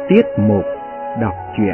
Tiết mục đọc truyện.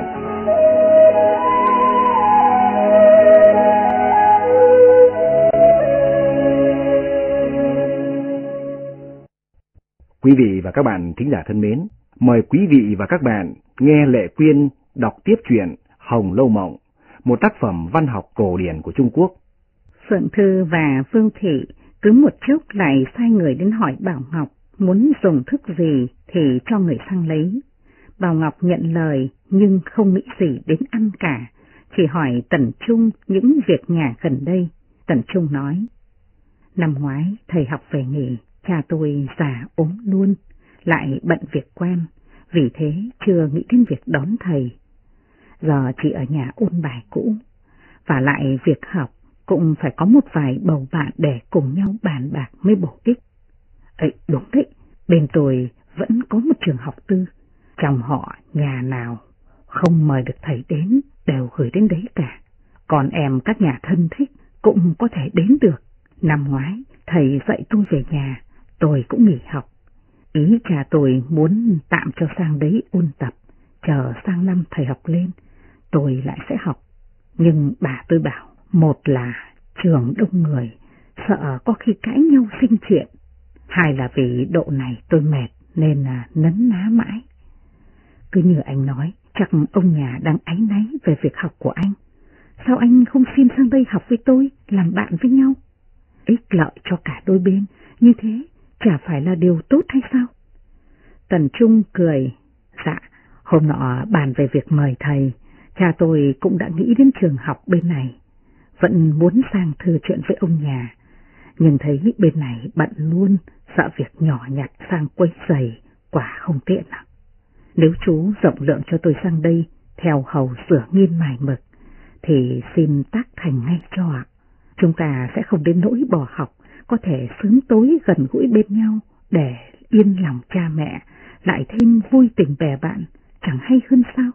Quý vị và các bạn thính giả thân mến, mời quý vị và các bạn nghe Lệ Quyên đọc tiếp truyện Hồng Lâu Mộng, một tác phẩm văn học cổ điển của Trung Quốc. Phượng Thư và Vưu Thị cứ một chốc lại sai người đến hỏi Bảo Ngọc muốn dùng thức gì thì cho người sang lấy. Bảo Ngọc nhận lời nhưng không nghĩ gì đến ăn cả, chỉ hỏi Tần Trung những việc nhà gần đây. Tần Trung nói, năm ngoái thầy học về nghỉ, cha tôi già ốm luôn, lại bận việc quan, vì thế chưa nghĩ đến việc đón thầy. Giờ chỉ ở nhà ôn bài cũ, và lại việc học cũng phải có một vài bầu bạn để cùng nhau bàn bạc mới bổ ích. Ấy đúng đấy, bên tôi vẫn có một trường học tư, trong họ nhà nào không mời được thầy đến đều gửi đến đấy cả. Còn em các nhà thân thích cũng có thể đến được. Năm ngoái thầy dạy tôi về nhà, tôi cũng nghỉ học. Ý cha tôi muốn tạm cho sang đấy ôn tập, chờ sang năm thầy học lên, tôi lại sẽ học. Nhưng bà tôi bảo, một là trường đông người, sợ có khi cãi nhau sinh chuyện, hai là vì độ này tôi mệt nên là nấn ná mãi. Cứ như anh nói, chắc ông nhà đang áy náy về việc học của anh. Sao anh không xin sang đây học với tôi, làm bạn với nhau? Ích lợi cho cả đôi bên, như thế chả phải là điều tốt hay sao? Tần Trung cười, dạ, hôm nọ bàn về việc mời thầy, cha tôi cũng đã nghĩ đến trường học bên này, vẫn muốn sang thư chuyện với ông nhà, nhưng thấy bên này bận luôn, sợ việc nhỏ nhặt sang quấy rầy, quả không tiện ạ. Nếu chú rộng lượng cho tôi sang đây, theo hầu sửa nghiên mài mực, thì xin tác thành ngay cho ạ. Chúng ta sẽ không đến nỗi bỏ học, có thể sớm tối gần gũi bên nhau, để yên lòng cha mẹ, lại thêm vui tình bè bạn, chẳng hay hơn sao?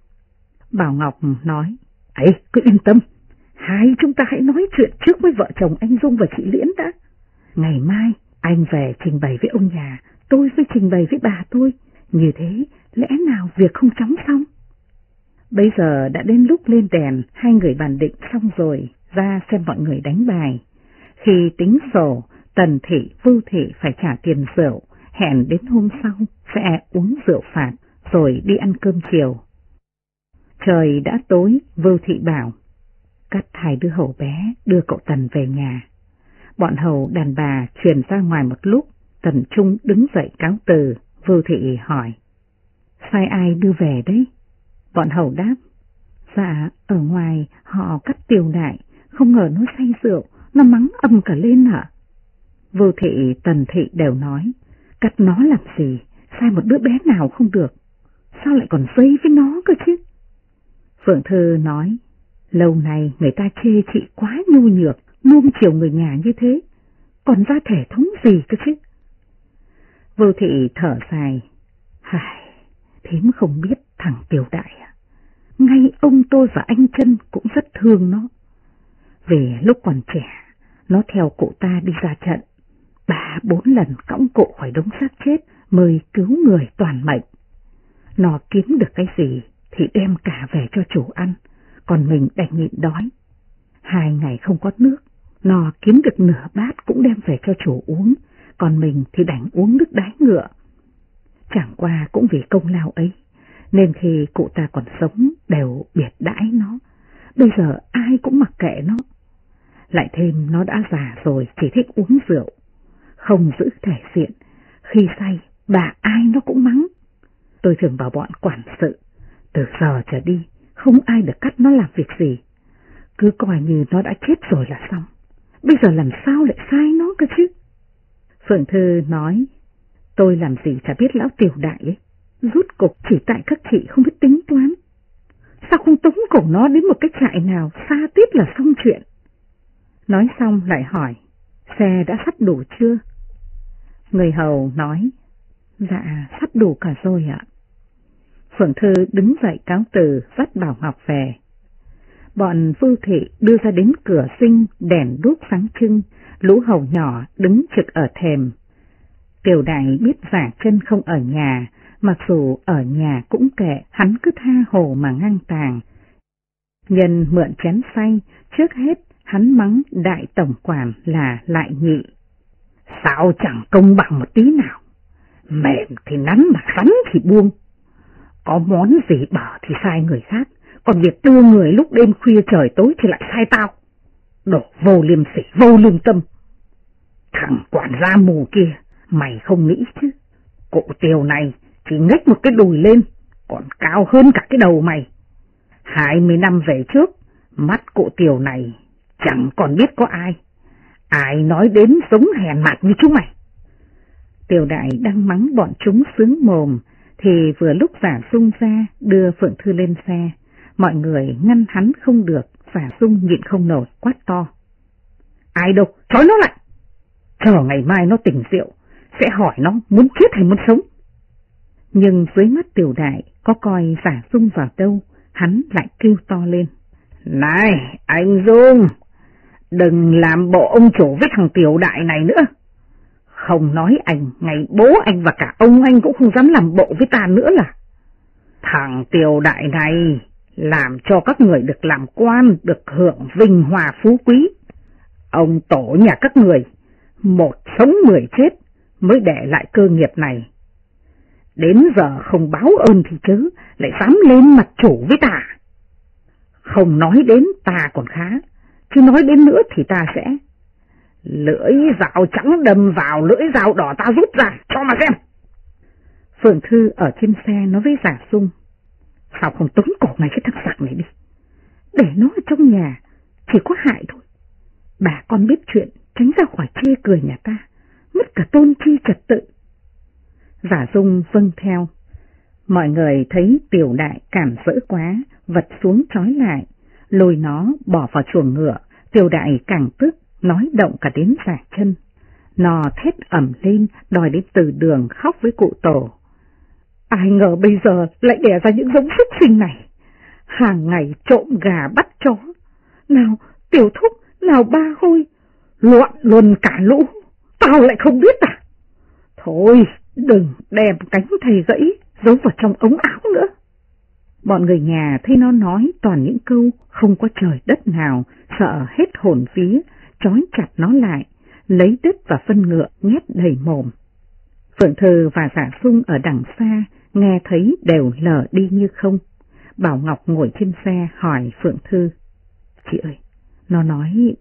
Bảo Ngọc nói, ấy cứ yên tâm, hai chúng ta hãy nói chuyện trước với vợ chồng anh Dung và chị Liễn đã. Ngày mai anh về trình bày với ông nhà, tôi phải trình bày với bà tôi, như thế lẽ nào việc không chóng xong? Bây giờ đã đến lúc lên đèn, hai người bàn định xong rồi, ra xem mọi người đánh bài. Khi tính sổ, Tần Thị, Vưu Thị phải trả tiền rượu, hẹn đến hôm sau sẽ uống rượu phạt, rồi đi ăn cơm chiều. Trời đã tối, Vưu Thị bảo, cắt hai đứa hầu bé đưa cậu Tần về nhà. Bọn hầu đàn bà truyền ra ngoài một lúc, Tần Trung đứng dậy cáo từ. Vưu Thị hỏi, sai ai đưa về đấy? Bọn hầu đáp, dạ, ở ngoài họ cắt Tiểu Đại, không ngờ nó say rượu, nó mắng ầm cả lên ạ. Vưu Thị, Tần Thị đều nói, cắt nó làm gì, sai một đứa bé nào không được, sao lại còn dây với nó cơ chứ? Phượng Thư nói, lâu nay người ta chê chị quá nhu nhược, nuông chiều người nhà như thế, còn ra thể thống gì cơ chứ? Vưu Thị thở dài, thím không biết thằng Tiểu Đại à, ngay ông tôi và anh Trân cũng rất thương nó. Vì lúc còn trẻ, nó theo cụ ta đi ra trận, 3-4 lần cõng cụ khỏi đống xác chết mới cứu người toàn mệnh. Nó kiếm được cái gì thì đem cả về cho chủ ăn, còn mình đành nhịn đói. 2 ngày không có nước, nó kiếm được nửa bát cũng đem về cho chủ uống, còn mình thì đành uống nước đái ngựa. Chẳng qua cũng vì công lao ấy, nên khi cụ ta còn sống đều biệt đãi nó, bây giờ ai cũng mặc kệ nó. Lại thêm nó đã già rồi, chỉ thích uống rượu, không giữ thể diện, khi say bà ai nó cũng mắng. Tôi thường bảo bọn quản sự, từ giờ trở đi không ai được cắt nó làm việc gì, cứ coi như nó đã chết rồi là xong, bây giờ làm sao lại sai nó cơ chứ? Phượng Thư nói, tôi làm gì chả biết lão Tiểu Đại ấy, rút cục chỉ tại các chị không biết tính toán. Sao không tống cổ nó đến một cái trại nào xa tít là xong chuyện? Nói xong lại hỏi, xe đã sắp đủ chưa? Người hầu nói, dạ sắp đủ cả rồi ạ. Phượng Thư đứng dậy cáo từ, dắt Bảo Ngọc về. Bọn Vưu Thị đưa ra đến cửa sinh, đèn đuốc sáng trưng, lũ hầu nhỏ đứng trực ở thềm. Tiểu Đại biết giả Chân không ở nhà, Mặc dù ở nhà cũng kệ, hắn cứ tha hồ mà ngang tàng. Nhân mượn chén say, trước hết hắn mắng đại tổng quản là Lại Nhị. Sao chẳng công bằng một tí nào, mềm thì nắn mà rắn thì buông. Có món gì bảo thì sai người khác, còn việc đưa người lúc đêm khuya trời tối thì lại sai tao. Đồ vô liêm sỉ, vô lương tâm. Thằng quản gia mù kia, mày không nghĩ chứ, cụ Tiều này chỉ nhếch một cái đùi lên, còn cao hơn cả cái đầu mày. 20 năm về trước, mắt cụ Tiều này chẳng còn biết có ai. Ai nói đến sống hèn mặt như chúng mày. Tiều Đại đang mắng bọn chúng sướng mồm, thì vừa lúc Giả Sung ra đưa Phượng Thư lên xe. Mọi người ngăn hắn không được, Giả Sung nhịn không nổi quát to. Ai đâu, trói nó lại. Chờ ngày mai nó tỉnh rượu, sẽ hỏi nó muốn chết hay muốn sống. Nhưng dưới mắt Tiểu Đại có coi Giả Sung vào đâu, hắn lại kêu to lên. Này, anh Dung, đừng làm bộ ông chủ với thằng Tiểu Đại này nữa. Không nói anh, ngày bố anh và cả ông anh cũng không dám làm bộ với ta nữa là. Thằng Tiểu Đại này làm cho các người được làm quan, được hưởng vinh hòa phú quý. Ông tổ nhà các người, một sống 10 chết mới để lại cơ nghiệp này. Đến giờ không báo ơn thì chớ, lại dám lên mặt chủ với ta. Không nói đến ta còn khá, chứ nói đến nữa thì ta sẽ lưỡi dao trắng đâm vào lưỡi dao đỏ ta rút ra cho mà xem. Phượng Thư ở trên xe nói với Giả Sung. Sao không tống cổ ngay cái thằng giặc này đi, để nó ở trong nhà chỉ có hại thôi. Bà con biết chuyện tránh ra khỏi chê cười nhà ta, mất cả tôn chi trật tự. Giả Dung vâng theo. Mọi người thấy Tiểu Đại cảm rỡ quá, vật xuống trói lại, lôi nó bỏ vào chuồng ngựa. Tiểu Đại càng tức, nói động cả đến giả chân. Nó thét ẩm lên, đòi đến từ đường khóc với cụ tổ. Ai ngờ bây giờ lại đẻ ra những giống súc sinh này. Hàng ngày trộm gà bắt chó. Nào Tiểu Thúc, nào Ba Hôi, loạn luân cả lũ. Tao lại không biết à? Thôi, đừng đem cánh thầy gãy giấu vào trong ống áo nữa. Bọn người nhà thấy nó nói toàn những câu không có trời đất nào, sợ hết hồn vía, trói chặt nó lại, lấy đất và phân ngựa nhét đầy mồm. Phượng Thư và Giả Sung ở đằng xa nghe thấy đều lờ đi như không. Bảo Ngọc ngồi trên xe hỏi Phượng Thư. Chị ơi, nó nói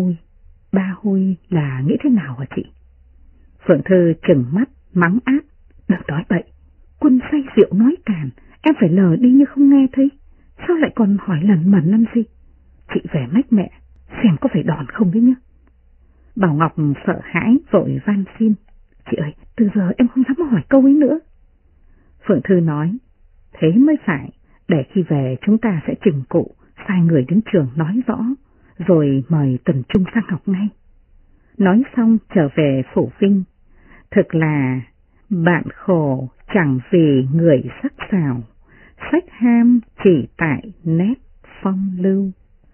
Ba Hôi là nghĩ thế nào hả chị? Phượng Thư trừng mắt mắng ác. Đừng nói bậy, Quân say rượu nói càn, em phải lờ đi như không nghe thấy. Sao lại còn hỏi lần mần làm gì? Chị về mách mẹ, xem có phải đòn không đấy nhá. Bảo Ngọc sợ hãi vội van xin. Chị ơi, từ giờ em không dám hỏi câu ấy nữa. Phượng Thư nói, thế mới phải, để khi về chúng ta sẽ trình cụ, sai người đến trường nói rõ, rồi mời Tần Trung sang học ngay. Nói xong trở về Phủ Vinh. Thực là bạn khổ chẳng vì người sắc sảo, sách ham chỉ tại nét phong lưu.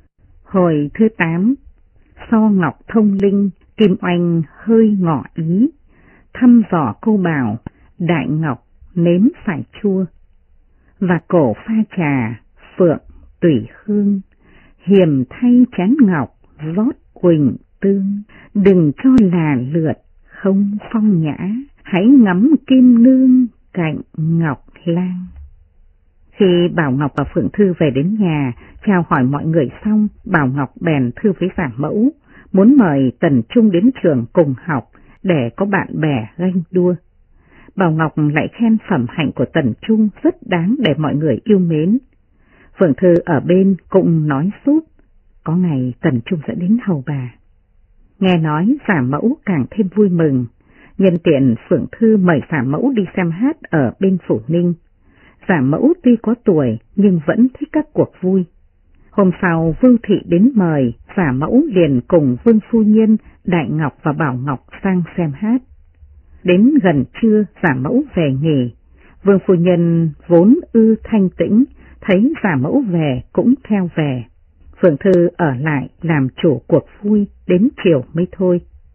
Hồi thứ 8, so ngọc thông linh, kim oanh hơi ngỏ ý, thăm dò cô bảo, đại ngọc nếm phải chua. Và cổ pha trà, phượng tùy hương, hiềm thay chén ngọc, rót quỳnh tương, đừng cho là lượt, không phong nhã, hãy ngắm kim nương cạnh ngọc lang. Khi Bảo Ngọc và Phượng Thư về đến nhà, chào hỏi mọi người xong, Bảo Ngọc bèn thư với Giả Mẫu, muốn mời Tần Trung đến trường cùng học, để có bạn bè ganh đua. Bảo Ngọc lại khen phẩm hạnh của Tần Trung rất đáng để mọi người yêu mến. Phượng Thư ở bên cũng nói giúp, có ngày Tần Trung sẽ đến hầu bà. Nghe nói Giả Mẫu càng thêm vui mừng, nhân tiện Phượng Thư mời Giả Mẫu đi xem hát ở bên Phủ Ninh. Giả Mẫu tuy có tuổi nhưng vẫn thích các cuộc vui. Hôm sau Vưu Thị đến mời, Giả Mẫu liền cùng Vương Phu Nhân, Đại Ngọc và Bảo Ngọc sang xem hát. Đến gần trưa Giả Mẫu về nghỉ, Vương Phu Nhân vốn ưa thanh tĩnh, thấy Giả Mẫu về cũng theo về. Phượng Thư ở lại làm chủ cuộc vui đến chiều mới thôi.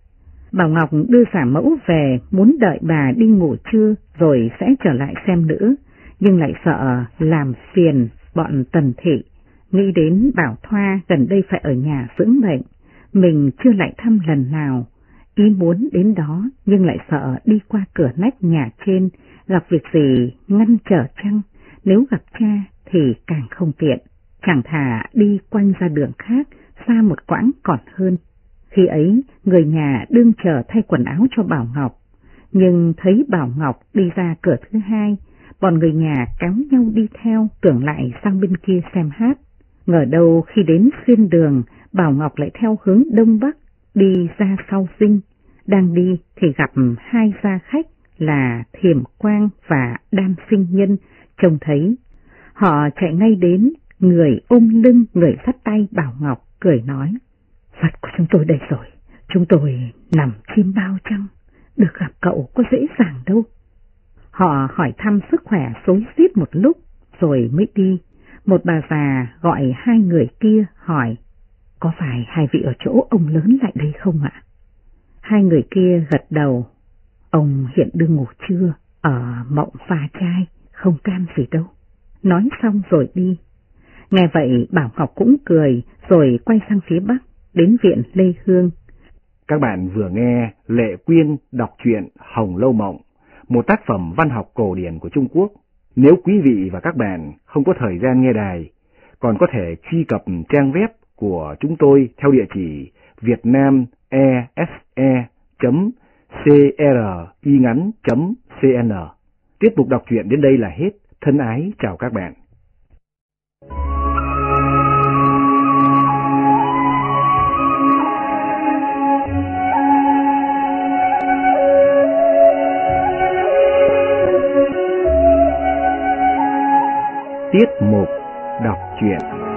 Bảo Ngọc đưa giả mẫu về muốn đợi bà đi ngủ trưa rồi sẽ trở lại xem nữa, nhưng lại sợ làm phiền bọn Tần Thị, nghĩ đến Bảo Thoa gần đây phải ở nhà dưỡng bệnh, mình chưa lại thăm lần nào, ý muốn đến đó nhưng lại sợ đi qua cửa nách nhà trên gặp việc gì ngăn trở chăng, nếu gặp cha thì càng không tiện, chẳng thà đi quanh ra đường khác xa một quãng còn hơn. Khi ấy người nhà đương chờ thay quần áo cho Bảo Ngọc, nhưng thấy Bảo Ngọc đi ra cửa thứ hai, bọn người nhà kéo nhau đi theo, tưởng lại sang bên kia xem hát. Ngờ đâu khi đến xuyên đường, Bảo Ngọc lại theo hướng đông bắc, đi ra sau dinh. Đang đi thì gặp hai gia khách là Thiểm Quang và Đan Sinh Nhân, trông thấy. Họ chạy ngay đến, người ôm lưng, người dắt tay Bảo Ngọc, cười nói: "Vật của chúng tôi đây rồi, chúng tôi nằm chim bao chăng, được gặp cậu có dễ dàng đâu." Họ hỏi thăm sức khỏe xối xít một lúc rồi mới đi. Một bà già gọi hai người kia hỏi: "Có phải hai vị ở chỗ ông lớn lại đây không ạ?" Hai người kia gật đầu: "Ông hiện đương ngủ trưa ở Mộng Pha Trai, không can gì đâu." Nói xong rồi đi. Nghe vậy Bảo Ngọc cũng cười rồi quay sang phía bắc, đến viện Lê Hương. Các bạn vừa nghe Lệ Quyên đọc truyện Hồng Lâu Mộng, một tác phẩm văn học cổ điển của Trung Quốc. Nếu quý vị và các bạn không có thời gian nghe đài, còn có thể truy cập trang web của chúng tôi theo địa chỉ vietnamese.cringắn.cn. Tiếp tục đọc truyện đến đây là hết. Thân ái chào các bạn. Tiết mục đọc truyện.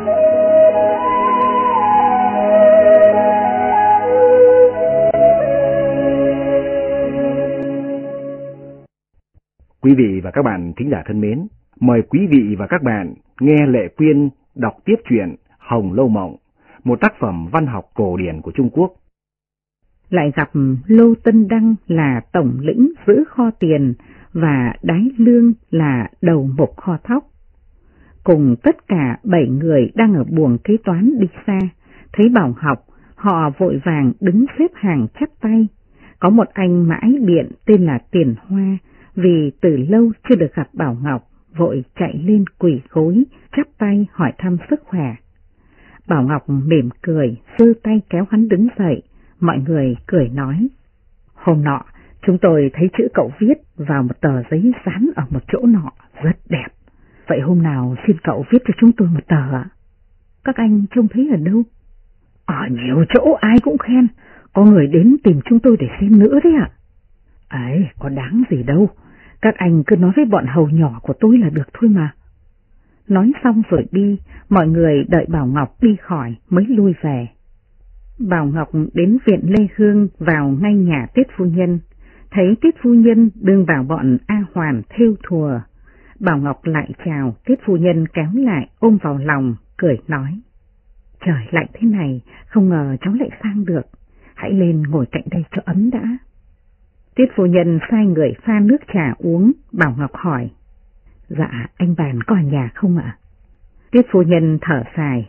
Quý vị và các bạn thính giả thân mến, mời quý vị và các bạn nghe Lệ Quyên đọc tiếp truyện Hồng Lâu Mộng, một tác phẩm văn học cổ điển của Trung Quốc. Lại gặp Lô Tân Đăng là tổng lĩnh giữ kho tiền và Đái Lương là đầu mục kho thóc. Cùng tất cả 7 người đang ở buồng kế toán đi xa, thấy Bảo Ngọc, họ vội vàng đứng xếp hàng chắp tay. Có một anh mãi biện tên là Tiền Hoa, vì từ lâu chưa được gặp Bảo Ngọc, vội chạy lên quỳ gối, chắp tay hỏi thăm sức khỏe. Bảo Ngọc mỉm cười, giơ tay kéo hắn đứng dậy, mọi người cười nói: "Hôm nọ, chúng tôi thấy chữ cậu viết vào một tờ giấy dán ở một chỗ nọ, rất đẹp. Vậy hôm nào xin cậu viết cho chúng tôi một tờ ạ?" "Các anh trông thấy ở đâu?" "Ở nhiều chỗ ai cũng khen, có người đến tìm chúng tôi để xem nữa đấy ạ." "Ấy, có đáng gì đâu, các anh cứ nói với bọn hầu nhỏ của tôi là được thôi mà." Nói xong rồi đi, mọi người đợi Bảo Ngọc đi khỏi mới lui về. Bảo Ngọc đến viện Lê Hương vào ngay nhà Tiết phu nhân, thấy Tiết phu nhân đương bảo bọn A Hoàn thêu thùa. Bảo Ngọc lại chào, Tiết phu nhân kéo lại ôm vào lòng, cười nói: "Trời lạnh thế này, không ngờ cháu lại sang được, hãy lên ngồi cạnh đây cho ấm đã." Tiết phu nhân sai người pha nước trà uống. Bảo Ngọc hỏi: "Dạ, anh Bàn có ở nhà không ạ?" Tiết phu nhân thở dài: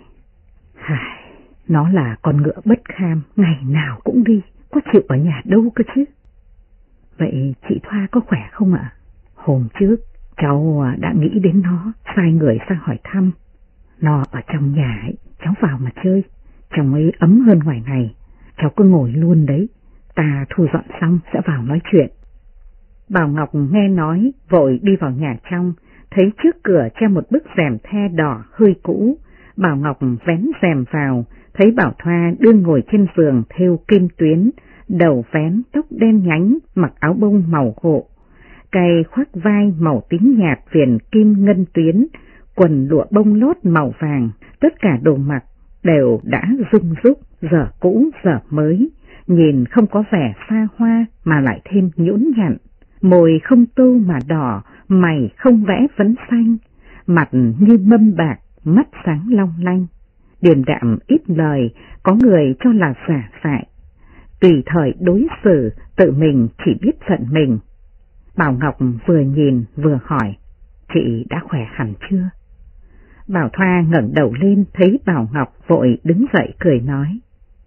"Nó là con ngựa bất kham, ngày nào cũng đi, có chịu ở nhà đâu cơ chứ." "Vậy chị Thoa có khỏe không ạ?" "Hôm trước, cháu đã nghĩ đến nó, sai người sang hỏi thăm. Nó ở trong nhà ấy, cháu vào mà chơi, trong ấy ấm hơn ngoài này, cháu cứ ngồi luôn đấy, ta thu dọn xong sẽ vào nói chuyện." Bảo Ngọc nghe nói, vội đi vào nhà trong, thấy trước cửa treo một bức rèm the đỏ hơi cũ. Bảo Ngọc vén rèm vào, thấy Bảo Thoa đương ngồi trên giường thêu kim tuyến, đầu vén tóc đen nhánh, mặc áo bông màu hộ, cài khoác vai màu tím nhạt viền kim ngân tuyến, quần lụa bông lót màu vàng, tất cả đồ mặc đều đã rung rúc, giờ cũ giờ mới, nhìn không có vẻ xa hoa mà lại thêm nhũn nhặn. Môi không tô mà đỏ, mày không vẽ vấn xanh, mặt như mâm bạc, mắt sáng long lanh. Điềm đạm ít lời, có người cho là giả dại. tùy thời đối xử, tự mình chỉ biết phận mình. Bảo Ngọc vừa nhìn vừa hỏi, chị đã khỏe hẳn chưa? Bảo Thoa ngẩng đầu lên thấy Bảo Ngọc vội đứng dậy cười nói,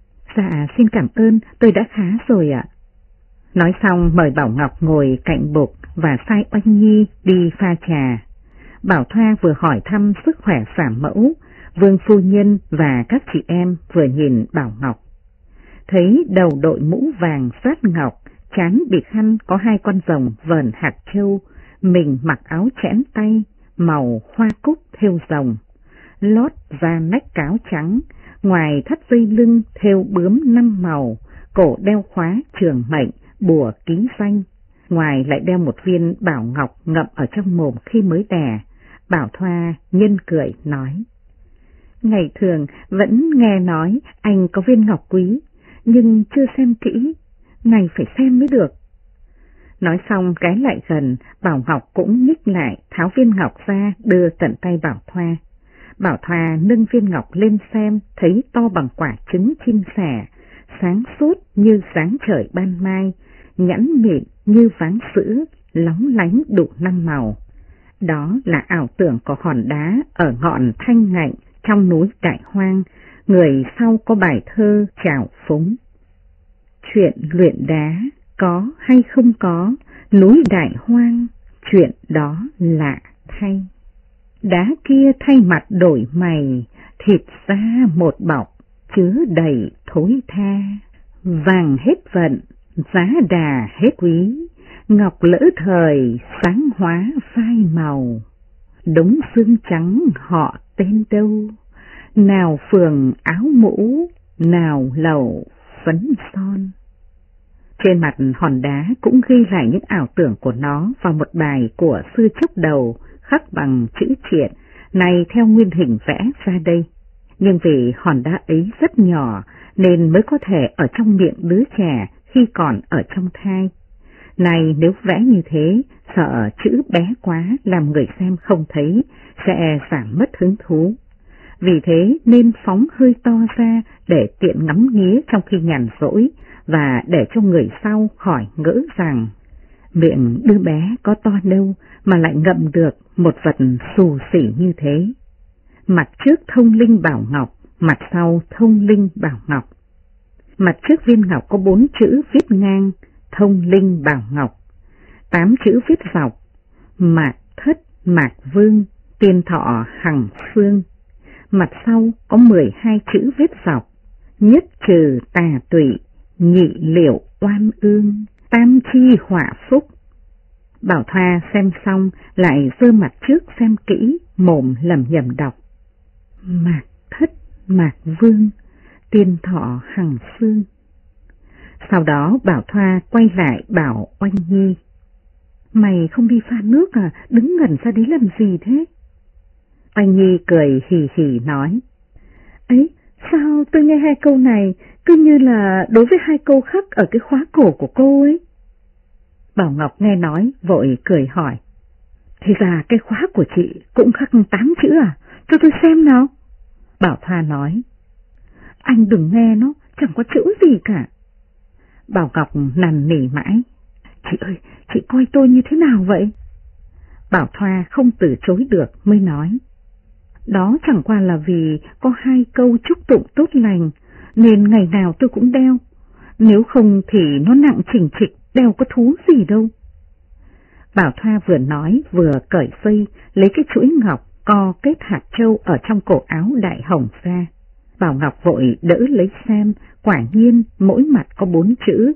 dạ xin cảm ơn, tôi đã khá rồi ạ. Nói xong mời Bảo Ngọc ngồi cạnh bục và sai Oanh Nhi đi pha trà. Bảo Thoa vừa hỏi thăm sức khỏe sản mẫu, Vương phu nhân và các chị em vừa nhìn Bảo Ngọc. Thấy đầu đội mũ vàng sát ngọc, trán bịt khăn có 2 con rồng vờn hạt châu, mình mặc áo chẽn tay, màu hoa cúc thêu rồng, lót da nách cáo trắng, ngoài thắt dây lưng thêu bướm 5 màu, cổ đeo khóa trường mệnh, bùa ký danh, ngoài lại đeo một viên bảo ngọc ngậm ở trong mồm khi mới đẻ. Bảo Thoa nhân cười nói, ngày thường vẫn nghe nói anh có viên ngọc quý, nhưng chưa xem kỹ, này phải xem mới được. Nói xong cái lại gần, Bảo Ngọc cũng nhích lại tháo viên ngọc ra đưa tận tay Bảo Thoa. Bảo Thoa nâng viên ngọc lên xem, thấy to bằng quả trứng chim sẻ, sáng suốt như sáng trời ban mai, nhẵn mịn như váng sữa, lóng lánh đủ 5 màu. Đó là ảo tưởng của hòn đá ở ngọn Thanh Ngạnh trong núi Đại Hoang, người sau có bài thơ trào phúng. Chuyện luyện đá có hay không có, núi Đại Hoang, chuyện đó lạ thay. Đá kia thay mặt đổi mày, thịt ra một bọc, chứa đầy thối tha. Vàng hết vận, giá đà hết quý, ngọc lỡ thời sáng hóa phai màu. Đống xương trắng họ tên đâu, nào phường áo mũ, nào lầu phấn son. Trên mặt hòn đá cũng ghi lại những ảo tưởng của nó vào một bài của sư Chốc Đầu khắc bằng chữ triện, này theo nguyên hình vẽ ra đây. Nhưng vì hòn đá ấy rất nhỏ nên mới có thể ở trong miệng đứa trẻ khi còn ở trong thai. Này nếu vẽ như thế, sợ chữ bé quá làm người xem không thấy, sẽ giảm mất hứng thú. Vì thế nên phóng hơi to ra để tiện ngắm nghía trong khi nhàn rỗi, và để cho người sau khỏi ngỡ rằng miệng đứa bé có to đâu mà lại ngậm được một vật xù xỉ như thế. Mặt trước thông linh bảo ngọc, mặt sau thông linh bảo ngọc. Mặt trước viên ngọc có 4 chữ viết ngang, thông linh bảo ngọc, 8 chữ viết dọc, mạc thất mạc vương, tiên thọ hằng phương. Mặt sau có 12 chữ viết dọc, nhất trừ tà tụy, nhị liệu oan ương, tam chi họa phúc. Bảo Thoa xem xong lại giơ mặt trước xem kỹ, mồm lẩm nhẩm đọc. Mạc thất mạc vương, tiên thọ hằng phương. Sau đó Bảo Thoa quay lại bảo Oanh Nhi, mày không đi pha nước à, đứng ngẩn ra đấy làm gì thế? Oanh Nhi cười hì hì nói, ấy, sao tôi nghe 2 câu này cứ như là đối với 2 câu khác ở cái khóa cổ của cô ấy. Bảo Ngọc nghe nói vội cười hỏi, thì ra cái khóa của chị cũng khắc 8 chữ à, cho tôi xem nào. Bảo Thoa nói, anh đừng nghe nó, chẳng có chữ gì cả. Bảo Ngọc nằn nỉ mãi, chị ơi, chị coi tôi như thế nào vậy? Bảo Thoa không từ chối được mới nói, đó chẳng qua là vì có 2 câu chúc tụng tốt lành nên ngày nào tôi cũng đeo, nếu không thì nó nặng chỉnh trịch, đeo có thú gì đâu. Bảo Thoa vừa nói vừa cởi dây, lấy cái chuỗi ngọc co kết hạt châu ở trong cổ áo đại hồng ra. Bảo Ngọc vội đỡ lấy xem, quả nhiên mỗi mặt có 4 chữ,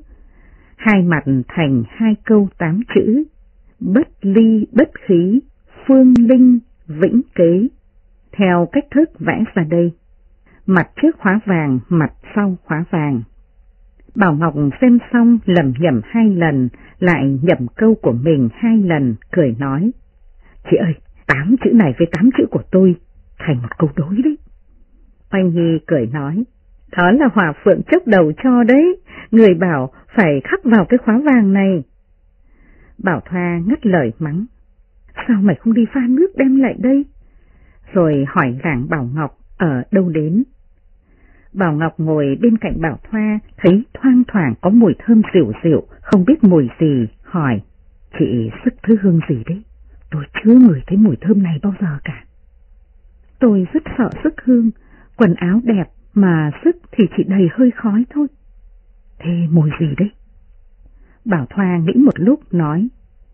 2 mặt thành 2 câu 8 chữ, bất ly bất khí, phương linh vĩnh kế, theo cách thức vẽ ra đây. Mặt trước khóa vàng, mặt sau khóa vàng. Bảo Ngọc xem xong lẩm nhẩm 2 lần, lại nhẩm câu của mình 2 lần, cười nói, chị ơi, 8 chữ này với 8 chữ của tôi thành một câu đối đấy. Oanh Nhi cười nói, đó là Hỏa Phượng Chốc Đầu cho đấy, người bảo phải khắc vào cái khóa vàng này. Bảo Thoa ngắt lời mắng, sao mày không đi pha nước đem lại đây? Rồi hỏi làng Bảo Ngọc ở đâu đến. Bảo Ngọc ngồi bên cạnh Bảo Thoa, thấy thoang thoảng có mùi thơm dịu dịu, không biết mùi gì, hỏi, chị sức thứ hương gì đấy? Tôi chưa ngửi thấy mùi thơm này bao giờ cả. Tôi rất sợ sức hương, quần áo đẹp mà sức thì chỉ đầy hơi khói thôi. Thế mùi gì đấy? Bảo Thoa nghĩ một lúc nói,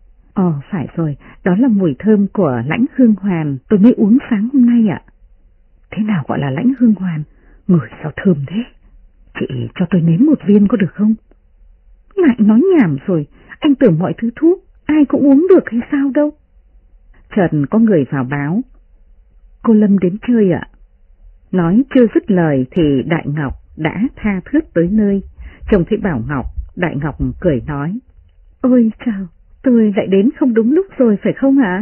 phải rồi, đó là mùi thơm của lãnh hương hoàn tôi mới uống sáng hôm nay ạ. Thế nào gọi là lãnh hương hoàn? Ngửi sao thơm thế? Chị cho tôi nếm một viên có được không? Lại nói nhảm rồi, anh tưởng mọi thứ thuốc ai cũng uống được hay sao đâu. Chợt có người vào báo, cô Lâm đến chơi ạ. Nói chưa dứt lời thì Đại Ngọc đã tha thướt tới nơi. Trông thấy Bảo Ngọc, Đại Ngọc cười nói, ôi chào, tôi lại đến không đúng lúc rồi phải không ạ?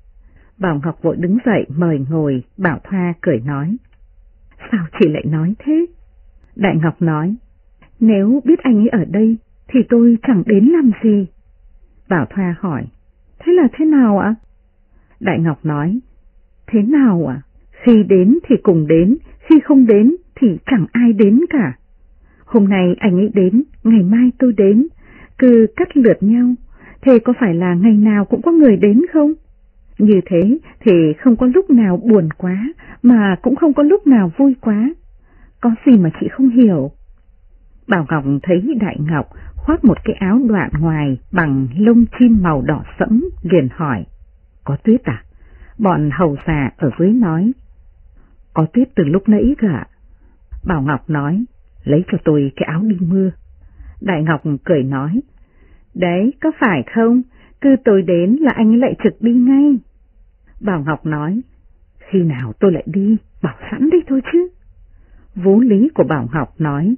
Bảo Ngọc vội đứng dậy mời ngồi. Bảo Thoa cười nói, sao chị lại nói thế? Đại Ngọc nói, nếu biết anh ấy ở đây thì tôi chẳng đến làm gì. Bảo Thoa hỏi, thế là thế nào ạ? Đại Ngọc nói, thế nào ạ? Khi đến thì cùng đến, khi không đến thì chẳng ai đến cả. Hôm nay anh ấy đến, ngày mai tôi đến, cứ cắt lượt nhau, thế có phải là ngày nào cũng có người đến không? Như thế thì không có lúc nào buồn quá, mà cũng không có lúc nào vui quá. Có gì mà chị không hiểu? Bảo Ngọc thấy Đại Ngọc khoác một cái áo đoạn ngoài bằng lông chim màu đỏ sẫm, liền hỏi, có tuyết à? Bọn hầu già ở dưới nói, có tuyết từ lúc nãy cả. Bảo Ngọc nói, lấy cho tôi cái áo đi mưa. Đại Ngọc cười nói, đấy có phải không? Cứ tôi đến là anh lại trực đi ngay. Bảo Ngọc nói, khi nào tôi lại đi, bảo sẵn đây thôi chứ. Vú lý của Bảo Ngọc nói,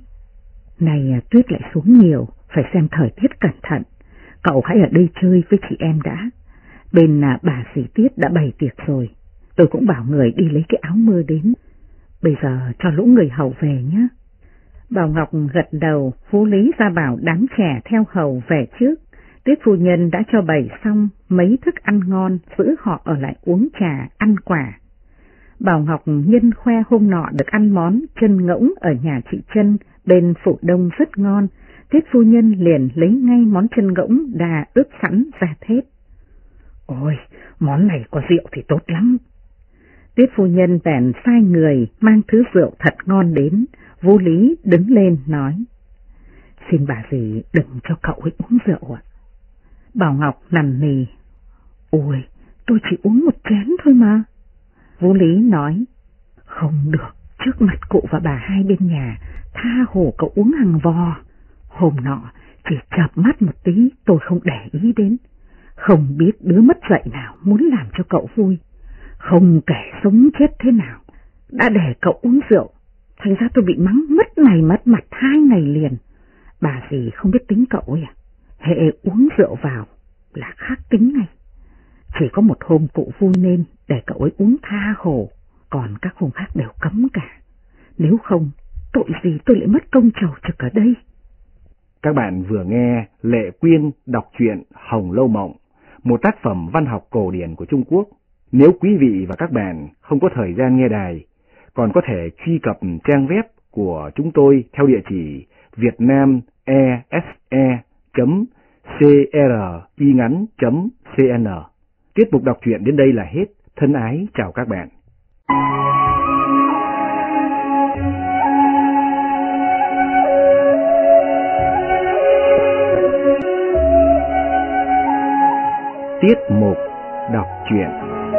này tuyết lại xuống nhiều, phải xem thời tiết cẩn thận. Cậu hãy ở đây chơi với chị em đã. Bên bà dì Tiết đã bày tiệc rồi, tôi cũng bảo người đi lấy cái áo mưa đến. Bây giờ cho lũ người hầu về nhé. Bảo Ngọc gật đầu, Phú Lý ra bảo đám trẻ theo hầu về trước. Tiết phu nhân đã cho bày xong mấy thức ăn ngon, giữ họ ở lại uống trà, ăn quả. Bảo Ngọc nhân khoe hôm nọ được ăn món chân ngỗng ở nhà chị Trân bên Phủ Đông rất ngon. Tiết phu nhân liền lấy ngay món chân ngỗng đà ướp sẵn ra thết. Ôi, món này có rượu thì tốt lắm. Tiết phu nhân bèn sai người mang thứ rượu thật ngon đến. Vô Lý đứng lên nói, xin bà dì đừng cho cậu ấy uống rượu ạ. Bảo Ngọc nằn nì, ôi, tôi chỉ uống một chén thôi mà. Vô Lý nói, không được, trước mặt cụ và bà hai bên nhà, tha hồ cậu uống hàng vò. Hôm nọ chỉ chợp mắt một tí tôi không để ý đến, không biết đứa mất dạy nào muốn làm cho cậu vui, không kể sống chết thế nào, đã để cậu uống rượu, thành ra tôi bị mắng mất này mất mặt 2 ngày liền. Bà dì không biết tính cậu ấy à, hệ uống rượu vào là khác tính ngay. Chỉ có một hôm cụ vui nên để cậu ấy uống tha hồ, còn các hôm khác đều cấm cả. Nếu không, tội gì tôi lại mất công trầu trực ở đây. Các bạn vừa nghe Lệ Quyên đọc truyện Hồng Lâu Mộng, một tác phẩm văn học cổ điển của Trung Quốc. Nếu quý vị và các bạn không có thời gian nghe đài, còn có thể truy cập trang web của chúng tôi theo địa chỉ vietnamese.cringắn.cn. Tiết mục đọc truyện đến đây là hết. Thân ái chào các bạn. Tiết mục đọc truyện.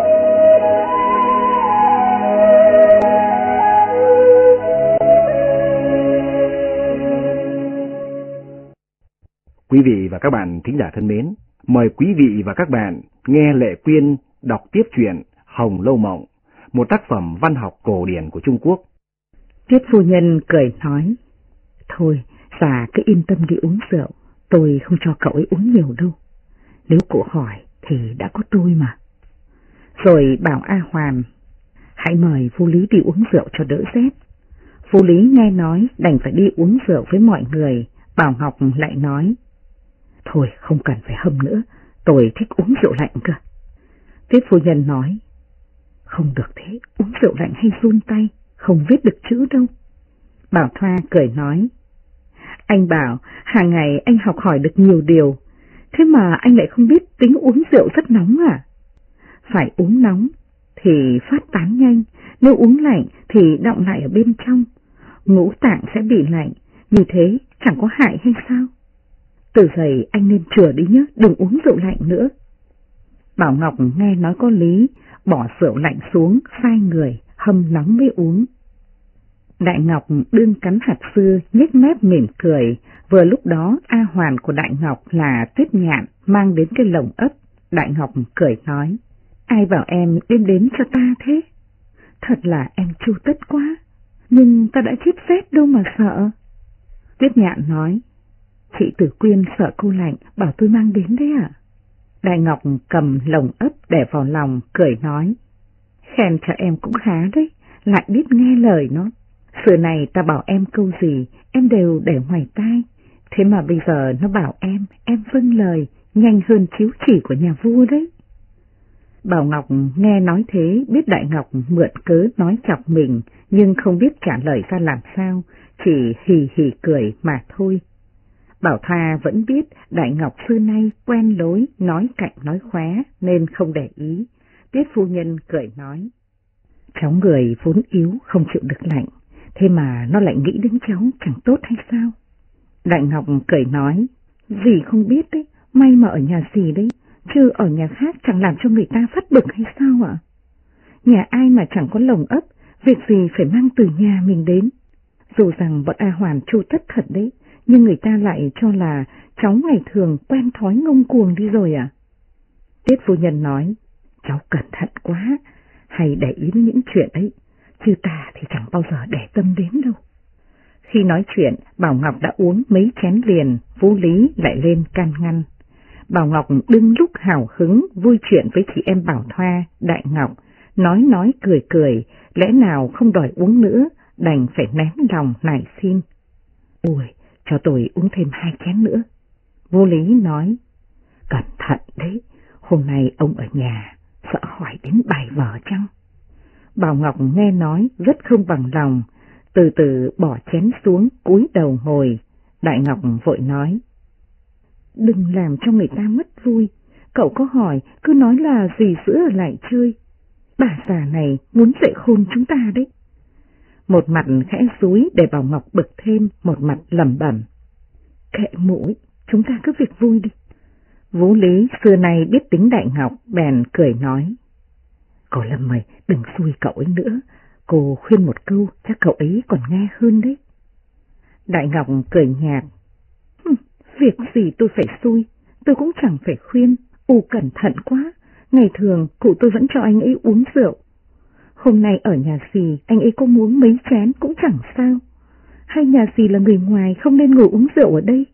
Quý vị và các bạn thính giả thân mến, mời quý vị và các bạn nghe Lệ Quyên đọc tiếp truyện Hồng Lâu Mộng, một tác phẩm văn học cổ điển của Trung Quốc. Tiết phu nhân cười nói, thôi, già cứ yên tâm đi uống rượu, tôi không cho cậu ấy uống nhiều đâu. Nếu cụ hỏi thì đã có tôi mà. Rồi bảo A Hoàn, hãy mời Phu Lý đi uống rượu cho đỡ rét. Phu Lý nghe nói đành phải đi uống rượu với mọi người. Bảo Ngọc lại nói, thôi không cần phải hâm nữa, tôi thích uống rượu lạnh cơ. Tiết phu nhân nói, không được thế, uống rượu lạnh hay run tay, không viết được chữ đâu. Bảo Thoa cười nói, anh bảo hàng ngày anh học hỏi được nhiều điều, thế mà anh lại không biết tính uống rượu rất nóng à? Phải uống nóng thì phát tán nhanh, nếu uống lạnh thì đọng lại ở bên trong, ngũ tạng sẽ bị lạnh, như thế chẳng có hại hay sao? Từ giày anh nên chừa đi nhé, đừng uống rượu lạnh nữa. Bảo Ngọc nghe nói có lý, bỏ rượu lạnh xuống, phai người, hâm nóng mới uống. Đại Ngọc đương cắn hạt dưa, nhếch mép mỉm cười, vừa lúc đó A Hoàn của Đại Ngọc là Tuyết Nhạn mang đến cái lồng ấp. Đại Ngọc cười nói, ai bảo em đem đến cho ta thế? Thật là em chu tất quá, nhưng ta đã chết rét đâu mà sợ. Tuyết Nhạn nói, chị Tử Quyên sợ cô lạnh, bảo tôi mang đến đấy ạ. Đại Ngọc cầm lồng ấp để vào lòng, cười nói, khen cho em cũng khá đấy, lại biết nghe lời nó. Xưa này ta bảo em câu gì, em đều để ngoài tai, thế mà bây giờ nó bảo em vâng lời, nhanh hơn chiếu chỉ của nhà vua đấy. Bảo Ngọc nghe nói thế, biết Đại Ngọc mượn cớ nói chọc mình, nhưng không biết trả lời ra làm sao, chỉ hì hì cười mà thôi. Bảo Thoa vẫn biết Đại Ngọc xưa nay quen lối nói cạnh nói khóe nên không để ý. Tiết phu nhân cười nói, cháu người vốn yếu không chịu được lạnh, thế mà nó lại nghĩ đến cháu chẳng tốt hay sao? Đại Ngọc cười nói, dì không biết đấy, may mà ở nhà dì đấy, chứ ở nhà khác chẳng làm cho người ta phát bực hay sao ạ? Nhà ai mà chẳng có lồng ấp, việc gì phải mang từ nhà mình đến. Dù rằng bọn A Hoàn chu tất thật đấy, nhưng người ta lại cho là cháu ngày thường quen thói ngông cuồng đi rồi à? Tiết phu nhân nói, cháu cẩn thận quá, hay để ý đến những chuyện ấy, chứ ta thì chẳng bao giờ để tâm đến đâu. Khi nói chuyện, Bảo Ngọc đã uống mấy chén liền, Vũ Lý lại lên can ngăn. Bảo Ngọc đương lúc hào hứng vui chuyện với chị em Bảo Thoa, Đại Ngọc, nói cười cười, lẽ nào không đòi uống nữa, đành phải nén lòng nài xin. Ôi, cho tôi uống thêm 2 chén nữa. Vô Lý nói, cẩn thận đấy, hôm nay ông ở nhà, sợ hỏi đến bài vở chăng? Bảo Ngọc nghe nói rất không bằng lòng, từ từ bỏ chén xuống, cúi đầu ngồi. Đại Ngọc vội nói, đừng làm cho người ta mất vui, cậu có hỏi cứ nói là dì sữa ở lại chơi. Bà già này muốn dạy khôn chúng ta đấy. Một mặt khẽ dúi để Bảo Ngọc bực thêm, một mặt lẩm bẩm, kệ muội, chúng ta cứ việc vui đi. Vũ Lý xưa nay biết tính Đại Ngọc, bèn cười nói, cô Lâm mày đừng xui cậu ấy nữa, cô khuyên một câu chắc cậu ấy còn nghe hơn đấy. Đại Ngọc cười nhạt, việc gì tôi phải xui, tôi cũng chẳng phải khuyên, cẩn thận quá, ngày thường cụ tôi vẫn cho anh ấy uống rượu. Hôm nay ở nhà dì, anh ấy có muốn mấy chén cũng chẳng sao, hay nhà dì là người ngoài không nên ngồi uống rượu ở đây?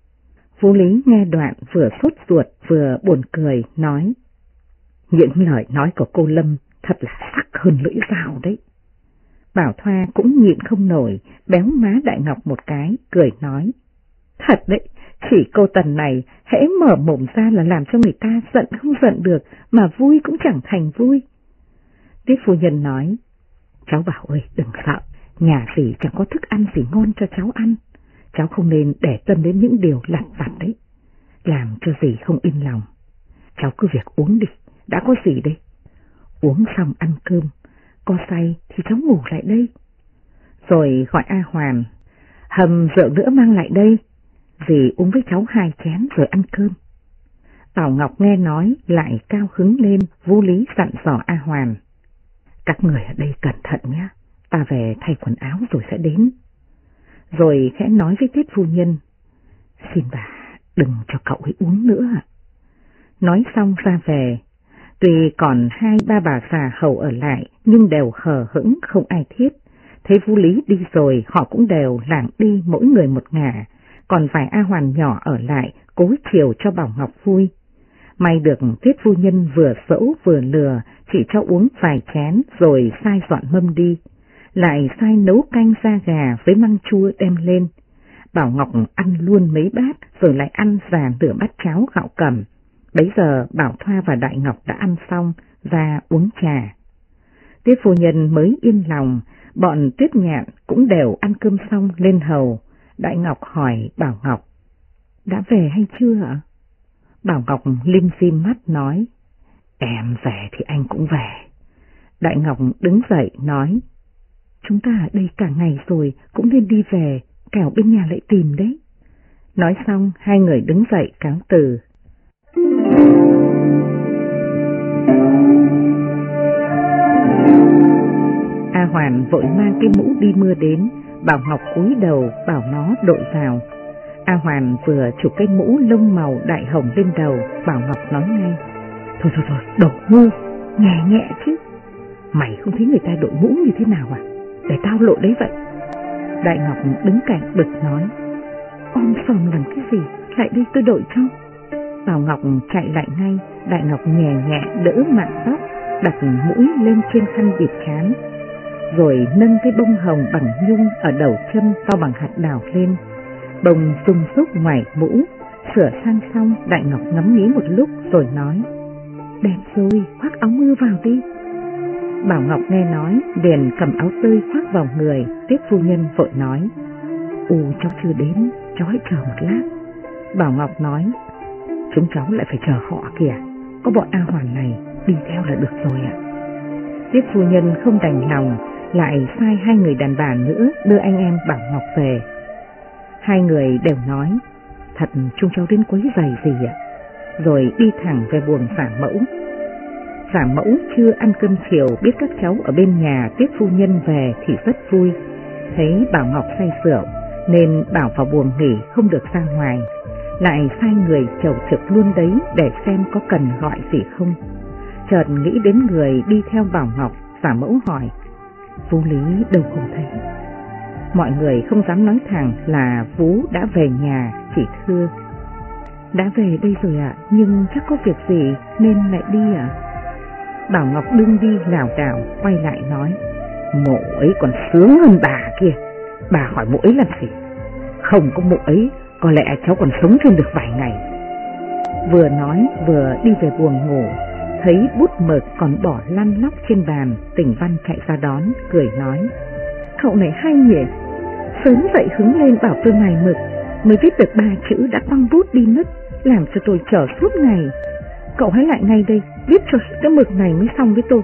Vũ Lý nghe đoạn vừa sốt ruột vừa buồn cười, nói, những lời nói của cô Lâm thật là sắc hơn lưỡi dao đấy. Bảo Thoa cũng nhịn không nổi, béo má Đại Ngọc một cái, cười nói, thật đấy, chỉ cô Tần này hễ mở mồm ra là làm cho người ta giận không giận được, mà vui cũng chẳng thành vui. Tiết phu nhân nói, cháu Bảo ơi đừng sợ, nhà dì chẳng có thức ăn gì ngon cho cháu ăn, cháu không nên để tâm đến những điều lặt vặt đấy, làm cho dì không yên lòng. Cháu cứ việc uống đi, đã có gì đây? Uống xong ăn cơm, có say thì cháu ngủ lại đây. Rồi gọi A Hoàn, hầm rượu nữa mang lại đây, dì uống với cháu 2 chén rồi ăn cơm. Bảo Ngọc nghe nói lại cao hứng lên, Vô Lý dặn dò A Hoàn, các người ở đây cẩn thận nhé, ta về thay quần áo rồi sẽ đến. Rồi khẽ nói với Tiết phu nhân, xin bà đừng cho cậu ấy uống nữa. Nói xong ra về, tuy còn 2-3 bà già hầu ở lại nhưng đều hờ hững không ai thiết. Thấy Vũ Lý đi rồi họ cũng đều lảng đi mỗi người một ngả, còn vài A Hoàn nhỏ ở lại cố chiều cho Bảo Ngọc vui. May được Tiết phu nhân vừa dỗ vừa lừa, chỉ cho uống vài chén rồi sai dọn mâm đi, lại sai nấu canh da gà với măng chua đem lên. Bảo Ngọc ăn luôn mấy bát rồi lại ăn già nửa bát cháo gạo cầm. Bấy giờ Bảo Thoa và Đại Ngọc đã ăn xong, ra uống trà. Tiết phu nhân mới yên lòng, Bọn Tuyết Nhạn cũng đều ăn cơm xong lên hầu. Đại Ngọc hỏi Bảo Ngọc, đã về hay chưa ạ? Bảo Ngọc lim dim mắt nói, em về thì anh cũng về. Đại Ngọc đứng dậy nói, chúng ta ở đây cả ngày rồi, cũng nên đi về, kẻo bên nhà lại tìm đấy. Nói xong hai người đứng dậy cáo từ. A Hoàn vội mang cái mũ đi mưa đến, Bảo Ngọc cúi đầu bảo nó đội vào. A Hoàn vừa chụp cái mũ lông màu đại hồng lên đầu, Bảo Ngọc nói ngay, thôi, đồ ngu, nhẹ chứ. Mày không thấy người ta đội mũ như thế nào à? Để tao lộ đấy vậy. Đại Ngọc đứng cạnh bực nói, om sòm làm cái gì, lại đây tôi đội cho. Bảo Ngọc chạy lại ngay, Đại Ngọc nhẹ đỡ mạn tóc, đặt mũi lên trên khăn bịt trán, rồi nâng cái bông hồng bằng nhung ở đầu châm to bằng hạt đào lên. Bông rung rúc ngoài mũ, sửa sang xong, Đại Ngọc ngắm nghía một lúc rồi nói, đẹp rồi, khoác áo mưa vào đi. Bảo Ngọc nghe nói, liền cầm áo tơi khoác vào người. Tiếp phu nhân vội nói, cháu chưa đến, cháu hãy chờ một lát. Bảo Ngọc nói, chúng cháu lại phải chờ họ kìa, có bọn A Hoàn này đi theo là được rồi ạ. Tiếp phu nhân không đành lòng, lại sai hai người đàn bà nữa đưa anh em Bảo Ngọc về. Hai người đều nói, thật chúng cháu đến quấy rầy gì ạ, rồi đi thẳng về buồng giả mẫu. Giả mẫu chưa ăn cơm chiều, biết các cháu ở bên nhà tiếp phu nhân về thì rất vui. Thấy Bảo Ngọc say rượu nên bảo vào buồng nghỉ không được ra ngoài, lại sai người chầu trực luôn đấy để xem có cần gọi gì không. Chợt nghĩ đến người đi theo Bảo Ngọc, giả mẫu hỏi, Phú Lý đâu không thấy. Mọi người không dám nói thẳng là Vú đã về nhà, chỉ thưa, đã về đây rồi ạ, nhưng chắc có việc gì nên lại đi ạ. Bảo Ngọc đương đi lảo đảo quay lại nói, mụ ấy còn sướng hơn bà kia, bà hỏi mụ ấy làm gì? Không có mụ ấy, có lẽ cháu còn sống thêm được vài ngày. Vừa nói vừa đi về buồng ngủ, thấy bút mực còn bỏ lăn lóc trên bàn. Tỉnh Văn chạy ra đón, cười nói, cậu này hay nhỉ, sớm dậy hứng lên bảo tôi mài mực, mới viết được 3 chữ đã quăng bút đi mất, làm cho tôi chờ suốt ngày. Cậu hãy lại ngay đây, viết cho cái mực này mới xong với tôi.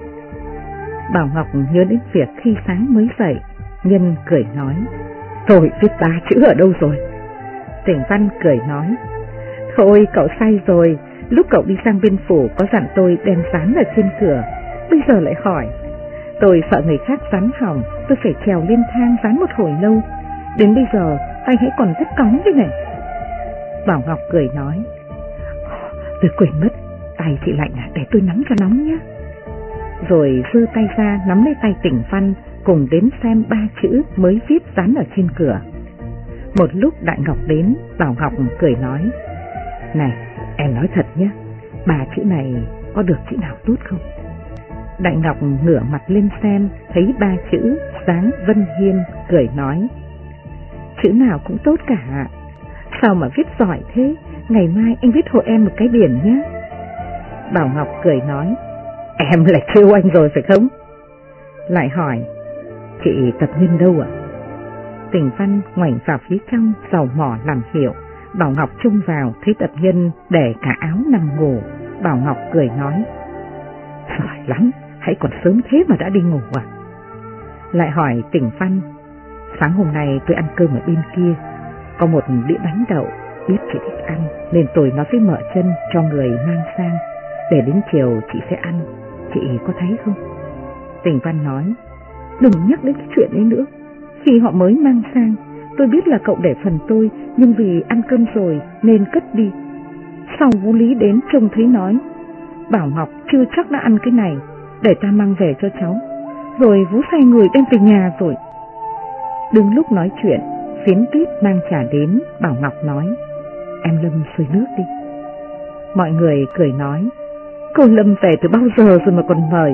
Bảo Ngọc nhớ đến việc khi sáng mới dậy, Nhân cười nói, tôi viết 3 chữ ở đâu rồi? Tỉnh Văn cười nói, thôi cậu sai rồi, lúc cậu đi sang bên phủ có dặn tôi đem dán ở trên cửa, bây giờ lại hỏi. Tôi sợ người khác dán hỏng, tôi phải trèo lên thang dán một hồi lâu, đến bây giờ tay hãy còn rất cóng thế này. Bảo Ngọc cười nói, tôi quên mất, tay chị lạnh à, để tôi nắm cho nóng nhé. Rồi giơ tay ra nắm lấy tay Tỉnh Văn, cùng đến xem 3 chữ mới viết dán ở trên cửa. Một lúc Đại Ngọc đến, Bảo Ngọc cười nói, này em nói thật nhé, 3 chữ này có được chữ nào tốt không? Đại Ngọc ngửa mặt lên xem, thấy 3 chữ dáng Vân Hiên, cười nói, chữ nào cũng tốt cả. Sao mà viết giỏi thế, ngày mai anh viết hộ em một cái biển nhé. Bảo Ngọc cười nói, em lại trêu anh rồi phải không? Lại hỏi, chị Tập Nhân đâu ạ? Tỉnh Văn ngoảnh vào phía trong, dầu mỏ làm hiệu. Bảo Ngọc trông vào thấy Tập Nhân để cả áo nằm ngủ. Bảo Ngọc cười nói, giỏi lắm, hãy còn sớm thế mà đã đi ngủ à? Lại hỏi Tỉnh Văn, sáng hôm nay tôi ăn cơm ở bên kia, có một đĩa bánh đậu, biết chị thích ăn nên tôi nói với mợ chân cho người mang sang, để đến chiều chị sẽ ăn, chị có thấy không? Tỉnh Văn nói, đừng nhắc đến cái chuyện ấy nữa, khi họ mới mang sang, tôi biết là cậu để phần tôi, nhưng vì ăn cơm rồi nên cất đi. Sau Vũ Lý đến trông thấy nói, Bảo Ngọc chưa chắc đã ăn cái này, để ta mang về cho cháu. Rồi Vũ sai người đem về nhà rồi. Đứng lúc nói chuyện, Phiến Tuyết mang trà đến. Bảo Ngọc nói, em Lâm xơi nước đi. Mọi người cười nói, cô Lâm về từ bao giờ rồi mà còn mời.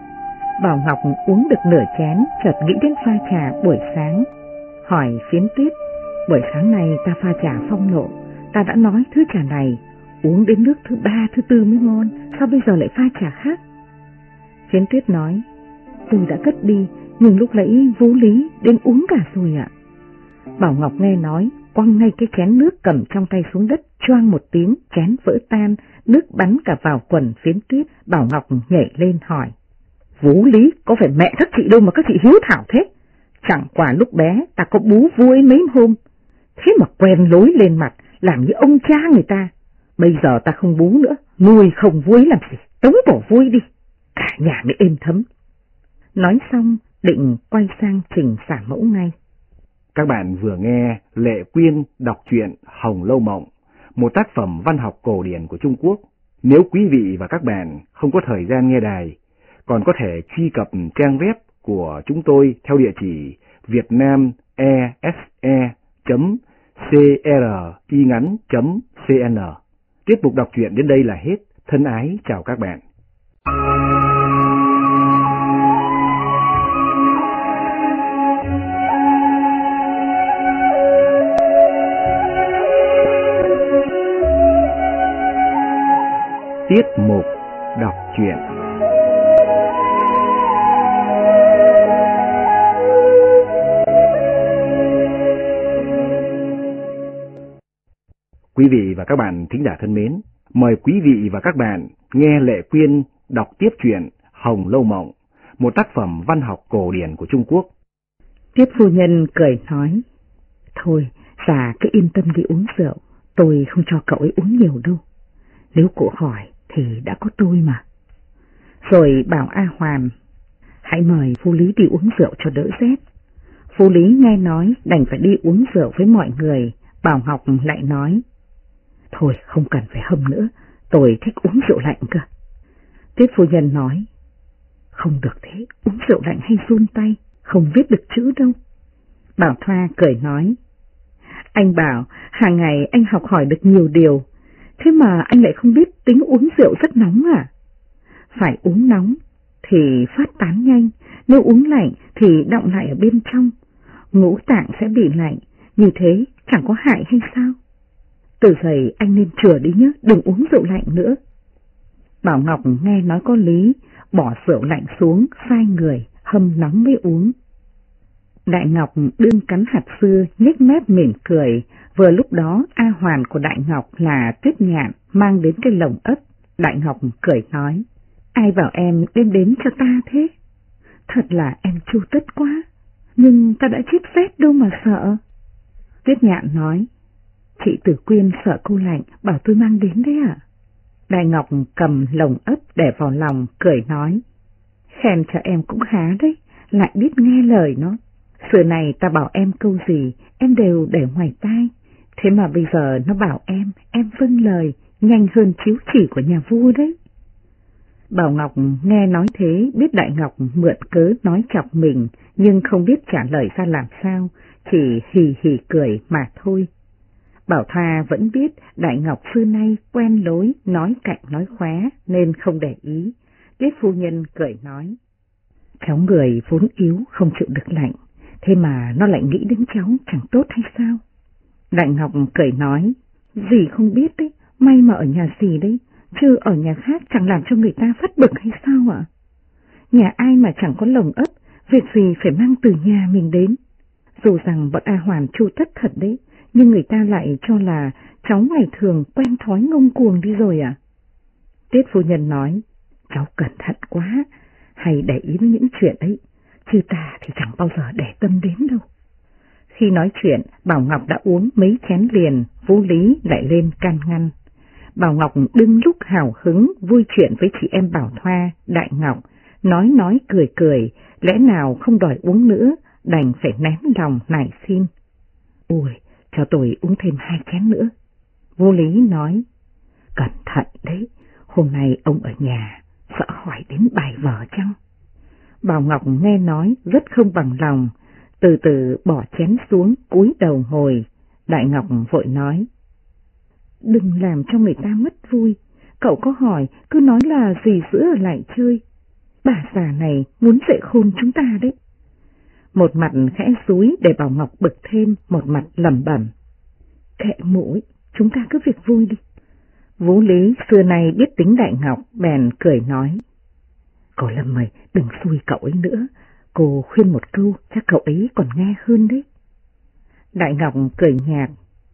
Bảo Ngọc uống được nửa chén, chợt nghĩ đến pha trà buổi sáng, hỏi Phiến Tuyết, buổi sáng này ta pha trà Phong Lộ, ta đã nói thứ trà này uống đến nước thứ 3, thứ 4 mới ngon, sao bây giờ lại pha trà khác? Phiến Tuyết nói, tôi đã cất đi, Nhưng lúc nãy Vũ Lý đến uống cả rồi ạ. Bảo Ngọc nghe nói, quăng ngay cái chén nước cầm trong tay xuống đất, choang một tiếng, chén vỡ tan, nước bắn cả vào quần Phiến Tuyết. Bảo Ngọc nhảy lên hỏi, Vũ Lý, có phải mẹ các chị đâu mà các chị hiếu thảo thế? Chẳng qua lúc bé ta có bú vui mấy hôm, thế mà quen lối lên mặt, làm như ông cha người ta. Bây giờ ta không bú nữa, nuôi không vui làm gì, tống cổ vui đi, cả nhà mới êm thấm. Nói xong, định quay sang trình xả mẫu ngay. Các bạn vừa nghe Lệ Quyên đọc truyện Hồng Lâu Mộng, một tác phẩm văn học cổ điển của Trung Quốc. Nếu quý vị và các bạn không có thời gian nghe đài, còn có thể truy cập trang web của chúng tôi theo địa chỉ vietnamese.cringắn.cn. Tiết mục đọc truyện đến đây là hết. Thân ái chào các bạn. Tiết mục đọc truyện. Quý vị và các bạn thính giả thân mến, mời quý vị và các bạn nghe Lệ Quyên đọc tiếp truyện Hồng Lâu Mộng, một tác phẩm văn học cổ điển của Trung Quốc. Tiếp phu nhân cười nói, thôi, già cứ yên tâm đi uống rượu, tôi không cho cậu ấy uống nhiều đâu. Nếu cụ hỏi thì đã có tôi mà. Rồi bảo A Hoàn, hãy mời Phu Lý đi uống rượu cho đỡ rét. Phu Lý nghe nói đành phải đi uống rượu với mọi người. Bảo Ngọc lại nói, thôi không cần phải hâm nữa, tôi thích uống rượu lạnh cơ. Tiết phu nhân nói, không được thế, uống rượu lạnh hay run tay, không viết được chữ đâu. Bảo Thoa cười nói, anh bảo hàng ngày anh học hỏi được nhiều điều, thế mà anh lại không biết tính uống rượu rất nóng à? Phải uống nóng thì phát tán nhanh, nếu uống lạnh thì đọng lại ở bên trong, ngũ tạng sẽ bị lạnh, như thế chẳng có hại hay sao? Từ giày anh nên chừa đi nhé, đừng uống rượu lạnh nữa. Bảo Ngọc nghe nói có lý, bỏ rượu lạnh xuống, sai người, hâm nóng mới uống. Đại Ngọc đương cắn hạt dưa, nhếch mép mỉm cười. Vừa lúc đó A Hoàn của Đại Ngọc là Tuyết Nhạn mang đến cái lồng ấp. Đại Ngọc cười nói, ai bảo em đem đến cho ta thế? Thật là em chu tất quá, nhưng ta đã chết rét đâu mà sợ. Tuyết Nhạn nói, chị Tử Quyên sợ cô lạnh, bảo tôi mang đến đấy ạ. Đại Ngọc cầm lồng ấp để vào lòng, cười nói, khen cho em cũng khá đấy, lại biết nghe lời nó. Xưa này ta bảo em câu gì, em đều để ngoài tai, thế mà bây giờ nó bảo em vâng lời, nhanh hơn chiếu chỉ của nhà vua đấy. Bảo Ngọc nghe nói thế, biết Đại Ngọc mượn cớ nói chọc mình, nhưng không biết trả lời ra làm sao, chỉ hì hì cười mà thôi. Bảo Thoa vẫn biết Đại Ngọc xưa nay quen lối nói cạnh nói khóe nên không để ý. Tiết phu nhân cười nói, cháu người vốn yếu không chịu được lạnh, thế mà nó lại nghĩ đến cháu chẳng tốt hay sao? Đại Ngọc cười nói, dì không biết đấy, may mà ở nhà dì đấy, chứ ở nhà khác chẳng làm cho người ta phát bực hay sao ạ? Nhà ai mà chẳng có lồng ấp, việc gì phải mang từ nhà mình đến. Dù rằng bọn A Hoàn chu tất thật đấy, nhưng người ta lại cho là cháu ngày thường quen thói ngông cuồng đi rồi à? Tiết phu nhân nói, cháu cẩn thận quá, hay để ý với những chuyện ấy, chứ ta thì chẳng bao giờ để tâm đến đâu. Khi nói chuyện, Bảo Ngọc đã uống mấy chén liền, Vũ Lý lại lên can ngăn. Bảo Ngọc đương lúc hào hứng vui chuyện với chị em Bảo Thoa, Đại Ngọc, nói cười, lẽ nào không đòi uống nữa, đành phải nén lòng nài xin. Ôi, cho tôi uống thêm 2 chén nữa. Vô Lý nói, cẩn thận đấy, hôm nay ông ở nhà, sợ hỏi đến bài vở chăng? Bảo Ngọc nghe nói rất không bằng lòng, từ từ bỏ chén xuống, cúi đầu ngồi. Đại Ngọc vội nói, đừng làm cho người ta mất vui, cậu có hỏi cứ nói là dì giữ ở lại chơi, bà già này muốn dạy khôn chúng ta đấy. Một mặt khẽ dúi để Bảo Ngọc bực thêm, một mặt lẩm bẩm, kệ mũi, chúng ta cứ việc vui đi. Vũ Lý xưa nay biết tính Đại Ngọc, bèn cười nói, cô Lâm ơi, đừng xui cậu ấy nữa, Cô khuyên một câu chắc cậu ấy còn nghe hơn đấy. Đại Ngọc cười nhạt.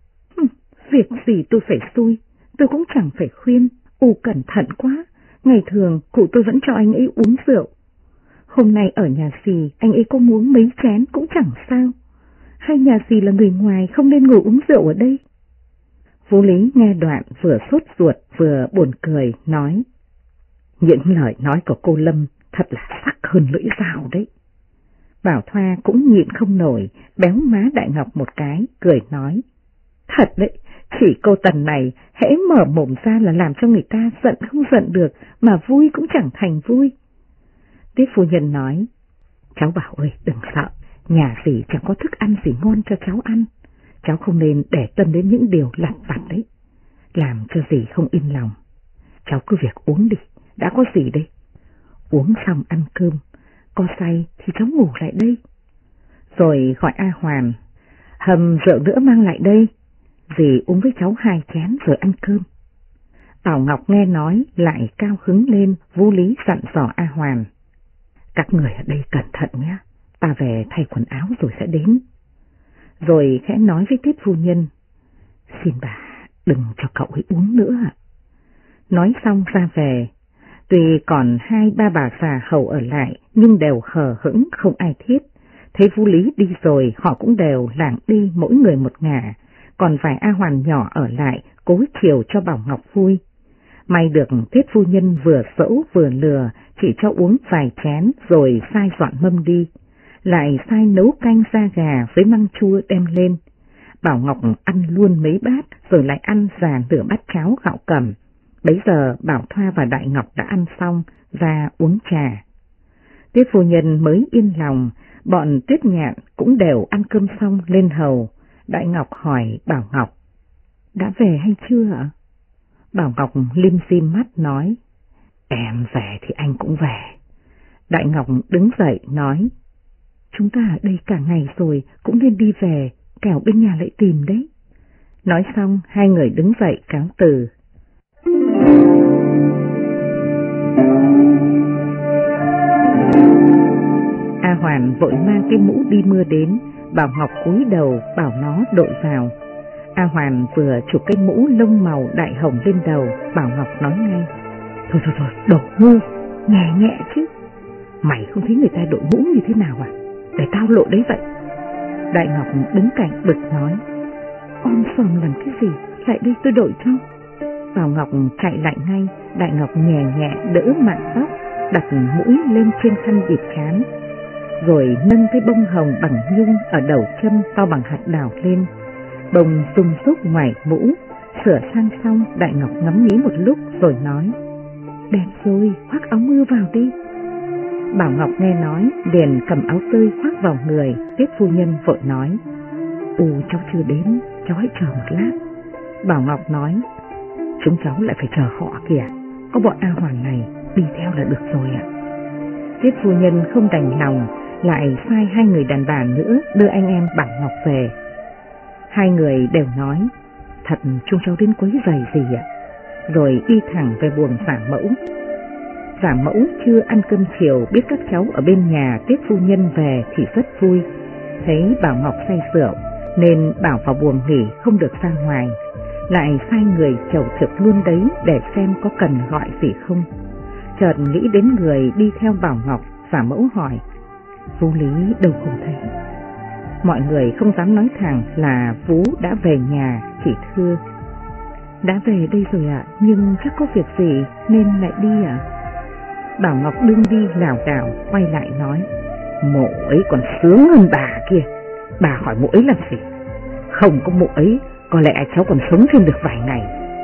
Việc gì tôi phải xui, tôi cũng chẳng phải khuyên, cẩn thận quá. Ngày thường cụ tôi vẫn cho anh ấy uống rượu. Hôm nay ở nhà dì anh ấy có muốn mấy chén cũng chẳng sao. Hay nhà dì là người ngoài không nên ngồi uống rượu ở đây? Vô Lý nghe đoạn vừa sốt ruột vừa buồn cười nói. Những lời nói của cô Lâm thật là sắc hơn lưỡi dao đấy. Bảo Thoa cũng nhịn không nổi, béo má Đại Ngọc một cái, cười nói. Thật đấy, chỉ cô Tần này hễ mở mồm ra là làm cho người ta giận không giận được, mà vui cũng chẳng thành vui. Tiết phu nhân nói. Cháu Bảo ơi, đừng sợ, nhà dì chẳng có thức ăn gì ngon cho cháu ăn. Cháu không nên để tâm đến những điều lặt vặt đấy, làm cho dì không yên lòng. Cháu cứ việc uống đi, đã có gì đây? Uống xong ăn cơm, có say thì cháu ngủ lại đây. Rồi gọi A Hoàn, hầm rượu nữa mang lại đây, dì uống với cháu 2 chén rồi ăn cơm. Bảo Ngọc nghe nói lại cao hứng lên, vô lý dặn dò A Hoàn. Các người ở đây cẩn thận nhé, ta về thay quần áo rồi sẽ đến. Rồi khẽ nói với Tiết phu nhân, xin bà đừng cho cậu ấy uống nữa. Nói xong ra về, tuy còn 2-3 bà già hầu ở lại nhưng đều hờ hững không ai thiết. Thấy Vô Lý đi rồi họ cũng đều lảng đi mỗi người một ngả, còn vài A Hoàn nhỏ ở lại cố chiều cho Bảo Ngọc vui. May được Tiết phu nhân vừa dỗ vừa lừa, chỉ cho uống vài chén rồi sai dọn mâm đi, lại sai nấu canh da gà với măng chua đem lên. Bảo Ngọc ăn luôn mấy bát rồi lại ăn già nửa bát cháo gạo cầm. Bấy giờ Bảo Thoa và Đại Ngọc đã ăn xong, ra uống trà. Tiết phu nhân mới yên lòng, bọn Tuyết Nhạn cũng đều ăn cơm xong lên hầu. Đại Ngọc hỏi Bảo Ngọc, đã về hay chưa ạ? Bảo Ngọc lim dim mắt nói, em về thì anh cũng về. Đại Ngọc đứng dậy nói, chúng ta ở đây cả ngày rồi cũng nên đi về, kẻo bên nhà lại tìm đấy. Nói xong hai người đứng dậy cáo từ. A Hoàn vội mang cái mũ đi mưa đến, Bảo Ngọc cúi đầu bảo nó đội vào. A Hoàn vừa chụp cái mũ lông màu đại hồng lên đầu, Bảo Ngọc nói ngay, thôi, đồ ngu, nhẹ nhẹ chứ. Mày không thấy người ta đội mũ như thế nào à? Để tao lộ đấy vậy. Đại Ngọc đứng cạnh bực nói, om sòm làm cái gì, lại đây tôi đội cho. Bảo Ngọc chạy lại ngay, Đại Ngọc nhẹ nhẹ đỡ mạn tóc, đặt mũi lên trên khăn bịt trán, rồi nâng cái bông hồng bằng nhung ở đầu châm to bằng hạt đào lên. Bông sung súc ngoài mũ, sửa sang xong Đại Ngọc ngắm nghía một lúc rồi nói, đẹp rồi, khoác áo mưa vào đi. Bảo Ngọc nghe nói liền cầm áo tơi khoác vào người. Tiết phu nhân vội nói, cháu chưa đến, cháu hãy chờ một lát. Bảo Ngọc nói, chúng cháu lại phải chờ họ kìa, có bọn A Hoàn này đi theo là được rồi ạ. Tiết phu nhân không đành lòng, lại sai 2 người đàn bà nữa đưa anh em Bảo Ngọc về. 2 người đều nói, thật chúng cháu đến quấy rầy gì ạ, rồi đi thẳng về buồng giả mẫu. Giả mẫu chưa ăn cơm chiều biết các cháu ở bên nhà Tiết phu nhân về thì rất vui. Thấy Bảo Ngọc say rượu nên bảo vào buồng nghỉ không được ra ngoài, lại sai người chầu thực luôn đấy để xem có cần gọi gì không. Chợt nghĩ đến người đi theo Bảo Ngọc, giả mẫu hỏi, Vô Lý đâu không thấy. Mọi người không dám nói thẳng là Vú đã về nhà, chỉ thưa, đã về đây rồi ạ, nhưng chắc có việc gì nên lại đi ạ. Bảo Ngọc đương đi lảo đảo quay lại nói, mộ ấy còn sướng hơn bà kia, bà hỏi mộ ấy làm gì? Không có mộ ấy, có lẽ cháu còn sống thêm được vài ngày.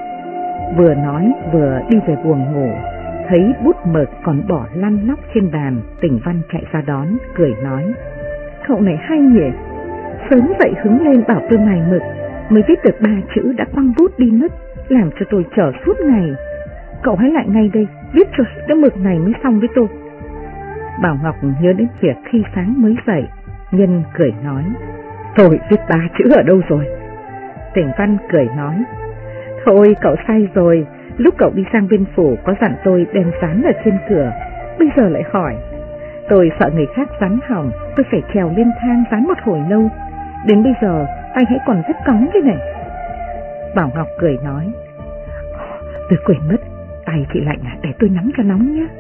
Vừa nói vừa đi về buồng ngủ, thấy bút mực còn bỏ lăn lóc trên bàn, Tỉnh Văn chạy ra đón, cười nói, cậu này hay nhỉ, sớm dậy hứng lên bảo tôi mài mực, mới viết được 3 chữ đã quăng bút đi mất, làm cho tôi chờ suốt ngày. Cậu hãy lại ngay đây, viết cho hết cái mực này mới xong với tôi. Bảo Ngọc nhớ đến việc khi sáng mới dậy, Nhân cười nói, tôi viết 3 chữ ở đâu rồi? Tỉnh Văn cười nói, thôi cậu sai rồi, lúc cậu đi sang bên phủ có dặn tôi đem dán ở trên cửa, bây giờ lại hỏi. Tôi sợ người khác rắn hỏng, tôi phải trèo lên thang rắn một hồi lâu. Đến bây giờ tay hãy còn rất cóng thế này. Bảo Ngọc cười nói, tôi quên mất, tay chị lạnh à, để tôi nắm cho nóng nhé.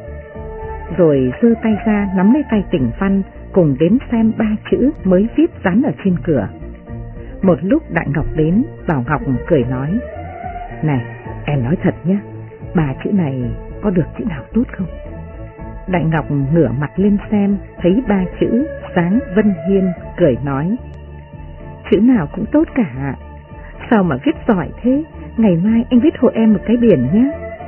Rồi giơ tay ra nắm lấy tay Tỉnh Văn cùng đến xem 3 chữ mới viết dán ở trên cửa. Một lúc Đại Ngọc đến, Bảo Ngọc cười nói, này, em nói thật nhé, 3 chữ này có được chữ nào tốt không? Đại Ngọc ngửa mặt lên xem, thấy 3 chữ Sáng Vân Hiên, cười nói, chữ nào cũng tốt cả. Sao mà viết giỏi thế, ngày mai anh viết hộ em một cái biển nhé.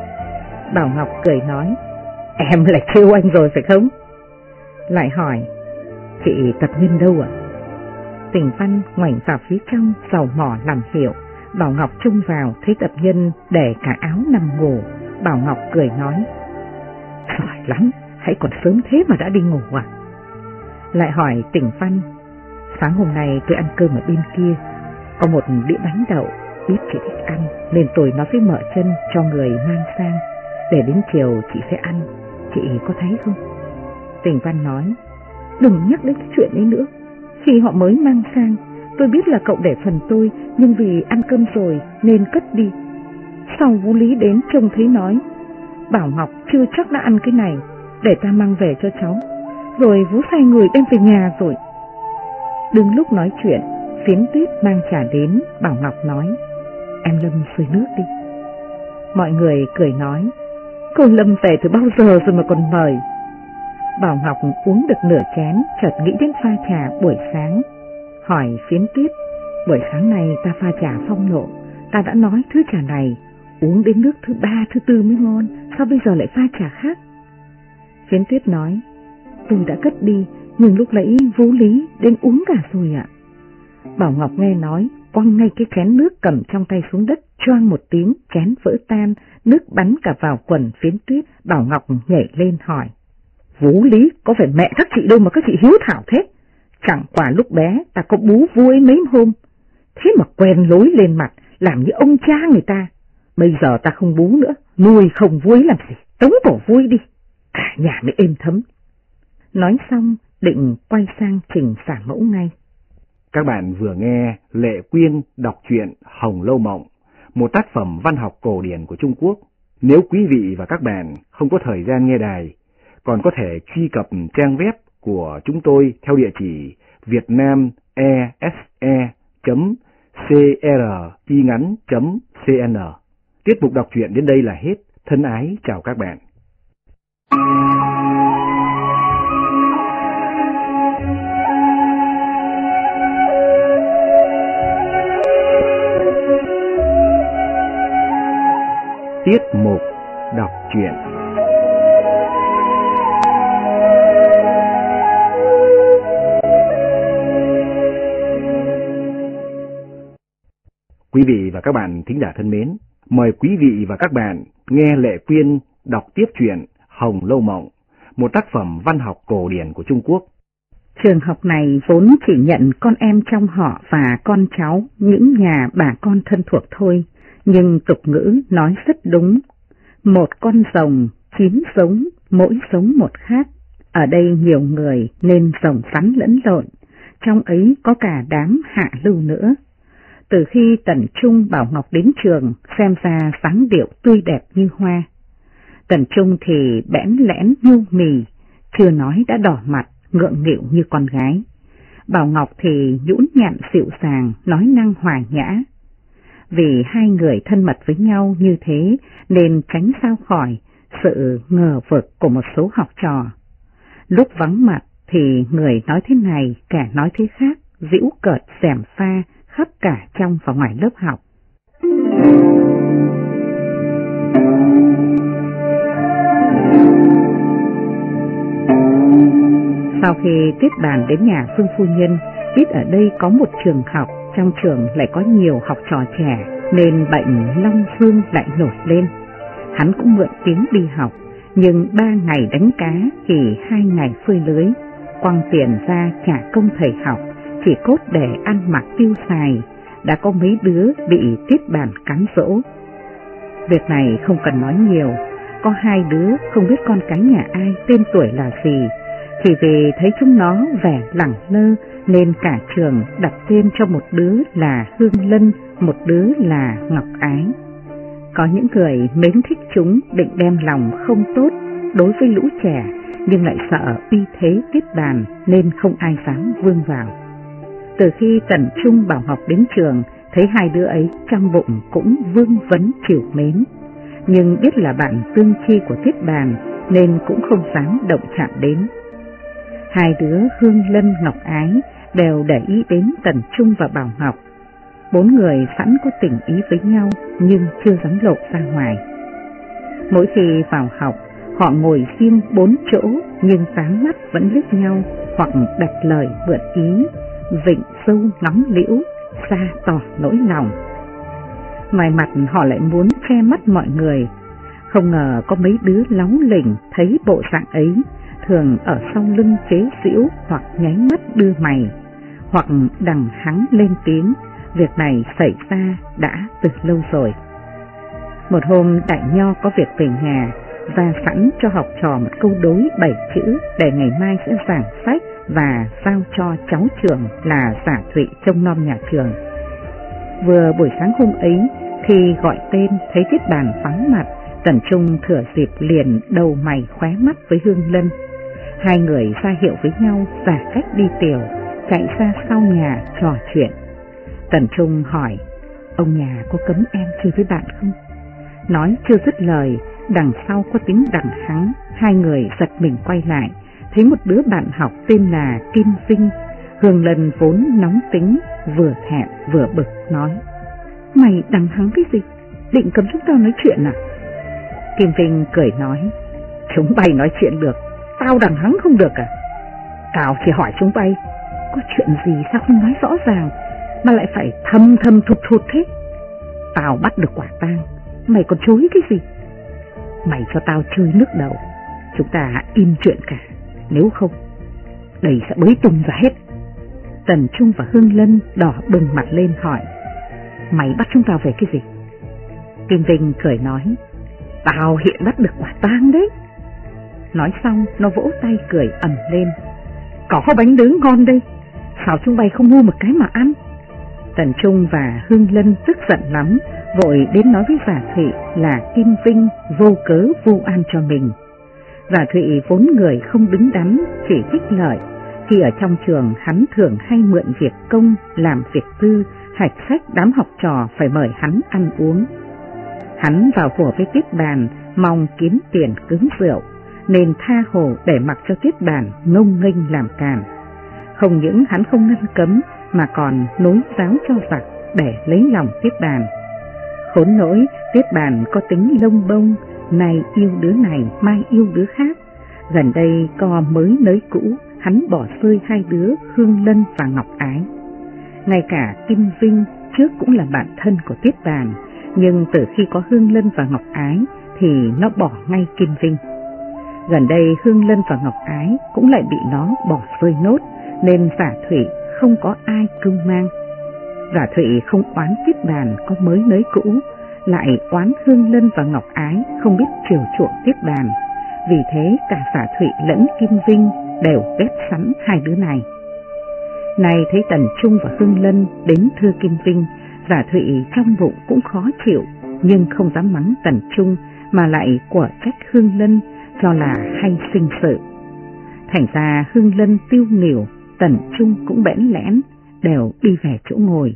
Bảo Ngọc cười nói, em lại trêu anh rồi phải không? Lại hỏi, chị Tập Nhân đâu ạ? Tỉnh Văn ngoảnh vào phía trong, sầu mỏ làm hiểu. Bảo Ngọc trông vào thấy Tập Nhân để cả áo nằm ngủ. Bảo Ngọc cười nói, giỏi lắm, hãy còn sớm thế mà đã đi ngủ à? Lại hỏi Tỉnh Văn, sáng hôm nay tôi ăn cơm ở bên kia, có một đĩa bánh đậu, biết chị thích ăn nên tôi nói với Mợ Chân cho người mang sang, để đến chiều chị sẽ ăn, chị có thấy không? Tỉnh Văn nói, đừng nhắc đến cái chuyện ấy nữa, khi họ mới mang sang, tôi biết là cậu để phần tôi, nhưng vì ăn cơm rồi nên cất đi. Sau Vũ Lý đến trông thấy nói, Bảo Ngọc chưa chắc đã ăn cái này, để ta mang về cho cháu. Rồi Vũ sai người đem về nhà rồi. Đừng lúc nói chuyện, Phiến Tuyết mang trà đến. Bảo Ngọc nói, em Lâm xơi nước đi. Mọi người cười nói, cô Lâm về từ bao giờ rồi mà còn mời. Bảo Ngọc uống được nửa chén, chợt nghĩ đến pha trà buổi sáng, hỏi Phiến Tuyết, buổi sáng này ta pha trà Phong Nộ, ta đã nói thứ trà này uống đến nước thứ 3, thứ 4 mới ngon, sao bây giờ lại pha trà khác? Phiến Tuyết nói, tôi đã cất đi, nhưng lúc nãy Vũ Lý đến uống cả rồi ạ. Bảo Ngọc nghe nói, quăng ngay cái chén nước cầm trong tay xuống đất, choang một tiếng, chén vỡ tan, nước bắn cả vào quần Phiến Tuyết. Bảo Ngọc nhảy lên hỏi, Vũ Lý có phải mẹ các chị đâu mà các chị hiếu thảo thế? Chẳng qua lúc bé ta có bú vui mấy hôm, thế mà quen lối lên mặt, làm như ông cha người ta. Bây giờ ta không bú nữa, nuôi không vui làm gì, tống cổ vui đi, cả nhà mới êm thấm. Nói xong định quay sang Trình xả mẫu ngay. Các bạn vừa nghe Lệ Quyên đọc truyện Hồng Lâu Mộng, một tác phẩm văn học cổ điển của Trung Quốc. Nếu quý vị và các bạn không có thời gian nghe đài, còn có thể truy cập trang web của chúng tôi theo địa chỉ vietnamese.cringắn.cn. Tiết mục đọc truyện đến đây là hết. Thân ái chào các bạn. Tiết mục đọc truyện. Quý vị và các bạn thính giả thân mến, mời quý vị và các bạn nghe Lệ Quyên đọc tiếp truyện Hồng Lâu Mộng, một tác phẩm văn học cổ điển của Trung Quốc. Trường học này vốn chỉ nhận con em trong họ và con cháu, những nhà bà con thân thuộc thôi, nhưng tục ngữ nói rất đúng. Một con rồng, 9 giống, mỗi giống một khác. Ở đây nhiều người nên rồng rắn lẫn lộn, trong ấy có cả đám hạ lưu nữa. Từ khi Tần Trung Bảo Ngọc đến trường, xem ra dáng điệu tươi đẹp như hoa. Tần Trung thì bẽn lẽn nhu mì, chưa nói đã đỏ mặt, ngượng nghịu như con gái. Bảo Ngọc thì nhũn nhặn dịu dàng, nói năng hòa nhã. Vì hai người thân mật với nhau như thế nên tránh sao khỏi sự ngờ vực của một số học trò. Lúc vắng mặt thì người nói thế này, kẻ nói thế khác, giễu cợt gièm pha khắp cả trong và ngoài lớp học. Sau khi tiếp bàn đến nhà Phương phu nhân, biết ở đây có một trường học, trong trường lại có nhiều học trò trẻ nên bệnh long dương lại nổi lên. Hắn cũng mượn tiếng đi học, nhưng 3 ngày đánh cá thì 2 ngày phơi lưới, quăng tiền ra trả công thầy học, chỉ cốt để ăn mặc tiêu xài. Đã có mấy đứa bị tiết bàn cám dỗ. Việc này không cần nói nhiều, có 2 đứa không biết con cái nhà ai, tên tuổi là gì, Chỉ vì thấy chúng nó vẻ lẳng lơ nên cả trường đặt tên cho một đứa là Hương Lân, một đứa là Ngọc Ái. Có những người mến thích chúng định đem lòng không tốt đối với lũ trẻ, nhưng lại sợ uy thế Tiết Bàn nên không ai dám vươn vào. Từ khi Tần Trung Bảo Ngọc đến trường, thấy hai đứa ấy trong bụng cũng vương vấn trìu mến, nhưng biết là bạn tương chi của Tiết Bàn nên cũng không dám động chạm đến. Hai đứa Hương Lân, Ngọc Ái đều để ý đến Tần Trung và Bảo Ngọc. Bốn người sẵn có tình ý với nhau nhưng chưa dám lộ ra ngoài. Mỗi khi vào học, họ ngồi riêng 4 chỗ nhưng sáng mắt vẫn liếc nhau hoặc đặt lời mượn ý, vịnh sâu ngắm liễu, ra tỏ nỗi lòng. Ngoài mặt họ lại muốn che mắt mọi người. Không ngờ có mấy đứa láu lỉnh thấy bộ dạng ấy, thường ở sau lưng chế giễu hoặc nháy mắt đưa mày, hoặc đằng hắng lên tiếng. Việc này xảy ra đã từ lâu rồi. Một hôm Đại Nho có việc về nhà và sẵn cho học trò một câu đối 7 chữ để ngày mai sẽ giảng sách và giao cho cháu trưởng là Giả Thụy trông nom nhà trường. Vừa buổi sáng hôm ấy, khi gọi tên thấy Tiết Bàn vắng mặt, Tần Trung thừa dịp liền đầu mày khóe mắt với Hương Lân. Hai người ra hiệu với nhau và cách đi tiểu, chạy ra sau nhà trò chuyện. Tần Trung hỏi, ông nhà có cấm em chơi với bạn không? Nói chưa dứt lời, đằng sau có tiếng đằng hắng, hai người giật mình quay lại, thấy một đứa bạn học tên là Kim Vinh. Hương Lân vốn nóng tính, vừa thẹn vừa bực nói, mày đằng hắng cái gì? Định cấm chúng tao nói chuyện à? Kim Vinh cười nói, chúng bay nói chuyện được, tao đằng hắng không được à? Tao chỉ hỏi chúng bay, có chuyện gì sao không nói rõ ràng mà lại phải thầm thầm thụt thụt thế? Tao bắt được quả tang, mày còn chối cái gì? Mày cho tao chơi nước đầu, chúng ta im chuyện cả, nếu không đây sẽ bới tung ra hết. Tần Trung và Hương Lân đỏ bừng mặt lên hỏi, mày bắt chúng tao về cái gì? Kim Vinh cười nói, tao hiện bắt được quả tang đấy. Nói xong nó vỗ tay cười ầm lên, có bánh nướng ngon đây, sao chúng bay không mua một cái mà ăn? Tần Trung và Hương Lân tức giận lắm, vội đến nói với Giả Thụy là Kim Vinh vô cớ vu oan cho mình. Giả Thụy vốn người không đứng đắn, chỉ thích lợi. Khi ở trong trường hắn thường hay mượn việc công làm việc tư, hạch sách đám học trò phải mời hắn ăn uống. Hắn vào hùa với Tiết Bàn mong kiếm tiền cứng rượu, nên tha hồ để mặc cho Tiết Bàn ngông nghênh làm càn. Không những hắn không ngăn cấm mà còn nối giáo cho giặc để lấy lòng Tiết Bàn. Khốn nỗi Tiết Bàn có tính lông bông, nay yêu đứa này mai yêu đứa khác. Gần đây co mới nới cũ, hắn bỏ rơi hai đứa Hương Lân và Ngọc Ái. Ngay cả Kim Vinh trước cũng là bạn thân của Tiết Bàn, nhưng từ khi có Hương Lân và Ngọc Ái thì nó bỏ ngay Kim Vinh. Gần đây Hương Lân và Ngọc Ái cũng lại bị nó bỏ rơi nốt, nên Giả Thụy không có ai cưu mang. Giả Thụy không oán Tiết Bàn có mới nới cũ, lại oán Hương Lân và Ngọc Ái không biết chiều chuộng Tiết Bàn. Vì thế cả Giả Thụy lẫn Kim Vinh đều ghét sẵn hai đứa này. Này thấy Tần Trung và Hương Lân đến thưa Kim Vinh, Giả Thụy trong bụng cũng khó chịu, nhưng không dám mắng Tần Trung mà lại của trách Hương Lân cho là hay sinh sự. Thành ra Hương Lân tiêu nghỉu, Tần Trung cũng bẽn lẽn, đều đi về chỗ ngồi.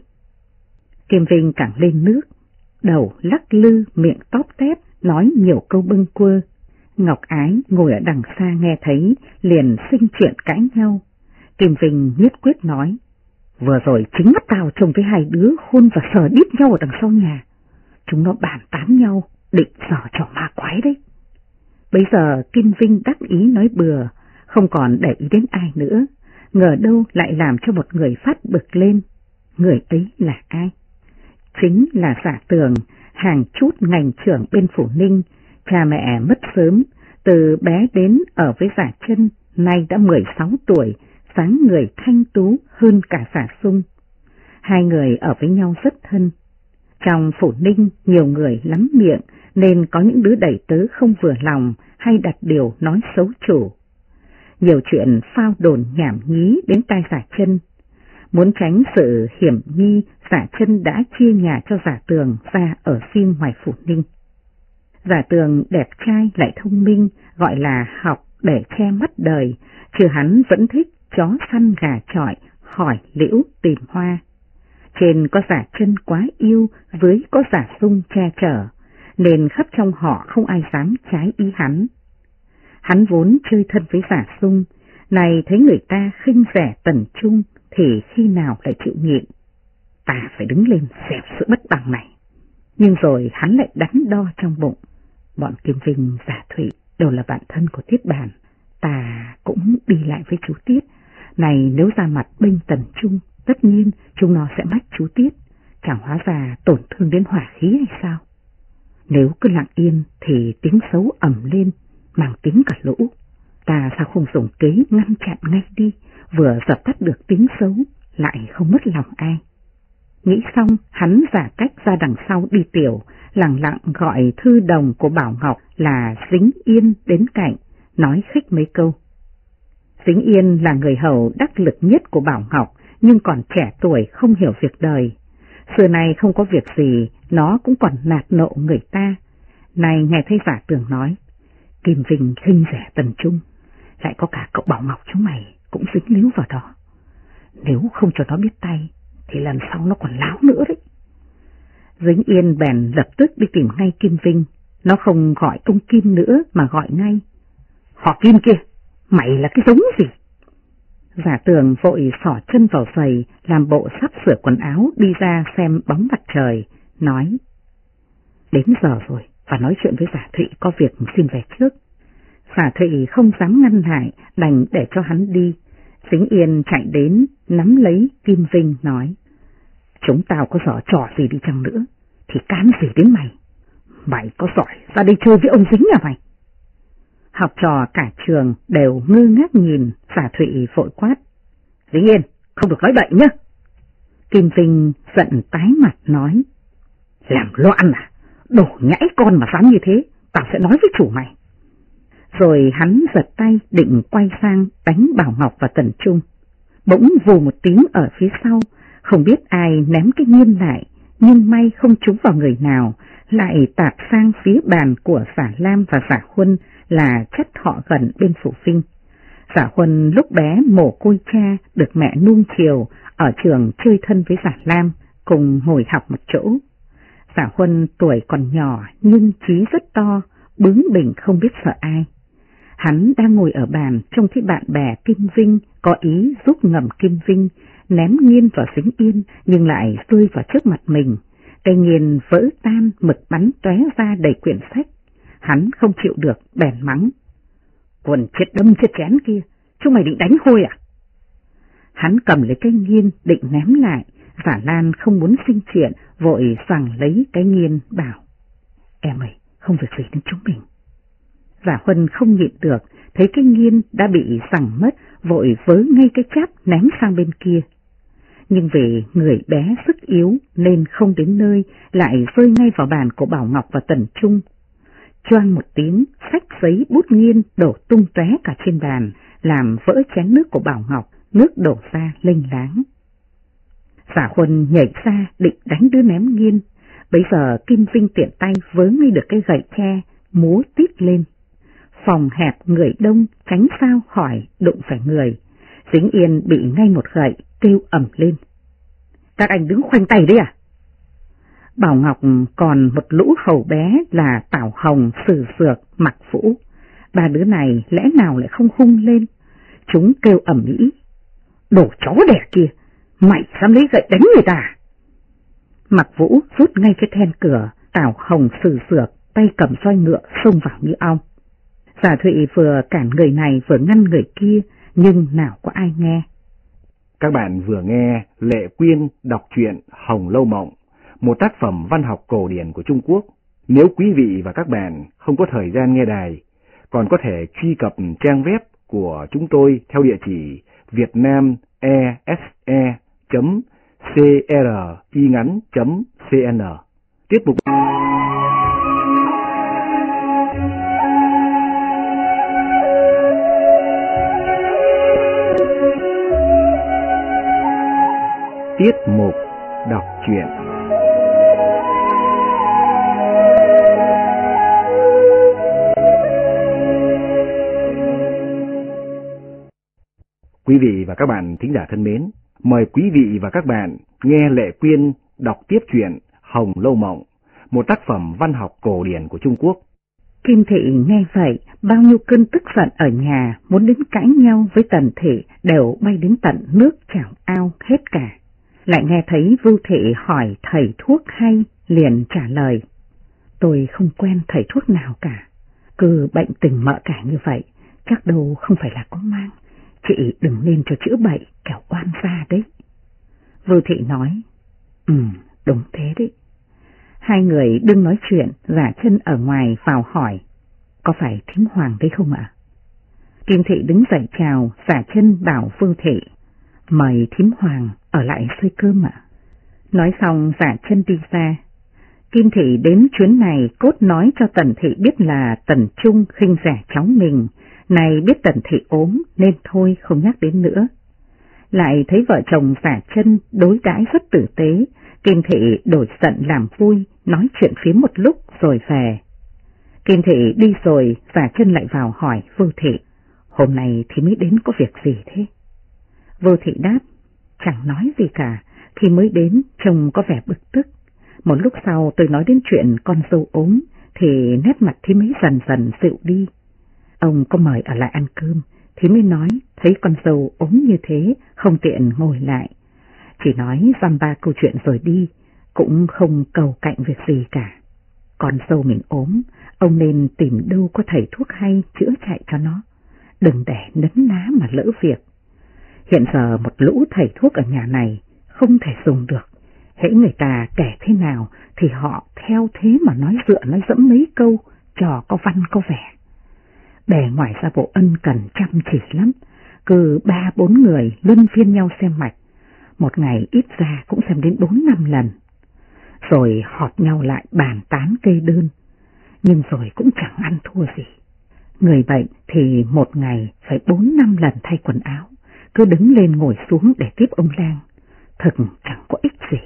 Kim Vinh càng lên nước, đầu lắc lư, miệng tóp tép, nói nhiều câu bâng quơ. Ngọc Ái ngồi ở đằng xa nghe thấy, liền sinh chuyện cãi nhau. Kim Vinh nhất quyết nói, vừa rồi chính mắt tao trông thấy hai đứa hôn và sờ đít nhau ở đằng sau nhà. Chúng nó bàn tán nhau, định giở trò ma quái đấy. Bây giờ Kim Vinh đắc ý nói bừa, không còn để ý đến ai nữa. Ngờ đâu lại làm cho một người phát bực lên. Người ấy là ai? Chính là Giả Tường, hàng chút ngành trưởng bên Phủ Ninh. Cha mẹ mất sớm, từ bé đến ở với Giả Chân, nay đã 16 tuổi, dáng người thanh tú hơn cả Giả Sung. Hai người ở với nhau rất thân. Trong Phủ Ninh nhiều người lắm miệng, nên có những đứa đầy tớ không vừa lòng hay đặt điều nói xấu chủ. nhiều chuyện phao đồn nhảm nhí đến tai Giả Chân. Muốn tránh sự hiểm nghi, Giả Chân đã chia nhà cho Giả Tường ra ở riêng ngoài Phủ Ninh. Giả Tường đẹp trai lại thông minh, gọi là học để che mắt đời, chứ hắn vẫn thích chó săn gà chọi, hỏi liễu tìm hoa. Trên có Giả Chân quá yêu, dưới có Giả Sung che chở, nên khắp trong họ không ai dám trái ý hắn. Hắn vốn chơi thân với Giả Sung, này thấy người ta khinh rẻ Tần Trung thì khi nào lại chịu nhịn. Ta phải đứng lên dẹp sự bất bằng này. Nhưng rồi hắn lại đắn đo trong bụng. Bọn Kim Vinh, Giả Thụy đều là bạn thân của Tiết Bàn, ta cũng đi lại với chú Tiết. Này nếu ra mặt bênh Tần Trung, tất nhiên chúng nó sẽ mách chú Tiết, chẳng hóa ra tổn thương đến hỏa khí hay sao? Nếu cứ lặng yên thì tiếng xấu ầm lên, mang tiếng cả lũ. Ta sao không dùng kế ngăn chặn ngay đi, vừa dập tắt được tiếng xấu, lại không mất lòng ai. Nghĩ xong, hắn giả cách ra đằng sau đi tiểu, lặng lặng gọi thư đồng của Bảo Ngọc là Dính Yên đến cạnh, nói khích mấy câu. Dính Yên là người hầu đắc lực nhất của Bảo Ngọc, nhưng còn trẻ tuổi không hiểu việc đời. Xưa nay không có việc gì, nó cũng còn nạt nộ người ta. Này nghe thấy Giả Tường nói, Kim Vinh khinh rẻ Tần Trung, lại có cả cậu Bảo Ngọc chúng mày cũng dính líu vào đó. Nếu không cho nó biết tay, thì lần sau nó còn láo nữa đấy. Dính Yên bèn lập tức đi tìm ngay Kim Vinh, nó không gọi ông Kim nữa mà gọi ngay. Họ Kim kia, mày là cái giống gì? Giả Tường vội xỏ chân vào giày, làm bộ sắp sửa quần áo đi ra xem bóng mặt trời, nói. Đến giờ rồi, và nói chuyện với Giả Thụy có việc xin về trước. Giả Thụy không dám ngăn lại, đành để cho hắn đi. Dính Yên chạy đến, nắm lấy Kim Vinh nói. Chúng tao có giở trò gì đi chăng nữa, thì cán gì đến mày? Mày có giỏi ra đây chơi với ông Dính nhà mày? Học trò cả trường đều ngơ ngác nhìn, Giả Thụy vội quát. Dính Yên, không được nói bậy nhá. Kim Vinh giận tái mặt nói. Làm loạn à? Đổ nhãi con mà dám như thế, tao sẽ nói với chủ mày. Rồi hắn giật tay định quay sang đánh Bảo Ngọc và Tần Trung. Bỗng vù một tiếng ở phía sau, không biết ai ném cái nghiên lại, nhưng may không trúng vào người nào, lại tạt sang phía bàn của Giả Lam và Giả Huân là chất họ gần bên Phủ Vinh. Giả Huân lúc bé mồ côi cha, được mẹ nuông chiều, ở trường chơi thân với Giả Lam, cùng ngồi học một chỗ. Giả Huân tuổi còn nhỏ nhưng trí rất to, bướng bỉnh không biết sợ ai. Hắn đang ngồi ở bàn trông thấy bạn bè Kim Vinh có ý giúp ngầm Kim Vinh, ném nghiên vào Dính Yên nhưng lại rơi vào trước mặt mình. Cây nghiên vỡ tan, mực bắn tóe ra đầy quyển sách. Hắn không chịu được, bèn mắng. Quần chết đâm chết chén kia, chúng mày định đánh hôi à? Hắn cầm lấy cây nghiên định ném lại. Giả Lan không muốn sinh chuyện, vội xoàng lấy cái nghiên bảo. Em ơi, không việc gì đến chúng mình. Giả Huân không nhịn được, thấy cái nghiên đã bị giằng mất, vội vớ ngay cái cháp ném sang bên kia. Nhưng vì người bé sức yếu nên không đến nơi, lại rơi ngay vào bàn của Bảo Ngọc và Tần Trung. Choang một tiếng, sách giấy bút nghiên đổ tung tóe cả trên bàn, làm vỡ chén nước của Bảo Ngọc, nước đổ ra lênh láng. Giả Huân nhảy ra định đánh đứa ném nghiên, bấy giờ Kim Vinh tiện tay vớ ngay được cái gậy tre, múa tít lên. Phòng hẹp người đông, tránh sao khỏi đụng phải người. Dính Yên bị ngay một gậy, kêu ầm lên. Các anh đứng khoanh tay đấy à? Bảo Ngọc còn một lũ hầu bé là Tảo Hồng, Sử Dược, Mặc Vũ. Ba đứa này lẽ nào lại không hung lên? Chúng kêu ầm ĩ. Đồ chó đẻ kia, mày dám lấy gậy đánh người ta? Mặc Vũ rút ngay cái then cửa, Tảo Hồng, Sử Dược tay cầm roi ngựa xông vào như ong. Giả Thụy vừa cản người này vừa ngăn người kia, nhưng nào có ai nghe. Các bạn vừa nghe Lệ Quyên đọc truyện Hồng Lâu Mộng, một tác phẩm văn học cổ điển của Trung Quốc. Nếu quý vị và các bạn không có thời gian nghe đài, còn có thể truy cập trang web của chúng tôi theo địa chỉ vietnamese.cringắn.cn. Tiếp mục Tiết mục đọc truyện. Quý vị và các bạn thính giả thân mến, mời quý vị và các bạn nghe Lệ Quyên đọc tiếp truyện Hồng Lâu Mộng, một tác phẩm văn học cổ điển của Trung Quốc. Kim Thị nghe vậy, bao nhiêu cơn tức giận ở nhà muốn đến cãi nhau với Tần Thị đều bay đến tận nước chảo ao hết cả. Lại nghe thấy Vưu Thị hỏi thầy thuốc hay, liền trả lời: tôi không quen thầy thuốc nào cả, cứ bệnh tình mợ cả như vậy, chắc đâu không phải là có mang, chị đừng nên cho chữa bệnh, kẻo oan gia đấy. Vưu Thị nói: đúng thế đấy. Hai người đừng nói chuyện, Giả Chân ở ngoài vào hỏi: có phải thím Hoàng đấy không ạ? Kim Thị đứng dậy chào, Giả Chân bảo Vưu Thị: mời thím Hoàng ở lại xơi cơm ạ. Nói xong Giả Chân đi ra. Kim Thị đến chuyến này cốt nói cho Tần Thị biết là Tần Trung khinh rẻ cháu mình, này biết Tần Thị ốm nên thôi không nhắc đến nữa. Lại thấy vợ chồng Giả Chân đối đãi rất tử tế, Kim Thị đổi giận làm vui, nói chuyện phiếm một lúc rồi về. Kim Thị đi rồi, Giả Chân lại vào hỏi Vưu Thị: hôm nay thì mới đến có việc gì thế? Vưu Thị đáp: chẳng nói gì cả, thì mới đến trông có vẻ bực tức. Một lúc sau tôi nói đến chuyện con dâu ốm, thì nét mặt thì mới dần dần dịu đi. Ông có mời ở lại ăn cơm, thì mới nói thấy con dâu ốm như thế, không tiện ngồi lại. Chỉ nói dăm ba câu chuyện rồi đi, cũng không cầu cạnh việc gì cả. Con dâu mình ốm, ông nên tìm đâu có thầy thuốc hay chữa chạy cho nó, đừng để nấn ná mà lỡ việc. Hiện giờ một lũ thầy thuốc ở nhà này không thể dùng được, hễ người ta kể thế nào thì họ theo thế mà nói dựa nói dẫm mấy câu, trò có văn có vẻ. Bề ngoài ra bộ ân cần chăm chỉ lắm, cứ 3-4 người luân phiên nhau xem mạch, một ngày ít ra cũng xem đến 4-5 lần. Rồi họp nhau lại bàn tán kê đơn, nhưng rồi cũng chẳng ăn thua gì. Người bệnh thì một ngày phải 4-5 lần thay quần áo, cứ đứng lên ngồi xuống để tiếp ông lang, thật chẳng có ích gì.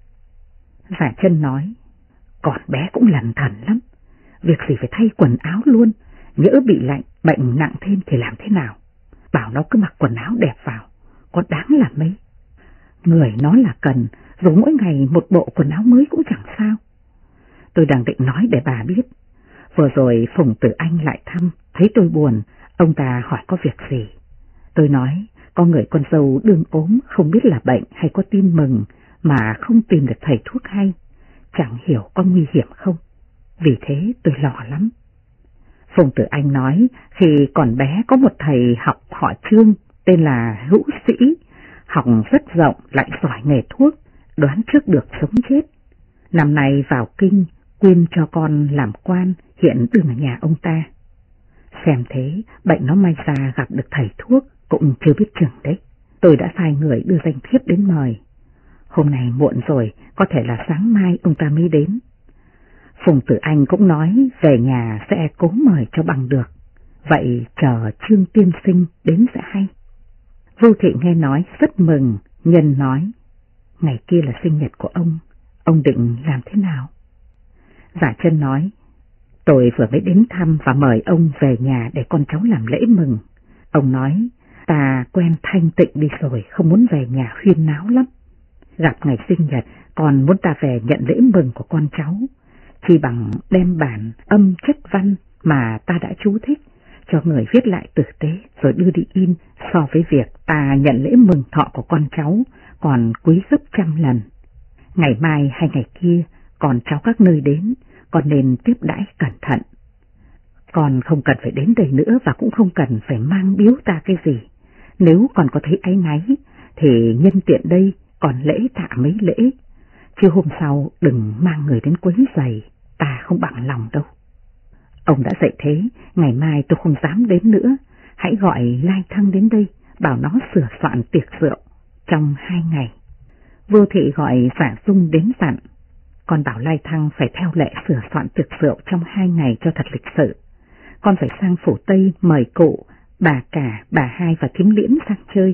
Giả Chân nói: con bé cũng lẩn thẩn lắm, việc gì phải thay quần áo luôn, nhỡ bị lạnh, bệnh nặng thêm thì làm thế nào? Bảo nó cứ mặc quần áo đẹp vào, có đáng là mấy. Người nó là cần, dùng mỗi ngày một bộ quần áo mới cũng chẳng sao. Tôi đang định nói để bà biết. Vừa rồi Phùng Tử Anh lại thăm, thấy tôi buồn, ông ta hỏi có việc gì. Tôi nói có người con dâu đương ốm, không biết là bệnh hay có tin mừng mà không tìm được thầy thuốc hay, chẳng hiểu có nguy hiểm không. Vì thế tôi lo lắm. Phùng Tử Anh nói khi còn bé có một thầy học họ Trương tên là Hữu Sĩ, học rất rộng lại giỏi nghề thuốc, đoán trước được sống chết. Năm nay vào kinh, quyên cho con làm quan, hiện đương ở nhà ông ta. Xem thế, bệnh nó may ra gặp được thầy thuốc cũng chưa biết chừng đấy. Tôi đã sai người đưa danh thiếp đến mời. Hôm nay muộn rồi, có thể là sáng mai ông ta mới đến. Phùng Tử Anh cũng nói về nhà sẽ cố mời cho bằng được. Vậy chờ Trương tiên sinh đến sẽ hay. Vưu Thị nghe nói rất mừng, nhân nói: ngày kia là sinh nhật của ông định làm thế nào? Giả Chân nói: tôi vừa mới đến thăm và mời ông về nhà để con cháu làm lễ mừng. Ông nói ta quen thanh tịnh đi rồi, không muốn về nhà huyên náo lắm. Gặp ngày sinh nhật còn muốn ta về nhận lễ mừng của con cháu, chỉ bằng đem bản âm chất văn mà ta đã chú thích cho người viết lại tử tế rồi đưa đi in, so với việc ta nhận lễ mừng thọ của con cháu còn quý gấp 100 lần. Ngày mai hay ngày kia còn cháu các nơi đến, con nên tiếp đãi cẩn thận. Con không cần phải đến đây nữa và cũng không cần phải mang biếu ta cái gì. Nếu còn có thấy áy náy thì nhân tiện đây còn lễ tạ mấy lễ, chứ hôm sau đừng mang người đến quấy rầy, ta không bằng lòng đâu. Ông đã dạy thế, ngày mai tôi không dám đến nữa, hãy gọi Lai Thăng đến đây, bảo nó sửa soạn tiệc rượu trong 2 ngày. Vưu Thị gọi Giả Dung đến dặn: con bảo Lai Thăng phải theo lệ sửa soạn tiệc rượu trong 2 ngày cho thật lịch sự. Con phải sang phủ Tây mời cụ, bà cả, bà hai và thím Liễn sang chơi.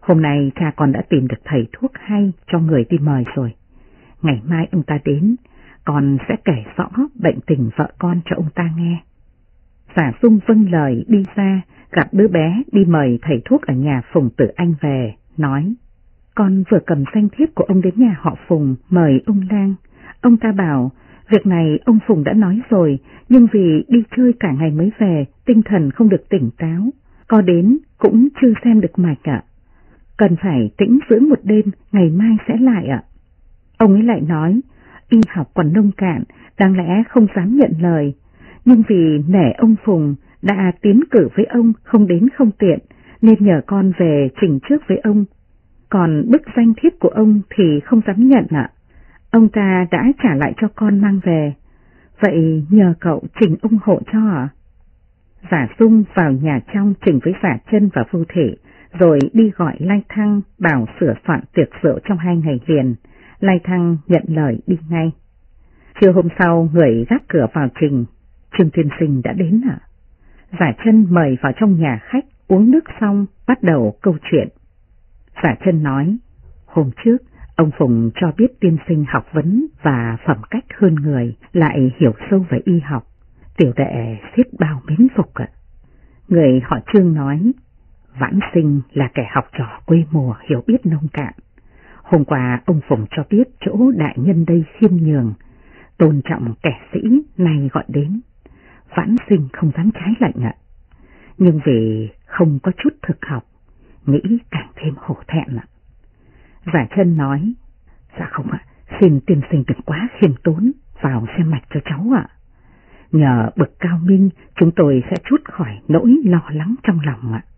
Hôm nay cha con đã tìm được thầy thuốc hay cho người đi mời rồi. Ngày mai ông ta đến, con sẽ kể rõ bệnh tình vợ con cho ông ta nghe. Giả Dung vâng lời đi ra, gặp đứa bé đi mời thầy thuốc ở nhà Phùng Tử Anh về, nói: Con vừa cầm danh thiếp của ông đến nhà họ Phùng mời ông Lang. Ông ta bảo việc này ông Phùng đã nói rồi, nhưng vì đi chơi cả ngày mới về, tinh thần không được tỉnh táo, có đến cũng chưa xem được mạch ạ. Cần phải tĩnh dưỡng một đêm, ngày mai sẽ lại ạ. Ông ấy lại nói, y học còn nông cạn, đáng lẽ không dám nhận lời, nhưng vì nể ông Phùng đã tiến cử với ông không đến không tiện, nên nhờ con về trình trước với ông. Còn bức danh thiếp của ông thì không dám nhận ạ. Ông ta đã trả lại cho con mang về. Vậy nhờ cậu trình ủng hộ cho ạ. Giả Dung vào nhà trong trình với Giả Chân và Vu Thị, rồi đi gọi Lai Thăng bảo sửa soạn tiệc rượu trong 2 ngày liền. Lai Thăng nhận lời đi ngay. Trưa hôm sau, người gác cửa vào trình, Trương Tiên Sinh đã đến ạ. Giả Chân mời vào trong nhà khách, uống nước xong bắt đầu câu chuyện. Giả Chân nói, hôm trước ông Phùng cho biết tiên sinh học vấn và phẩm cách hơn người, lại hiểu sâu về y học, tiểu đệ xiết bao mến phục ạ. Người họ Trương nói, Vãn Sinh là kẻ học trò quê mùa, hiểu biết nông cạn. Hôm qua ông Phùng cho biết chỗ đại nhân đây khiêm nhường, tôn trọng kẻ sĩ này gọi đến. Vãn Sinh không dám trái lệnh ạ, nhưng vì không có chút thực học, nghĩ càng thêm hổ thẹn ạ. Giả Chân nói, dạ không ạ, xin tiên sinh đừng quá khiêm tốn, vào xem mạch cho cháu ạ. Nhờ bậc cao minh, chúng tôi sẽ trút khỏi nỗi lo lắng trong lòng ạ.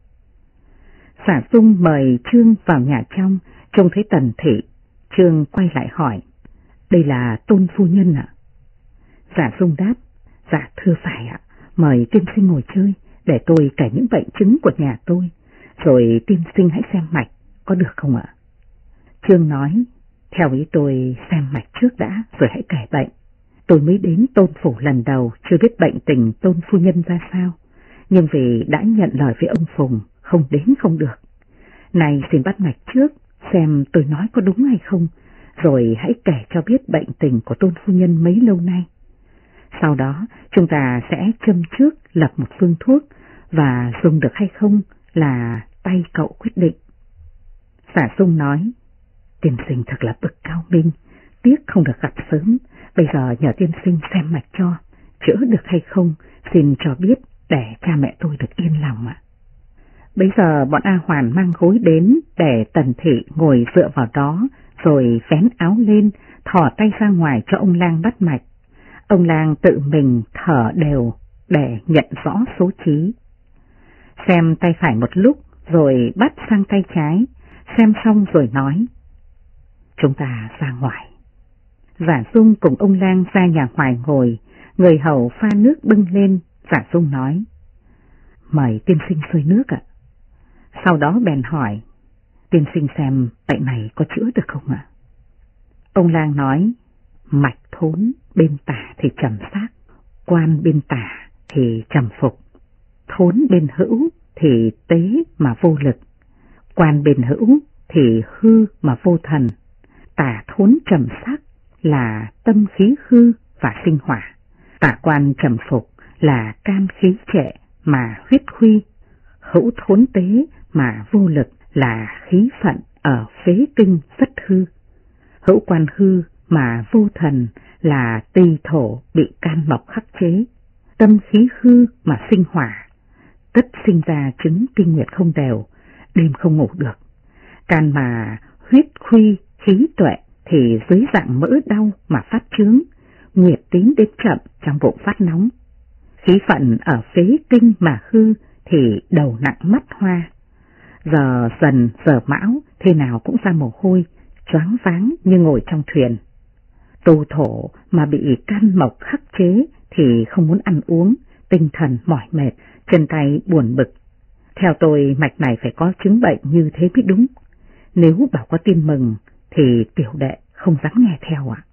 Giả Dung mời Trương vào nhà trong, trông thấy Tần Thị, Trương quay lại hỏi, đây là Tôn phu nhân ạ? Giả Dung đáp, dạ thưa phải ạ, mời tiên sinh ngồi chơi, để tôi kể những bệnh chứng của nhà tôi, rồi tiên sinh hãy xem mạch, có được không ạ? Trương nói, theo ý tôi xem mạch trước đã, rồi hãy kể bệnh. Tôi mới đến Tôn phủ lần đầu, chưa biết bệnh tình Tôn phu nhân ra sao, nhưng vì đã nhận lời với ông Phùng, không đến không được. Này xin bắt mạch trước, xem tôi nói có đúng hay không, rồi hãy kể cho biết bệnh tình của Tôn phu nhân mấy lâu nay. Sau đó chúng ta sẽ châm trước lập một phương thuốc, và dùng được hay không là tay cậu quyết định. Giả Dung nói, tiên sinh thật là bậc cao minh, tiếc không được gặp sớm, bây giờ nhờ tiên sinh xem mạch cho, chữa được hay không xin cho biết để cha mẹ tôi được yên lòng ạ. Bây giờ bọn A Hoàn mang gối đến để Tần Thị ngồi dựa vào đó, rồi vén áo lên, thò tay ra ngoài cho ông Lang bắt mạch. Ông Lang tự mình thở đều để nhận rõ số trí. Xem tay phải một lúc rồi bắt sang tay trái, xem xong rồi nói, chúng ta ra ngoài. Giả Dung cùng ông Lang ra nhà ngoài ngồi, người hầu pha nước bưng lên. Giả Dung nói, mời tiên sinh xơi nước ạ. Sau đó bèn hỏi, tiên sinh xem bệnh này có chữa được không ạ? Ông Lang nói, mạch thốn bên tả thì trầm xác, quan bên tả thì trầm phục, thốn bên hữu thì tế mà vô lực, quan bên hữu thì hư mà vô thần. Tả thốn trầm xác là tâm khí hư và sinh hỏa, tả quan trầm phục là can khí trệ mà huyết khuy, hữu thốn tế mà vô lực là khí phận ở phế kinh rất hư, hữu quan hư mà vô thần là tỳ thổ bị can mộc khắc chế, tâm khí hư mà sinh hỏa, tất sinh ra chứng kinh nguyệt không đều, đêm không ngủ được. Can mà huyết khuy khí tuệ thì dưới dạng mỡ đau mà phát chướng, nguyệt tín đến chậm trong bụng phát nóng. Khí phận ở phế kinh mà hư thì đầu nặng mắt hoa, giờ dần giờ mão thế nào cũng ra mồ hôi, choáng váng như ngồi trong thuyền. Tu thổ mà bị can mộc khắc chế thì không muốn ăn uống, tinh thần mỏi mệt, chân tay buồn bực. Theo tôi mạch này phải có chứng bệnh như thế mới đúng, nếu bảo có tin mừng thì tiểu đệ không dám nghe theo ạ.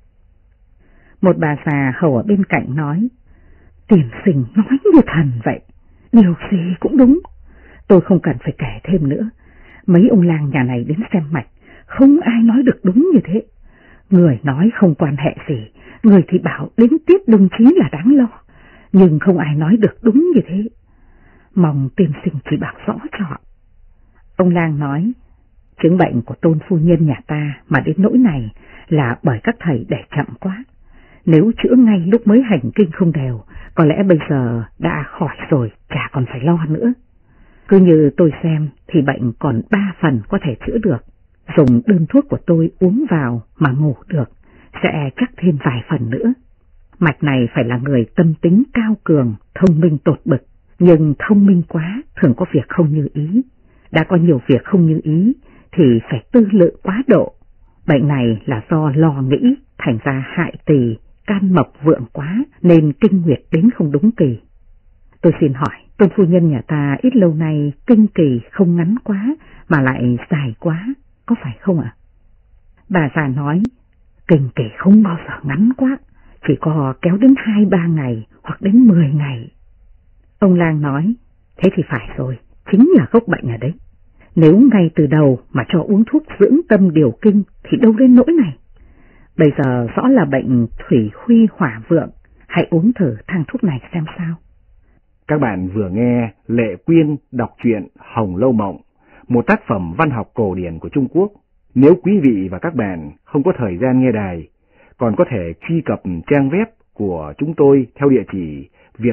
Một bà già hầu ở bên cạnh nói, tiên sinh nói như thần vậy, điều gì cũng đúng, tôi không cần phải kể thêm nữa, Mấy ông làng nhà này đến xem mạch, không ai nói được đúng như thế. Người nói không quan hệ gì, người thì bảo đến tiếp đồng chí là đáng lo, nhưng không ai nói được đúng như thế. Mong tiên sinh chỉ bảo rõ cho. Ông lang nói, chứng bệnh của Tôn phu nhân nhà ta mà đến nỗi này là bởi các thầy để chậm quá. Nếu chữa ngay lúc mới hành kinh không đều, có lẽ bây giờ đã khỏi rồi, chả còn phải lo nữa. Cứ như tôi xem thì bệnh còn 3 phần có thể chữa được. Dùng đơn thuốc của tôi uống vào mà ngủ được, sẽ chắc thêm vài phần nữa. Mạch này phải là người tâm tính cao cường, thông minh tột bực, nhưng thông minh quá thường có việc không như ý. Đã có nhiều việc không như ý thì phải tư lự quá độ. Bệnh này là do lo nghĩ, thành ra hại tỳ, can mộc vượng quá nên kinh nguyệt đến không đúng kỳ. Tôi xin hỏi, Tôn phu nhân nhà ta ít lâu nay kinh kỳ không ngắn quá mà lại dài quá, có phải không ạ? Bà già nói, kinh kỳ không bao giờ ngắn quá, chỉ có kéo đến 2-3 ngày hoặc đến 10 ngày. Ông lang nói, thế thì phải rồi, chính là gốc bệnh ở đấy. Nếu ngay từ đầu mà cho uống thuốc dưỡng tâm điều kinh thì đâu đến nỗi này. Bây giờ rõ là bệnh thủy huy hỏa vượng, hãy uống thử thang thuốc này xem sao. Các bạn vừa nghe Lệ Quyên đọc truyện Hồng Lâu Mộng, một tác phẩm văn học cổ điển của Trung Quốc. Nếu quý vị và các bạn không có thời gian nghe đài, còn có thể truy cập trang web của chúng tôi theo địa chỉ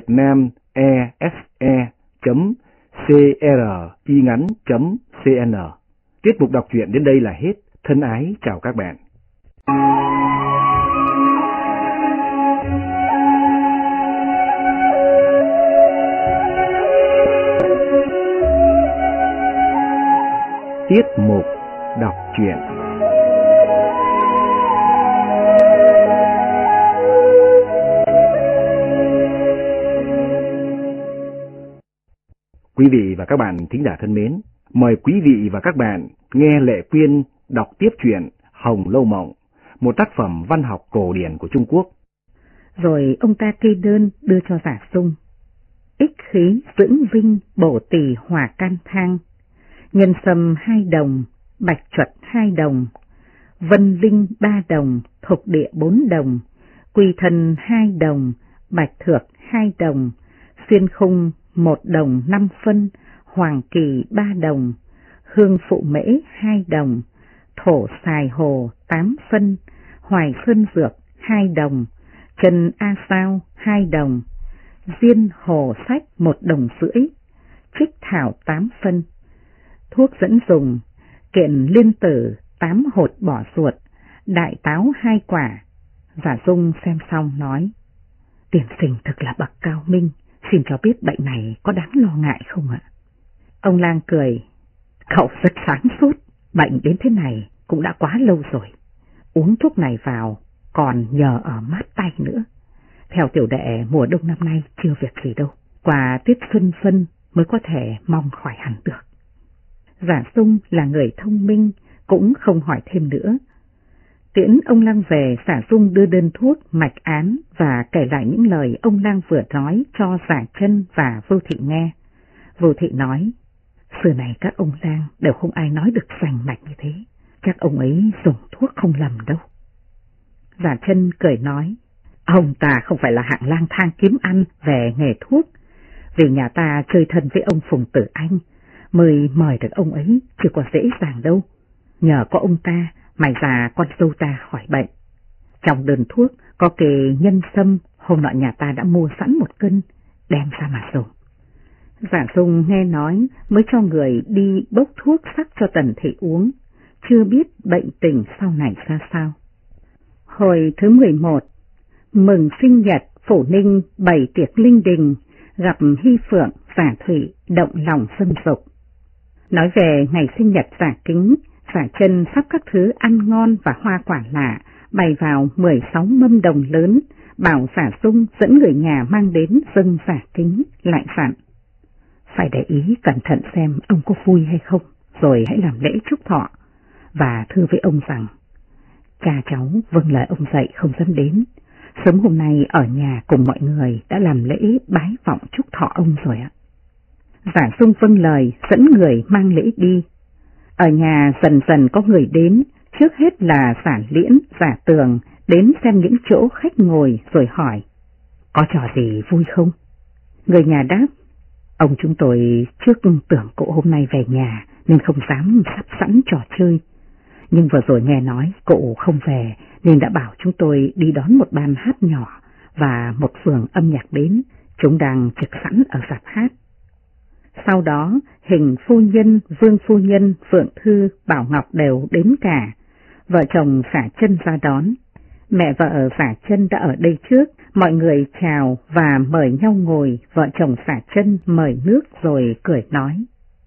vietnamese.cringắn.cn. Tiết mục đọc truyện đến đây là hết. Thân ái chào các bạn. Tiết mục đọc truyện. Quý vị và các bạn thính giả thân mến, mời quý vị và các bạn nghe Lệ Quyên đọc tiếp truyện Hồng Lâu Mộng, một tác phẩm văn học cổ điển của Trung Quốc. Rồi ông ta kê đơn đưa cho Giả Sung. Ích khí dưỡng vinh bổ tỳ hỏa can thang, nhân sâm 2 đồng, bạch chuột 2 đồng, vân linh 3 đồng, thục địa 4 đồng, quy thân 2 đồng, bạch thược 2 đồng, xuyên khung 1 đồng 5 phân, hoàng kỳ 3 đồng, hương phụ mễ 2 đồng, thổ xài hồ 8 phân, hoài sơn dược 2 đồng, trần a sao 2 đồng, diên hồ sách 1 đồng rưỡi, trích thảo 8 phân. Thuốc dẫn dùng, kiện liên tử 8 hột bỏ ruột, đại táo 2 quả. Giả Dung xem xong nói, tiền sinh thực là bậc cao minh, xin cho biết bệnh này có đáng lo ngại không ạ? Ông lang cười, cậu rất sáng suốt, bệnh đến thế này cũng đã quá lâu rồi. Uống thuốc này vào còn nhờ ở mát tay nữa. Theo tiểu đệ mùa đông năm nay chưa việc gì đâu, qua tiết xuân phân mới có thể mong khỏi hẳn được. Giả Sung là người thông minh, cũng không hỏi thêm nữa. Tiễn ông lang về, Giả Sung đưa đơn thuốc, mạch án và kể lại những lời ông lang vừa nói cho Giả Chân và Vưu Thị nghe. Vưu Thị nói, xưa này các ông lang đều không ai nói được rành mạch như thế, chắc ông ấy dùng thuốc không lầm đâu. Giả Chân cười nói, ông ta không phải là hạng lang thang kiếm ăn về nghề thuốc, vì nhà ta chơi thân với ông Phùng Tử Anh, mới mời được ông ấy chưa có dễ dàng đâu. Nhờ có ông ta mà già con dâu ta khỏi bệnh. Trong đơn thuốc có kề nhân sâm, hôm nọ nhà ta đã mua sẵn 1 cân, đem ra mà dùng. Giả Dung nghe nói mới cho người đi bốc thuốc sắc cho Tần Thị uống, chưa biết bệnh tình sau này ra sao. Hồi thứ 11, mừng sinh nhật Phổ Ninh bày tiệc linh đình, gặp Hy Phượng, Giả Thủy động lòng xâm dục. Nói về ngày sinh nhật Giả Kính, Giả Chân sắp các thứ ăn ngon và hoa quả lạ, bày vào 16 mâm đồng lớn, bảo Giả Dung dẫn người nhà mang đến dâng Giả Kính, lại dặn. Phải để ý cẩn thận xem ông có vui hay không, rồi hãy làm lễ chúc thọ, và thưa với ông rằng, cha cháu vâng lời ông dạy không dám đến, sớm hôm nay ở nhà cùng mọi người đã làm lễ bái vọng chúc thọ ông rồi ạ. Giả Dung vâng lời dẫn người mang lễ đi. Ở nhà dần dần có người đến, trước hết là Giả Liễn, Giả Tường đến xem những chỗ khách ngồi rồi hỏi, có trò gì vui không? Người nhà đáp, ông chúng tôi trước tưởng cậu hôm nay về nhà nên không dám sắp sẵn trò chơi. Nhưng vừa rồi nghe nói cậu không về nên đã bảo chúng tôi đi đón một ban hát nhỏ và một phường âm nhạc đến, chúng đang trực sẵn ở rạp hát. Sau đó Hình phu nhân, Vương phu nhân, Phượng Thư, Bảo Ngọc đều đến cả. Vợ chồng Xả Chân ra đón. Mẹ vợ Xả Chân đã ở đây trước, mọi người chào và mời nhau ngồi, vợ chồng Xả Chân mời nước rồi cười nói.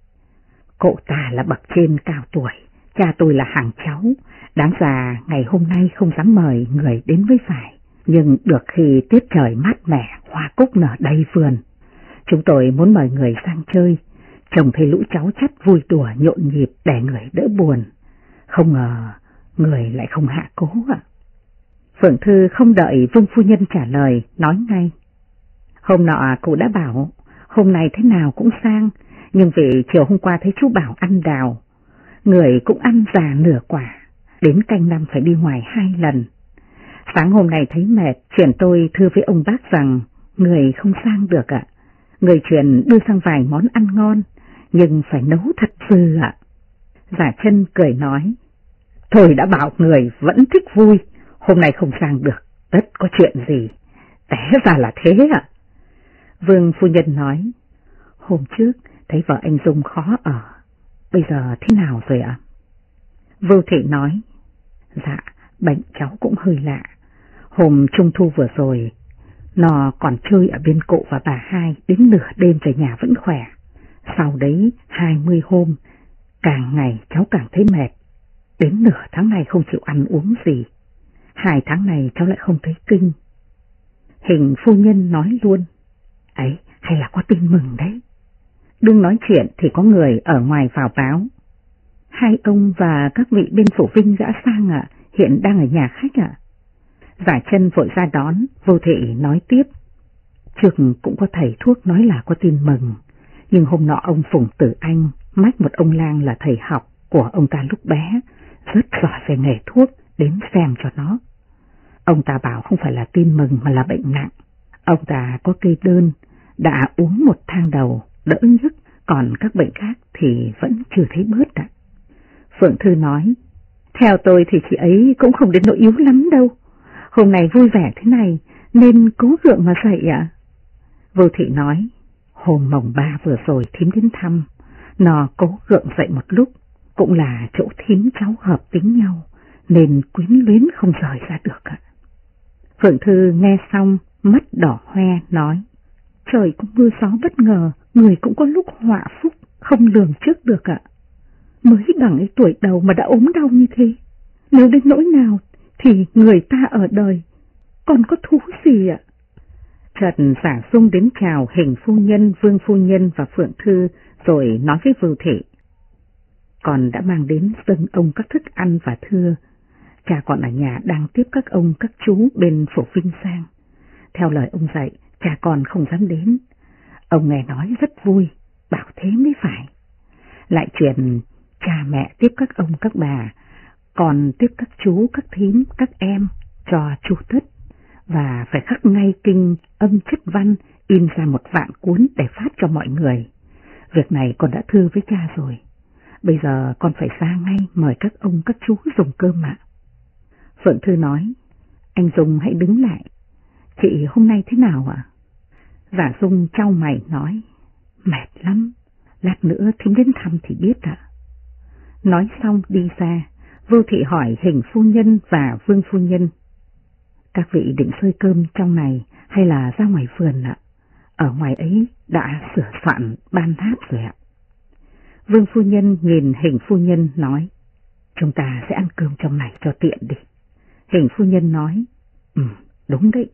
Cậu ta là bậc trên cao tuổi, cha tôi là hàng cháu, đáng ra ngày hôm nay không dám mời người đến với phải, nhưng được khi tiết trời mát mẻ, hoa cúc nở đầy vườn. Chúng tôi muốn mời người sang chơi, trông thấy lũ cháu chắt vui đùa nhộn nhịp để người đỡ buồn. Không ngờ người lại không hạ cố ạ. Phượng Thư không đợi Vương phu nhân trả lời, nói ngay. Hôm nọ cụ đã bảo, hôm nay thế nào cũng sang, nhưng vì chiều hôm qua thấy chú Bảo ăn đào, người cũng ăn già nửa quả, đến canh năm phải đi ngoài 2 lần. Sáng hôm nay thấy mệt, chuyển tôi thưa với ông bác rằng người không sang được ạ. Người chuyển đưa sang vài món ăn ngon, nhưng phải nấu thật dư ạ. Giả Chân cười nói, tôi đã bảo người vẫn thích vui, hôm nay không sang được, tất có chuyện gì, té ra là thế ạ. Vương phu nhân nói, hôm trước thấy vợ anh Dung khó ở, bây giờ thế nào rồi ạ? Vưu Thị nói, dạ, bệnh cháu cũng hơi lạ, hôm Trung thu vừa rồi, nó còn chơi ở bên cụ và bà hai đến nửa đêm về nhà vẫn khỏe. Sau đấy 20 hôm, càng ngày cháu càng thấy mệt. Đến nửa tháng này không chịu ăn uống gì. 2 tháng này cháu lại không thấy kinh. Hình phu nhân nói luôn, ấy hay là có tin mừng đấy. Đừng nói chuyện thì có người ở ngoài vào báo. 2 ông và các vị bên phủ Vinh đã sang ạ, hiện đang ở nhà khách ạ. Giả Chân vội ra đón, Vô Thị nói tiếp. Trước cũng có thầy thuốc nói là có tin mừng, nhưng hôm nọ ông Phùng Tử Anh mách một ông lang là thầy học của ông ta lúc bé, rất giỏi về nghề thuốc, đến xem cho nó. Ông ta bảo không phải là tin mừng mà là bệnh nặng. Ông ta có kê đơn, đã uống 1 thang đầu, đỡ nhức, còn các bệnh khác thì vẫn chưa thấy bớt ạ. Phượng Thư nói, theo tôi thì chị ấy cũng không đến nỗi yếu lắm đâu. Hôm nay vui vẻ thế này nên cố gượng mà dậy ạ. Vô Thị nói, hôm mồng 3 vừa rồi thím đến thăm, nó cố gượng dậy một lúc, cũng là chỗ thím cháu hợp tính nhau, nên quyến luyến không rời ra được ạ. Phượng Thư nghe xong, mắt đỏ hoe nói, trời cũng mưa gió bất ngờ, người cũng có lúc họa phúc, không lường trước được ạ. Mới bằng ấy tuổi đầu mà đã ốm đau như thế, nếu đến nỗi nào thì người ta ở đời còn có thú gì ạ? Trần Giả Dung đến chào Hình phu nhân, Vương phu nhân và Phượng Thư rồi nói với Vưu Thị. Còn đã mang đến dâng ông các thức ăn và thưa, cha còn ở nhà đang tiếp các ông các chú bên phủ Vinh sang. Theo lời ông dạy, cha còn không dám đến. Ông nghe nói rất vui, bảo thế mới phải. Lại truyền cha mẹ tiếp các ông các bà, còn tiếp các chú, các thím, các em cho chu tất, và phải khắc ngay kinh âm chất văn, in ra 1 vạn cuốn để phát cho mọi người. Việc này con đã thưa với cha rồi. Bây giờ con phải ra ngay mời các ông các chú dùng cơm ạ. Phượng Thư nói, anh Dung hãy đứng lại. Chị hôm nay thế nào ạ? Giả Dung chau mày nói, mệt lắm, lát nữa thím đến thăm thì biết ạ. Nói xong đi ra, Vô Thị hỏi Hình phu nhân và Vương phu nhân, các vị định xơi cơm trong này hay là ra ngoài vườn ạ? Ở ngoài ấy đã sửa soạn ban tháp rồi ạ. Vương phu nhân nhìn Hình phu nhân nói, chúng ta sẽ ăn cơm trong này cho tiện đi. Hình phu nhân nói, đúng đấy.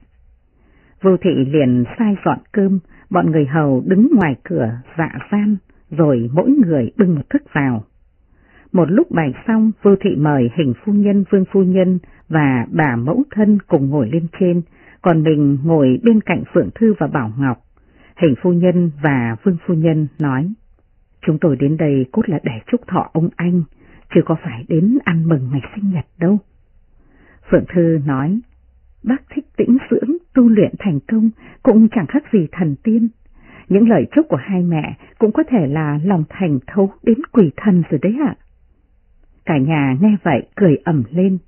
Vô Thị liền sai dọn cơm, bọn người hầu đứng ngoài cửa dạ gian, rồi mỗi người bưng một thức vào. Một lúc bày xong, Vô Thị mời Hình phu nhân, Vương phu nhân và bà mẫu thân cùng ngồi lên trên, còn mình ngồi bên cạnh Phượng Thư và Bảo Ngọc. Hình phu nhân và Vương phu nhân nói, Chúng tôi đến đây cốt là để chúc thọ ông anh, chứ có phải đến ăn mừng ngày sinh nhật đâu. Phượng Thư nói, bác thích tĩnh dưỡng, tu luyện thành công, cũng chẳng khác gì thần tiên. Những lời chúc của hai mẹ cũng có thể là lòng thành thấu đến quỷ thần rồi đấy ạ. Cả nhà nghe vậy cười ầm lên.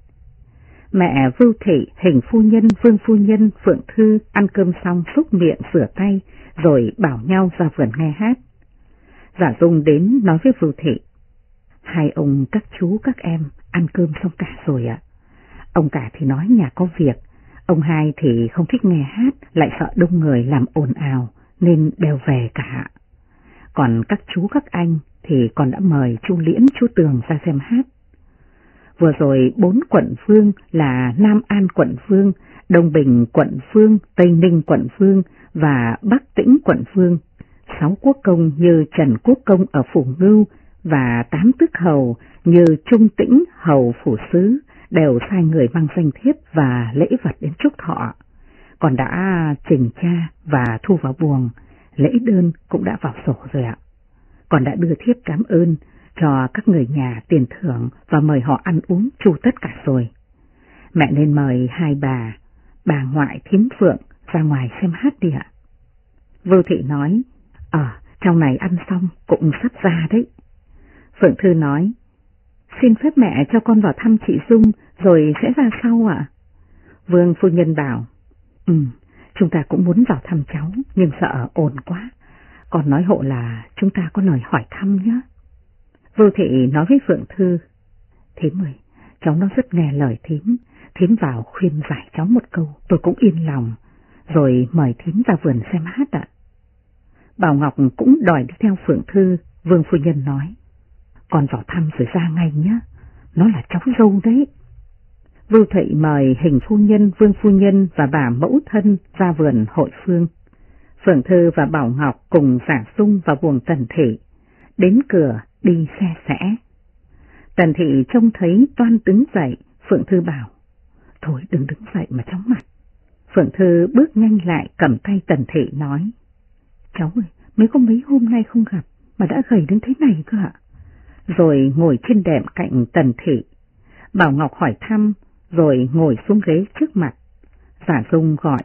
Mẹ Vưu Thị, Hình phu nhân, Vương phu nhân, Phượng Thư ăn cơm xong xúc miệng rửa tay rồi bảo nhau ra vườn nghe hát. Giả Dung đến nói với Vưu Thị, hai ông các chú các em ăn cơm xong cả rồi ạ. Ông cả thì nói nhà có việc, ông hai thì không thích nghe hát, lại sợ đông người làm ồn ào nên đều về cả. Còn các chú các anh thì còn đã mời chú Liễn, chú Tường ra xem hát. Vừa rồi 4 quận vương là Nam An quận vương, Đông Bình quận vương, Tây Ninh quận vương và Bắc Tĩnh quận vương, 6 quốc công như Trần Quốc Công ở Phủ Ngưu và 8 tước hầu như Trung Tĩnh hầu phủ sứ đều sai người mang danh thiếp và lễ vật đến chúc thọ. Còn đã trình tra và thu vào buồng, lễ đơn cũng đã vào sổ rồi ạ. Còn đã đưa thiếp cảm ơn cho các người nhà tiền thưởng và mời họ ăn uống chu tất cả rồi. Mẹ nên mời hai bà ngoại thím Phượng ra ngoài xem hát đi ạ. Vưu Thị nói, trong này ăn xong cũng sắp ra đấy. Phượng Thư nói, xin phép mẹ cho con vào thăm chị Dung rồi sẽ ra sau ạ. Vương phu nhân bảo, chúng ta cũng muốn vào thăm cháu nhưng sợ ồn quá. Con nói hộ là chúng ta có lời hỏi thăm nhé. Vưu Thị nói với Phượng Thư, thím ơi, cháu nó rất nghe lời thím, thím vào khuyên giải cháu một câu, tôi cũng yên lòng, rồi mời thím ra vườn xem hát ạ. Bảo Ngọc cũng đòi đi theo Phượng Thư. Vương phu nhân nói, con vào thăm rồi ra ngay nhé, nó là cháu dâu đấy. Vưu Thị mời Hình phu nhân, Vương phu nhân và bà mẫu thân ra vườn hội phương. Phượng Thư và Bảo Ngọc cùng Giả Dung vào buồng Tần Thị, đến cửa đi xe xẽ. Tần Thị trông thấy toan đứng dậy, Phượng Thư bảo, thôi đừng đứng dậy mà chóng mặt. Phượng Thư bước nhanh lại cầm tay Tần Thị nói, cháu ơi, mới có mấy hôm nay không gặp mà đã gầy đến thế này cơ ạ. Rồi ngồi trên đệm cạnh Tần Thị. Bảo Ngọc hỏi thăm rồi ngồi xuống ghế trước mặt. Giả Dung gọi,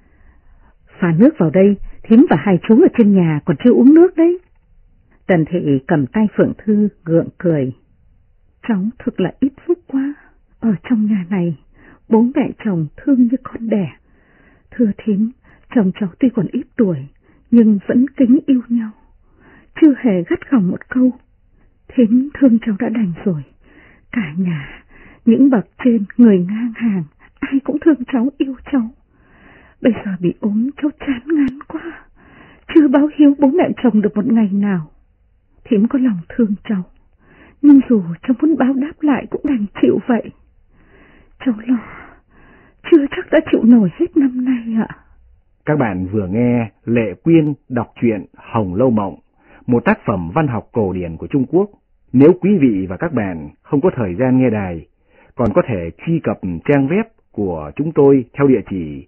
pha nước vào đây, thím và hai chú ở trên nhà còn chưa uống nước đấy. Tần Thị cầm tay Phượng Thư gượng cười, cháu thực là ít phúc quá, ở trong nhà này bố mẹ chồng thương như con đẻ. Thưa thím, chồng cháu tuy còn ít tuổi nhưng vẫn kính yêu nhau, chưa hề gắt gỏng một câu. Thím thương cháu đã đành rồi, cả nhà, những bậc trên, người ngang hàng, ai cũng thương cháu, yêu cháu. Bây giờ bị ốm cháu chán ngán quá, chưa báo hiếu bố mẹ chồng được một ngày nào. Thím có lòng thương cháu, nhưng dù cháu muốn báo đáp lại cũng đành chịu vậy. Cháu lo, chưa chắc đã chịu nổi hết năm nay ạ. Các bạn vừa nghe Lệ Quyên đọc truyện Hồng Lâu Mộng, một tác phẩm văn học cổ điển của Trung Quốc. Nếu quý vị và các bạn không có thời gian nghe đài, còn có thể truy cập trang web của chúng tôi theo địa chỉ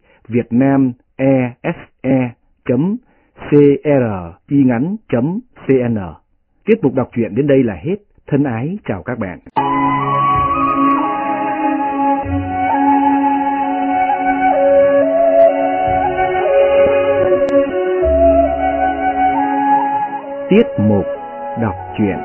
vietnamese.cringắn.cn. Tiết mục đọc truyện đến đây là hết. Thân ái chào các bạn. Tiết mục đọc truyện.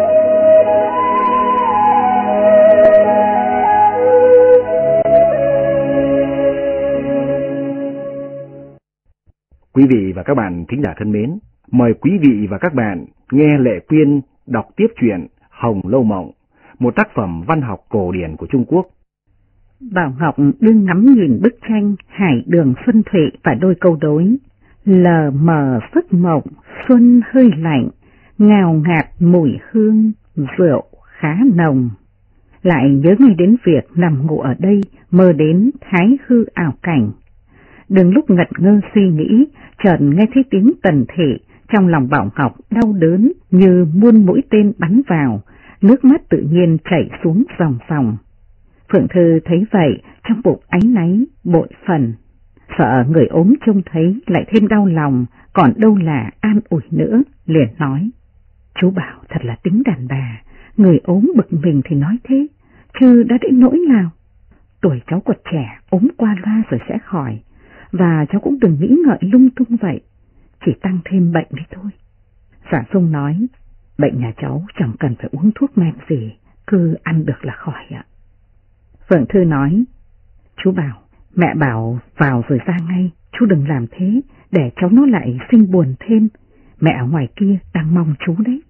Quý vị và các bạn thính giả thân mến, mời quý vị và các bạn nghe Lệ Quyên đọc tiếp truyện Hồng Lâu Mộng, một tác phẩm văn học cổ điển của Trung Quốc. Bảo Ngọc đương ngắm nhìn bức tranh Hải Đường Xuân Thụy và đôi câu đối. Lờ mờ giấc mộng, xuân hơi lạnh, ngào ngạt mùi hương, rượu khá nồng. Lại nhớ ngay đến việc nằm ngủ ở đây, mơ đến thái hư ảo cảnh. Đừng lúc ngật ngơ suy nghĩ, chợt nghe thấy tiếng Tần Thị, trong lòng Bảo Ngọc đau đớn như muôn mũi tên bắn vào, nước mắt tự nhiên chảy xuống dòng dòng. Phượng Thư thấy vậy, trong bụng áy náy, bội phần. Sợ người ốm trông thấy lại thêm đau lòng, còn đâu là an ủi nữa, liền nói. Chú bảo thật là tính đàn bà, người ốm bực mình thì nói thế, chứ đã đến nỗi nào. Tuổi cháu còn trẻ, ốm qua loa rồi sẽ khỏi, và cháu cũng đừng nghĩ ngợi lung tung vậy, chỉ tăng thêm bệnh đi thôi. Dạ Dung nói, bệnh nhà cháu chẳng cần phải uống thuốc men gì, cứ ăn được là khỏi ạ. Phượng Thư nói, chú bảo, mẹ bảo vào rồi ra ngay, chú đừng làm thế, để cháu nó lại sinh buồn thêm, mẹ ở ngoài kia đang mong chú đấy.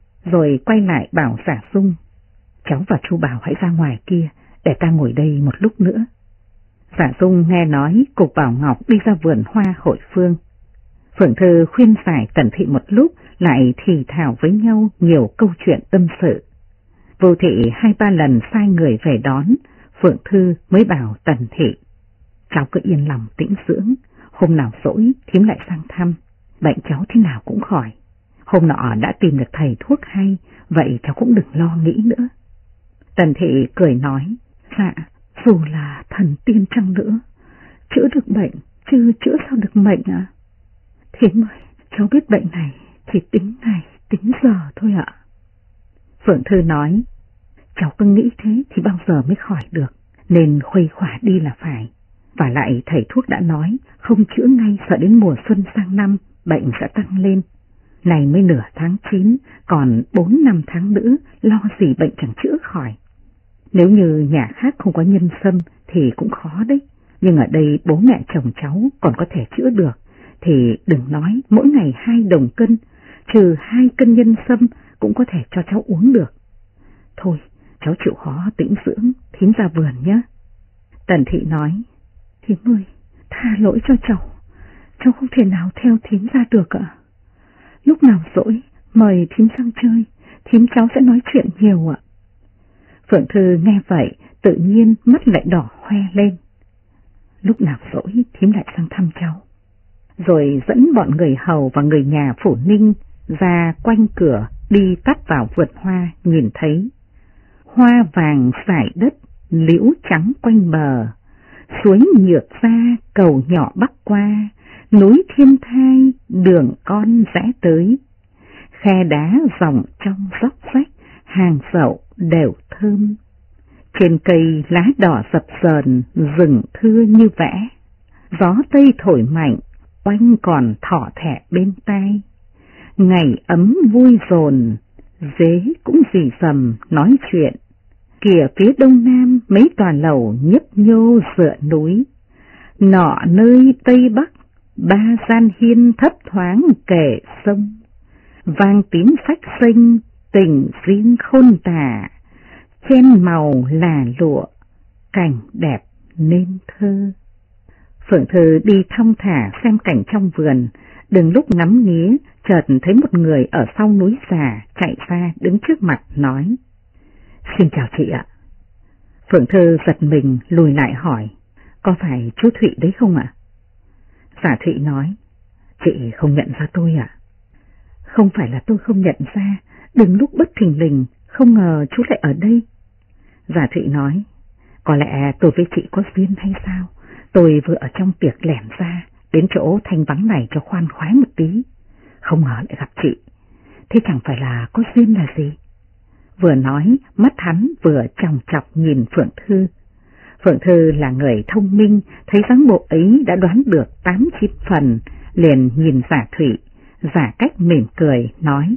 Rồi quay lại bảo Giả Dung, cháu và chú Bảo hãy ra ngoài kia, để ta ngồi đây một lúc nữa. Giả Dung nghe nói, cục Bảo Ngọc đi ra vườn hoa hội phương. Phượng Thư khuyên giải Tần Thị một lúc, lại thì thào với nhau nhiều câu chuyện tâm sự. Vô Thị 2-3 lần sai người về đón, Phượng Thư mới bảo Tần Thị, cháu cứ yên lòng tĩnh dưỡng, hôm nào rỗi thím lại sang thăm, bệnh cháu thế nào cũng khỏi. Hôm nọ đã tìm được thầy thuốc hay, vậy cháu cũng đừng lo nghĩ nữa. Tần Thị cười nói, dạ, dù là thần tiên chăng nữa, chữa được bệnh, chứ chữa sao được mệnh ạ? Thím ơi, cháu biết bệnh này thì tính ngày, tính giờ thôi ạ. Phượng Thư nói, cháu cứ nghĩ thế thì bao giờ mới khỏi được, nên khuây khỏa đi là phải. Và lại thầy thuốc đã nói, không chữa ngay sợ đến mùa xuân sang năm, bệnh sẽ tăng lên. Này mới nửa tháng 9, còn 4-5 tháng nữa, lo gì bệnh chẳng chữa khỏi. Nếu như nhà khác không có nhân sâm thì cũng khó đấy, nhưng ở đây bố mẹ chồng cháu còn có thể chữa được, thì đừng nói mỗi ngày 2 đồng cân, trừ 2 cân nhân sâm cũng có thể cho cháu uống được. Thôi, cháu chịu khó tĩnh dưỡng, thím ra vườn nhé. Tần Thị nói, thím ơi, tha lỗi cho cháu không thể nào theo thím ra được ạ. Lúc nào rỗi, mời thím sang chơi, thím cháu sẽ nói chuyện nhiều ạ. Phượng Thư nghe vậy, tự nhiên mắt lại đỏ hoe lên. Lúc nào rỗi, thím lại sang thăm cháu. Rồi dẫn bọn người hầu và người nhà Phủ Ninh ra quanh cửa đi tắt vào vườn hoa, nhìn thấy hoa vàng rải đất, liễu trắng quanh bờ, suối nhược ra, cầu nhỏ bắc qua, núi Thiên Thai, đường con rẽ tới, khe đá dòng trong dốc rách, hàng dậu đều thơm. Trên cây lá đỏ dập dờn, rừng thưa như vẽ, gió tây thổi mạnh, oanh còn thỏ thẻ bên tai. Ngày ấm vui dồn, dế cũng rì rầm nói chuyện. Kìa phía đông nam mấy tòa lầu nhấp nhô dựa núi, nọ nơi tây bắc 3 gian hiên thấp thoáng kề sông. Vang tín phách sinh, tình riêng khôn tả, chen màu là lụa, cảnh đẹp nên thơ. Phượng Thư đi thong thả xem cảnh trong vườn, đừng lúc ngắm nghía, chợt thấy một người ở sau núi già chạy ra đứng trước mặt nói, xin chào chị ạ. Phượng Thư giật mình lùi lại hỏi, có phải chú Thụy đấy không ạ? Giả Thụy nói, chị không nhận ra tôi ạ. Không phải là tôi không nhận ra, đừng lúc bất thình lình, không ngờ chú lại ở đây. Giả Thụy nói, có lẽ tôi với chị có duyên hay sao? Tôi vừa ở trong tiệc lẻn ra, đến chỗ thanh vắng này cho khoan khoái một tí, không ngờ lại gặp chị. Thế chẳng phải là có duyên là gì? Vừa nói, mắt hắn vừa chòng chọc nhìn Phượng Thư. Phượng Thư là người thông minh, thấy dáng bộ ấy đã đoán được 8-9 phần, liền nhìn Giả Thụy, giả cách mỉm cười, nói,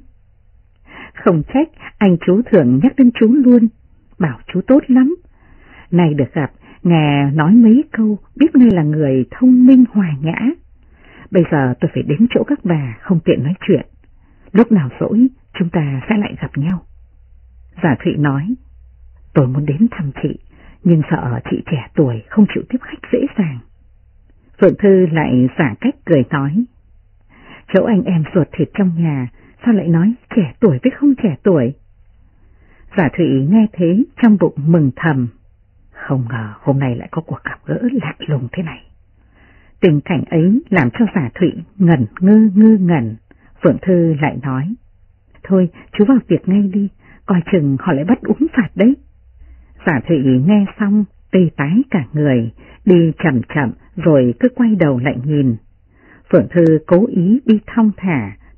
không trách anh chú thường nhắc đến chú luôn, bảo chú tốt lắm. Này được gặp, nghe nói mấy câu, biết ngay là người thông minh hòa nhã. Bây giờ tôi phải đến chỗ các bà, không tiện nói chuyện. Lúc nào rỗi, chúng ta sẽ lại gặp nhau. Giả Thụy nói, tôi muốn đến thăm chị, nhưng sợ chị trẻ tuổi không chịu tiếp khách dễ dàng. Phượng Thư lại giả cách cười nói, chỗ anh em ruột thịt trong nhà, sao lại nói trẻ tuổi với không trẻ tuổi? Giả Thụy nghe thế trong bụng mừng thầm, không ngờ hôm nay lại có cuộc gặp gỡ lạ lùng thế này. Tình cảnh ấy làm cho Giả Thụy ngẩn ngơ ngẩn. Phượng Thư lại nói, thôi chú vào việc ngay đi, coi chừng họ lại bắt uống phạt đấy. Giả Thụy nghe xong tê tái cả người, đi chậm chậm rồi cứ quay đầu lại nhìn. Phượng Thư cố ý đi thong thả,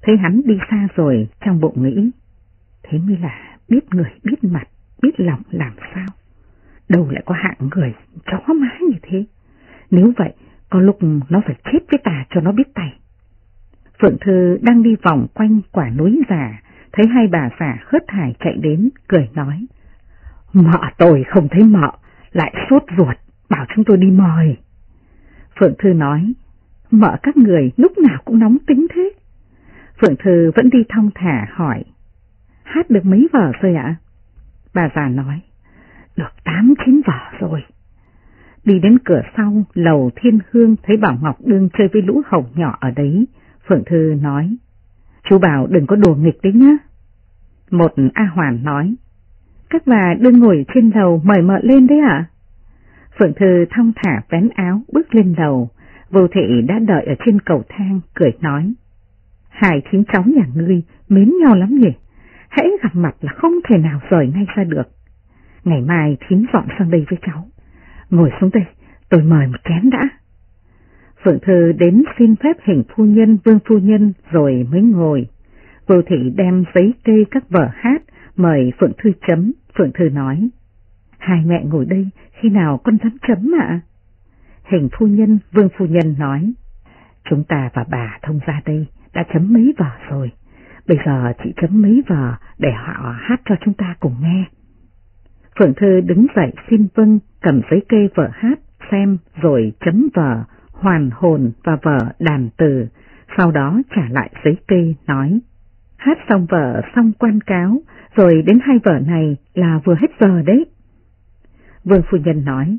thấy hắn đi xa rồi, trong bụng nghĩ, thế mới là biết người biết mặt, biết lòng làm sao. Đâu lại có hạng người chó má như thế. Nếu vậy, có lúc nó phải chết với ta cho nó biết tay. Phượng Thư đang đi vòng quanh quả núi già, thấy hai bà già hớt hải chạy đến, cười nói, mợ tôi không thấy mợ, lại sốt ruột, bảo chúng tôi đi mời. Phượng Thư nói, mợ các người lúc nào cũng nóng tính thế. Phượng Thư vẫn đi thong thả hỏi, hát được mấy vở rồi ạ? Bà già nói, được 8-9 vở rồi. Đi đến cửa sau lầu Thiên Hương thấy Bảo Ngọc đương chơi với lũ hầu nhỏ ở đấy. Phượng Thư nói, chú bảo đừng có đùa nghịch đấy nhá. Một A Hoàn nói, các bà đương ngồi trên lầu mời mợ lên đấy ạ. Phượng Thư thong thả vén áo bước lên lầu. Vô Thị đã đợi ở trên cầu thang, cười nói, hai thím cháu nhà ngươi mến nhau lắm nhỉ, hễ gặp mặt là không thể nào rời ngay ra được. Ngày mai thím dọn sang đây với cháu. Ngồi xuống đây, tôi mời một chén đã. Phượng Thư đến xin phép Hình phu nhân, Vương phu nhân rồi mới ngồi. Vô Thị đem giấy kê các vở hát mời Phượng Thư chấm. Phượng Thư nói, hai mẹ ngồi đây, khi nào con dám chấm ạ? Hình phu nhân, Vương phu nhân nói, chúng ta và bà thông gia đây đã chấm mấy vở rồi, bây giờ chị chấm mấy vở để họ hát cho chúng ta cùng nghe. Phượng Thư đứng dậy xin vâng, cầm giấy kê vở hát xem rồi chấm vở Hoàn Hồn và vở Đàn Từ, sau đó trả lại giấy kê nói, hát xong vở xong Quan Cáo, rồi đến hai vở này là vừa hết giờ đấy. Vương phu nhân nói,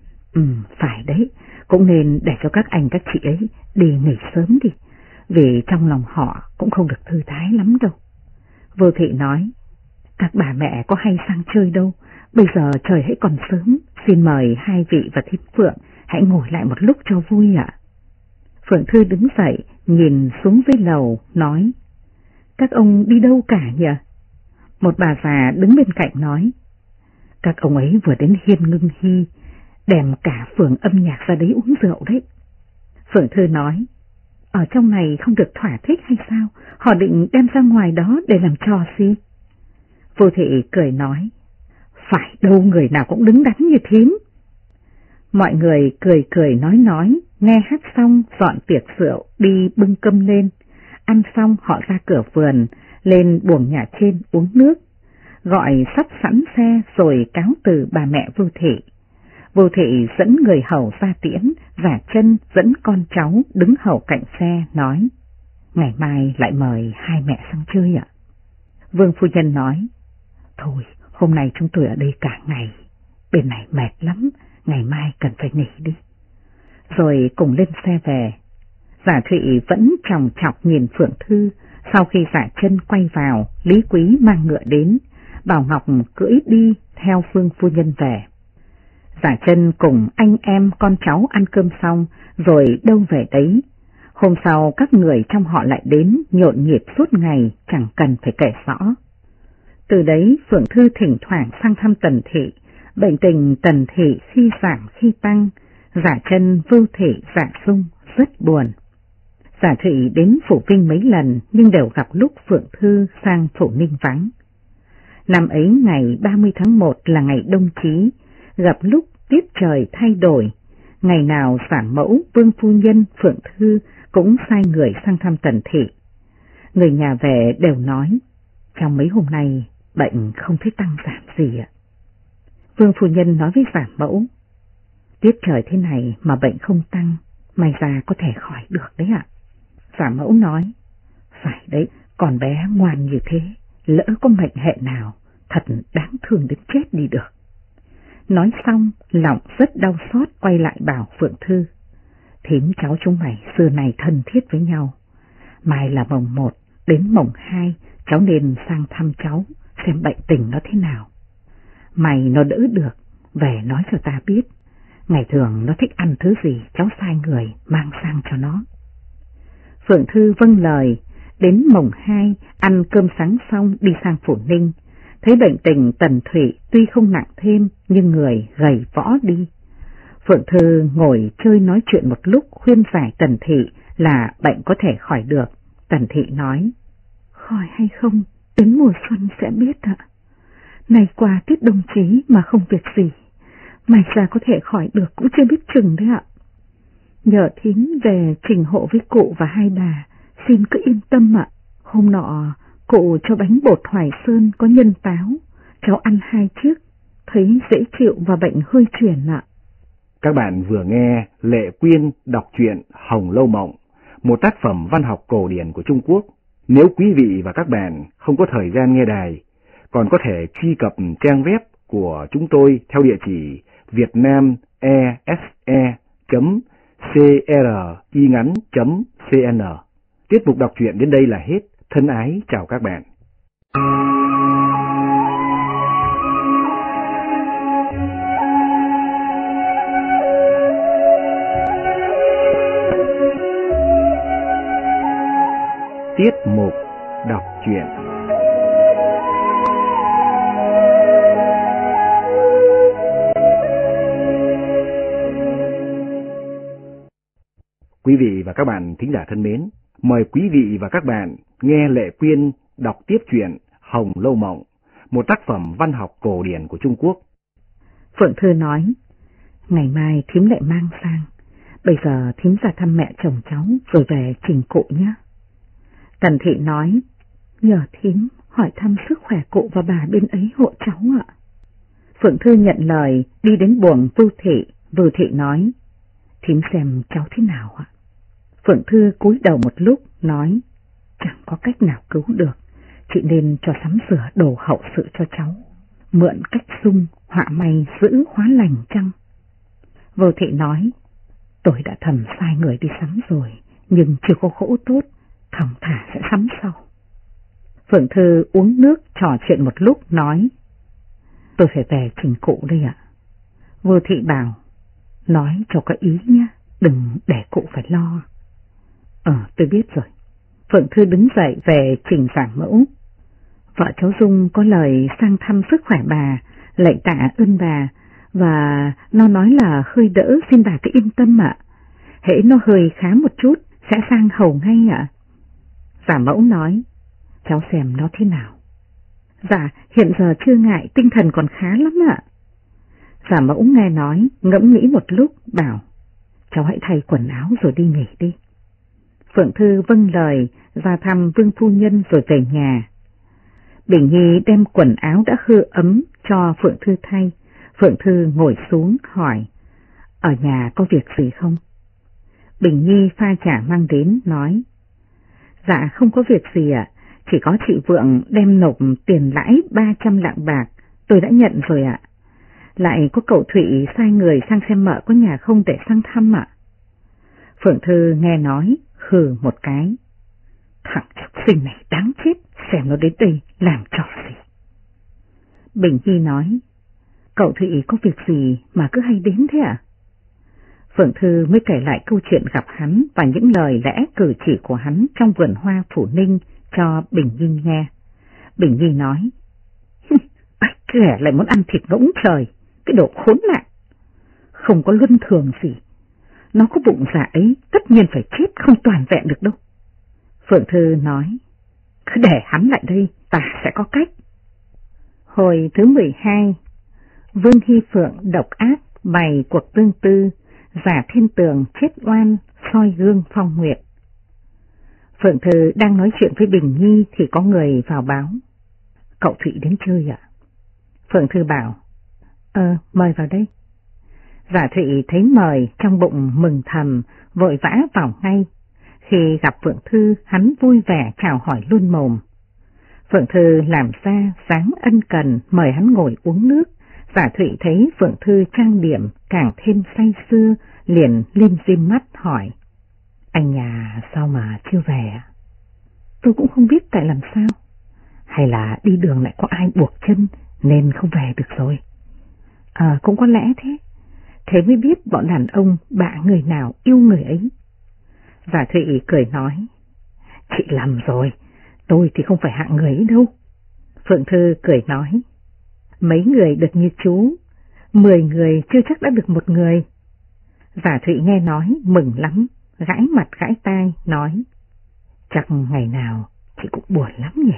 phải đấy, cũng nên để cho các anh các chị ấy đi nghỉ sớm đi, vì trong lòng họ cũng không được thư thái lắm đâu. Vô Thị nói, các bà mẹ có hay sang chơi đâu, bây giờ trời hãy còn sớm, xin mời hai vị và thím Phượng hãy ngồi lại một lúc cho vui ạ. Phượng Thư đứng dậy, nhìn xuống dưới lầu, nói, các ông đi đâu cả nhỉ? Một bà già đứng bên cạnh nói, các ông ấy vừa đến Hiên Ngưng Hy, đem cả phường âm nhạc ra đấy uống rượu đấy. Phượng Thư nói, ở trong này không được thỏa thích hay sao? Họ định đem ra ngoài đó để làm trò gì? Vô Thị cười nói, phải đâu người nào cũng đứng đắn như thím. Mọi người cười nói, nghe hát xong dọn tiệc rượu đi bưng cơm lên. Ăn xong họ ra cửa vườn, lên buồng nhà trên uống nước, gọi sắp sẵn xe rồi cáo từ bà mẹ Vô Thị. Vô Thị dẫn người hầu ra tiễn, Giả Chân dẫn con cháu đứng hầu cạnh xe nói, ngày mai lại mời hai mẹ sang chơi ạ. Vương phu nhân nói, thôi hôm nay chúng tôi ở đây cả ngày, bên này mệt lắm, ngày mai cần phải nghỉ đi. Rồi cùng lên xe về. Giả Thụy vẫn chòng chọc nhìn Phượng Thư. Sau khi Giả Chân quay vào, Lý Quý mang ngựa đến, Bảo Ngọc cưỡi đi theo Vương phu nhân về. Giả Chân cùng anh em con cháu ăn cơm xong rồi đâu về đấy. Hôm sau các người trong họ lại đến, nhộn nhịp suốt ngày, chẳng cần phải kể rõ. Từ đấy Phượng Thư thỉnh thoảng sang thăm Tần Thị, bệnh tình Tần Thị khi giảm khi tăng, Giả Chân, Vưu Thị, Giả Dung rất buồn. Giả Thụy đến Phủ Vinh mấy lần nhưng đều gặp lúc Phượng Thư sang Phủ Ninh vắng. Năm ấy ngày 30 tháng 1 là ngày đông chí, gặp lúc tiết trời thay đổi, ngày nào sản mẫu Vương phu nhân Phượng Thư cũng sai người sang thăm Tần Thị. Người nhà về đều nói, trong mấy hôm nay bệnh không thấy tăng giảm gì ạ. Vương phu nhân nói với sản mẫu, tiết trời thế này mà bệnh không tăng, may ra có thể khỏi được đấy ạ. Sản mẫu nói, phải đấy, con bé ngoan như thế, lỡ có mệnh hệ nào, thật đáng thương đến chết đi được. Nói xong, lòng rất đau xót quay lại bảo Phượng Thư, thím cháu chúng mày xưa này thân thiết với nhau, mai là mồng 1, đến mồng 2, cháu nên sang thăm cháu, xem bệnh tình nó thế nào. Mày nó đỡ được, về nói cho ta biết, ngày thường nó thích ăn thứ gì, cháu sai người mang sang cho nó. Phượng Thư vâng lời, đến mồng 2 ăn cơm sáng xong đi sang Phủ Ninh, thấy bệnh tình Tần Thụy tuy không nặng thêm nhưng người gầy võ đi. Phượng Thư ngồi chơi nói chuyện một lúc khuyên giải Tần Thị là bệnh có thể khỏi được, Tần Thị nói, khỏi hay không, đến mùa xuân sẽ biết ạ. Này qua Tết Đồng Chí mà không việc gì, may ra có thể khỏi được cũng chưa biết chừng đấy ạ. Nhờ thím về trình hộ với cụ và hai bà, xin cứ yên tâm ạ. Hôm nọ cụ cho bánh bột Hoài Sơn có nhân táo, cháu ăn 2 chiếc, thấy dễ chịu và bệnh hơi chuyển ạ. Các bạn vừa nghe Lệ Quyên đọc truyện Hồng Lâu Mộng, một tác phẩm văn học cổ điển của Trung Quốc. Nếu quý vị và các bạn không có thời gian nghe đài, còn có thể truy cập trang web của chúng tôi theo địa chỉ vietnamese.cringắn.cn. Tiết mục đọc truyện đến đây là hết. Thân ái chào các bạn. Tiết mục đọc truyện. Quý vị và các bạn thính giả thân mến, mời quý vị và các bạn nghe Lệ Quyên đọc tiếp truyện Hồng Lâu Mộng, một tác phẩm văn học cổ điển của Trung Quốc. Phượng Thư nói, ngày mai thím lại mang sang, bây giờ thím ra thăm mẹ chồng cháu rồi về trình cụ nhé. Tần Thị nói, nhờ thím hỏi thăm sức khỏe cụ và bà bên ấy hộ cháu ạ. Phượng Thư nhận lời đi đến buồng Vưu Thị. Vưu Thị nói, thím xem cháu thế nào ạ? Phượng Thư cúi đầu một lúc nói, chẳng có cách nào cứu được, chị nên cho sắm sửa đồ hậu sự cho cháu, mượn cách dung họa may giữ hóa lành chăng? Vưu Thị nói, tôi đã thầm sai người đi sắm rồi, nhưng chưa có gỗ tốt, thong thả sẽ sắm sau. Phượng Thư uống nước trò chuyện một lúc nói, tôi phải về trình cụ đây ạ. Vưu Thị bảo, nói cho có ý nhé, đừng để cụ phải lo. Tôi biết rồi. Phượng Thư đứng dậy về trình giảng mẫu. Vợ cháu Dung có lời sang thăm sức khỏe bà, lạy tạ ơn bà, và nó nói là hơi đỡ, xin bà cứ yên tâm ạ. Hễ nó hơi khá một chút sẽ sang hầu ngay ạ. Giả mẫu nói, cháu xem nó thế nào? Dạ, hiện giờ chưa ngại, tinh thần còn khá lắm ạ. Giả mẫu nghe nói, ngẫm nghĩ một lúc, bảo, cháu hãy thay quần áo rồi đi nghỉ đi. Phượng Thư vâng lời, ra thăm Vương phu nhân rồi về nhà. Bình Nhi đem quần áo đã hư ấm cho Phượng Thư thay. Phượng Thư ngồi xuống hỏi, ở nhà có việc gì không? Bình Nhi pha trà mang đến, nói, dạ không có việc gì ạ, chỉ có chị Vượng đem nộp tiền lãi 300 lạng bạc, tôi đã nhận rồi ạ. Lại có cậu Thụy sai người sang xem mợ có nhà không để sang thăm ạ. Phượng Thư nghe nói, hừ một cái. Thằng súc sinh này đáng chết, xem nó đến đây làm trò gì. Bình Nhi nói, cậu Thụy có việc gì mà cứ hay đến thế ạ? Phượng Thư mới kể lại câu chuyện gặp hắn và những lời lẽ cử chỉ của hắn trong vườn hoa Phủ Ninh cho Bình Nhi nghe. Bình Nhi nói, bách ghẻ lại muốn ăn thịt ngỗng trời, cái đồ khốn nạn, không có luân thường gì. Nó có bụng dạ ấy tất nhiên phải chết, không toàn vẹn được đâu. Phượng Thư nói, cứ để hắn lại đây, ta sẽ có cách. Hồi thứ 12, Vương Hy Phượng độc ác bày cuộc tương tư, giả Thiên Tường chết oan, soi gương Phong Nguyệt. Phượng Thư đang nói chuyện với Bình Nhi thì có người vào báo, cậu Thụy đến chơi ạ. Phượng Thư bảo, mời vào đây. Giả Thụy thấy mời trong bụng mừng thầm, vội vã vào ngay. Khi gặp Phượng Thư, hắn vui vẻ chào hỏi luôn mồm. Phượng Thư làm ra dáng ân cần mời hắn ngồi uống nước. Giả Thụy thấy Phượng Thư trang điểm càng thêm say sưa, liền lim dim mắt hỏi, anh nhà sao mà chưa về ạ? Tôi cũng không biết tại làm sao. Hay là đi đường lại có ai buộc chân nên không về được rồi? Cũng có lẽ thế. Thế mới biết bọn đàn ông bạ người nào yêu người ấy. Giả Thụy cười nói, chị lầm rồi, tôi thì không phải hạng người ấy đâu. Phượng Thư cười nói, mấy người được như chú, 10 người chưa chắc đã được 1 người. Giả Thụy nghe nói mừng lắm, gãi mặt gãi tai, nói, Chắc ngày nào chị cũng buồn lắm nhỉ?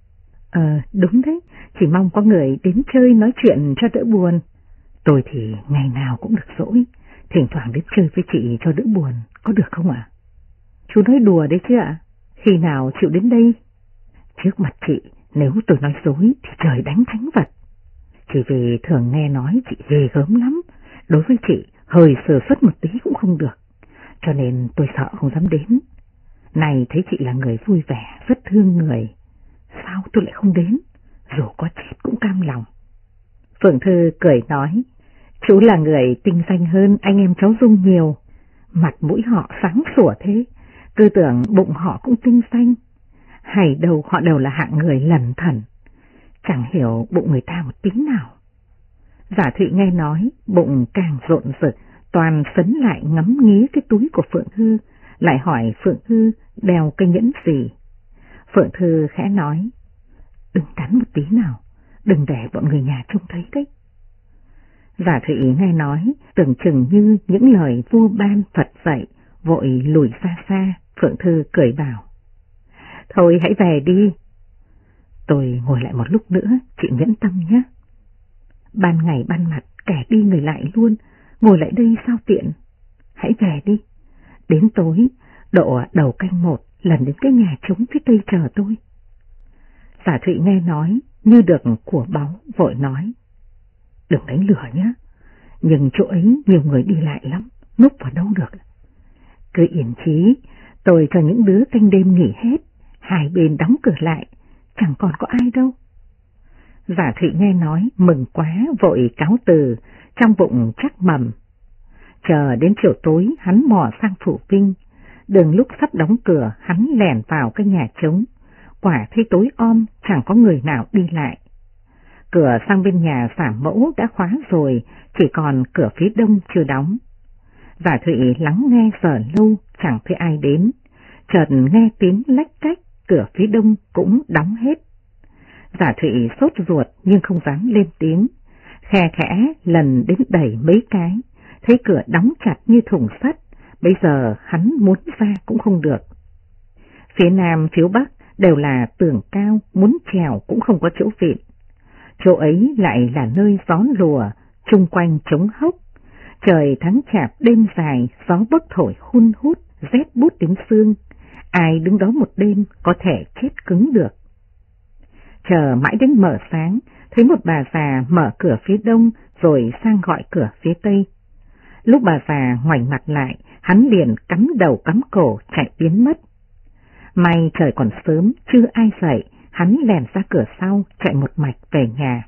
Đúng đấy, chỉ mong có người đến chơi nói chuyện cho đỡ buồn. Tôi thì ngày nào cũng được rỗi, thỉnh thoảng đến chơi với chị cho đỡ buồn, có được không ạ? Chú nói đùa đấy chứ ạ? Khi nào chịu đến đây? Trước mặt chị, nếu tôi nói dối thì trời đánh thánh vật. Chỉ vì thường nghe nói chị ghê gớm lắm, đối với chị hơi sơ suất một tí cũng không được, cho nên tôi sợ không dám đến. Này thấy chị là người vui vẻ, rất thương người, sao tôi lại không đến, dù có chết cũng cam lòng. Phượng Thư cười nói, chú là người tinh danh hơn anh em cháu Dung nhiều, mặt mũi họ sáng sủa thế, cứ tưởng bụng họ cũng tinh danh, hay đâu họ đều là hạng người lẩn thẩn, chẳng hiểu bụng người ta một tí nào. Giả Thụy nghe nói, bụng càng rộn rực, toàn sấn lại ngắm nghía cái túi của Phượng Thư, lại hỏi Phượng Thư đeo cái nhẫn gì. Phượng Thư khẽ nói, đừng cắn một tí nào, đừng để bọn người nhà trông thấy đấy. Giả Thụy nghe nói, tưởng chừng như những lời vua ban Phật dạy, vội lùi xa xa. Phượng Thư cười bảo, thôi hãy về đi. Tôi ngồi lại một lúc nữa, chị nhẫn tâm nhé. Ban ngày ban mặt, kẻ đi người lại luôn, ngồi lại đây sao tiện. Hãy về đi. Đến tối, độ đầu canh 1, lần đến cái nhà trống phía tây chờ tôi. Giả Thụy nghe nói, như được của báu, vội nói, đừng đánh lửa nhé, nhưng chỗ ấy nhiều người đi lại lắm, núp vào đâu được. Cứ yên chí, tôi cho những đứa canh đêm nghỉ hết, hai bên đóng cửa lại, chẳng còn có ai đâu. Giả Thụy nghe nói, mừng quá, vội cáo từ, trong bụng chắc mầm. Chờ đến chiều tối, hắn mò sang Phủ Vinh, đường lúc sắp đóng cửa, hắn lẻn vào cái nhà trống, quả thấy tối om, chẳng có người nào đi lại. Cửa sang bên nhà Xả Mẫu đã khóa rồi, chỉ còn cửa phía đông chưa đóng. Giả Thụy lắng nghe giờ lâu, chẳng thấy ai đến, chợt nghe tiếng lách cách, cửa phía đông cũng đóng hết. Giả Thụy sốt ruột nhưng không dám lên tiếng, khe khẽ lần đến đẩy mấy cái, thấy cửa đóng chặt như thùng sắt, bây giờ hắn muốn ra cũng không được. Phía nam phía bắc đều là tường cao, muốn trèo cũng không có chỗ vịn. Chỗ ấy lại là nơi gió lùa, chung quanh trống hốc. Trời tháng chạp đêm dài, gió bấc thổi hun hút, rét bút đến xương. Ai đứng đó một đêm có thể chết cứng được. Chờ mãi đến mở sáng, thấy một bà già mở cửa phía đông rồi sang gọi cửa phía tây. Lúc bà già ngoảnh mặt lại, hắn liền cắm đầu cắm cổ chạy biến mất. May trời còn sớm, chưa ai dậy, hắn lèn ra cửa sau, chạy một mạch về nhà.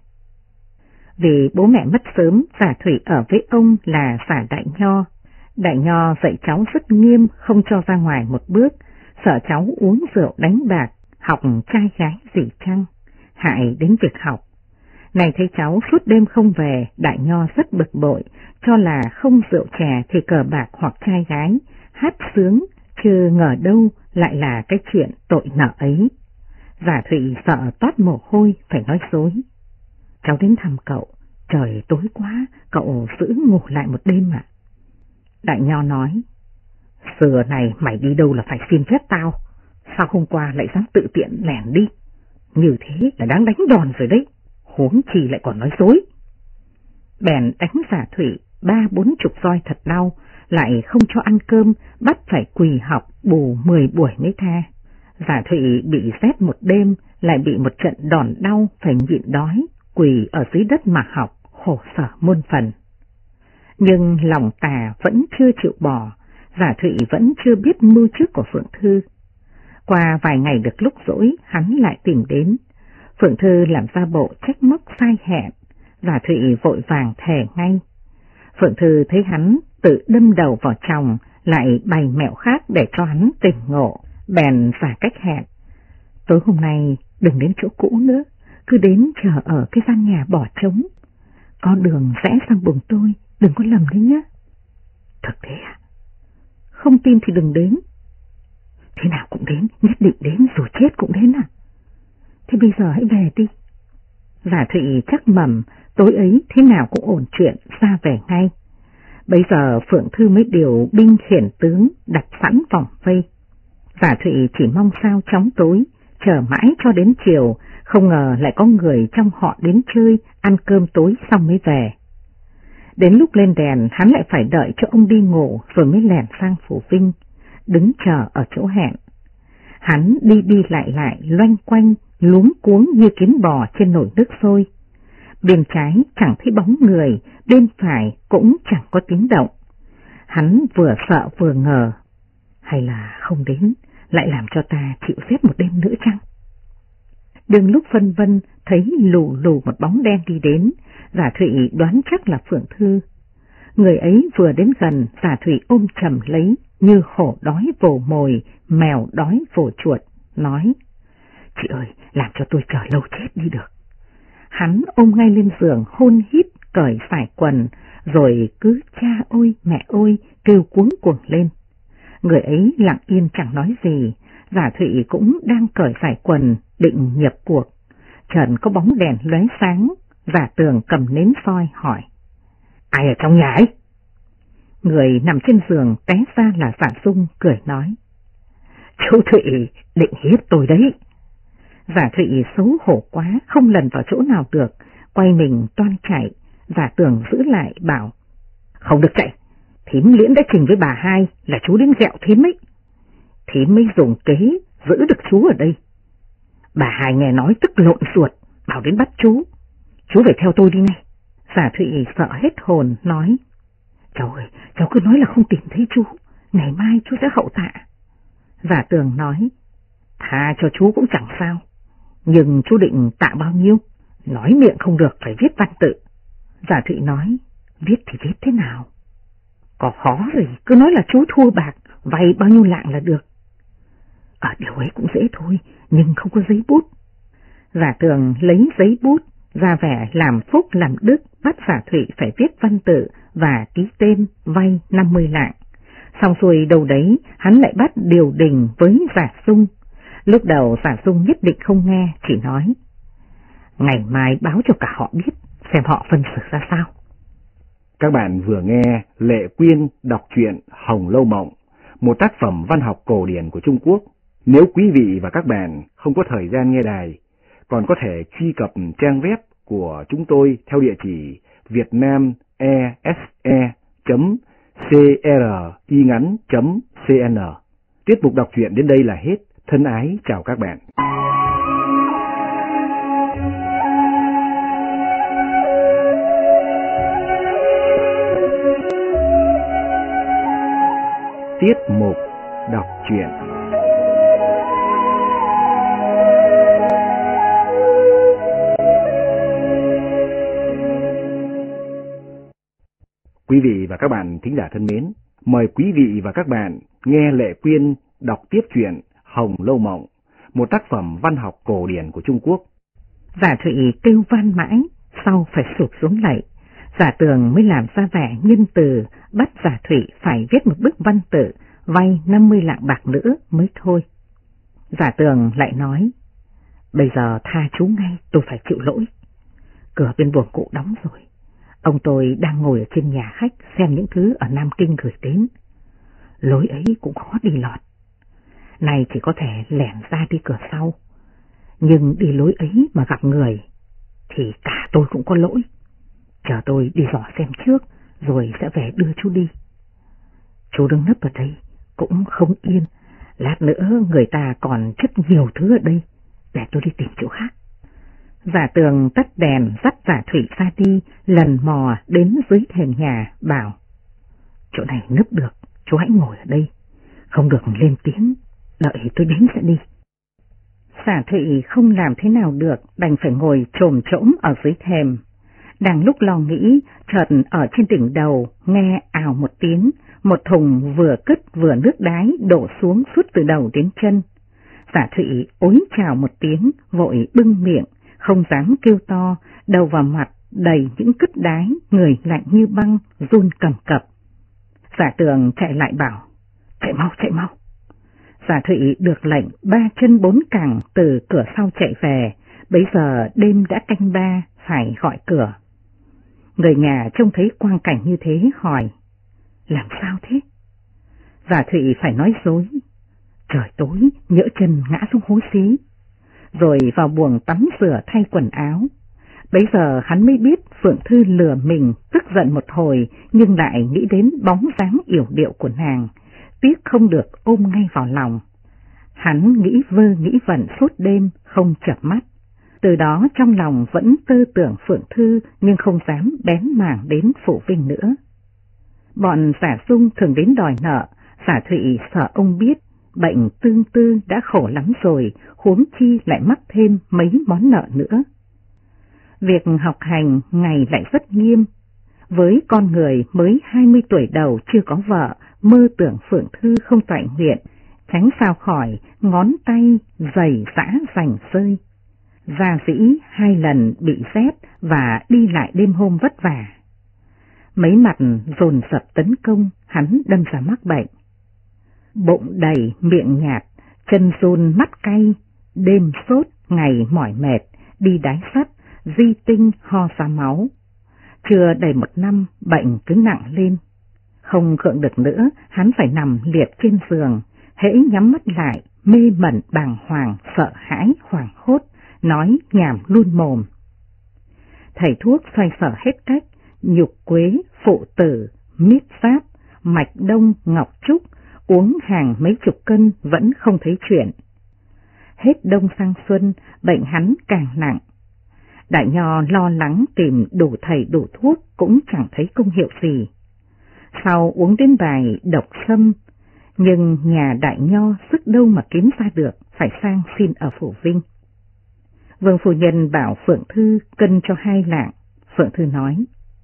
Vì bố mẹ mất sớm, Giả Thụy ở với ông là Giả Đại Nho. Đại Nho dạy cháu rất nghiêm, không cho ra ngoài một bước, sợ cháu uống rượu đánh bạc, học trai gái gì chăng, hại đến việc học. Này thấy cháu suốt đêm không về, Đại Nho rất bực bội, cho là không rượu chè thì cờ bạc hoặc trai gái, hát sướng, chứ ngờ đâu lại là cái chuyện tội nợ ấy. Giả Thụy sợ toát mồ hôi, phải nói dối. Cháu đến thăm cậu, trời tối quá, cậu giữ ngủ lại một đêm ạ. Đại Nho nói, xưa này mày đi đâu là phải xin phép tao, sao hôm qua lại dám tự tiện lẻn đi, như thế là đáng đánh đòn rồi đấy, huống chi lại còn nói dối. Bèn đánh Giả Thụy 30-40 roi thật đau, lại không cho ăn cơm, bắt phải quỳ học bù 10 buổi mới tha. Giả Thụy bị rét một đêm, lại bị một trận đòn đau, phải nhịn đói, quỳ ở dưới đất mà học, khổ sở muôn phần. Nhưng lòng tà vẫn chưa chịu bỏ, Giả Thụy vẫn chưa biết mưu trước của Phượng Thư. Qua vài ngày được lúc rỗi, hắn lại tìm đến. Phượng Thư làm ra bộ trách móc sai hẹn, Giả Thụy vội vàng thề ngay. Phượng Thư thấy hắn tự đâm đầu vào chồng, lại bày mẹo khác để cho hắn tỉnh ngộ, bèn giả cách hẹn. Tối hôm nay đừng đến chỗ cũ nữa, cứ đến chờ ở cái gian nhà bỏ trống. Có đường rẽ sang buồng tôi, đừng có lầm đấy nhé. Thật thế à? Không tin thì đừng đến. Thế nào cũng đến, nhất định đến, dù chết cũng đến à? Thế bây giờ hãy về đi. Giả Thụy chắc mầm, tối ấy thế nào cũng ổn chuyện, ra về ngay. Bây giờ Phượng Thư mới điều binh khiển tướng đặt sẵn vòng vây. Giả Thụy chỉ mong sao chóng tối, chờ mãi cho đến chiều, không ngờ lại có người trong họ đến chơi, ăn cơm tối xong mới về. Đến lúc lên đèn, hắn lại phải đợi cho ông đi ngủ rồi mới lẻn sang Phủ Vinh, đứng chờ ở chỗ hẹn. Hắn đi đi lại loanh quanh, luống cuống như kiến bò trên nồi nước sôi. Bên trái chẳng thấy bóng người, bên phải cũng chẳng có tiếng động. Hắn vừa sợ vừa ngờ, hay là không đến, lại làm cho ta chịu rét một đêm nữa chăng? Đừng lúc phân vân, thấy lù lù một bóng đen đi đến, Giả Thụy đoán chắc là Phượng Thư. Người ấy vừa đến gần, Giả Thụy ôm chầm lấy, như hổ đói vồ mồi, mèo đói vồ chuột, nói: "Chị ơi, làm cho tôi chờ lâu chết đi được." Hắn ôm ngay lên giường, hôn hít, cởi sải quần, rồi cứ cha ôi mẹ ôi kêu cuống cuồng lên. Người ấy lặng yên chẳng nói gì, Giả Thụy cũng đang cởi sải quần, định nhập cuộc. Chợt có bóng đèn lóe sáng, Giả Tường cầm nến soi hỏi: "Ai ở trong nhà ấy?" Người nằm trên giường té ra là Giả Sung, cười nói: "Chú Thụy định hiếp tôi đấy." Giả Thụy xấu hổ quá, không lần vào chỗ nào được, quay mình toan chạy. Giả Tường giữ lại bảo: "Không được chạy, thím Liễn đã trình với bà hai là chú đến ghẹo thím ấy. Thím mới dùng kế giữ được chú ở đây. Bà hai nghe nói tức lộn ruột, bảo đến bắt chú. Chú phải theo tôi đi ngay." Giả Thụy sợ hết hồn, nói: "Cháu ơi, cháu cứ nói là không tìm thấy chú, ngày mai chú sẽ hậu tạ." Giả Tường nói: "Tha cho chú cũng chẳng sao, nhưng chú định tạ bao nhiêu? Nói miệng không được, phải viết văn tự." Giả Thụy nói: "Viết thì viết thế nào? Có khó gì, cứ nói là chú thua bạc, vay bao nhiêu lạng là được." Điều ấy cũng dễ thôi, nhưng không có giấy bút." Giả Tường lấy giấy bút, ra vẻ làm phúc làm đức, bắt Giả Thụy phải viết văn tự và ký tên vay 50 lạng. Xong xuôi đầu đấy, hắn lại bắt điều đình với Giả Sung. Lúc đầu Giả Sung nhất định không nghe, chỉ nói: "Ngày mai báo cho cả họ biết, xem họ phân xử ra sao." Các bạn vừa nghe Lệ Quyên đọc truyện Hồng Lâu Mộng, một tác phẩm văn học cổ điển của Trung Quốc. Nếu quý vị và các bạn không có thời gian nghe đài, còn có thể truy cập trang web của chúng tôi theo địa chỉ vietnamese.cringắn.cn. Tiết mục đọc truyện đến đây là hết. Thân ái chào các bạn. Tiết mục đọc truyện. Quý vị và các bạn thính giả thân mến, mời quý vị và các bạn nghe Lệ Quyên đọc tiếp truyện Hồng Lâu Mộng, một tác phẩm văn học cổ điển của Trung Quốc. Giả Thụy kêu van mãi, sau phải sụp xuống lạy. Giả Tường mới làm ra vẻ nhân từ, bắt Giả Thụy phải viết một bức văn tự, vay 50 lạng bạc nữa mới thôi. Giả Tường lại nói: "Bây giờ tha chú ngay, tôi phải chịu lỗi. Cửa bên buồng cụ đóng rồi. Ông tôi đang ngồi ở trên nhà khách xem những thứ ở Nam Kinh gửi đến. Lối ấy cũng khó đi lọt. Này chỉ có thể lẻn ra đi cửa sau. Nhưng đi lối ấy mà gặp người thì cả tôi cũng có lỗi. Chờ tôi đi dò xem trước rồi sẽ về đưa chú đi. Chú đứng nấp ở đây cũng không yên. Lát nữa người ta còn rất nhiều thứ ở đây. Để tôi đi tìm chỗ khác." Giả Tường tắt đèn, dắt Giả Thụy ra đi, lần mò đến dưới thềm nhà, bảo: "Chỗ này nấp được, chú hãy ngồi ở đây, không được lên tiếng, đợi tôi đến sẽ đi." Giả Thụy không làm thế nào được, đành phải ngồi chồm chỗm ở dưới thềm. Đang lúc lo nghĩ, chợt ở trên đỉnh đầu nghe ào một tiếng, một thùng vừa cất vừa nước đái đổ xuống suốt từ đầu đến chân. Giả Thụy ối chào một tiếng, vội bưng miệng, không dám kêu to, đầu vào mặt đầy những cứt đái, người lạnh như băng, run cầm cập. Giả Tường chạy lại bảo: chạy mau. Giả Thụy được lệnh 3 chân 4 cẳng từ cửa sau chạy về, bấy giờ đêm đã canh 3, phải gọi cửa. Người nhà trông thấy quang cảnh như thế hỏi: làm sao thế? Giả Thụy phải nói dối: Trời tối, nhỡ chân ngã xuống hố xí, rồi vào buồng tắm rửa thay quần áo. Bấy giờ hắn mới biết Phượng Thư lừa mình, tức giận một hồi nhưng lại nghĩ đến bóng dáng yểu điệu của nàng, tiếc không được ôm ngay vào lòng. Hắn nghĩ vơ nghĩ vẩn suốt đêm không chợp mắt, từ đó trong lòng vẫn tư tưởng Phượng Thư nhưng không dám bén mảng đến Phủ Vinh nữa. Bọn Giả Dung thường đến đòi nợ, Giả Thụy sợ ông biết, bệnh tương tư đã khổ lắm rồi, huống chi lại mắc thêm mấy món nợ nữa. Việc học hành ngày lại rất nghiêm, với con người mới 20 tuổi đầu chưa có vợ, mơ tưởng Phượng Thư không toại nguyện, tránh sao khỏi ngón tay dày dã rành rơi. Gia dĩ 2 lần bị rét và đi lại đêm hôm vất vả. Mấy mặt dồn dập tấn công, hắn đâm ra mắc bệnh. Bụng đầy, miệng nhạt, chân run mắt cay, đêm sốt, ngày mỏi mệt, đi đái sắt, di tinh ho ra máu. Chưa đầy 1 năm, bệnh cứ nặng lên. Không khượng được nữa, hắn phải nằm liệt trên giường, hễ nhắm mắt lại, mê mẩn bàng hoàng, sợ hãi, hoảng hốt, nói nhảm luôn mồm. Thầy thuốc xoay sở hết cách, nhục quế, phụ tử, mít giáp, mạch đông, ngọc trúc, uống hàng mấy chục cân vẫn không thấy chuyện. Hết đông sang xuân, bệnh hắn càng nặng. Đại Nho lo lắng tìm đủ thầy đủ thuốc cũng chẳng thấy công hiệu gì. Sau uống đến bài độc sâm, nhưng nhà Đại Nho sức đâu mà kiếm ra được, phải sang xin ở Phủ Vinh. Vương phu nhân bảo Phượng Thư cân cho 2 lạng. Phượng Thư nói,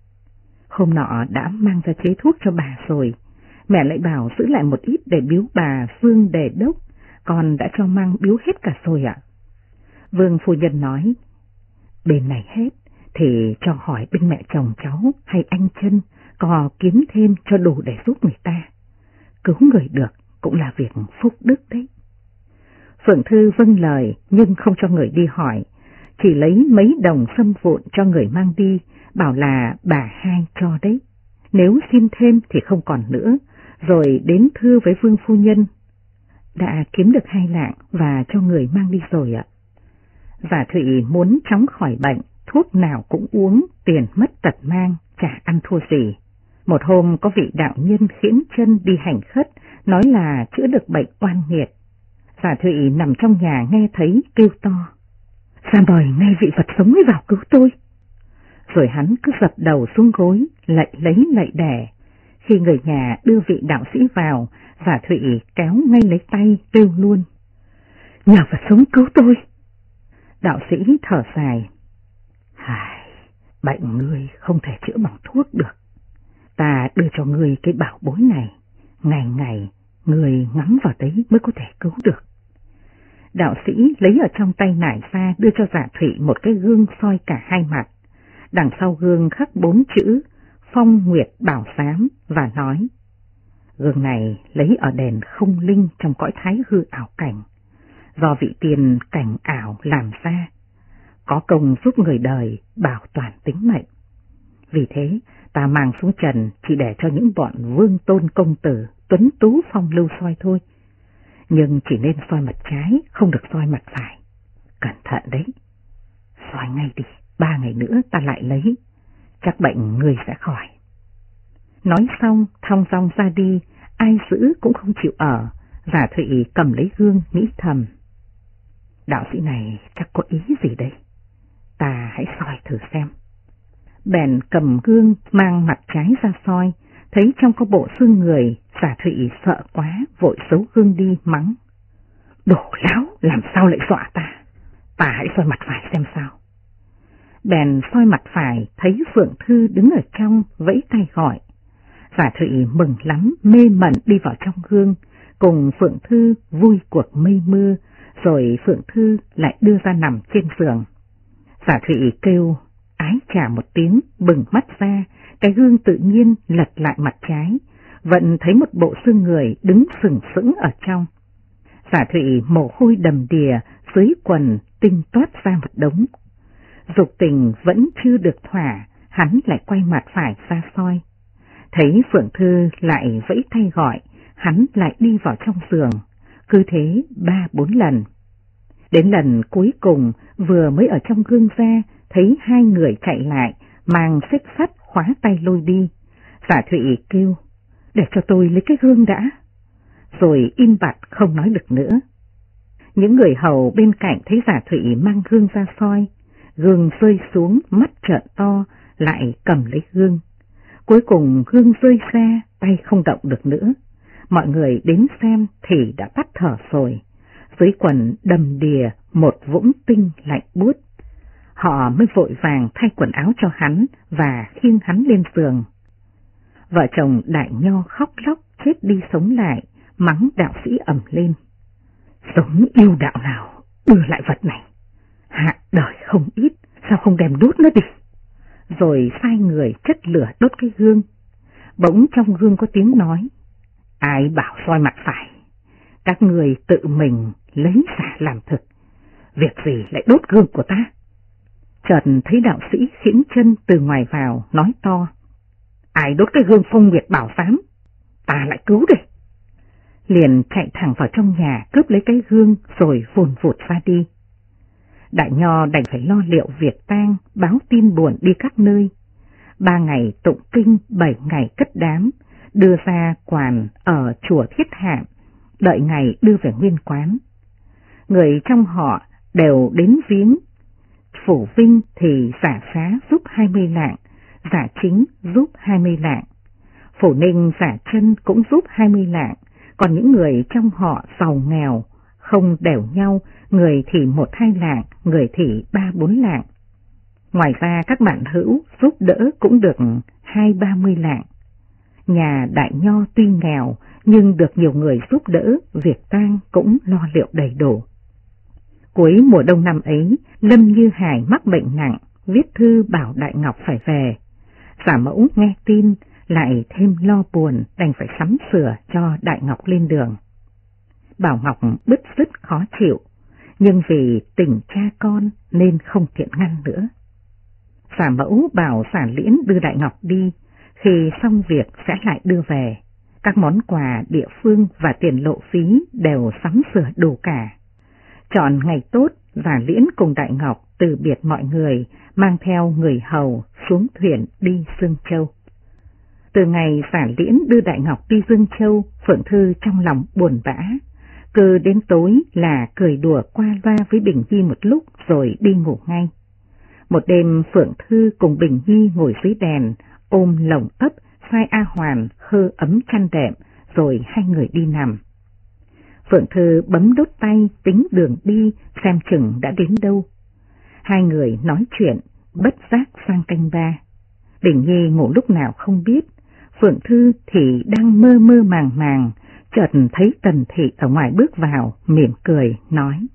hôm nọ đã mang ra chế thuốc cho bà rồi, mẹ lại bảo giữ lại một ít để biếu bà Vương Đề Đốc, con đã cho mang biếu hết cả rồi ạ. Vương phu nhân nói, bên này hết thì cho hỏi bên mẹ chồng cháu hay anh Chân, có kiếm thêm cho đủ để giúp người ta. Cứu người được cũng là việc phúc đức đấy. Phượng Thư vâng lời nhưng không cho người đi hỏi, chỉ lấy mấy đồng sâm vụn cho người mang đi, bảo là bà Hai cho đấy. Nếu xin thêm thì không còn nữa, rồi đến thưa với Vương phu nhân. Đã kiếm được 2 lạng và cho người mang đi rồi ạ. Giả Thụy muốn chóng khỏi bệnh, thuốc nào cũng uống, tiền mất tật mang, chả ăn thua gì. Một hôm có vị đạo nhân khiễng chân đi hành khất, nói là chữa được bệnh oan nghiệt. Giả Thụy nằm trong nhà nghe thấy kêu to, ra mời ngay vị Phật sống mới vào cứu tôi. Rồi hắn cứ dập đầu xuống gối, lạy lấy lạy đẻ. Khi người nhà đưa vị đạo sĩ vào, Giả Thụy kéo ngay lấy tay kêu luôn, nhờ Phật sống cứu tôi. Đạo sĩ thở dài, bệnh ngươi không thể chữa bằng thuốc được. Ta đưa cho ngươi cái bảo bối này, ngày ngày ngươi ngắm vào đấy mới có thể cứu được. Đạo sĩ lấy ở trong tay nải ra đưa cho Giả Thụy một cái gương soi cả 2 mặt. Đằng sau gương khắc 4 chữ Phong Nguyệt Bảo Giám và nói, gương này lấy ở đền Không Linh trong cõi thái hư ảo cảnh, do vị tiền cảnh ảo làm ra, có công giúp người đời bảo toàn tính mệnh. Vì thế ta mang xuống trần chỉ để cho những bọn vương tôn công tử tuấn tú phong lưu soi thôi, nhưng chỉ nên soi mặt trái, không được soi mặt phải. Cẩn thận đấy, soi ngay đi, 3 ngày nữa ta lại lấy, chắc bệnh người sẽ khỏi. Nói xong thong dong ra đi, ai giữ cũng không chịu ở. Giả Thụy cầm lấy gương nghĩ thầm, đạo sĩ này chắc có ý gì đây, ta hãy soi thử xem. Bèn cầm gương mang mặt trái ra soi, thấy trong có bộ xương người. Giả Thụy sợ quá, vội giấu gương đi mắng, đồ láo, làm sao lại dọa ta, ta hãy soi mặt phải xem sao. Bèn soi mặt phải, thấy Phượng Thư đứng ở trong, vẫy tay gọi. Giả Thụy mừng lắm, mê mẩn đi vào trong gương, cùng Phượng Thư vui cuộc mây mưa, rồi Phượng Thư lại đưa ra nằm trên giường. Giả Thụy kêu ái chà một tiếng, bừng mắt ra, cái gương tự nhiên lật lại mặt trái, vẫn thấy một bộ xương người đứng sừng sững ở trong. Giả Thụy mồ hôi đầm đìa, dưới quần tinh toát ra một đống. Dục tình vẫn chưa được thỏa, hắn lại quay mặt phải ra soi. Thấy Phượng Thư lại vẫy tay gọi, hắn lại đi vào trong giường, cứ thế 3-4 lần. Đến lần cuối cùng vừa mới ở trong gương ra, thấy hai người chạy lại, mang xích sắt khóa tay lôi đi. Giả Thụy kêu, để cho tôi lấy cái gương đã. Rồi im bặt không nói được nữa. Những người hầu bên cạnh thấy Giả Thụy mang gương ra soi, gương rơi xuống, mắt trợn to, lại cầm lấy gương. Cuối cùng gương rơi ra, tay không động được nữa. Mọi người đến xem thì đã tắt thở rồi. Dưới quần đầm đìa một vũng tinh lạnh buốt. Họ mới vội vàng thay quần áo cho hắn và khiêng hắn lên giường. Vợ chồng Đại Nho khóc lóc chết đi sống lại, mắng đạo sĩ ầm lên. Sống yêu đạo nào đưa lại vật này, hạ đời không ít, sao không đem đốt nó đi. Rồi sai người chất lửa đốt cái gương. Bỗng trong gương có tiếng nói, ai bảo soi mặt phải, các người tự mình lấy giả làm thực, việc gì lại đốt gương của ta. Chợt thấy đạo sĩ khiễng chân từ ngoài vào, nói to, ai đốt cái gương Phong Nguyệt Bảo Giám, ta lại cứu đây. Liền chạy thẳng vào trong nhà cướp lấy cái gương rồi vùn vụt ra đi. Đại Nho đành phải lo liệu việc tang, báo tin buồn đi các nơi. 3 ngày tụng kinh, 7 ngày cất đám, đưa ra quản ở chùa Thiết Hạm, đợi ngày đưa về nguyên quán. Người trong họ đều đến viếng. Phủ Vinh thì giả xá giúp 20 lạng, giả chính giúp 20 lạng. Phủ Ninh giả chân cũng giúp 20 lạng, còn những người trong họ giàu nghèo không đều nhau, người thì 1-2 lạng, người thì 3-4 lạng. Ngoài ra các bạn hữu giúp đỡ cũng được 20-30 lạng. Nhà Đại Nho tuy nghèo nhưng được nhiều người giúp đỡ, việc tang cũng lo liệu đầy đủ. Cuối mùa đông năm ấy, Lâm Như Hải mắc bệnh nặng, viết thư bảo Đại Ngọc phải về. Giả Mẫu nghe tin lại thêm lo buồn, đành phải sắm sửa cho Đại Ngọc lên đường. Bảo Ngọc bứt rứt khó chịu, nhưng vì tình cha con nên không tiện ngăn nữa. Giả Mẫu bảo Giả Liễn đưa Đại Ngọc đi, khi xong việc sẽ lại đưa về. Các món quà địa phương và tiền lộ phí đều sắm sửa đủ cả. Chọn ngày tốt, Giả Liễn cùng Đại Ngọc từ biệt mọi người, mang theo người hầu xuống thuyền đi Dương Châu. Từ ngày Giả Liễn đưa Đại Ngọc đi Dương Châu, Phượng Thư trong lòng buồn bã. Cứ đến tối là cười đùa qua loa với Bình Nhi một lúc rồi đi ngủ ngay. Một đêm Phượng Thư cùng Bình Nhi ngồi dưới đèn, ôm lồng ấp, sai A Hoàn khơ ấm chăn đệm, rồi hai người đi nằm. Phượng Thư bấm đốt tay tính đường đi, xem chừng đã đến đâu. Hai người nói chuyện, bất giác sang canh 3. Bình Nhi ngủ lúc nào không biết, Phượng Thư thì đang mơ mơ màng màng, chợt thấy Tần Thị ở ngoài bước vào, mỉm cười, nói.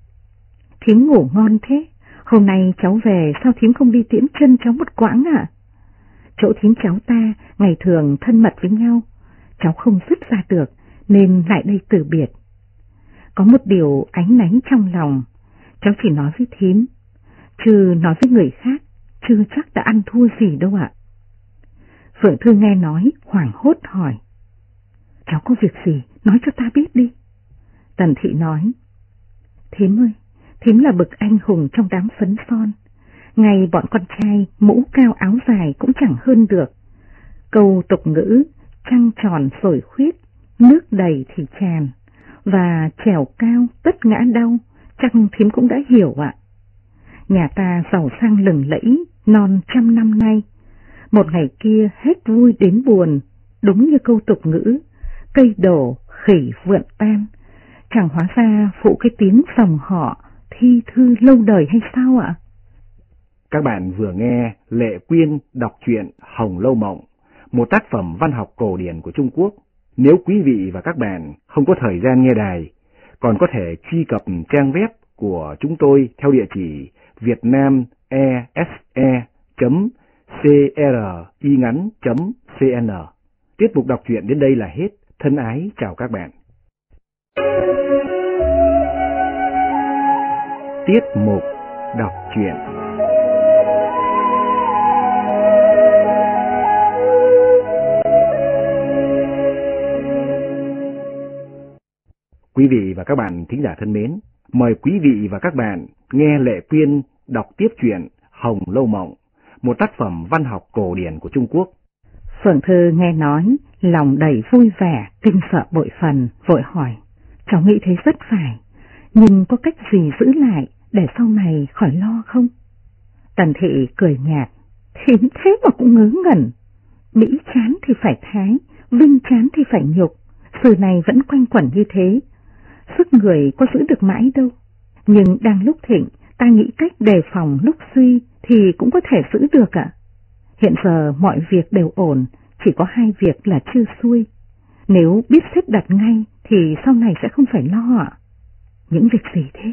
Thím ngủ ngon thế, hôm nay cháu về sao thím không đi tiễn chân cháu một quãng ạ? Chỗ thím cháu ta ngày thường thân mật với nhau, cháu không dứt ra được nên lại đây từ biệt. Có một điều áy náy trong lòng, cháu chỉ nói với thím, chứ nói với người khác, chưa chắc đã ăn thua gì đâu ạ. Phượng Thư nghe nói, hoảng hốt hỏi. Cháu có việc gì, nói cho ta biết đi. Tần Thị nói. Thím ơi, thím là bậc anh hùng trong đám phấn son. Ngay bọn con trai mũ cao áo dài cũng chẳng hơn được. Câu tục ngữ, trăng tròn sổi khuyết, nước đầy thì tràn, và trèo cao tất ngã đau, chắc thím cũng đã hiểu ạ. Nhà ta giàu sang lừng lẫy, non 100 năm nay. Một ngày kia hết vui đến buồn, đúng như câu tục ngữ, cây đổ khỉ vượn tan. Chẳng hóa ra phụ cái tiếng dòng họ thi thư lâu đời hay sao ạ? Các bạn vừa nghe Lệ Quyên đọc truyện Hồng Lâu Mộng, một tác phẩm văn học cổ điển của Trung Quốc. Nếu quý vị và các bạn không có thời gian nghe đài, còn có thể truy cập trang web của chúng tôi theo địa chỉ vietnamese.cringắn.cn. Tiết mục đọc truyện đến đây là hết. Thân ái chào các bạn. Tiết mục đọc truyện. Quý vị và các bạn thính giả thân mến, mời quý vị và các bạn nghe Lệ Quyên đọc tiếp truyện Hồng Lâu Mộng, một tác phẩm văn học cổ điển của Trung Quốc. Phượng Thư nghe nói, lòng đầy vui vẻ, kinh sợ bội phần, vội hỏi, cháu nghĩ thế rất phải, nhưng có cách gì giữ lại để sau này khỏi lo không? Tần Thị cười nhạt, thím thế mà cũng ngớ ngẩn, mỹ chán thì phải thái, vinh chán thì phải nhục, sự này vẫn quanh quẩn như thế, sức người có giữ được mãi đâu, nhưng đang lúc thịnh, ta nghĩ cách đề phòng lúc suy thì cũng có thể giữ được ạ. Hiện giờ mọi việc đều ổn, chỉ có hai việc là chưa xuôi. Nếu biết xếp đặt ngay thì sau này sẽ không phải lo ạ. Những việc gì thế?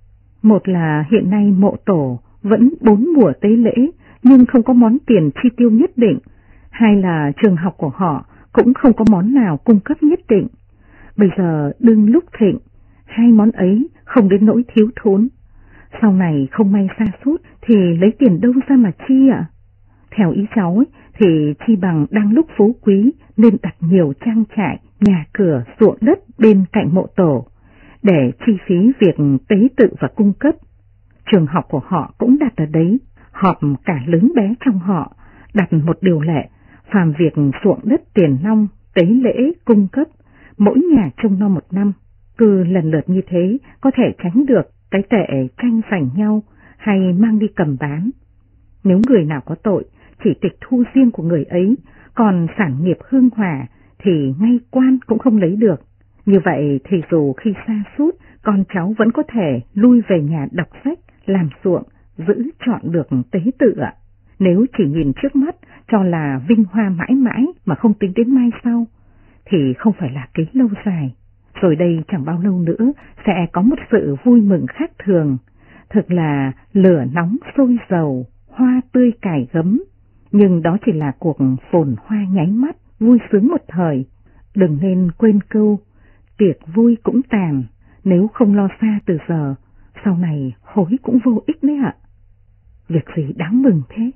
Một là hiện nay mộ tổ vẫn 4 mùa tế lễ nhưng không có món tiền chi tiêu nhất định. Hai là trường học của họ cũng không có món nào cung cấp nhất định. Bây giờ đương lúc thịnh, hai món ấy không đến nỗi thiếu thốn. Sau này không may sa sút thì lấy tiền đâu ra mà chi ạ? Theo ý cháu ấy, thì chi bằng đang lúc phú quý nên đặt nhiều trang trại, nhà cửa, ruộng đất bên cạnh mộ tổ, để chi phí việc tế tự và cung cấp. Trường học của họ cũng đặt ở đấy, họp cả lớn bé trong họ, đặt một điều lệ, phàm việc ruộng đất tiền nong, tế lễ, cung cấp, mỗi nhà trông nom 1 năm, cứ lần lượt như thế có thể tránh được cái tệ tranh giành nhau hay mang đi cầm bán. Nếu người nào có tội, chỉ tịch thu riêng của người ấy, còn sản nghiệp hương hỏa thì ngay quan cũng không lấy được. Như vậy thì dù khi sa sút, con cháu vẫn có thể lui về nhà đọc sách, làm ruộng, giữ chọn được tế tự ạ. Nếu chỉ nhìn trước mắt cho là vinh hoa mãi mãi mà không tính đến mai sau, thì không phải là kế lâu dài. Rồi đây chẳng bao lâu nữa sẽ có một sự vui mừng khác thường, thực là lửa nóng sôi dầu, hoa tươi cài gấm, nhưng đó chỉ là cuộc phồn hoa nháy mắt, vui sướng một thời. Đừng nên quên câu, tiệc vui cũng tàn, nếu không lo xa từ giờ, sau này hối cũng vô ích đấy ạ. Việc gì đáng mừng thế?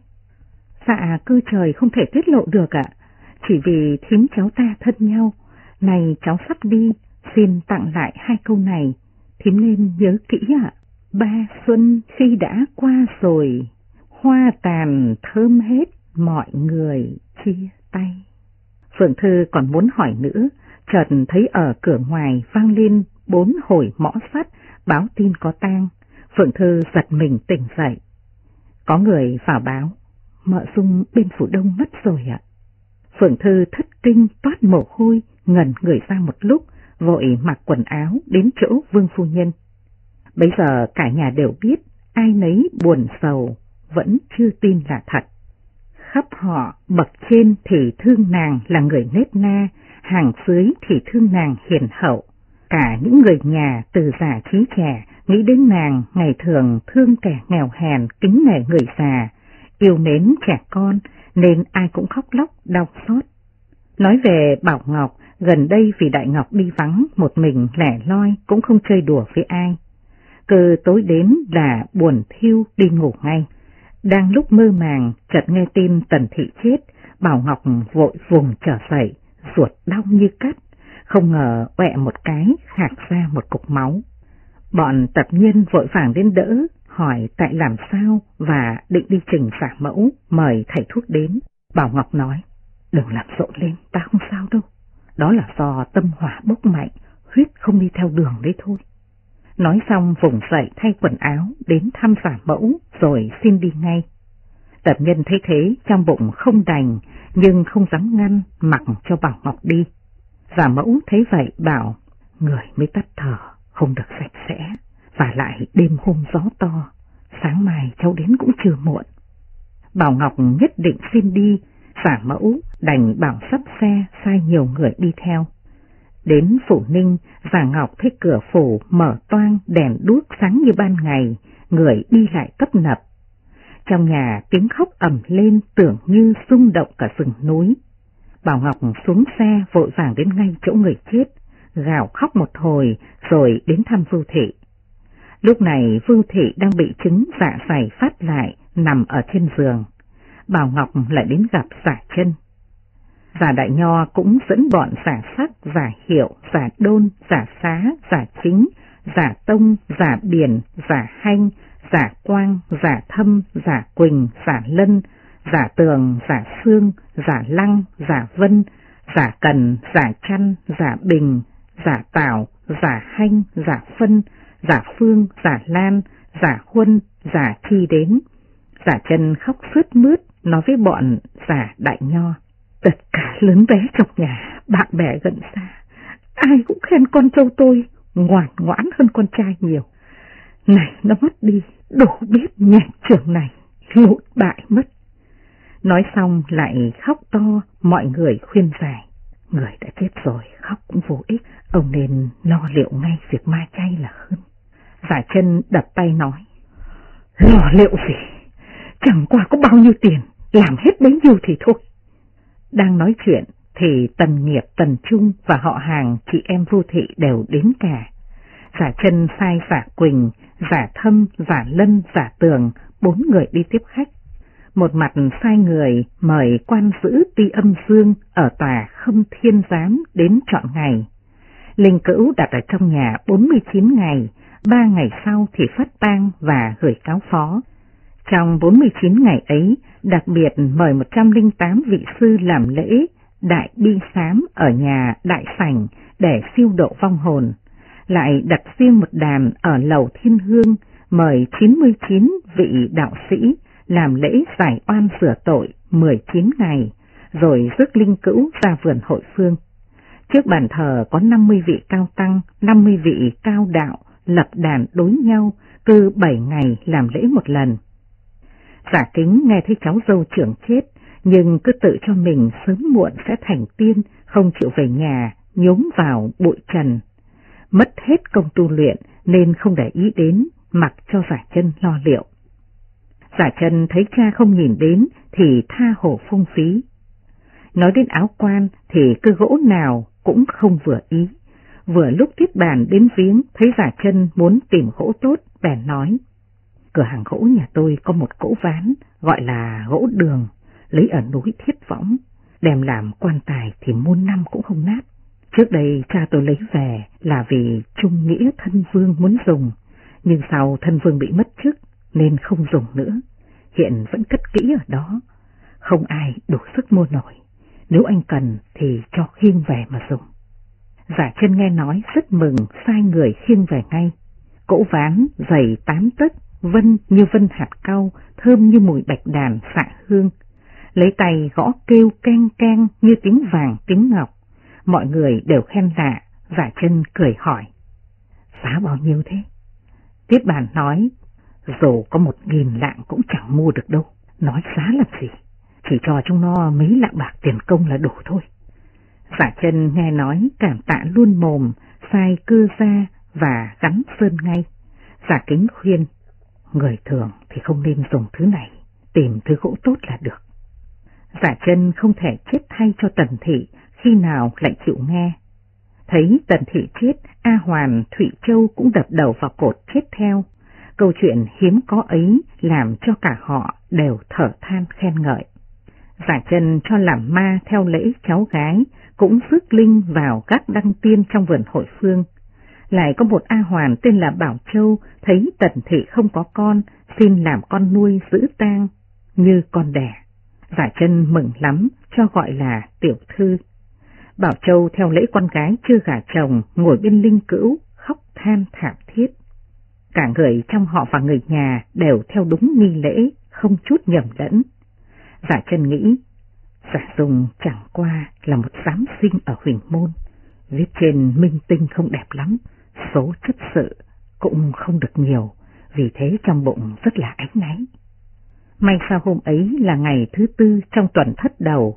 Dạ cơ trời không thể tiết lộ được ạ, chỉ vì thím cháu ta thân nhau, này cháu sắp đi, xin tặng lại 2 câu này, thím nên nhớ kỹ ạ. Ba xuân khi đã qua rồi, hoa tàn thơm hết, mọi người chia tay. Phượng Thư còn muốn hỏi nữa, chợt thấy ở cửa ngoài vang lên 4 hồi mõ sắt báo tin có tang. Phượng Thư giật mình tỉnh dậy. Có người vào báo, mợ Dung bên Phủ Đông mất rồi ạ. Phượng Thư thất kinh toát mồ hôi, ngẩn người ra một lúc, vội mặc quần áo đến chỗ Vương phu nhân. Bấy giờ cả nhà đều biết, ai nấy buồn sầu, vẫn chưa tin là thật. Khắp họ, bậc trên thì thương nàng là người nết na, hàng dưới thì thương nàng hiền hậu. Cả những người nhà từ già trí trẻ nghĩ đến nàng ngày thường thương kẻ nghèo hèn, kính nể người già, yêu mến trẻ con, nên ai cũng khóc lóc đau xót. Nói về Bảo Ngọc, gần đây vì Đại Ngọc đi vắng một mình lẻ loi cũng không chơi đùa với ai. Cứ tối đến là buồn thiêu đi ngủ ngay. Đang lúc mơ màng chợt nghe tin Tần Thị chết, Bảo Ngọc vội vùng trở dậy, ruột đau như cắt, không ngờ quẹ một cái khạc ra một cục máu. Bọn tập nhân vội vàng đến đỡ, hỏi tại làm sao và định đi trình giả mẫu, mời thầy thuốc đến. Bảo Ngọc nói, đừng làm rộn lên, ta không sao đâu, đó là do tâm hỏa bốc mạnh, huyết không đi theo đường đấy thôi. Nói xong vùng dậy thay quần áo đến thăm giả mẫu rồi xin đi ngay. Tập nhân thấy thế trong bụng không đành nhưng không dám ngăn, mặc cho Bảo Ngọc đi. Giả mẫu thấy vậy bảo, người mới tắt thở, không được sạch sẽ, và lại đêm hôm gió to, sáng mai cháu đến cũng chưa muộn. Bảo Ngọc nhất định xin đi, giả mẫu đành bảo sắp xe sai nhiều người đi theo. Đến Phủ Ninh, Giả Ngọc thấy cửa phủ mở toang, đèn đuốc sáng như ban ngày, người đi lại tấp nập. Trong nhà tiếng khóc ầm lên tưởng như rung động cả rừng núi. Bảo Ngọc xuống xe vội vàng đến ngay chỗ người chết, gào khóc một hồi rồi đến thăm Vưu Thị. Lúc này Vưu Thị đang bị chứng dạ dày phát lại, nằm ở trên giường. Bảo Ngọc lại đến gặp Giả Chân. Giả Đại Nho cũng dẫn bọn giả Sắc, giả Hiệu, giả Đôn, giả Xá, giả Chính, giả Tông, giả Biển, giả Hanh, giả Quang, giả Thâm, giả Quỳnh, giả Lân, giả Tường, giả Sương, giả Lăng, giả Vân, giả Cần, giả Chăn, giả Bình, giả Tảo, giả Hanh, giả Phân, giả Phương, giả Lan, giả Huân, giả Chi đến. Giả Chân khóc sướt mướt nói với bọn giả Đại Nho: tất cả lớn bé trong nhà, bạn bè gần xa, ai cũng khen con trâu tôi ngoan ngoãn hơn con trai nhiều. Này nó mất đi, đổ biết nhạc trưởng này, lụt bại mất. Nói xong lại khóc to, mọi người khuyên giải: người đã chết rồi, khóc cũng vô ích, ông nên lo liệu ngay việc ma chay là hơn. Giả Chân đập tay nói: lo liệu gì, chẳng qua có bao nhiêu tiền, làm hết bấy nhiêu thì thôi. Đang nói chuyện thì Tần Nghiệp, Tần Trung và họ hàng chị em Vu Thị đều đến cả. Giả Chân sai giả Quỳnh, giả Thâm, giả Lân, giả Tường 4 người đi tiếp khách. Một mặt sai người mời quan giữ Ti Âm Dương ở tòa Khâm Thiên Giám đến trọn ngày. Linh cữu đặt ở trong nhà 49 ngày, 3 ngày sau thì phát tang và gửi cáo phó. Trong 49 ngày ấy, đặc biệt mời 108 vị sư làm lễ đại bi sám ở nhà đại sảnh để siêu độ vong hồn. Lại đặt riêng một đàn ở lầu Thiên Hương, mời 99 vị đạo sĩ làm lễ giải oan sửa tội 19 ngày, rồi rước linh cữu ra vườn hội phương. Trước bàn thờ có 50 vị cao tăng, 50 vị cao đạo lập đàn đối nhau, cứ 7 ngày làm lễ một lần. Giả Kính nghe thấy cháu dâu trưởng chết, nhưng cứ tự cho mình sớm muộn sẽ thành tiên, không chịu về nhà, nhúng vào bụi trần. Mất hết công tu luyện nên không để ý đến, mặc cho Giả Chân lo liệu. Giả Chân thấy cha không nhìn đến thì tha hồ phung phí. Nói đến áo quan thì cứ gỗ nào cũng không vừa ý. Vừa lúc Tiết Bàn đến viếng thấy Giả Chân muốn tìm gỗ tốt, bèn nói: cửa hàng gỗ nhà tôi có một cỗ ván gọi là gỗ Đường, lấy ở núi Thiết Võng, đem làm quan tài thì muôn năm cũng không nát. Trước đây cha tôi lấy về là vì trung nghĩa thân vương muốn dùng, nhưng sau thân vương bị mất chức nên không dùng nữa, hiện vẫn cất kỹ ở đó, không ai đủ sức mua nổi, nếu anh cần thì cho khiêng về mà dùng. Giả Chân nghe nói rất mừng, sai người khiêng về ngay. Cỗ ván dày 8 tấc, vân như vân hạt cau, thơm như mùi bạch đàn xạ hương, lấy tay gõ kêu keng keng như tiếng vàng tiếng ngọc. Mọi người đều khen lạ. Giả Chân cười hỏi: giá bao nhiêu thế? Tiết Bàn nói: dù có 1000 lạng cũng chẳng mua được đâu, nói giá làm gì, chỉ cho chúng nó mấy lạng bạc tiền công là đủ thôi. Giả Chân nghe nói cảm tạ luôn mồm, sai cưa ra và gắn sơn ngay. Giả Kính khuyên: người thường thì không nên dùng thứ này, tìm thứ gỗ tốt là được. Giả Chân không thể chết thay cho Tần Thị, khi nào lại chịu nghe. Thấy Tần Thị chết, A Hoàn, Thụy Châu cũng đập đầu vào cột chết theo. Câu chuyện hiếm có ấy làm cho cả họ đều thở than khen ngợi. Giả Chân cho làm ma theo lễ cháu gái, cũng rước linh vào các đăng tiên trong vườn hội phương. Lại có một A Hoàn tên là Bảo Châu, thấy Tần Thị không có con, xin làm con nuôi giữ tang như con đẻ. Giả Chân mừng lắm, cho gọi là tiểu thư. Bảo Châu theo lễ con gái chưa gả chồng, ngồi bên linh cữu, khóc than thảm thiết. Cả người trong họ và người nhà đều theo đúng nghi lễ, không chút nhầm lẫn. Giả Chân nghĩ, Giả Dung chẳng qua là một giám sinh ở Huỳnh Môn, viết trên minh tinh không đẹp lắm, số chất sự cũng không được nhiều, vì thế trong bụng rất là áy náy. May sao hôm ấy là ngày thứ 4 trong tuần Thất Đầu,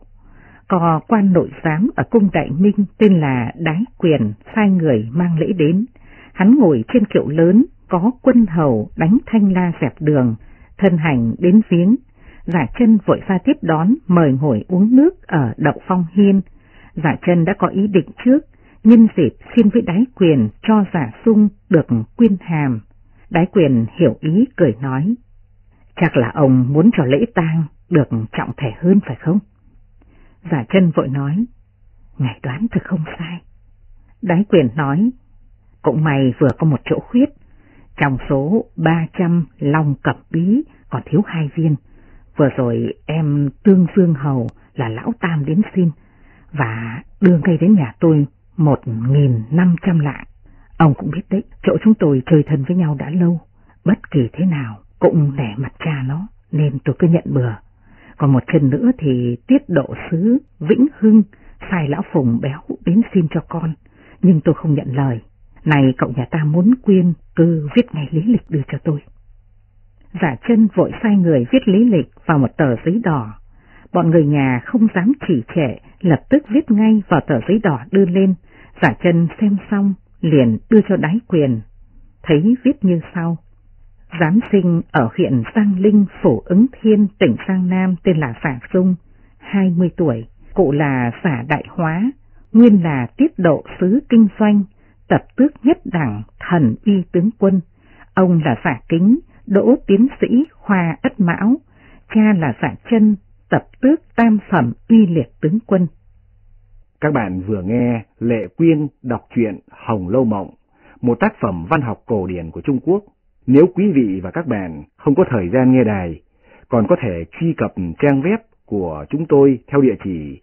có quan nội giám ở cung Đại Minh tên là Đái Quyền sai người mang lễ đến. Hắn ngồi trên kiệu lớn, có quân hầu đánh thanh la dẹp đường, thân hành đến viếng. Giả Chân vội ra tiếp đón, mời ngồi uống nước ở Đậu Phong Hiên. Giả Chân đã có ý định trước, nhân dịp xin với Đái Quyền cho Giả Sung được quyên hàm. Đái Quyền hiểu ý cười nói: chắc là ông muốn cho lễ tang được trọng thể hơn phải không? Giả Chân vội nói, ngài đoán thực không sai. Đái Quyền nói, cũng may vừa có một chỗ khuyết, trong số 300 long cẩm bí còn thiếu 2 viên. Vừa rồi em Tương Dương Hầu là lão tam đến xin và đưa ngay đến nhà tôi 1.500 lạng. Ông cũng biết đấy, chỗ chúng tôi chơi thân với nhau đã lâu, bất kỳ thế nào cũng nể mặt cha nó, nên tôi cứ nhận bừa. Còn một chân nữa thì Tiết Độ Sứ Vĩnh Hưng sai lão Phùng béo đến xin cho con, nhưng tôi không nhận lời. Này cậu nhà ta muốn quyên, cứ viết ngay lý lịch đưa cho tôi. Giả Chân vội sai người viết lý lịch vào một tờ giấy đỏ. Bọn người nhà không dám trì trệ, lập tức viết ngay vào tờ giấy đỏ đưa lên. Giả Chân xem xong liền đưa cho Đái Quyền, thấy viết như sau: Giám sinh ở huyện Giang Linh, Phủ Ứng Thiên, tỉnh Giang Nam, tên là Phả Dung, 20 tuổi, cụ là Phả Đại Hóa, nguyên là Tiết Độ Sứ kinh doanh, tập tước nhất đẳng, thần uy tướng quân. Ông là Phả Kính, đỗ tiến sĩ khoa Ất Mão, cha là Giả Chân, tập tước tam phẩm uy liệt tướng quân. Các bạn vừa nghe Lệ Quyên đọc truyện Hồng Lâu Mộng, một tác phẩm văn học cổ điển của Trung Quốc. Nếu quý vị và các bạn không có thời gian nghe đài, còn có thể truy cập trang web của chúng tôi theo địa chỉ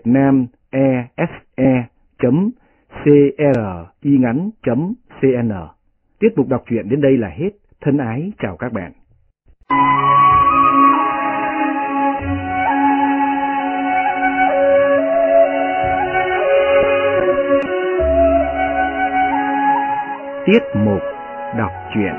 vietnamese.cringắn.cn. Tiết mục đọc truyện đến đây là hết. Thân ái chào các bạn. Tiết mục đọc truyện.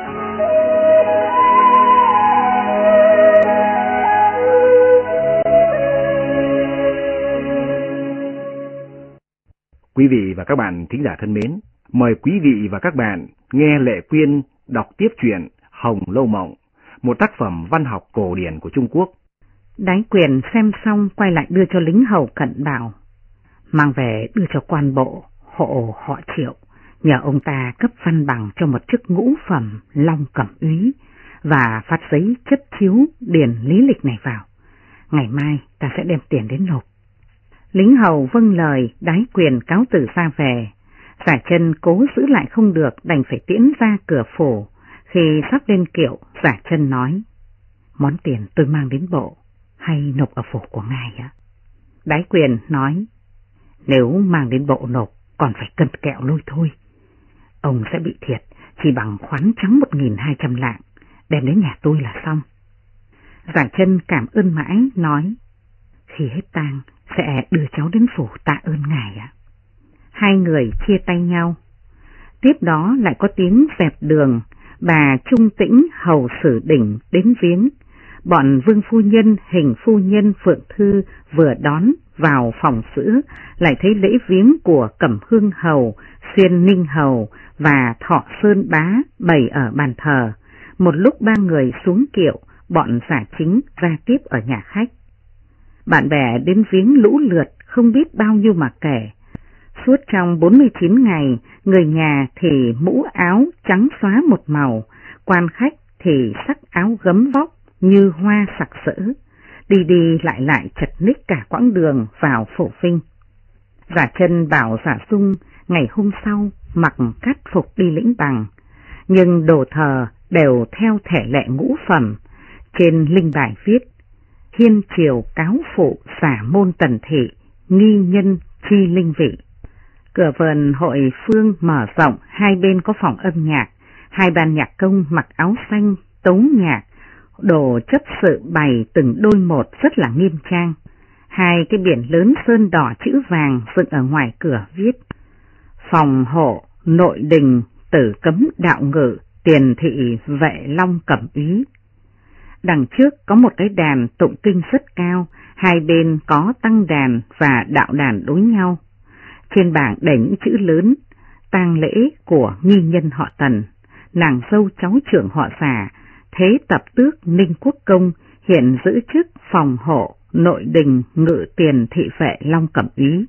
Quý vị và các bạn thính giả thân mến, mời quý vị và các bạn nghe Lệ Quyên đọc tiếp truyện Hồng Lâu Mộng, một tác phẩm văn học cổ điển của Trung Quốc. Đái Quyền xem xong quay lại đưa cho lính hầu Cận Bảo, mang về đưa cho quan bộ hộ họ Triệu, nhờ ông ta cấp văn bằng cho một chức ngũ phẩm long cẩm úy và phát giấy chấp chiếu điền lý lịch này vào. Ngày mai ta sẽ đem tiền đến nộp. Lính hầu vâng lời, Đái Quyền cáo từ ra về. Giả Chân cố giữ lại không được, đành phải tiễn ra cửa phủ. Khi sắp lên kiệu, Giả Chân nói: Món tiền tôi mang đến bộ hay nộp ở phủ của ngài ạ? Đái Quyền nói: Nếu mang đến bộ nộp còn phải cân kẹo lôi thôi. Ông sẽ bị thiệt, chỉ bằng khoán trắng 1.200 lạng, đem đến nhà tôi là xong. Giả Chân cảm ơn mãi, nói: Khi hết tang sẽ đưa cháu đến phủ tạ ơn ngài ạ. Hai người chia tay nhau. Tiếp đó lại có tiếng dẹp đường, bà Trung Tĩnh hầu Sử Đỉnh đến viếng. Bọn Vương phu nhân, Hình phu nhân, Phượng Thư vừa đón vào phòng sữa, lại thấy lễ viếng của Cẩm Hương hầu, Xuyên Ninh hầu và Thọ Sơn bá bày ở bàn thờ. Một lúc ba người xuống kiệu, bọn Giả Chính ra tiếp ở nhà khách. Bạn bè đến viếng lũ lượt, không biết bao nhiêu mà kể. Suốt trong 49 ngày, người nhà thì mũ áo trắng xóa một màu, quan khách thì sắc áo gấm vóc như hoa sặc sỡ, đi đi lại chật ních cả quãng đường vào Phổ Vinh. Giả Chân bảo Giả Dung ngày hôm sau mặc cát phục đi lĩnh bằng, nhưng đồ thờ đều theo thể lệ ngũ phẩm. Trên linh bài viết: Hiên triều cáo phụ xả môn tần thị, nghi nhân chi linh vị. Cửa vườn hội phương mở rộng, hai bên có phòng âm nhạc, hai ban nhạc công mặc áo xanh tấu nhạc, đồ chấp sự bày từng đôi một rất là nghiêm trang. Hai cái biển lớn sơn đỏ chữ vàng dựng ở ngoài cửa viết: Phòng hộ nội đình tử cấm đạo ngự, tiền thị vệ long cẩm úy. Đằng trước có một cái đàn tụng kinh rất cao, hai bên có tăng đàn và đạo đàn đối nhau. Trên bảng đầy những chữ lớn: tang lễ của nghi nhân họ Tần, nàng dâu cháu trưởng họ Giả, thế tập tước Ninh Quốc công, hiện giữ chức phòng hộ nội đình ngự tiền thị vệ long cẩm úy.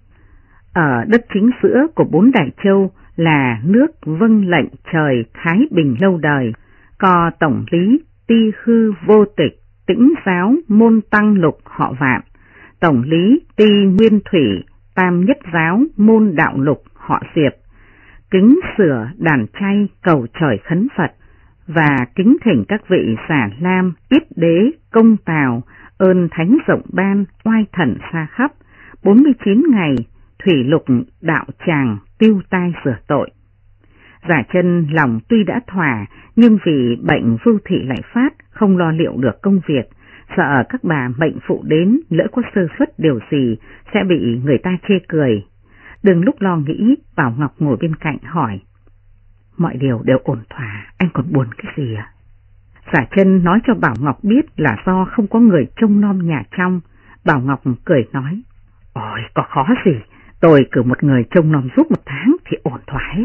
Ở đất chính giữa của 4 đại châu là nước vâng lệnh trời thái bình lâu đời, có tổng lý Ti Hư Vô Tịch, Tĩnh Giáo Môn Tăng Lục họ Vạn, tổng lý ty nguyên thủy tam nhất giáo môn đạo lục họ Diệp, kính sửa đàn chay cầu trời khấn Phật và kính thỉnh các vị Xà Lam, Yết Đế, Công Tào, ơn thánh rộng ban, oai thần xa khắp, 49 ngày, thủy lục đạo tràng, tiêu tai sửa tội. Giả Chân lòng tuy đã thỏa, nhưng vì bệnh vưu thị lại phát, không lo liệu được công việc, sợ các bà mệnh phụ đến, lỡ có sơ suất điều gì, sẽ bị người ta chê cười. Đừng lúc lo nghĩ, Bảo Ngọc ngồi bên cạnh hỏi, mọi điều đều ổn thỏa, anh còn buồn cái gì à? Giả Chân nói cho Bảo Ngọc biết là do không có người trông nom nhà trong. Bảo Ngọc cười nói, ôi có khó gì, tôi cử một người trông nom giúp 1 tháng thì ổn thỏa hết.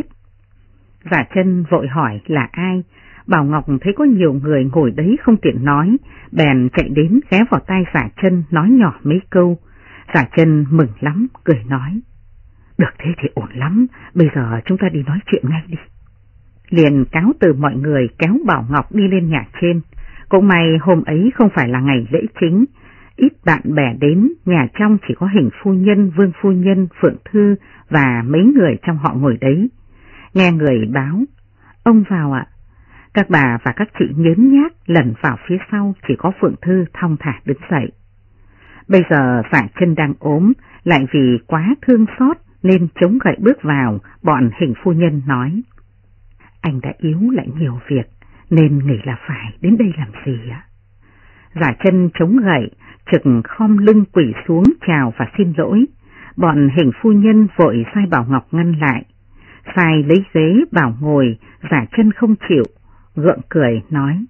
Giả Chân vội hỏi là ai. Bảo Ngọc thấy có nhiều người ngồi đấy không tiện nói, bèn chạy đến ghé vào tai Giả Chân nói nhỏ mấy câu. Giả Chân mừng lắm, cười nói, được thế thì ổn lắm, bây giờ chúng ta đi nói chuyện ngay đi. Liền cáo từ mọi người kéo Bảo Ngọc đi lên nhà trên. Cũng may hôm ấy không phải là ngày lễ chính, ít bạn bè đến, nhà trong chỉ có Hình phu nhân, Vương phu nhân, Phượng Thư và mấy người trong họ ngồi đấy. Nghe người báo, ông vào ạ. Các bà và các chị nhớn nhác lẩn vào phía sau, chỉ có Phượng Thư thong thả đứng dậy. Bây giờ Giả Chân đang ốm, lại vì quá thương xót nên chống gậy bước vào. Bọn Hình phu nhân nói, anh đã yếu lại nhiều việc, nên nghĩ là phải đến đây làm gì ạ? Giả Chân chống gậy, trực khom lưng quỳ xuống chào và xin lỗi. Bọn Hình phu nhân vội sai Bảo Ngọc ngăn lại. Sai lấy ghế bảo ngồi, Giả Chân không chịu, gượng cười nói,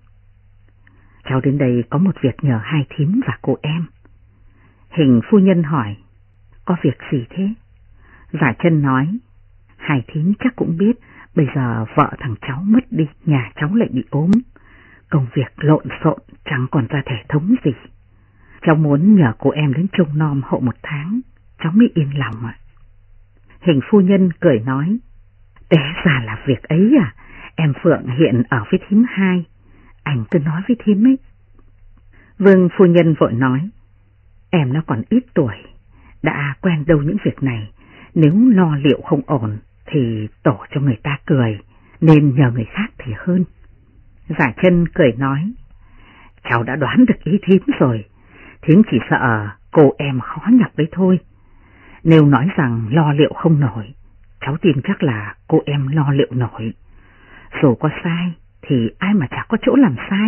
cháu đến đây có một việc nhờ hai thím và cô em. Hình phu nhân hỏi, có việc gì thế? Giả Chân nói, hai thím chắc cũng biết, bây giờ vợ thằng cháu mất đi, nhà cháu lại bị ốm, công việc lộn xộn, chẳng còn ra thể thống gì. Cháu muốn nhờ cô em đến trông nom hộ 1 tháng, cháu mới yên lòng ạ. Hình phu nhân cười nói, té ra là việc ấy à, em Phượng hiện ở với thím hai, anh cứ nói với thím ấy. Vương phu nhân vội nói, em nó còn ít tuổi, đã quen đâu những việc này, nếu lo liệu không ổn thì tổ cho người ta cười, nên nhờ người khác thì hơn. Giả Chân cười nói, cháu đã đoán được ý thím rồi, thím chỉ sợ cô em khó nhọc đấy thôi. Nếu nói rằng lo liệu không nổi, cháu tin chắc là cô em lo liệu nổi. Dù có sai thì ai mà chả có chỗ làm sai.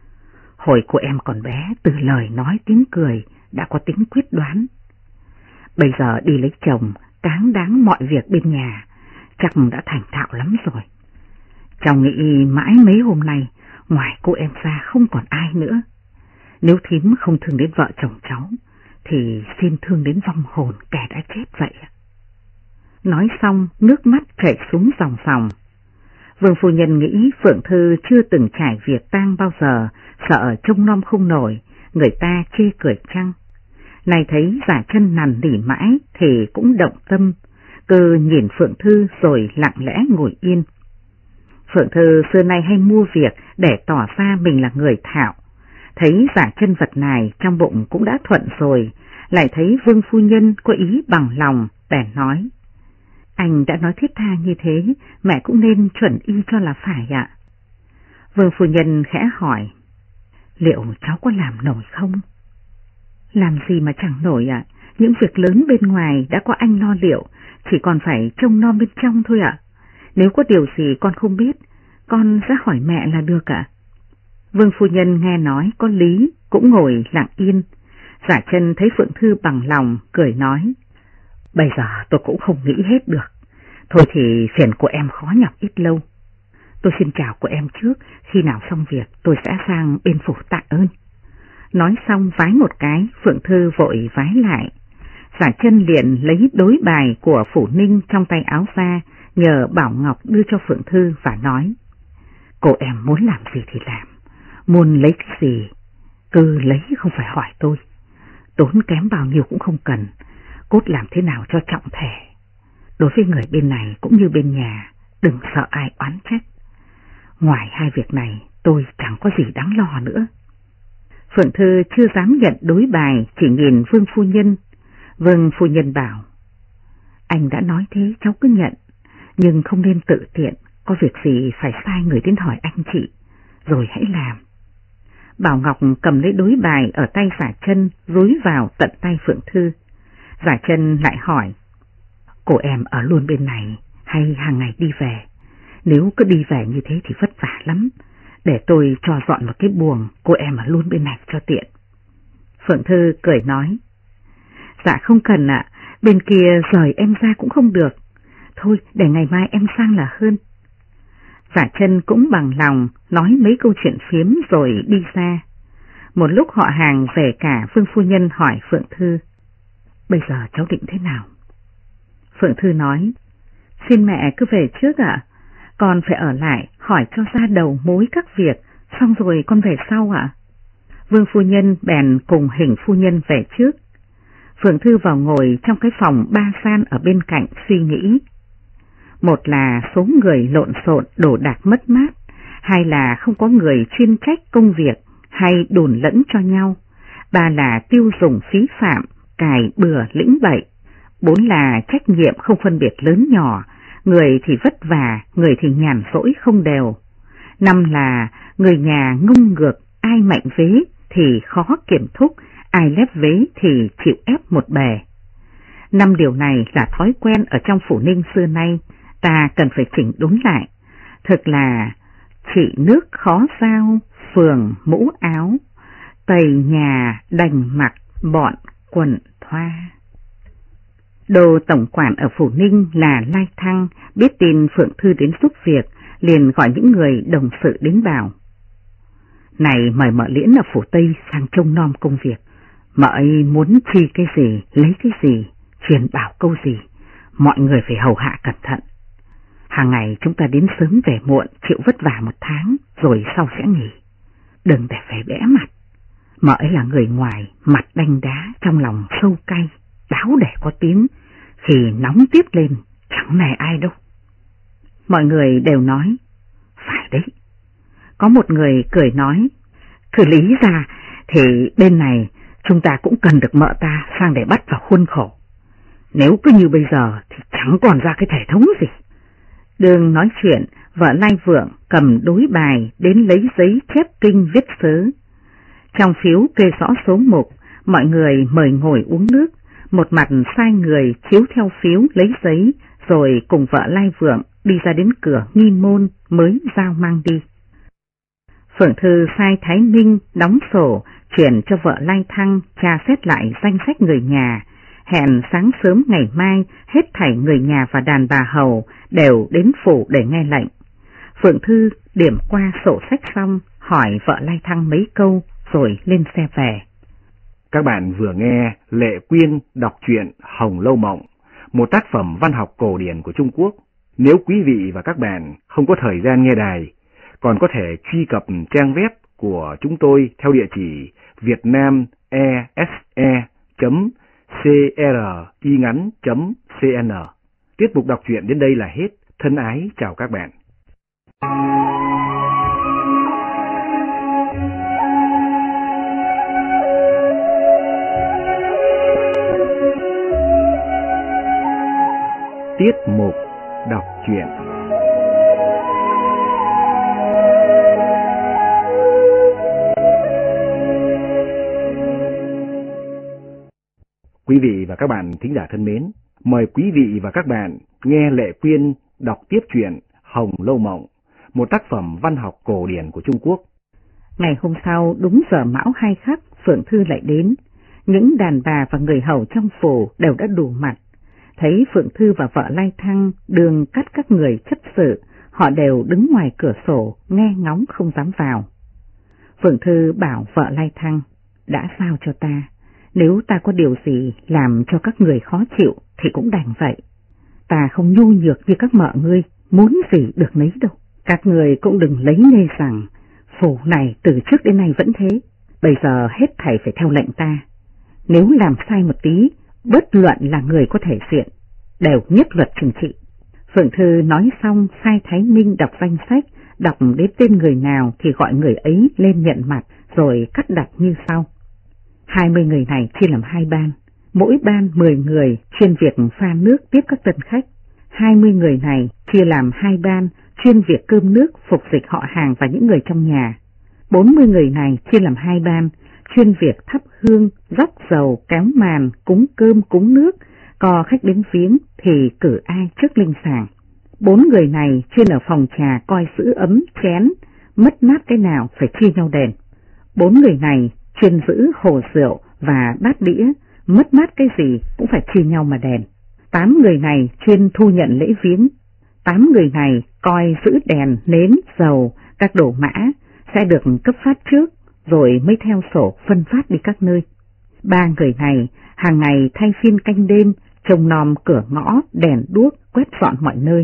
Hồi cô em còn bé, từ lời nói tiếng cười đã có tính quyết đoán. Bây giờ đi lấy chồng, cáng đáng mọi việc bên nhà, chắc đã thành thạo lắm rồi. Cháu nghĩ mãi mấy hôm nay, ngoài cô em ra không còn ai nữa. Nếu thím không thương đến vợ chồng cháu, thì xin thương đến vong hồn kẻ đã chết vậy. Nói xong, nước mắt chảy xuống ròng ròng. Vương phu nhân nghĩ Phượng Thư chưa từng trải việc tang bao giờ, sợ trông nom không nổi, người ta chê cười chăng. Này thấy Giả Chân nằn nỉ mãi thì cũng động tâm, cứ nhìn Phượng Thư rồi lặng lẽ ngồi yên. Phượng Thư xưa nay hay mua việc để tỏ ra mình là người thạo. Thấy Giả Chân vật này trong bụng cũng đã thuận rồi, lại thấy Vương phu nhân có ý bằng lòng, bèn nói, anh đã nói thiết tha như thế, mẹ cũng nên chuẩn y cho là phải ạ. Vương phu nhân khẽ hỏi, liệu cháu có làm nổi không? Làm gì mà chẳng nổi ạ, những việc lớn bên ngoài đã có anh lo liệu, chỉ còn phải trông nom bên trong thôi ạ. Nếu có điều gì con không biết, con sẽ hỏi mẹ là được ạ. Vương phu nhân nghe nói có lý, cũng ngồi lặng yên. Giả Chân thấy Phượng Thư bằng lòng, cười nói, bây giờ tôi cũng không nghĩ hết được, thôi thì phiền của em khó nhọc ít lâu. Tôi xin chào của em trước, khi nào xong việc tôi sẽ sang bên phủ tạ ơn. Nói xong vái một cái, Phượng Thư vội vái lại. Giả Chân liền lấy đối bài của phủ ninh trong tay áo ra, nhờ Bảo Ngọc đưa cho Phượng Thư và nói, cô em muốn làm gì thì làm, muốn lấy cái gì cứ lấy, không phải hỏi tôi. Tốn kém bao nhiêu cũng không cần, cốt làm thế nào cho trọng thể. Đối với người bên này cũng như bên nhà, đừng sợ ai oán trách. Ngoài hai việc này tôi chẳng có gì đáng lo nữa. Phượng Thư chưa dám nhận đối bài, chỉ nhìn Vương phu nhân. Vương phu nhân bảo, anh đã nói thế cháu cứ nhận, nhưng không nên tự tiện, có việc gì phải sai người đến hỏi anh chị, rồi hãy làm. Bảo Ngọc cầm lấy đối bài ở tay Giả Chân dúi vào tận tay Phượng Thư. Giả Chân lại hỏi, cô em ở luôn bên này hay hàng ngày đi về? Nếu cứ đi về như thế thì vất vả lắm, để tôi cho dọn một cái buồng, cô em ở luôn bên này cho tiện. Phượng Thư cười nói, dạ không cần ạ, bên kia rời em ra cũng không được, thôi để ngày mai em sang là hơn. Giả Chân cũng bằng lòng nói mấy câu chuyện phiếm rồi đi ra. Một lúc họ hàng về cả, Vương phu nhân hỏi Phượng Thư, bây giờ cháu định thế nào? Phượng Thư nói, xin mẹ cứ về trước ạ, con phải ở lại hỏi cho ra đầu mối các việc, xong rồi con về sau ạ. Vương phu nhân bèn cùng Hình phu nhân về trước. Phượng Thư vào ngồi trong cái phòng ba gian ở bên cạnh suy nghĩ. Một là số người lộn xộn đổ đạc mất mát, hai là không có người chuyên trách công việc hay đùn lẫn cho nhau, ba là tiêu dùng phí phạm, cài bừa lĩnh bậy, bốn là trách nhiệm không phân biệt lớn nhỏ, người thì vất vả, người thì nhàn rỗi không đều, năm là người nhà ngung ngược, ai mạnh vế thì khó kiểm thúc, ai lép vế thì chịu ép một bề. 5 điều này là thói quen ở trong Phủ Ninh xưa nay, ta cần phải chỉnh đốn lại. Thực là trị nước khó giao, phường mũ áo, tày nhà đành mặc bọn quần thoa. Đô tổng quản ở Phủ Ninh là Lai Thăng biết tin Phượng Thư đến giúp việc, liền gọi những người đồng sự đến bảo, này mời mợ Liễn ở Phủ Tây sang trông nom công việc, mợ ấy muốn chi cái gì, lấy cái gì, truyền bảo câu gì, mọi người phải hầu hạ cẩn thận. Hàng ngày chúng ta đến sớm về muộn, chịu vất vả 1 tháng, rồi sau sẽ nghỉ. Đừng để phải bẽ mặt. Mợ ấy là người ngoài, mặt đanh đá, trong lòng sâu cay, đáo để có tiếng, khi nóng tiếp lên, chẳng nề ai đâu. Mọi người đều nói, phải đấy. Có một người cười nói, thử lý ra thì bên này chúng ta cũng cần được mợ ta sang để bắt vào khuôn khổ. Nếu cứ như bây giờ thì chẳng còn ra cái thể thống gì. Đường nói chuyện, vợ Lai Vượng cầm đối bài đến lấy giấy chép kinh viết sớ. Trong phiếu kê rõ số mục, mọi người mời ngồi uống nước, một mặt sai người chiếu theo phiếu lấy giấy, rồi cùng vợ Lai Vượng đi ra đến cửa nghi môn mới giao mang đi. Phượng Thư sai Thái Minh đóng sổ, chuyển cho vợ Lai Thăng tra xét lại danh sách người nhà, hẹn sáng sớm ngày mai hết thảy người nhà và đàn bà hầu đều đến phủ để nghe lệnh. Phượng Thư điểm qua sổ sách xong, hỏi vợ Lai Thăng mấy câu rồi lên xe về. Các bạn vừa nghe Lệ Quyên đọc truyện Hồng Lâu Mộng, một tác phẩm văn học cổ điển của Trung Quốc. Nếu quý vị và các bạn không có thời gian nghe đài, còn có thể truy cập trang web của chúng tôi theo địa chỉ vietnamese.cringắn.cn. Tiết mục đọc truyện đến đây là hết. Thân ái chào các bạn. Tiết mục đọc truyện. Quý vị và các bạn thính giả thân mến, mời quý vị và các bạn nghe Lệ Quyên đọc tiếp truyện Hồng Lâu Mộng, một tác phẩm văn học cổ điển của Trung Quốc. Ngày hôm sau, đúng giờ mão 2 khắc, Phượng Thư lại đến. Những đàn bà và người hầu trong phủ đều đã đủ mặt. Thấy Phượng Thư và vợ Lai Thăng đường cắt các người chấp sự, họ đều đứng ngoài cửa sổ, nghe ngóng không dám vào. Phượng Thư bảo vợ Lai Thăng, đã giao cho ta, nếu ta có điều gì làm cho các người khó chịu thì cũng đành vậy. Ta không nhu nhược như các mợ ngươi, muốn gì được nấy đâu. Các người cũng đừng lấy ngây rằng phủ này từ trước đến nay vẫn thế, bây giờ hết thảy phải theo lệnh ta. Nếu làm sai một tí, bất luận là người có thể diện, đều nhất luật trừng trị. Phượng Thư nói xong, sai Thái Minh đọc danh sách, đọc đến tên người nào thì gọi người ấy lên nhận mặt, rồi cắt đặt như sau. 20 người này chia làm 2 ban, mỗi ban 10 người chuyên việc pha nước tiếp các tân khách. 20 người này chia làm 2 ban chuyên việc cơm nước phục dịch họ hàng và những người trong nhà. 40 người này chia làm 2 ban chuyên việc thắp hương, róc dầu, kéo màn, cúng cơm, cúng nước, có khách đến viếng thì cử ai trước linh sàng. 4 người này chuyên ở phòng trà coi giữ ấm, chén, mất mát cái nào phải chia nhau đền. 4 người này chuyên giữ hồ rượu và bát đĩa, mất mát cái gì cũng phải chia nhau mà đền. 8 người này chuyên thu nhận lễ viếng. 8 người này coi giữ đèn, nến, dầu, các đồ mã sẽ được cấp phát trước, rồi mới theo sổ phân phát đi các nơi. 3 người này hàng ngày thay phiên canh đêm, trông nom cửa ngõ, đèn đuốc, quét dọn mọi nơi.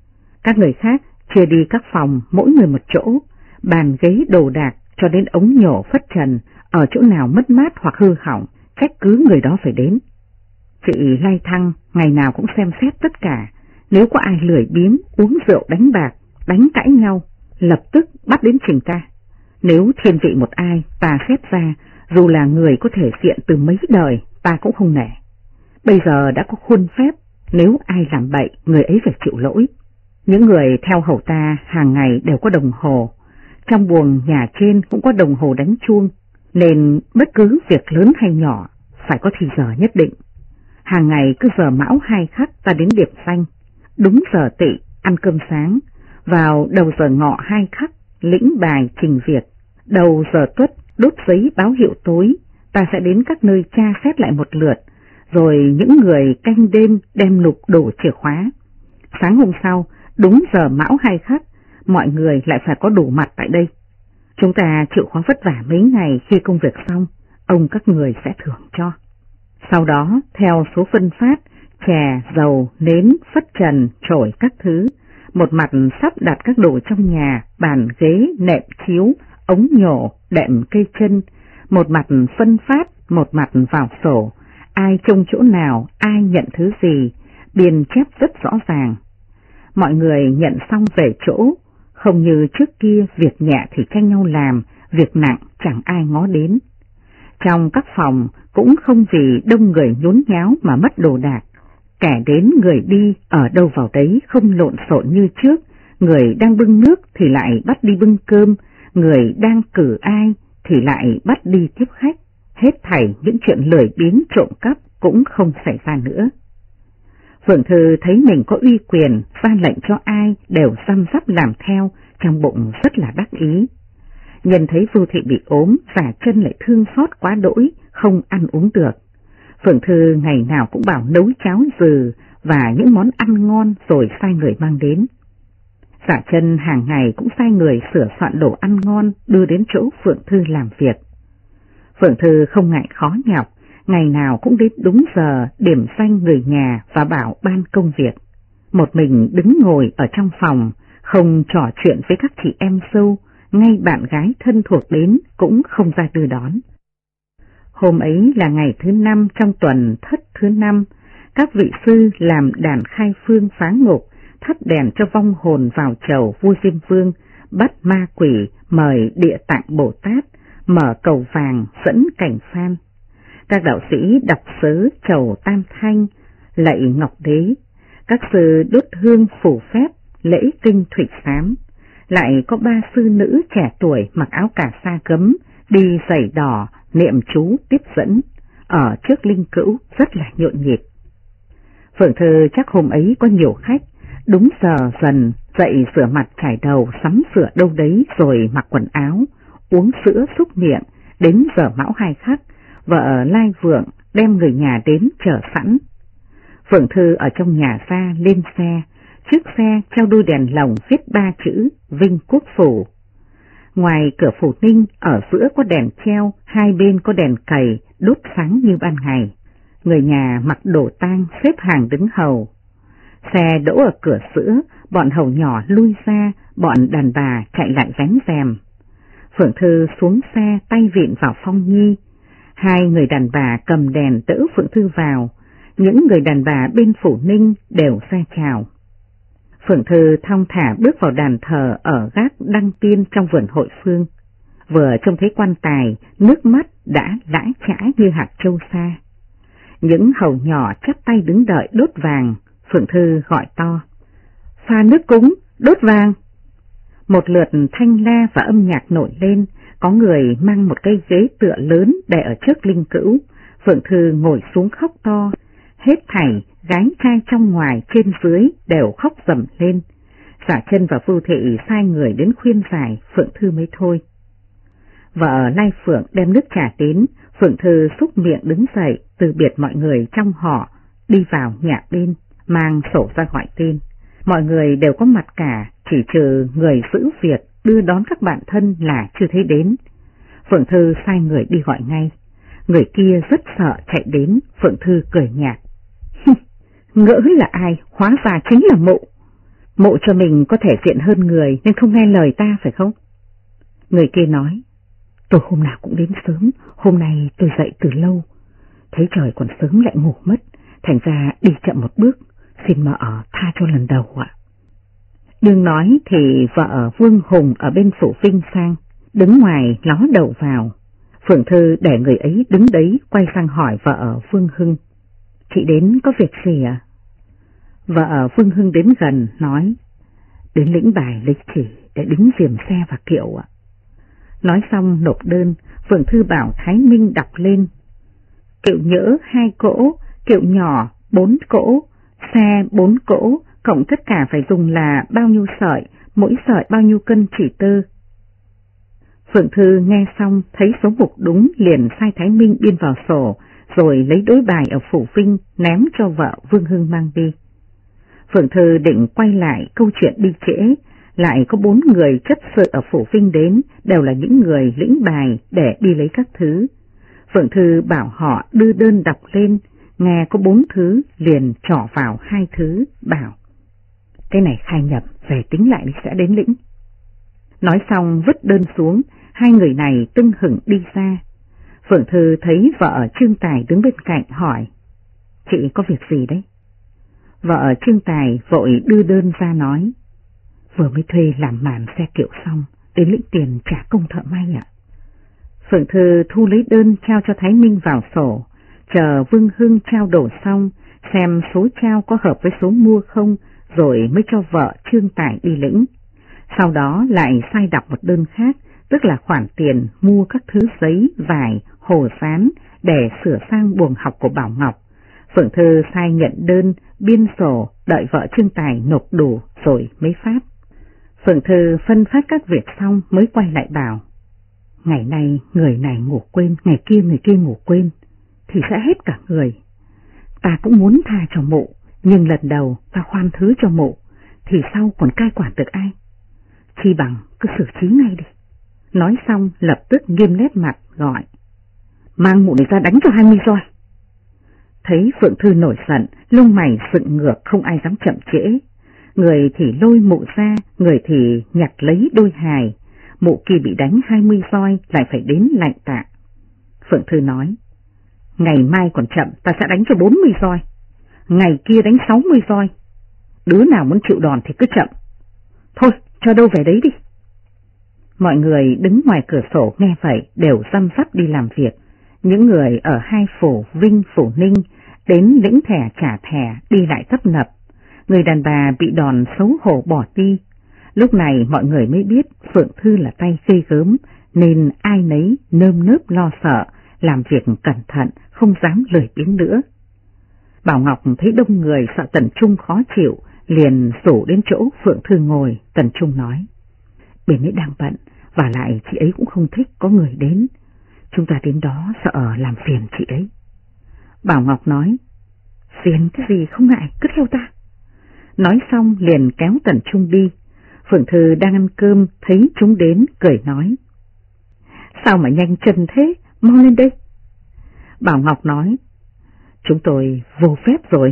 Các người khác chia đi các phòng, mỗi người một chỗ, bàn ghế đồ đạc cho đến ống nhổ phất trần, ở chỗ nào mất mát hoặc hư hỏng, trách cứ người đó phải đến. Chị Lai Thăng ngày nào cũng xem xét tất cả, nếu có ai lười biếng, uống rượu đánh bạc, đánh cãi nhau, lập tức bắt đến trình ta. Nếu thiên vị một ai, ta xét ra, dù là người có thể diện từ mấy đời, ta cũng không nể. Bây giờ đã có khuôn phép, nếu ai làm bậy, người ấy phải chịu lỗi. Những người theo hầu ta hàng ngày đều có đồng hồ, trong buồng nhà trên cũng có đồng hồ đánh chuông, nên bất cứ việc lớn hay nhỏ phải có thì giờ nhất định. Hàng ngày cứ giờ mão 2 khắc ta đến điểm danh, đúng giờ tỵ ăn cơm sáng, vào đầu giờ ngọ 2 khắc lĩnh bài trình việc, đầu giờ tuất đốt giấy báo hiệu tối, ta sẽ đến các nơi tra xét lại một lượt, rồi những người canh đêm đem nộp đổ chìa khóa. Sáng hôm sau, đúng giờ mão 2 khắc, mọi người lại phải có đủ mặt tại đây. Chúng ta chịu khó vất vả mấy ngày, khi công việc xong, ông các người sẽ thưởng cho. Sau đó, theo số phân phát, chè, dầu, nến, phất trần, chổi các thứ, một mặt sắp đặt các đồ trong nhà, bàn ghế, nệm chiếu, ống nhổ, đệm cây chân, một mặt phân phát, một mặt vào sổ, ai trông chỗ nào, ai nhận thứ gì, biên chép rất rõ ràng. Mọi người nhận xong về chỗ, không như trước kia việc nhẹ thì tranh nhau làm, việc nặng chẳng ai ngó đến. Trong các phòng cũng không vì đông người nhốn nháo mà mất đồ đạc, kẻ đến người đi ở đâu vào đấy, không lộn xộn như trước, người đang bưng nước thì lại bắt đi bưng cơm, người đang cử ai thì lại bắt đi tiếp khách, hết thảy những chuyện lười biếng trộm cắp cũng không xảy ra nữa. Phượng Thư thấy mình có uy quyền, ra lệnh cho ai đều răm rắp làm theo, trong bụng rất là đắc ý. Nhân thấy Vưu Thị bị ốm, giả chân lại thương xót quá đỗi, không ăn uống được. Phượng Thư ngày nào cũng bảo nấu cháo dừ và những món ăn ngon rồi sai người mang đến. Giả chân hàng ngày cũng sai người sửa soạn đồ ăn ngon đưa đến chỗ Phượng Thư làm việc. Phượng Thư không ngại khó nhọc, ngày nào cũng đến đúng giờ điểm danh người nhà và bảo ban công việc. Một mình đứng ngồi ở trong phòng, không trò chuyện với các chị em dâu, ngay bạn gái thân thuộc đến cũng không ra đưa đón. Hôm ấy là ngày thứ 5 trong tuần Thất thứ 5, các vị sư làm đàn khai phương phá ngục, thắp đèn cho vong hồn vào chầu vua Diêm Vương, bắt ma quỷ, mời Địa Tạng Bồ Tát, mở cầu vàng, dẫn cảnh phan. Các đạo sĩ đọc sớ chầu Tam Thanh, lạy Ngọc Đế, các sư đốt hương phủ phép, lễ kinh thủy sám. Lại có 3 sư nữ trẻ tuổi mặc áo cà sa gấm, đi giày đỏ, niệm chú tiếp dẫn, ở trước linh cữu rất là nhộn nhịp. Phượng Thư chắc hôm ấy có nhiều khách, đúng giờ dần dậy rửa mặt chải đầu, sắm sửa đâu đấy rồi mặc quần áo, uống sữa xúc miệng, đến giờ mão 2 khắc, vợ Lai Vượng đem người nhà đến chờ sẵn. Phượng Thư ở trong nhà ra lên xe, trước xe treo đuôi đèn lồng viết 3 chữ Vinh Quốc Phủ. Ngoài cửa phủ ninh ở giữa có đèn treo, hai bên có đèn cầy đốt sáng như ban ngày. Người nhà mặc đồ tang xếp hàng đứng hầu. Xe đỗ ở cửa sữa, bọn hầu nhỏ lui ra, bọn đàn bà chạy lại vén rèm. Phượng Thư xuống xe tay vịn vào Phong Nhi. 2 người đàn bà cầm đèn đỡ Phượng Thư vào. Những người đàn bà bên phủ ninh đều ra chào. Phượng Thư thong thả bước vào đàn thờ ở gác Đăng Tiên trong vườn hội phương. Vừa trông thấy quan tài, nước mắt đã lã chã như hạt châu sa. Những hầu nhỏ chắp tay đứng đợi đốt vàng. Phượng Thư gọi to: "Pha nước cúng, đốt vàng." Một lượt thanh la và âm nhạc nổi lên, có người mang một cây ghế tựa lớn để ở trước linh cữu. Phượng Thư ngồi xuống khóc to, hết thảy gái trai trong ngoài trên dưới đều khóc rầm lên. Giả Chân và Vưu Thị sai người đến khuyên giải, Phượng Thư mới thôi. Vợ Lai Phượng đem nước trà đến, Phượng Thư xúc miệng đứng dậy, từ biệt mọi người trong họ, đi vào nhà bên, mang sổ ra gọi tên. Mọi người đều có mặt cả, chỉ trừ người giữ việc đưa đón các bạn thân là chưa thấy đến. Phượng Thư sai người đi gọi ngay. Người kia rất sợ chạy đến, Phượng Thư cười nhạt: "Ngỡ là ai, hóa ra chính là Mụ. Mụ cho mình có thể diện hơn người nên không nghe lời ta phải không?" Người kia nói: "Tôi hôm nào cũng đến sớm, hôm nay tôi dậy từ lâu, thấy trời còn sớm lại ngủ mất, thành ra đi chậm một bước, xin mợ tha cho lần đầu ạ." Đương nói thì vợ Vương Hùng ở bên phủ Vinh sang, đứng ngoài ló đầu vào. Phượng Thư để người ấy đứng đấy, quay sang hỏi vợ Vương Hưng: "Chị đến có việc gì ạ?" Vợ Vương Hưng đến gần nói: "Đến lĩnh bài lấy chỉ để đính diềm xe và kiệu ạ." Nói xong nộp đơn, Phượng Thư bảo Thái Minh đọc lên: "Kiệu nhỡ 2 cỗ, kiệu nhỏ 4 cỗ, xe 4 cỗ, cộng tất cả phải dùng là bao nhiêu sợi, mỗi sợi bao nhiêu cân chỉ tơ." Phượng Thư nghe xong thấy số mục đúng, liền sai Thái Minh biên vào sổ, rồi lấy đối bài ở phủ Vinh ném cho vợ Vương Hưng mang đi. Phượng Thư định quay lại câu chuyện đi trễ, lại có 4 người chấp sự ở phủ Vinh đến, đều là những người lĩnh bài để đi lấy các thứ. Phượng Thư bảo họ đưa đơn đọc lên, nghe có 4 thứ liền trỏ vào 2 thứ, bảo: "Cái này khai nhập, về tính lại sẽ đến lĩnh." Nói xong vứt đơn xuống, 2 người này tưng hửng đi ra. Phượng Thư thấy vợ Trương Tài đứng bên cạnh hỏi: "Chị có việc gì đấy?" Vợ Trương Tài vội đưa đơn ra nói: "Vừa mới thuê làm màn xe kiệu xong, đến lĩnh tiền trả công thợ may ạ." Phượng Thư thu lấy đơn trao cho Thái Minh vào sổ, chờ Vương Hưng trao đổi xong, xem số trao có hợp với số mua không, rồi mới cho vợ Trương Tài đi lĩnh. Sau đó lại sai đọc một đơn khác, tức là khoản tiền mua các thứ giấy, vải, hồ sán để sửa sang buồng học của Bảo Ngọc. Phượng Thư sai nhận đơn, biên sổ, đợi vợ Trương Tài nộp đủ rồi mới phát. Phượng Thư phân phát các việc xong mới quay lại bảo: "Ngày nay người này ngủ quên, ngày kia người kia ngủ quên, thì sẽ hết cả người. Ta cũng muốn tha cho Mụ, nhưng lần đầu ta khoan thứ cho Mụ, thì sau còn cai quản được ai? Chi bằng cứ xử trí ngay đi." Nói xong lập tức nghiêm nét mặt gọi: "Mang Mụ này ra đánh cho 20 roi." Thấy Phượng Thư nổi giận, lông mày dựng ngược, không ai dám chậm trễ. Người thì lôi Mụ ra, người thì nhặt lấy đôi hài. Mụ kia bị đánh 20 roi lại phải đến lạnh tạ. Phượng Thư nói: "Ngày mai còn chậm, ta sẽ đánh cho 40 roi, ngày kia đánh 60 roi. Đứa nào muốn chịu đòn thì cứ chậm. Thôi, cho đâu về đấy đi." Mọi người đứng ngoài cửa sổ nghe vậy đều răm rắp đi làm việc. Những người ở 2 phủ Vinh, phủ Ninh đến lĩnh thẻ trả thẻ đi lại tấp nập. Người đàn bà bị đòn xấu hổ bỏ đi. Lúc này mọi người mới biết Phượng Thư là tay ghê gớm, nên ai nấy nơm nớp lo sợ, làm việc cẩn thận, không dám lười biếng nữa. Bảo Ngọc thấy đông người sợ Tần Trung khó chịu, liền rủ đến chỗ Phượng Thư ngồi. Tần Trung nói: "Bên ấy đang bận, và lại chị ấy cũng không thích có người đến. Chúng ta đến đó sợ làm phiền chị ấy." Bảo Ngọc nói: "Phiền cái gì không ngại, cứ theo ta." Nói xong liền kéo Tần Trung đi. Phượng Thư đang ăn cơm thấy chúng đến, cười nói: "Sao mà nhanh chân thế, mau lên đây." Bảo Ngọc nói: "Chúng tôi vô phép rồi.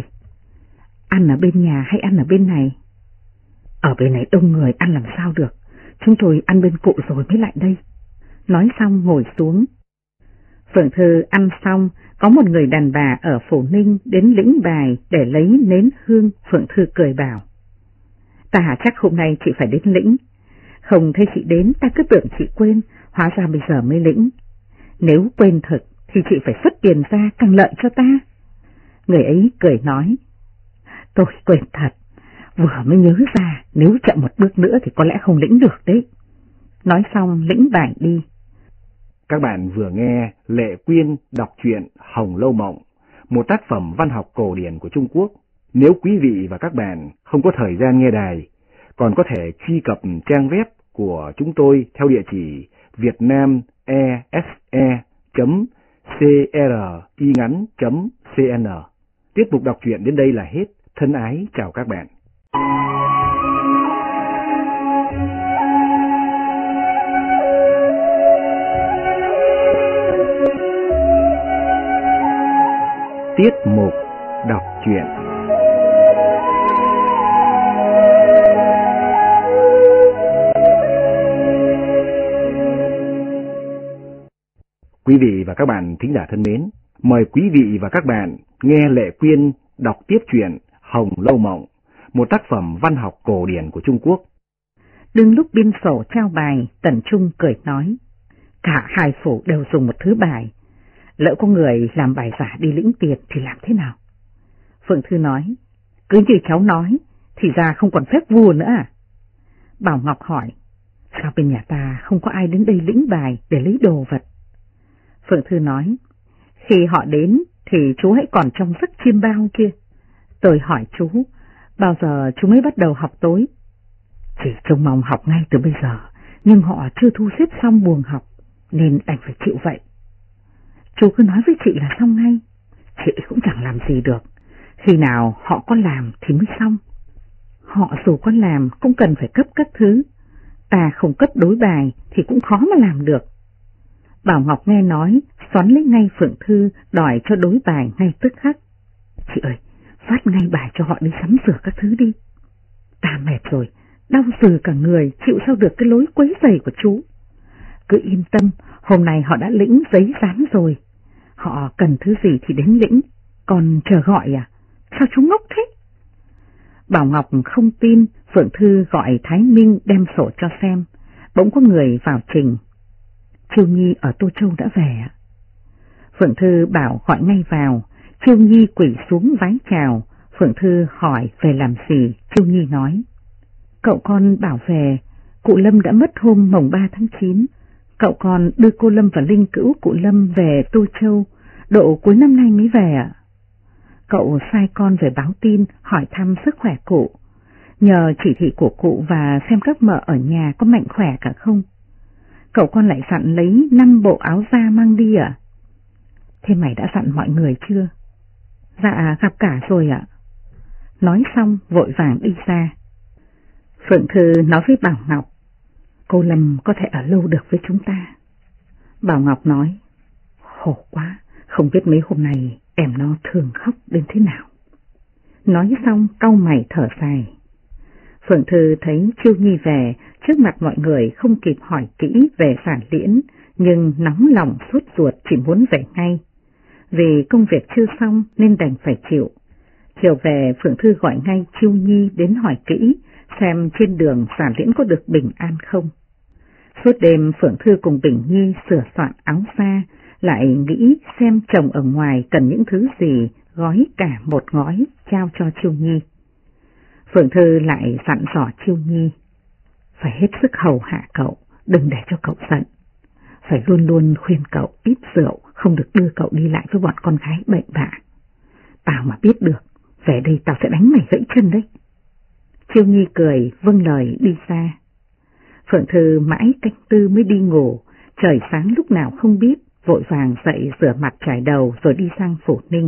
Ăn ở bên nhà hay ăn ở bên này?" "Ở bên này đông người, ăn làm sao được. Chúng tôi ăn bên cụ rồi mới lại đây." Nói xong ngồi xuống. Phượng Thư ăn xong, có một người đàn bà ở phủ Ninh đến lĩnh bài để lấy nến hương. Phượng Thư cười bảo: "Ta chắc hôm nay chị phải đến lĩnh. Không thấy chị đến ta cứ tưởng chị quên, Hóa ra bây giờ mới lĩnh. Nếu quên thực thì chị phải xuất tiền ra càng lợi cho ta. Người ấy cười nói, tôi quên thật, vừa mới nhớ ra nếu chậm một bước nữa thì có lẽ không lĩnh được đấy. Nói xong lĩnh bài đi. Các bạn vừa nghe Lệ Quyên đọc truyện Hồng Lâu Mộng, một tác phẩm văn học cổ điển của Trung Quốc. Nếu quý vị và các bạn không có thời gian nghe đài, còn có thể truy cập trang web của chúng tôi theo địa chỉ vietnamese.cringắn.cn. Tiết mục đọc truyện đến đây là hết. Thân ái chào các bạn. Tiết mục đọc truyện. Quý vị và các bạn thính giả thân mến, mời quý vị và các bạn nghe Lệ Quyên đọc tiếp truyện Hồng Lâu Mộng, một tác phẩm văn học cổ điển của Trung Quốc. Đương lúc biên sổ trao bài, Tần Trung cười nói, cả hai phủ đều dùng một thứ bài. Lỡ có người làm bài giả đi lĩnh tiền thì làm thế nào? Phượng Thư nói, cứ như cháu nói, thì ra không còn phép vua nữa à? Bảo Ngọc hỏi, sao bên nhà ta không có ai đến đây lĩnh bài để lấy đồ vật? Phượng Thư nói, khi họ đến thì chú hãy còn trong giấc chiêm bao kia. Tôi hỏi chú, bao giờ chú mới bắt đầu học tối? Chỉ trông mong học ngay từ bây giờ, nhưng họ chưa thu xếp xong buồng học, nên đành phải chịu vậy. Chú cứ nói với chị là xong ngay, chị cũng chẳng làm gì được, khi nào họ có làm thì mới xong. Họ dù có làm cũng cần phải cấp các thứ, ta không cấp đối bài thì cũng khó mà làm được. Bảo Ngọc nghe nói, xoắn lấy ngay Phượng Thư đòi cho đối bài ngay tức khắc. Chị ơi, phát ngay bài cho họ đi sắm sửa các thứ đi. Ta mệt rồi, đau rừ cả người, chịu sao được cái lối quấy rầy của chú. Cứ yên tâm, hôm nay họ đã lĩnh giấy dán rồi. Họ cần thứ gì thì đến lĩnh, còn chờ gọi à? Sao chú ngốc thế? Bảo Ngọc không tin, Phượng Thư gọi Thái Minh đem sổ cho xem. Bỗng có người vào trình. Chiêu Nhi ở Tô Châu đã về ạ. Phượng Thư bảo gọi ngay vào. Chiêu Nhi quỳ xuống vái chào. Phượng Thư hỏi về làm gì. Chiêu Nhi nói, cậu con bảo về, cụ Lâm đã mất hôm mồng 3 tháng 9. Cậu con đưa cô Lâm và linh cữu cụ Lâm về Tô Châu, độ cuối năm nay mới về ạ. Cậu sai con về báo tin, hỏi thăm sức khỏe cụ. Nhờ chỉ thị của cụ và xem các mợ ở nhà có mạnh khỏe cả không. Cậu con lại dặn lấy 5 bộ áo da mang đi ạ. Thế mày đã dặn mọi người chưa? Dạ gặp cả rồi ạ. Nói xong vội vàng đi ra. Phượng Thư nói với Bảo Ngọc, cô Lâm có thể ở lâu được với chúng ta. Bảo Ngọc nói, khổ quá, không biết mấy hôm nay em nó thường khóc đến thế nào. Nói xong cau mày thở dài. Phượng Thư thấy Chiêu Nhi về, trước mặt mọi người không kịp hỏi kỹ về Sản Liễn, nhưng nóng lòng sốt ruột chỉ muốn về ngay. Vì công việc chưa xong nên đành phải chịu. Chiều về Phượng Thư gọi ngay Chiêu Nhi đến hỏi kỹ, xem trên đường Sản Liễn có được bình an không. Suốt đêm Phượng Thư cùng Bình Nhi sửa soạn áo da, lại nghĩ xem chồng ở ngoài cần những thứ gì, gói cả một gói trao cho Chiêu Nhi. Phượng Thư lại dặn dò Chiêu Nhi, phải hết sức hầu hạ cậu, đừng để cho cậu giận. Phải luôn luôn khuyên cậu ít rượu, không được đưa cậu đi lại với bọn con gái bệnh bạ. Tao mà biết được, về đây tao sẽ đánh mày gãy chân đấy. Chiêu Nhi cười vâng lời đi ra. Phượng Thư mãi canh tư mới đi ngủ, trời sáng lúc nào không biết, vội vàng dậy rửa mặt chải đầu rồi đi sang Phủ Ninh.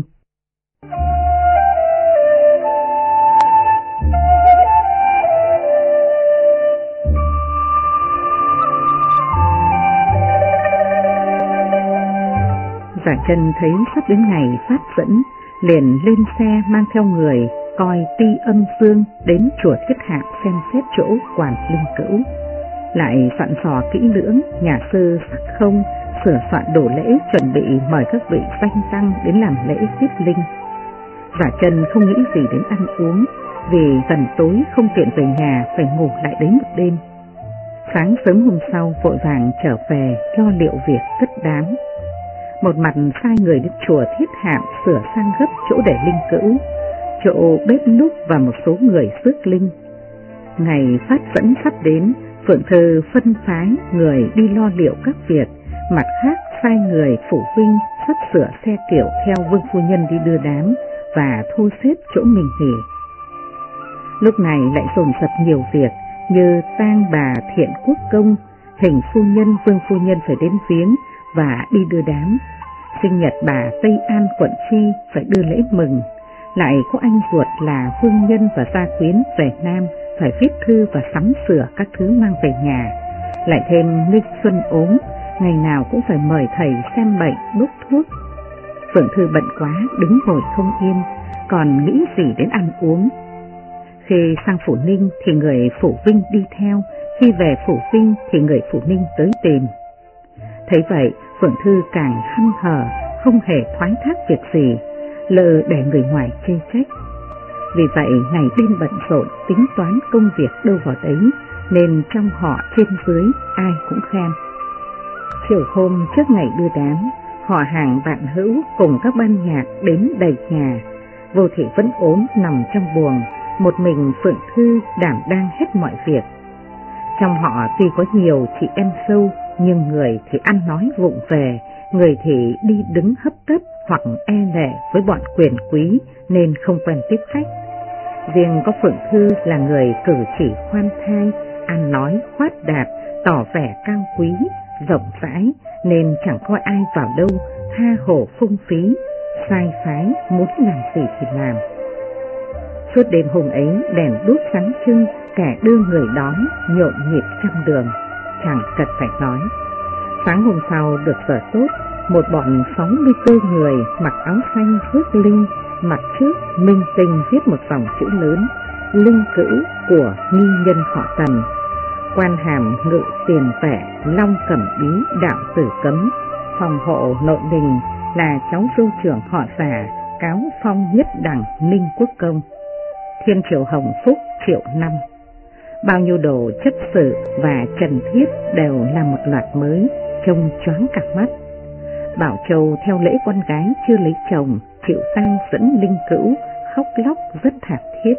Giả Chân thấy sắp đến ngày phát dẫn, liền lên xe mang theo người coi Ti Âm Dương đến chùa Thiết Hạng xem xét chỗ quản linh cữu. Lại dặn dò kỹ lưỡng nhà sư Sắc Không sửa soạn đồ lễ, chuẩn bị mời các vị danh tăng đến làm lễ tiếp linh. Giả Chân không nghĩ gì đến ăn uống, vì gần tối không tiện về nhà, phải ngủ lại đấy một đêm. Sáng sớm hôm sau vội vàng trở về lo liệu việc cất đám. Một mặt sai người đến chùa Thiết Hạm sửa sang gấp chỗ để linh cữu, chỗ bếp núc và một số người rước linh. Ngày phát dẫn sắp đến, Phượng Thư phân phái người đi lo liệu các việc, mặt khác sai người phủ vinh sắp sửa xe kiệu theo Vương phu nhân đi đưa đám và thu xếp chỗ mình nghỉ. Lúc này lại dồn dập nhiều việc như tang bà Thiện Quốc Công, Hình phu nhân, Vương phu nhân phải đến viếng và đi đưa đám, sinh nhật bà Tây An quận Phi phải đưa lễ mừng, lại có anh ruột là Vương Nhân và gia quyến về Nam phải viết thư và sắm sửa các thứ mang về nhà, lại thêm Nghịch Xuân ốm, ngày nào cũng phải mời thầy xem bệnh đút thuốc. Phượng Thư bận quá đứng ngồi không yên, còn nghĩ gì đến ăn uống. Khi sang Phủ Ninh thì người Phủ Vinh đi theo, khi về Phủ Vinh thì người Phủ Ninh tới tìm. Thấy vậy Phượng Thư càng hăm hở, không hề thoái thác việc gì, lờ để người ngoài chê trách. Vì vậy ngày đêm bận rộn tính toán công việc đâu vào đấy, nên trong họ trên dưới ai cũng khen. Chiều hôm trước ngày đưa đám, họ hàng bạn hữu cùng các ban nhạc đến đầy nhà. Vô Thị vẫn ốm nằm trong buồng, một mình Phượng Thư đảm đang hết mọi việc. Trong họ tuy có nhiều chị em dâu, nhưng người thì ăn nói vụng về, người thì đi đứng hấp tấp hoặc e lệ với bọn quyền quý nên không quen tiếp khách. Riêng có Phượng Thư là người cử chỉ khoan thai, ăn nói khoát đạt, tỏ vẻ cao quý, rộng rãi, nên chẳng có ai vào đâu tha hồ phung phí, sai phái muốn làm gì thì làm. Suốt đêm hôm ấy đèn đuốc sáng trưng, kẻ đưa người đón nhộn nhịp trăm đường, chẳng cần phải nói. Sáng hôm sau được giờ tốt, một bọn 60 người mặc áo xanh rước linh, mặt trước minh tinh viết một dòng chữ lớn: linh cữu của nghi nhân họ Tần. Quan hàm ngự tiền vệ, long cẩm bí, đạo tử cấm. Phòng hộ nội đình là cháu dâu trưởng họ Giả, cáo phong nhất đẳng Ninh Quốc Công. Thiên triều hồng phúc triệu năm. Bao nhiêu đồ chất sự và trần thiết đều là một loạt mới, trông choáng cả mắt. Bảo Châu theo lễ con gái chưa lấy chồng, chịu tang dẫn linh cữu, khóc lóc rất thảm thiết.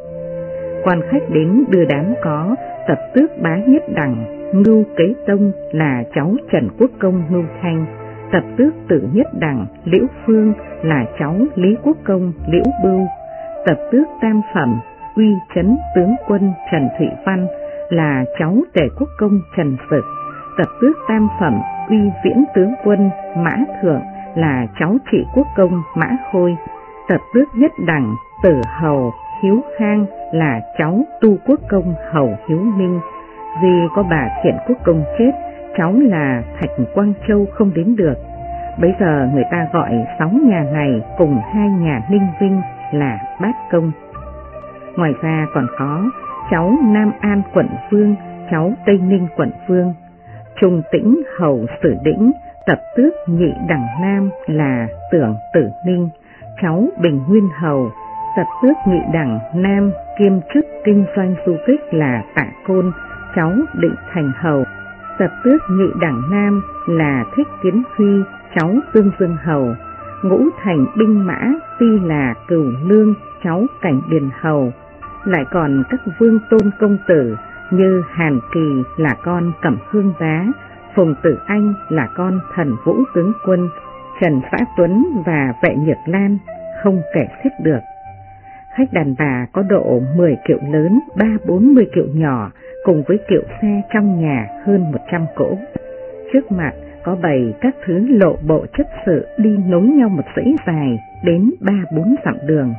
Quan khách đến đưa đám có Tập Tước Bá Nhất Đẳng, Ngưu Kế Tông là cháu Trần Quốc Công Ngưu Thanh, Tập Tước Tử Nhất Đẳng Liễu Phương là cháu Lý Quốc Công Liễu Bưu, Tập Tước Tam Phẩm Uy Chấn Tướng Quân Trần Thụy Văn là cháu Tề Quốc Công Trần Sực, Tập Tước Tam Phẩm Uy Viễn Tướng Quân Mã Thượng là cháu Trị Quốc Công Mã Khôi, Tập Tước Nhất Đẳng Tử Hầu Hiếu Khang là cháu Tu Quốc Công Hầu Hiếu Minh. Vì có bà Thiện Quốc Công chết, cháu là Thạch Quang Châu không đến được. Bây giờ người ta gọi 6 nhà này cùng 2 nhà Ninh Vinh là Bát Công. Ngoài ra còn có cháu Nam An Quận Vương, cháu Tây Ninh Quận Vương, Trung Tĩnh Hầu Sử Đĩnh, Tập Tước Nhị Đẳng Nam là Tưởng Tử Ninh, cháu Bình Nguyên Hầu, Tập Tước Nhị Đẳng Nam kiêm chức kinh doanh du kích là Tạ Côn, cháu Định Thành Hầu, Tập Tước Nhị Đẳng Nam là Thích Kiến Huy, cháu Tương Dương Hầu, Ngũ Thành Binh Mã tuy là Cửu Lương, cháu Cảnh Điền Hầu. Lại còn các vương tôn công tử như Hàn Kỳ là con Cẩm Hương Bá, Phùng Tử Anh là con Thần Vũ Tướng Quân, Trần Xã Tuấn và Vệ Nhược Lan không kể xiết được. Khách đàn bà có độ 10 kiệu lớn, 30-40 kiệu nhỏ, cùng với kiệu xe trong nhà hơn 100 cỗ. Trước mặt có bày các thứ lộ bộ chất sự đi nối nhau một dãy dài đến 3-4 dặm đường.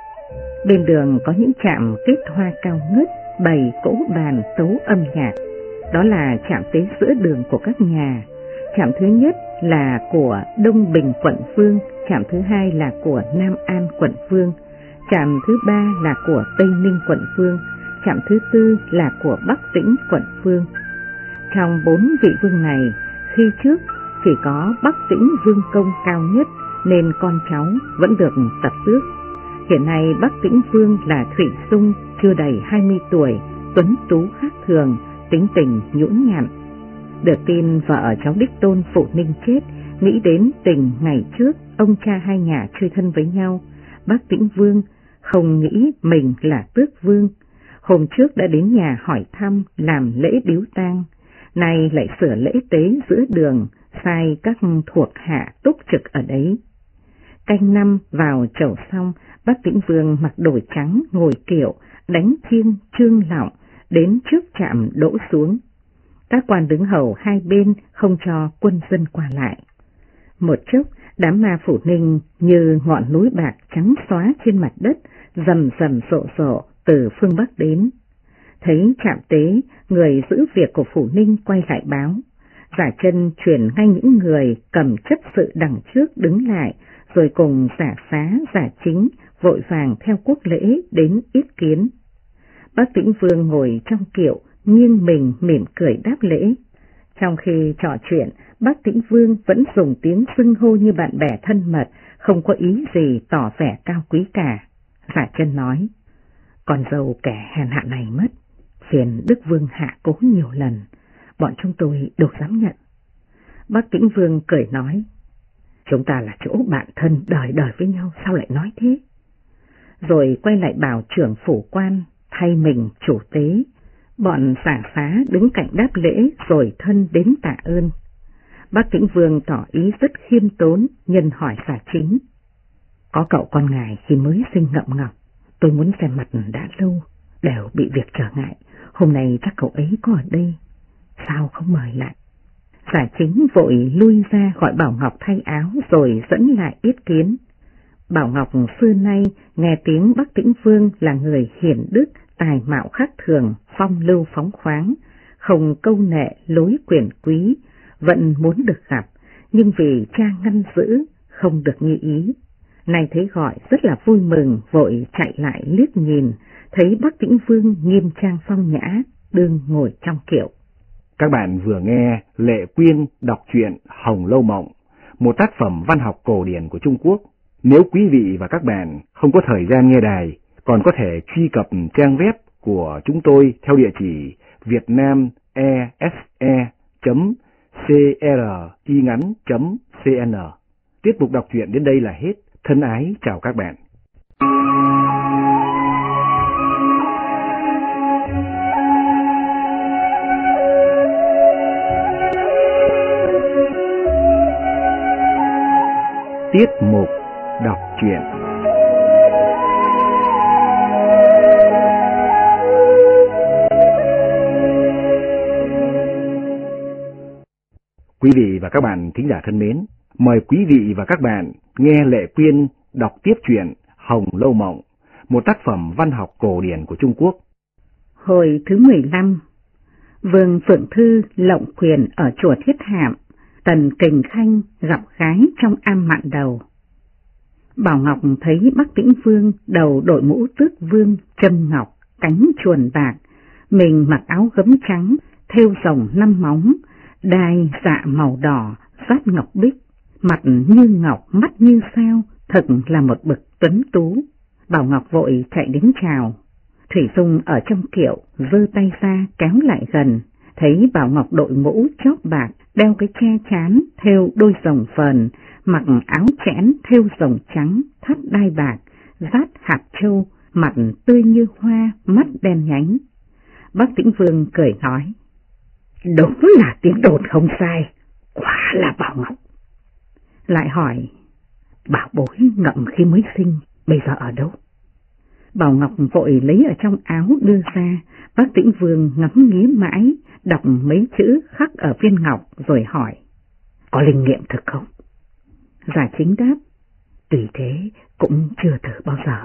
Bên đường có những trạm kết hoa cao ngất, bày cỗ bàn tấu âm nhạc. Đó là trạm tế giữa đường của các nhà. Trạm thứ nhất là của Đông Bình Quận Vương, trạm thứ hai là của Nam An Quận Vương, trạm thứ ba là của Tây Ninh Quận Vương, trạm thứ tư là của Bắc Tĩnh Quận Vương. Trong 4 vị vương này, khi trước chỉ có Bắc Tĩnh Vương Công cao nhất nên con cháu vẫn được tập tước. Hiện nay Bắc Tĩnh Vương là Thủy Dung, chưa đầy 20 tuổi, tuấn tú khác thường, tính tình nhũn nhặn. Được tin vợ cháu đích tôn Phụ Ninh chết, nghĩ đến tình ngày trước ông cha hai nhà chơi thân với nhau, bác Tĩnh Vương không nghĩ mình là tước vương. Hôm trước đã đến nhà hỏi thăm làm lễ điếu tang, nay lại sửa lễ tế giữa đường, sai các thuộc hạ túc trực ở đấy. Canh năm vào chầu xong, bác Tĩnh Vương mặc đồ trắng ngồi kiệu, đánh chiêng trương lọng, đến trước trạm đỗ xuống. Các quan đứng hầu hai bên không cho quân dân qua lại. Một chốc, đám ma Phủ Ninh như ngọn núi bạc trắng xóa trên mặt đất, rầm rầm rộ rộ từ phương Bắc đến. Thấy trạm tế, người giữ việc của Phủ Ninh quay lại báo. Giả Chân truyền ngay những người cầm chấp sự đằng trước đứng lại, rồi cùng Giả Xá, Giả Chính vội vàng theo quốc lễ đến yết kiến. Bác Tĩnh Vương ngồi trong kiệu, nghiêng mình mỉm cười đáp lễ. Trong khi trò chuyện, bác Tĩnh Vương vẫn dùng tiếng xưng hô như bạn bè thân mật, không có ý gì tỏ vẻ cao quý cả. Giả Chân nói, con dâu kẻ hèn hạ này mất, phiền Đức Vương hạ cố nhiều lần, bọn chúng tôi đâu dám nhận. Bác Tĩnh Vương cười nói, chúng ta là chỗ bạn thân đời đời với nhau, sao lại nói thế? Rồi quay lại bảo trưởng phủ quan thay mình chủ tế. Bọn Giả Xá đứng cạnh đáp lễ rồi thân đến tạ ơn. Bác Tĩnh Vương tỏ ý rất khiêm tốn, nhân hỏi Giả Chính, có cậu con ngài khi mới sinh Ngậm Ngọc, tôi muốn xem mặt đã lâu, đều bị việc trở ngại, hôm nay chắc cậu ấy có ở đây, sao không mời lại? Giả Chính vội lui ra gọi Bảo Ngọc thay áo rồi dẫn lại yết kiến. Bảo Ngọc xưa nay nghe tiếng Bác Tĩnh Vương là người hiển đức, tài mạo khác thường, phong lưu phóng khoáng, không câu nệ lối quyền quý, vẫn muốn được gặp, nhưng vì cha ngăn giữ, không được như ý. Nay thấy gọi rất là vui mừng, vội chạy lại liếc nhìn, thấy Bác Tĩnh Vương nghiêm trang phong nhã, đương ngồi trong kiệu. Các bạn vừa nghe Lệ Quyên đọc truyện Hồng Lâu Mộng, một tác phẩm văn học cổ điển của Trung Quốc. Nếu quý vị và các bạn không có thời gian nghe đài, còn có thể truy cập trang web của chúng tôi theo địa chỉ vietnamese.cringắn.cn. Tiết mục đọc truyện đến đây là hết. Thân ái chào các bạn. Tiết mục đọc truyện. Quý vị và các bạn thính giả thân mến, mời quý vị và các bạn nghe Lệ Quyên đọc tiếp truyện Hồng Lâu Mộng, một tác phẩm văn học cổ điển của Trung Quốc. Hồi thứ 15, Vương Phượng Thư lộng quyền ở chùa Thiết Hạm, Tần Kình Khanh gặp gái trong am mạn đầu. Bảo Ngọc thấy Bác Tĩnh Vương đầu đội mũ tước vương châm ngọc, cánh chuồn bạc, mình mặc áo gấm trắng, thêu rồng 5 móng, đai dạ màu đỏ, vát ngọc bích, mặt như ngọc, mắt như sao, thật là một bậc tuấn tú. Bảo Ngọc vội chạy đến chào. Thủy Dung ở trong kiệu giơ tay ra kéo lại gần, thấy Bảo Ngọc đội mũ chóp bạc, đeo cái che chán thêu đôi rồng phờn, mặc áo chẽn thêu rồng trắng, thắt đai bạc, dát hạt châu, mặt tươi như hoa, mắt đen nhánh. Bác Tĩnh Vương cười nói, đúng là tiếng đồn không sai, quả là Bảo Ngọc. Lại hỏi, bảo bối Ngậm khi mới sinh, bây giờ ở đâu? Bảo Ngọc vội lấy ở trong áo đưa ra. Bác Tĩnh Vương ngắm nghía mãi, đọc mấy chữ khắc ở viên ngọc rồi hỏi, có linh nghiệm thực không? Giả Chính đáp, tùy thế cũng chưa thử bao giờ.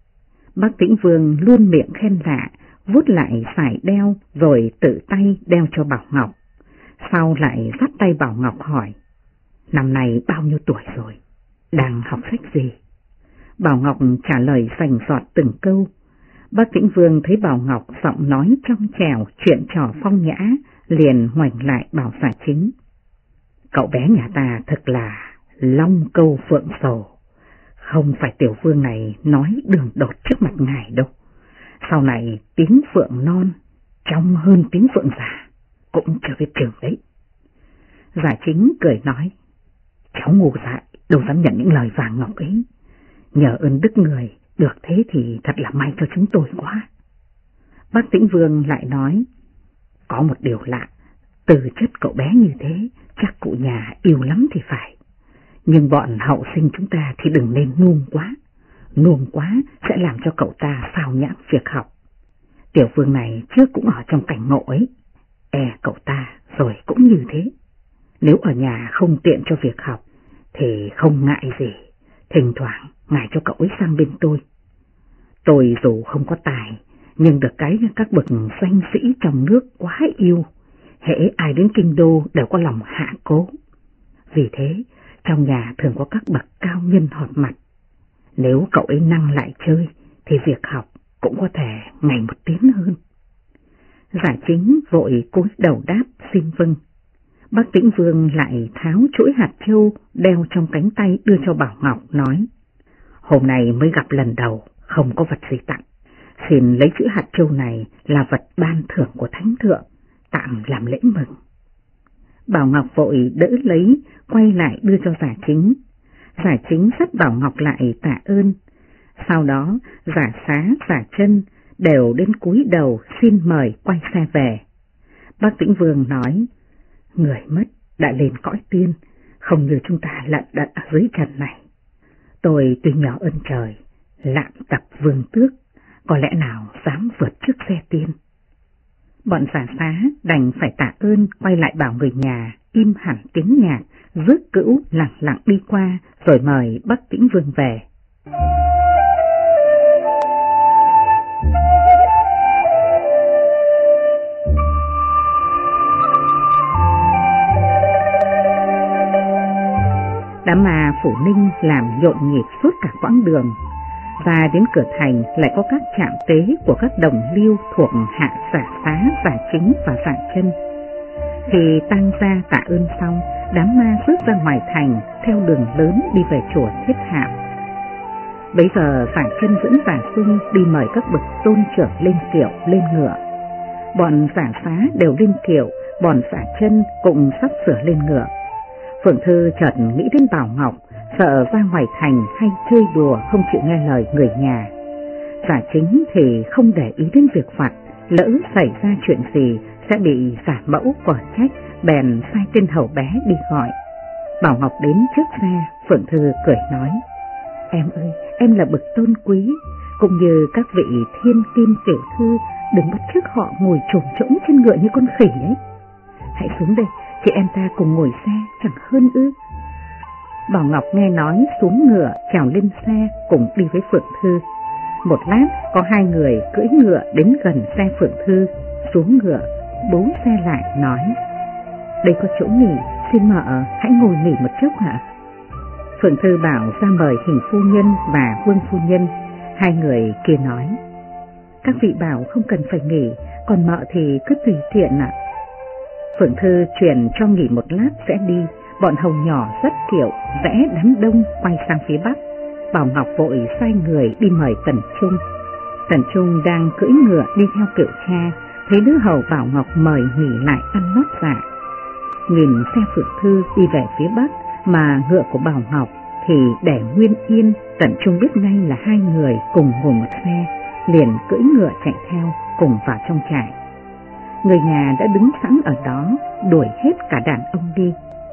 Bác Tĩnh Vương luôn miệng khen lạ, vuốt lại phải đeo rồi tự tay đeo cho Bảo Ngọc. Sau lại dắt tay Bảo Ngọc hỏi, năm nay bao nhiêu tuổi rồi? Đang học sách gì? Bảo Ngọc trả lời sành sọt từng câu. Bác Tĩnh Vương thấy Bảo Ngọc giọng nói trong trẻo, chuyện trò phong nhã, liền ngoảnh lại bảo Giả Chính, cậu bé nhà ta thật là long câu phượng sầu, không phải tiểu vương này nói đường đột trước mặt ngài đâu. Sau này tiếng phượng non, trong hơn tiếng Phượng già, cũng chưa biết chừng đấy. Giả Chính cười nói, cháu ngu dại, đâu dám nhận những lời vàng ngọc ấy. Nhờ ơn đức người, được thế thì thật là may cho chúng tôi quá. Bác Tĩnh Vương lại nói, có một điều lạ, từ chất cậu bé như thế, chắc cụ nhà yêu lắm thì phải. Nhưng bọn hậu sinh chúng ta thì đừng nên nuông quá sẽ làm cho cậu ta phao nhãng việc học. Tiểu Vương này trước cũng ở trong cảnh ngộ ấy, cậu ta rồi cũng như thế. Nếu ở nhà không tiện cho việc học thì không ngại gì, thỉnh thoảng ngài cho cậu ấy sang bên tôi. Tôi dù không có tài, nhưng được cái các bậc danh sĩ trong nước quá yêu, hễ ai đến kinh đô đều có lòng hạ cố. Vì thế, trong nhà thường có các bậc cao nhân họp mặt. Nếu cậu ấy năng lại chơi, thì việc học cũng có thể ngày một tiến hơn. Giả Chính vội cúi đầu đáp xin vâng. Bác Tĩnh Vương lại tháo chuỗi hạt châu đeo trong cánh tay đưa cho Bảo Ngọc, nói, hôm nay mới gặp lần đầu, không có vật gì tặng. Xin lấy chữ hạt châu này là vật ban thưởng của Thánh Thượng, tạm làm lễ mừng. Bảo Ngọc vội đỡ lấy, quay lại đưa cho Giả Chính. Giả Chính dắt Bảo Ngọc lại tạ ơn. Sau đó Giả Xá, Giả Chân đều đến cúi đầu xin mời quay xe về. Bác Tĩnh Vương nói, người mất đã lên cõi tiên, không như chúng ta lận đận ở dưới trần này. Tôi tuy nhỏ ơn trời, lạm tập vương tước, có lẽ nào dám vượt trước xe tiên. Bọn Giả Xá đành phải tạ ơn, quay lại bảo người nhà im hẳn tiếng nhạc, rước cữu lặng lặng đi qua rồi mời Bác Tĩnh Vương về. Đám ma Phủ Ninh làm nhộn nhịp suốt cả quãng đường, và đến cửa thành lại có các trạm tế của các đồng liêu thuộc hạ Giả Xá, Giả Chính và Giả Chân. Khi tang gia tạ ơn xong, đám ma rước ra ngoài thành theo đường lớn đi về chùa Thiết Hạm. Bấy giờ Giả Chân dẫn Giả Sung đi mời các bậc tôn trưởng lên kiệu, lên ngựa. Bọn Giả Xá đều lên kiệu, bọn Giả Chân cũng sắp sửa lên ngựa. Phượng Thư chợt nghĩ đến Bảo Ngọc, sợ ra ngoài thành hay chơi đùa không chịu nghe lời người nhà. Giả Chính thì không để ý đến việc vặt, lỡ xảy ra chuyện gì sẽ bị giả mẫu quả trách, bèn sai tên hầu bé đi gọi. Bảo Ngọc đến trước xe, Phượng Thư cười nói, em ơi, em là bậc tôn quý, cũng như các vị thiên kim tiểu thư, đừng bắt chước họ ngồi chồm trỗng trên ngựa như con khỉ ấy. Hãy xuống đây, chị em ta cùng ngồi xe chẳng hơn ư. Bảo Ngọc nghe nói xuống ngựa trèo lên xe cùng đi với Phượng Thư. Một lát có hai người cưỡi ngựa đến gần xe Phượng Thư, xuống ngựa, bấu xe lại nói, đây có chỗ nghỉ, xin mợ hãy ngồi nghỉ một chốc hả? Phượng Thư bảo ra mời Hình phu nhân và Vương phu nhân. Hai người kia nói, các vị bảo không cần phải nghỉ, còn mợ thì cứ tùy tiện ạ. Phượng Thư truyền cho nghỉ một lát sẽ đi. Bọn hầu nhỏ dắt kiệu vẽ đám đông quay sang phía bắc. Bảo Ngọc vội sai người đi mời Tần Trung. Tần Trung đang cưỡi ngựa đi theo kiệu cha, thấy đứa hầu Bảo Ngọc mời nghỉ lại ăn lót dạ. Nhìn xe Phượng Thư đi về phía bắc mà ngựa của Bảo Ngọc thì để nguyên yên. Tần Trung biết ngay là hai người cùng ngồi một xe, liền cưỡi ngựa chạy theo cùng vào trong trại. Người nhà đã đứng sẵn ở đó, đuổi hết cả đàn ông đi.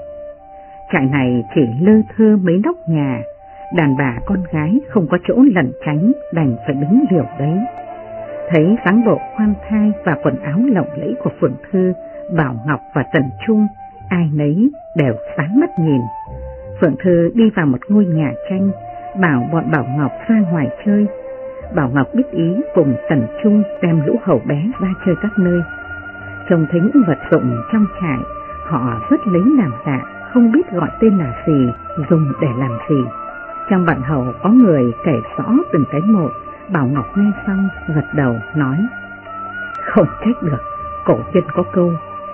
Trại này chỉ lơ thơ mấy nóc nhà, đàn bà con gái không có chỗ lẩn tránh, đành phải đứng liều đấy. Thấy dáng bộ khoan thai và quần áo lộng lẫy của Phượng Thư, Bảo Ngọc và Tần Trung, ai nấy đều sáng mắt nhìn. Phượng Thư đi vào một ngôi nhà tranh, bảo bọn Bảo Ngọc ra ngoài chơi. Bảo Ngọc biết ý cùng Tần Trung đem lũ hầu bé ra chơi các nơi. Trông thấy những vật dụng trong trại, họ rất lấy làm lạ, không biết gọi tên là gì, dùng để làm gì. Trong bạn hầu có người kể rõ từng cái một. Bảo Ngọc nghe xong gật đầu nói, không trách được, cổ nhân có câu,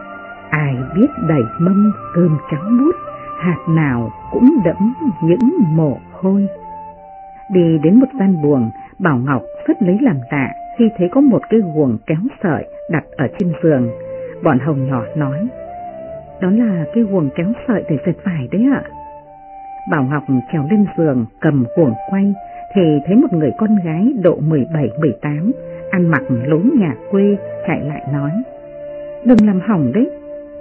ai biết đầy mâm cơm trắng bút, hạt nào cũng đẫm những mồ hôi. Đi đến một gian buồng, Bảo Ngọc rất lấy làm lạ khi thấy có một cái guồng kéo sợi đặt ở trên giường. Bọn Hầu nhỏ nói: đó là cái guồng kéo sợi để dệt vải đấy ạ. Bảo Ngọc trèo lên giường cầm guồng quay thì thấy một người con gái độ 17-18 ăn mặc lối nhà quê chạy lại nói: đừng làm hỏng đấy.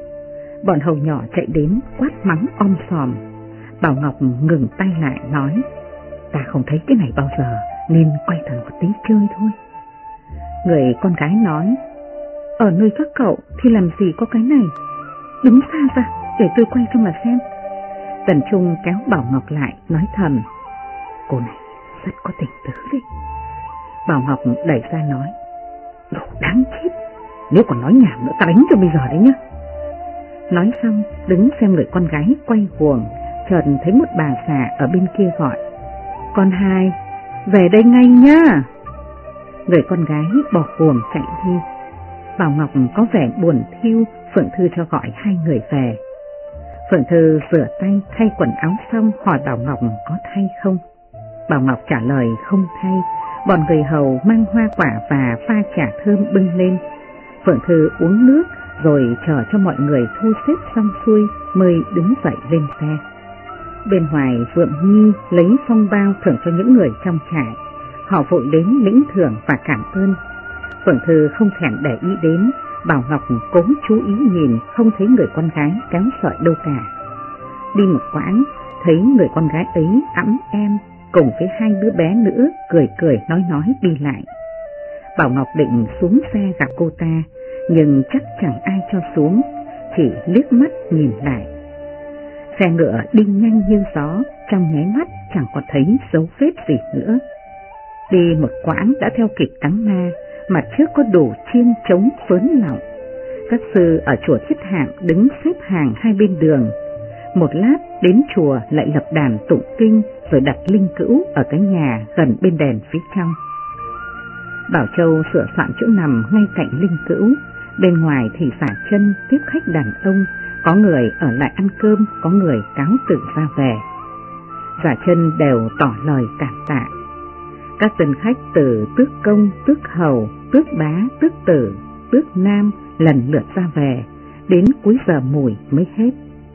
Bọn Hầu nhỏ chạy đến quát mắng om sòm. Bảo Ngọc ngừng tay lại nói: ta không thấy cái này bao giờ nên quay thử một tí chơi thôi. Người con gái nói: ở nơi các cậu thì làm gì có cái này, đứng xa ra để tôi quay cho mà xem. Tần Trung kéo Bảo Ngọc lại nói thầm: cô này rất có tình tứ đấy. Bảo Ngọc đẩy ra nói: đồ đáng chết, nếu còn nói nhảm nữa ta đánh cho bây giờ đấy nhá. Nói xong đứng xem người con gái quay guồng, chợt thấy một bà già ở bên kia gọi: con Hai, về đây ngay nhá. Người con gái bỏ guồng chạy đi. Bảo Ngọc có vẻ buồn thiu, Phượng Thư cho gọi hai người về. Phượng Thư rửa tay thay quần áo xong hỏi Bảo Ngọc có thay không. Bảo Ngọc trả lời không thay. Bọn người hầu mang hoa quả và pha trà thơm bưng lên. Phượng Thư uống nước rồi chờ cho mọi người thu xếp xong xuôi mới đứng dậy lên xe. Bên ngoài Vượng Nhi lấy phong bao thưởng cho những người trong trại. Họ vội đến lĩnh thưởng và cảm ơn. Phượng Thư không thèm để ý đến. Bảo Ngọc cố chú ý nhìn không thấy người con gái kéo sợi đâu cả. Đi một quãng thấy người con gái ấy ẵm em cùng với hai đứa bé nữa cười nói đi lại. Bảo Ngọc định xuống xe gặp cô ta nhưng chắc chẳng ai cho xuống, chỉ liếc mắt nhìn lại. Xe ngựa đi nhanh như gió, trong nháy mắt chẳng còn thấy dấu vết gì nữa. Đi một quãng đã theo kịp đám ma, mặt trước có đủ chiêng trống phớn lọng. Các sư ở chùa Thiết Hạm đứng xếp hàng hai bên đường. Một lát đến chùa lại lập đàn tụng kinh rồi đặt linh cữu ở cái nhà gần bên đền phía trong. Bảo Châu sửa soạn chỗ nằm ngay cạnh linh cữu. Bên ngoài thì Giả Chân tiếp khách đàn ông, có người ở lại ăn cơm, có người cáo từ ra về. Giả Chân đều tỏ lời cảm tạ. Các tân khách từ Tước Công, Tước Hầu, Tước Bá, Tước Tử, Tước Nam lần lượt ra về, đến cuối giờ mùi mới hết.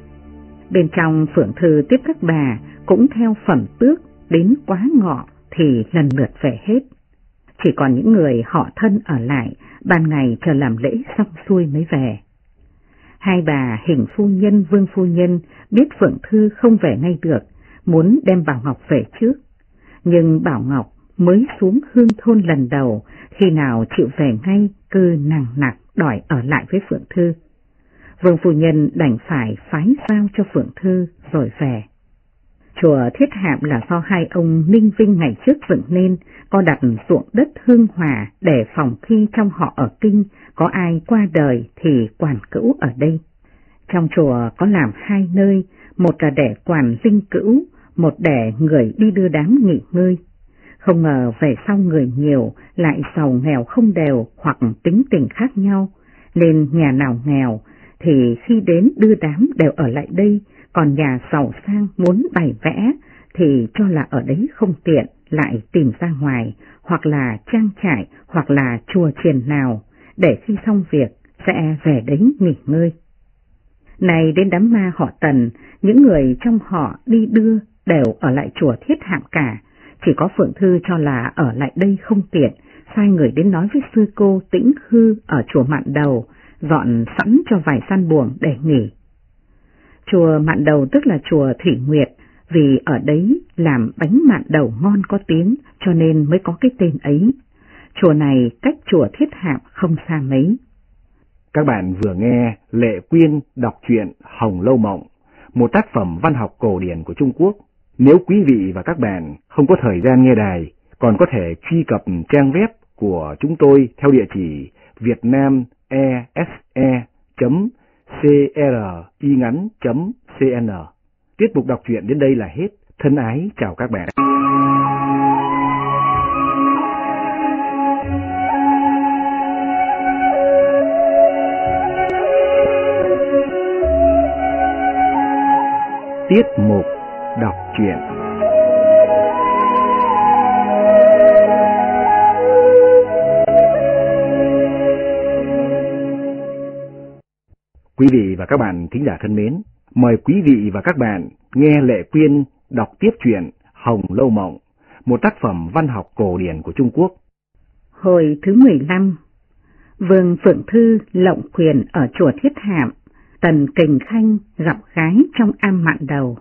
Bên trong Phượng Thư tiếp các bà cũng theo phẩm tước, đến quá ngọ thì lần lượt về hết. Chỉ còn những người họ thân ở lại, ban ngày chờ làm lễ xong xuôi mới về. Hai bà Hình phu nhân, Vương phu nhân biết Phượng Thư không về ngay được, muốn đem Bảo Ngọc về trước. Nhưng Bảo Ngọc mới xuống Hương thôn lần đầu, khi nào chịu về ngay cứ nằng nặc đòi ở lại với Phượng Thư. Vương phu nhân đành phải phái giao cho Phượng Thư rồi về. Chùa Thiết Hạm là do hai ông Ninh Vinh ngày trước dựng nên, có đặt ruộng đất hương hòa để phòng khi trong họ ở kinh có ai qua đời thì quản cữu ở đây. Trong chùa có làm hai nơi, một là để quản linh cữu, một để người đi đưa đám nghỉ ngơi. Không ngờ về sau người nhiều lại giàu nghèo không đều hoặc tính tình khác nhau, nên nhà nào nghèo thì khi đến đưa đám đều ở lại đây, còn nhà giàu sang muốn bày vẽ thì cho là ở đấy không tiện lại tìm ra ngoài, hoặc là trang trại hoặc là chùa chiền nào, để khi xong việc sẽ về đấy nghỉ ngơi. Này đến đám ma họ Tần, những người trong họ đi đưa đều ở lại chùa Thiết Hạm cả, chỉ có Phượng Thư cho là ở lại đây không tiện, sai người đến nói với sư cô Tĩnh Hư ở chùa Mạn Đầu, dọn sẵn cho vài gian buồng để nghỉ. Chùa Mạn Đầu tức là chùa Thủy Nguyệt, vì ở đấy làm bánh mạn đầu ngon có tiếng cho nên mới có cái tên ấy. Chùa này cách chùa Thiết Hạm không xa mấy. Các bạn vừa nghe Lệ Quyên đọc truyện Hồng Lâu Mộng, một tác phẩm văn học cổ điển của Trung Quốc. Nếu quý vị và các bạn không có thời gian nghe đài, còn có thể truy cập trang web của chúng tôi theo địa chỉ vietnamese.cringắn.cn. Tiết mục đọc truyện đến đây là hết. Thân ái chào các bạn. Tiết mục đọc truyện. Quý vị và các bạn thính giả thân mến, mời quý vị và các bạn nghe Lệ Quyên đọc tiếp truyện Hồng Lâu Mộng, một tác phẩm văn học cổ điển của Trung Quốc. Hồi thứ 15, Vương Phượng Thư lộng quyền ở chùa Thiết Hạm, Tần Kình Khanh gặp gái trong am mạn đầu.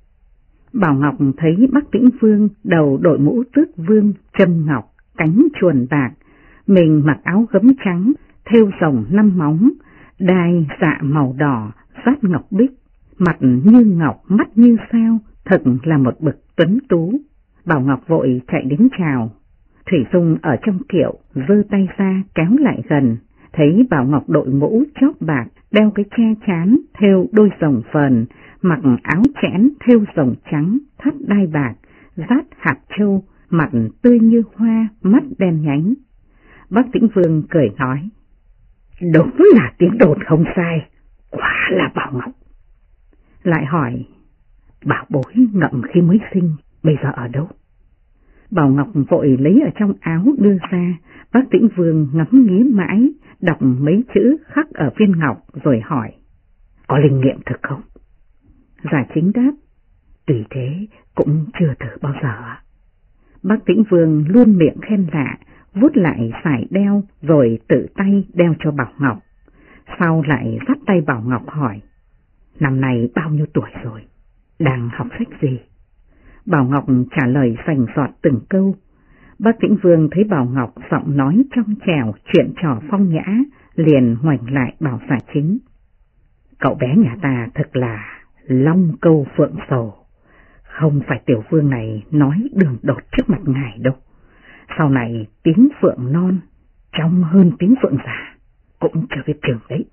Bảo Ngọc thấy Bắc Tĩnh Vương đầu đội mũ tước vương châm ngọc, cánh chuồn bạc, mình mặc áo gấm trắng, thêu rồng 5 móng, đai dạ màu đỏ, sát ngọc bích, mặt như ngọc, mắt như sao, thật là một bậc tuấn tú. Bảo Ngọc vội chạy đến chào. Thủy Dung ở trong kiệu giơ tay ra kéo lại gần, thấy Bảo Ngọc đội mũ chóp bạc, đeo cái che chán thêu đôi rồng phờn, mặc áo chẽn thêu rồng trắng, thắt đai bạc, dát hạt châu, mặt tươi như hoa, mắt đen nhánh. Bắc Tĩnh Vương cười nói: "Đúng là tiếng đồn không sai, quả là Bảo Ngọc." Lại hỏi: "Bảo bối ngậm khi mới sinh, bây giờ ở đâu?" Bảo Ngọc vội lấy ở trong áo đưa ra. Bắc Tĩnh Vương ngắm nghía mãi, đọc mấy chữ khắc ở viên ngọc rồi hỏi: "Có linh nghiệm thực không?" Giả Chính đáp: "Tùy thế, cũng chưa thử bao giờ." Bắc Tĩnh Vương luôn miệng khen lạ, vuốt lại sải đeo rồi tự tay đeo cho Bảo Ngọc. Sau lại dắt tay Bảo Ngọc hỏi: "Năm nay bao nhiêu tuổi rồi? Đang học sách gì?" Bảo Ngọc trả lời rành rọt từng câu. Bắc Tĩnh Vương thấy Bảo Ngọc giọng nói trong trẻo, chuyện trò phong nhã, liền ngoảnh lại bảo Giả Chính: "Cậu bé nhà ta thật là long câu phượng sầu, không phải tiểu vương này nói đường đột trước mặt ngài đâu. Sau này tiếng phượng non trong hơn tiếng phượng già, cũng chưa biết chừng đấy."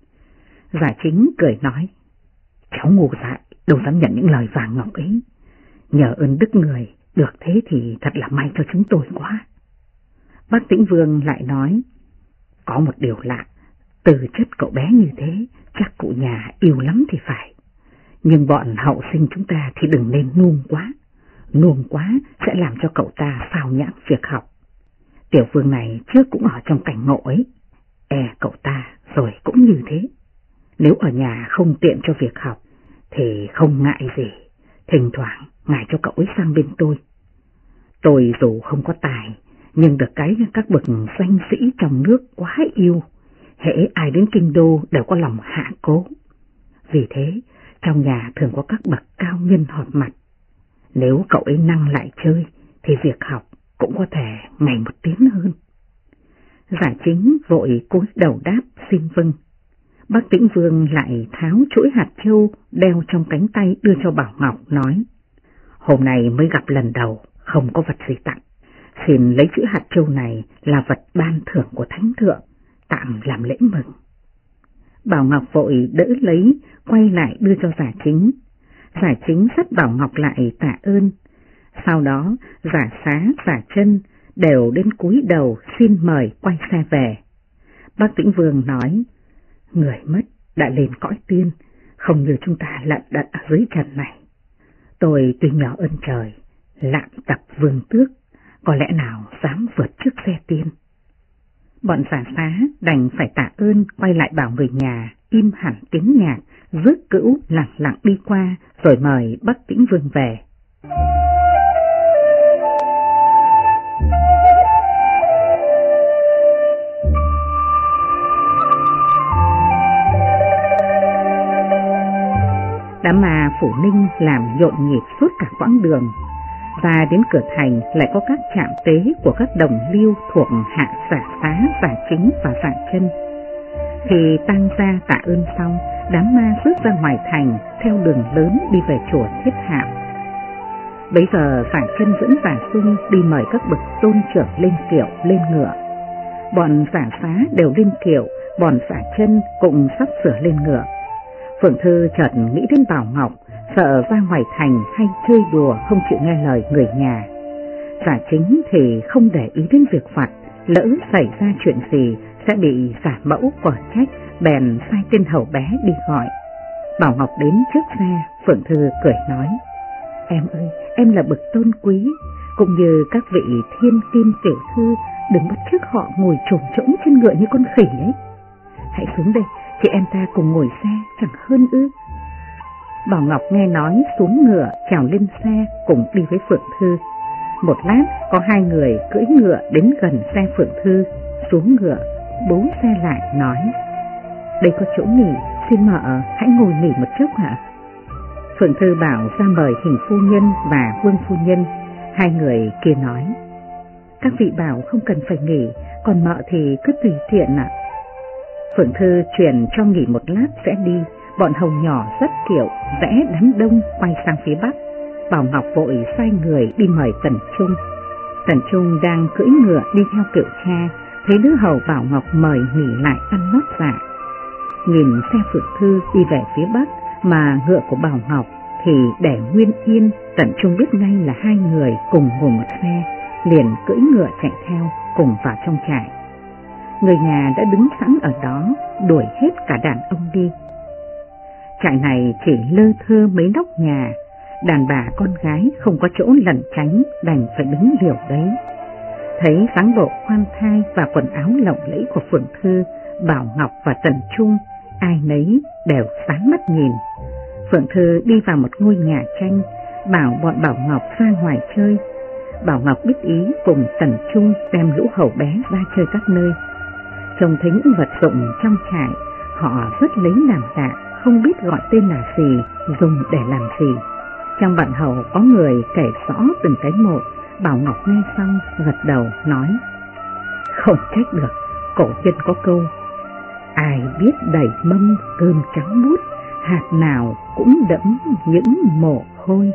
Giả Chính cười nói: "Cháu ngu dại, đâu dám nhận những lời vàng ngọc ấy. Nhờ ơn đức người, được thế thì thật là may cho chúng tôi quá." Bắc Tĩnh Vương lại nói: "Có một điều lạ, từ chất cậu bé như thế, chắc cụ nhà yêu lắm thì phải. Nhưng bọn hậu sinh chúng ta thì đừng nên nuông quá sẽ làm cho cậu ta phao nhãng việc học. Tiểu vương này trước cũng ở trong cảnh ngộ ấy, cậu ta rồi cũng như thế. Nếu ở nhà không tiện cho việc học thì không ngại gì, thỉnh thoảng ngài cho cậu ấy sang bên tôi. Tôi dù không có tài, nhưng được cái các bậc danh sĩ trong nước quá yêu, hễ ai đến kinh đô đều có lòng hạ cố. Vì thế, trong nhà thường có các bậc cao nhân họp mặt. Nếu cậu ấy năng lại chơi, thì việc học cũng có thể ngày một tiến hơn." Giả Chính vội cúi đầu đáp xin vâng. Bắc Tĩnh Vương lại tháo chuỗi hạt châu đeo trong cánh tay đưa cho Bảo Ngọc, nói: "Hôm nay mới gặp lần đầu, không có vật gì tặng. Xin lấy chữ hạt châu này là vật ban thưởng của Thánh Thượng, tạm làm lễ mừng." Bảo Ngọc vội đỡ lấy, quay lại đưa cho Giả Chính. Giả Chính dắt Bảo Ngọc lại tạ ơn. Sau đó Giả Xá, Giả Chân đều đến cúi đầu xin mời quay xe về. Bắc Tĩnh Vương nói: "Người mất đã lên cõi tiên, không như chúng ta lận đận ở dưới trần này. Tôi tuy nhỏ ơn trời, lạm tập vương tước, có lẽ nào dám vượt trước xe tiên." Bọn Giả Xá đành phải tạ ơn, quay lại bảo người nhà im hẳn tiếng nhạc, rước cữu lặng lặng đi qua rồi mời Bắc Tĩnh Vương về. Đám ma Phủ Ninh làm nhộn nhịp suốt cả quãng đường, và đến cửa thành lại có các trạm tế của các đồng liêu thuộc hạ Giả Xá, Giả Chính và Giả Chân. Khi tang gia tạ ơn xong, đám ma rước ra ngoài thành theo đường lớn đi về chùa Thiết Hạm. Bấy giờ Giả Chân dẫn Giả Sung đi mời các bậc tôn trưởng lên kiệu, lên ngựa. Bọn Giả Xá đều lên kiệu, bọn Giả Chân cũng sắp sửa lên ngựa. Phượng Thư chợt nghĩ đến Bảo Ngọc, sợ ra ngoài thành hay chơi đùa không chịu nghe lời người nhà. Giả Chính thì không để ý đến việc vặt, lỡ xảy ra chuyện gì sẽ bị Giả Mẫu quở trách, bèn sai tên hầu bé đi gọi. Bảo Ngọc đến trước xe, Phượng Thư cười nói: "Em ơi, em là bậc tôn quý, cũng như các vị thiên kim tiểu thư, đừng bắt chước họ ngồi chồm trỗng trên ngựa như con khỉ ấy. Hãy xuống đây, chị em ta cùng ngồi xe chẳng hơn ư? Bảo Ngọc nghe nói xuống ngựa trèo lên xe cùng đi với Phượng Thư. Một lát có hai người cưỡi ngựa đến gần xe Phượng Thư, xuống ngựa, bú xe lại nói: đây có chỗ nghỉ, xin mợ hãy ngồi nghỉ một chút ạ. Phượng Thư bảo ra mời Hình phu nhân và Vương phu nhân. Hai người kia nói: các vị bảo không cần phải nghỉ, còn mợ thì cứ tùy tiện ạ. Phượng Thư truyền cho nghỉ một lát sẽ đi. Bọn hồng nhỏ rất kiệu vẽ đám đông quay sang phía bắc. Bảo Ngọc vội sai người đi mời Tần Trung. Tần Trung đang cưỡi ngựa đi theo kiệu cha, thấy đứa hầu Bảo Ngọc mời nghỉ lại ăn lót dạ. Nhìn xe Phượng Thư đi về phía bắc mà ngựa của Bảo Ngọc thì để nguyên yên. Tần Trung biết ngay là hai người cùng ngồi một xe, liền cưỡi ngựa chạy theo cùng vào trong trại. Người nhà đã đứng sẵn ở đó, đuổi hết cả đàn ông đi. Trại này chỉ lơ thơ mấy nóc nhà, đàn bà con gái không có chỗ lẩn tránh, đành phải đứng liều đấy. Thấy dáng bộ khoan thai và quần áo lộng lẫy của Phượng Thư, Bảo Ngọc và Tần Trung, ai nấy đều sáng mắt nhìn. Phượng Thư đi vào một ngôi nhà tranh, bảo bọn Bảo Ngọc ra ngoài chơi. Bảo Ngọc biết ý cùng Tần Trung đem lũ hầu bé ra chơi các nơi. Trông thấy những vật dụng trong trại, họ rất lấy làm lạ, không biết gọi tên là gì, dùng để làm gì. Trong bọn hầu có người kể rõ từng cái một. Bảo Ngọc nghe xong gật đầu nói: không trách được, cổ nhân có câu: ai biết đầy mâm cơm trắng bút, hạt nào cũng đẫm những mồ hôi.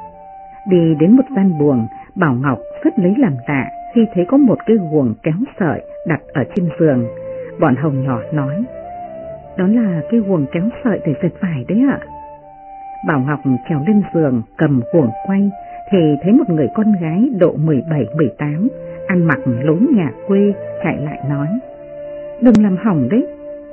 Đi đến một gian buồng, Bảo Ngọc rất lấy làm lạ khi thấy có một cái guồng kéo sợi đặt ở trên giường. Bọn hầu nhỏ nói: đó là cái guồng kéo sợi để dệt vải đấy ạ. Bảo Ngọc trèo lên giường cầm guồng quay thì thấy một người con gái độ 17-18, ăn mặc lối nhà quê, chạy lại nói: đừng làm hỏng đấy.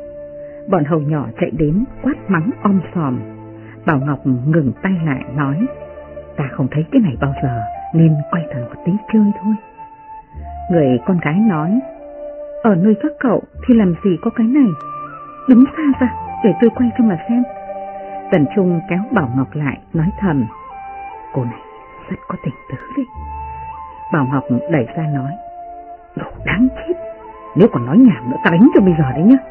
Bọn hầu nhỏ chạy đến quát mắng om sòm. Bảo Ngọc ngừng tay lại nói: ta không thấy cái này bao giờ nên quay thẳng một tí chơi thôi. Người con gái nói: ở nơi các cậu thì làm gì có cái này, đứng xa ra để tôi quay cho mà xem. Tần Trung kéo Bảo Ngọc lại nói thầm: cô này rất có tình tứ đấy. Bảo Ngọc đẩy ra nói: đồ đáng chết, nếu còn nói nhảm nữa ta đánh cho bây giờ đấy nhá.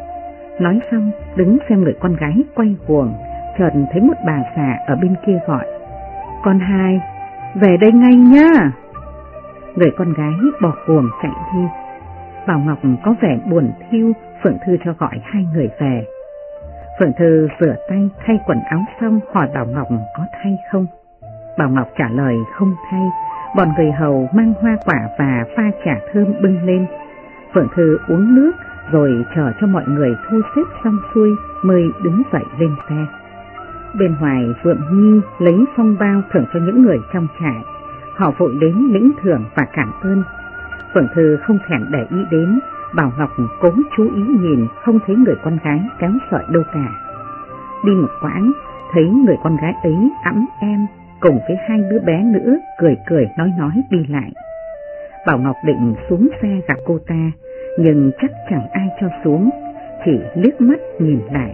Nói xong đứng xem người con gái quay guồng, chợt thấy một bà già ở bên kia gọi: con hai, về đây ngay nhá. Người con gái bỏ guồng chạy đi. Bảo Ngọc có vẻ buồn thiu, Phượng Thư cho gọi hai người về. Phượng Thư rửa tay thay quần áo xong hỏi Bảo Ngọc có thay không. Bảo Ngọc trả lời không thay. Bọn người hầu mang hoa quả và pha trà thơm bưng lên. Phượng Thư uống nước rồi chờ cho mọi người thu xếp xong xuôi mới đứng dậy lên xe. Bên ngoài Phượng Nhi lấy phong bao thưởng cho những người trong trại. Họ vội đến lĩnh thưởng và cảm ơn. Phượng Thư không thèm để ý đến. Bảo Ngọc cố chú ý nhìn, không thấy người con gái kéo sợi đâu cả. Đi một quãng thấy người con gái ấy ẵm em cùng với hai đứa bé nữa cười nói đi lại. Bảo Ngọc định xuống xe gặp cô ta, nhưng chắc chẳng ai cho xuống, chỉ liếc mắt nhìn lại.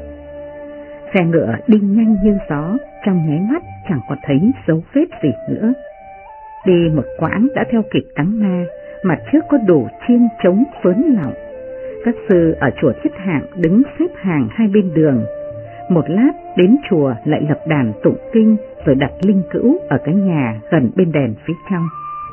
Xe ngựa đi nhanh như gió, trong nháy mắt chẳng còn thấy dấu vết gì nữa. Đi một quãng đã theo kịp đám ma, mặt trước có đủ chiên trống phớn lọng. Các sư ở chùa Thiết Hạng đứng xếp hàng hai bên đường. Một lát đến chùa lại lập đàn tụng kinh rồi đặt linh cữu ở cái nhà gần bên đền phía trong.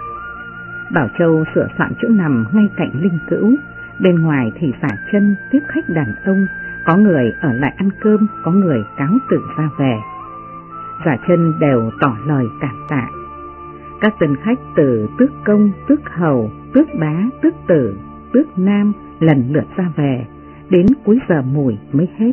Bảo Châu sửa soạn chỗ nằm ngay cạnh linh cữu. Bên ngoài thì xả chân tiếp khách đàn ông, có người ở lại ăn cơm, có người cáo từ ra về. Giả chân đều tỏ lời cảm tạ. Các tân khách từ tước công, tước hầu, tước bá, tước tử, tước nam lần lượt ra về, đến cuối giờ mùi mới hết.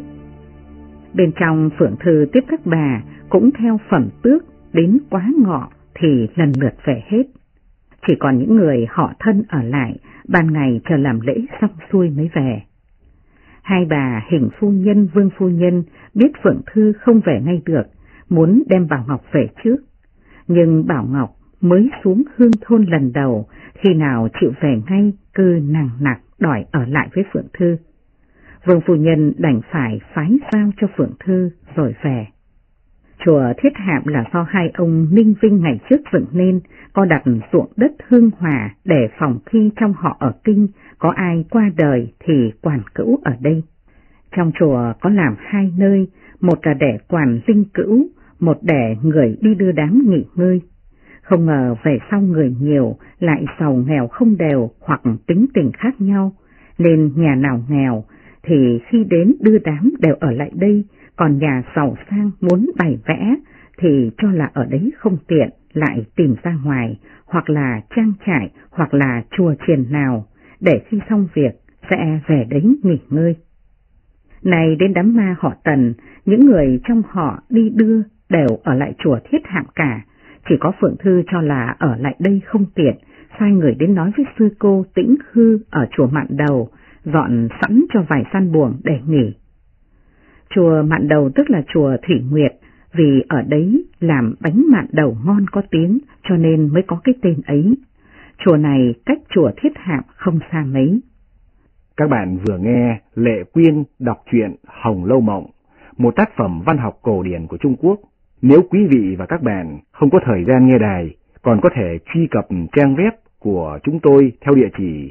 Bên trong Phượng Thư tiếp các bà cũng theo phẩm tước, đến quá ngọ thì lần lượt về hết. Chỉ còn những người họ thân ở lại, ban ngày chờ làm lễ xong xuôi mới về. Hai bà Hình phu nhân, Vương phu nhân biết Phượng Thư không về ngay được, muốn đem Bảo Ngọc về trước. Nhưng Bảo Ngọc mới xuống Hương thôn lần đầu, khi nào chịu về ngay, cứ nằng nặc đòi ở lại với Phượng Thư. Vương phu nhân đành phải phái giao cho Phượng Thư rồi về. Chùa Thiết Hạm là do hai ông Ninh Vinh ngày trước dựng nên, có đặt ruộng đất hương hòa để phòng khi trong họ ở kinh có ai qua đời thì quản cữu ở đây. Trong chùa có làm hai nơi, một là để quản linh cữu, một để người đi đưa đám nghỉ ngơi. Không ngờ về sau người nhiều lại giàu nghèo không đều hoặc tính tình khác nhau, nên nhà nào nghèo thì khi đến đưa đám đều ở lại đây, còn nhà giàu sang muốn bày vẽ thì cho là ở đấy không tiện, lại tìm ra ngoài, hoặc là trang trại, hoặc là chùa chiền nào, để khi xong việc sẽ về đấy nghỉ ngơi. Này đến đám ma họ Tần, những người trong họ đi đưa đều ở lại chùa Thiết Hạm cả, chỉ có Phượng Thư cho là ở lại đây không tiện, sai người đến nói với sư cô Tĩnh Hư ở chùa Mạn Đầu, dọn sẵn cho vài gian buồng để nghỉ. Chùa Mạn Đầu tức là chùa Thủy Nguyệt, vì ở đấy làm bánh mạn đầu ngon có tiếng cho nên mới có cái tên ấy. Chùa này cách chùa Thiết Hạm không xa mấy. Các bạn vừa nghe Lệ Quyên đọc truyện Hồng Lâu Mộng, một tác phẩm văn học cổ điển của Trung Quốc. Nếu quý vị và các bạn không có thời gian nghe đài, còn có thể truy cập trang web của chúng tôi theo địa chỉ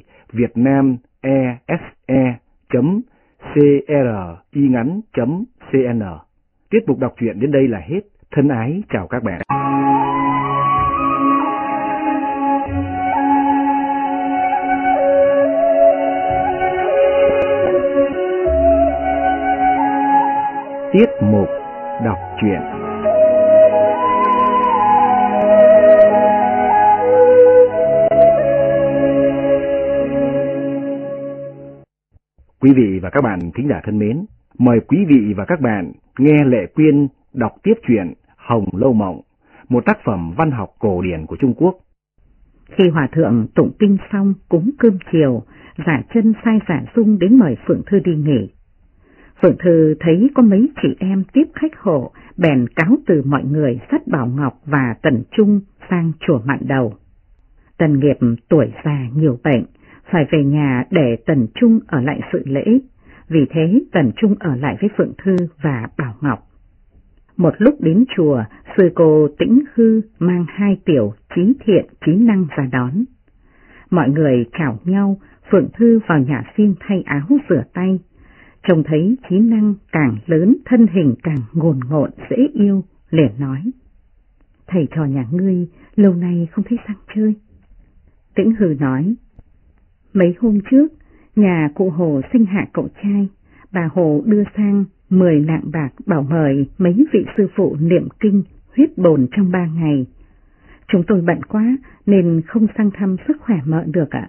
vietnamese.cringắn.cn. Tiết mục đọc truyện đến đây là hết. Thân ái chào các bạn. Tiết mục đọc truyện. Quý vị và các bạn thính giả thân mến, mời quý vị và các bạn nghe Lệ Quyên đọc tiếp truyện Hồng Lâu Mộng, một tác phẩm văn học cổ điển của Trung Quốc. Khi hòa thượng tụng kinh xong cúng cơm chiều, Giả Chân sai Giả Dung đến mời Phượng Thư đi nghỉ. Phượng Thư thấy có mấy chị em tiếp khách hộ, bèn cáo từ mọi người dắt Bảo Ngọc và Tần Trung sang chùa Mạn Đầu. Tần Nghiệp tuổi già nhiều bệnh, phải về nhà để Tần Trung ở lại sự lễ, vì thế Tần Trung ở lại với Phượng Thư và Bảo Ngọc. Một lúc đến chùa, sư cô Tĩnh Hư mang hai tiểu Trí Thiện Trí Năng ra đón. Mọi người chào nhau, Phượng Thư vào nhà xin thay áo rửa tay. Trông thấy Trí Năng càng lớn, thân hình càng ngồn ngộn dễ yêu, liền nói: "Thầy trò nhà ngươi lâu nay không thấy sang chơi." Tĩnh Hư nói: "Mấy hôm trước, nhà cụ Hồ sinh hạ cậu trai, bà Hồ đưa sang 10 lạng bạc bảo mời mấy vị sư phụ niệm kinh huyết bồn trong 3 ngày. Chúng tôi bận quá nên không sang thăm sức khỏe mợ được ạ."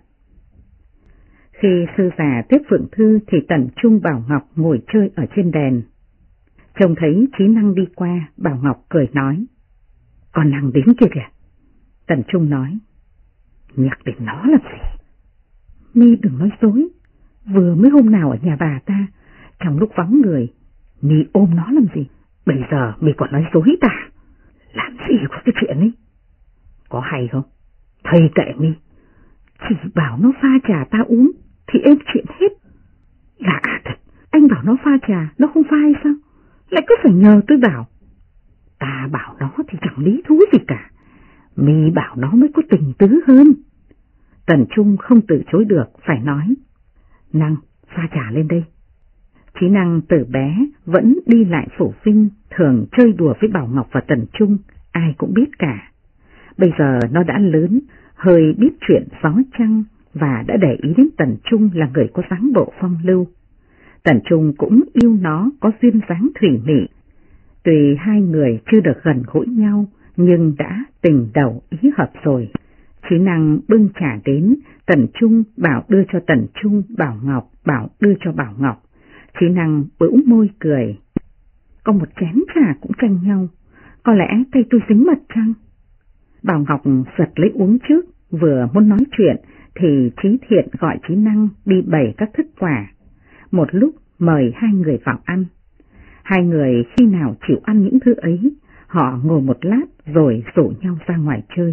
Khi sư già tiếp Phượng Thư thì Tần Trung Bảo Ngọc ngồi chơi ở trên đền. Trông thấy Trí Năng đi qua, Bảo Ngọc cười nói: "Con Năng đến kia kìa." Tần Trung nói: "Nhắc đến nó làm gì? Mi đừng nói dối, vừa mới hôm nào ở nhà bà ta, trong lúc vắng người, Mi ôm nó làm gì? Bây giờ Mi còn nói dối ta, làm gì có cái chuyện ấy? Có hay không? Thầy kệ Mi, chỉ bảo nó pha trà ta uống thì êm chuyện hết. Lạ thật, anh bảo nó pha trà, nó không pha hay sao? Lại cứ phải nhờ tôi bảo. Ta bảo nó thì chẳng lý thú gì cả, Mi bảo nó mới có tình tứ hơn." Tần Trung không từ chối được, phải nói: "Năng, pha trà lên đây." Trí Năng từ bé vẫn đi lại Phủ Vinh, thường chơi đùa với Bảo Ngọc và Tần Trung, ai cũng biết cả. Bây giờ nó đã lớn, hơi biết chuyện gió trăng và đã để ý đến Tần Trung là người có dáng bộ phong lưu. Tần Trung cũng yêu nó có duyên dáng thủy mị. Tuy hai người chưa được gần gũi nhau nhưng đã tình đầu ý hợp rồi. Trí Năng bưng trà đến, Tần Trung bảo đưa cho Tần Trung, Bảo Ngọc bảo đưa cho Bảo Ngọc. Trí Năng bĩu môi cười: "Có một chén trà cũng tranh nhau, có lẽ tay tôi dính mật chăng?" Bảo Ngọc giật lấy uống trước, vừa muốn nói chuyện thì Trí Thiện gọi Trí Năng đi bày các thức quà. Một lúc mời hai người vào ăn. Hai người khi nào chịu ăn những thứ ấy, họ ngồi một lát rồi rủ nhau ra ngoài chơi.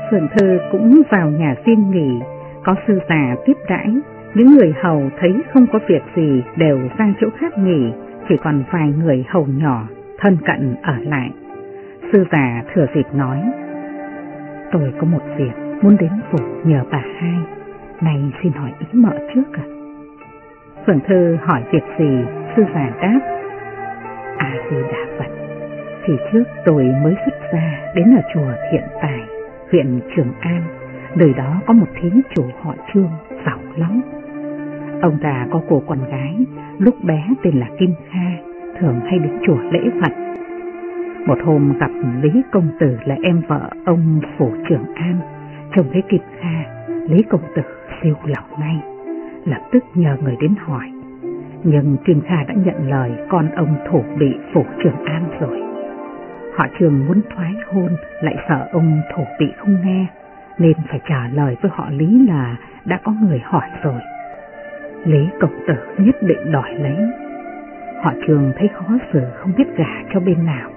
Phượng Thư cũng vào nhà riêng nghỉ, có sư già tiếp đãi. Những người hầu thấy không có việc gì đều sang chỗ khác nghỉ, chỉ còn vài người hầu nhỏ, thân cận ở lại. Sư già thừa dịp nói: tôi có một việc muốn đến phủ nhờ bà hai, này xin hỏi ý mợ trước ạ. Phượng Thư hỏi việc gì, sư già đáp: A Di Đà Phật, thì trước tôi mới xuất gia đến ở chùa Thiện Tài, huyện Trường An, nơi đó có một thím chủ họ Trương giàu lắm. Ông ta có cô con gái, lúc bé tên là Kim Kha, thường hay đến chùa lễ Phật. Một hôm gặp Lý Công Tử là em vợ ông phủ Trường An, trông thấy Kim Kha, Lý Công Tử siêu lòng ngay, lập tức nhờ người đến hỏi. Nhưng Kim Kha đã nhận lời con ông thủ bị phủ Trường An rồi. Họ Trường muốn thoái hôn, lại sợ ông thủ bị không nghe, nên phải trả lời với họ Lý là đã có người hỏi rồi. Lý Công Tử nhất định đòi lấy. Họ Trường thấy khó xử không biết gả cho bên nào.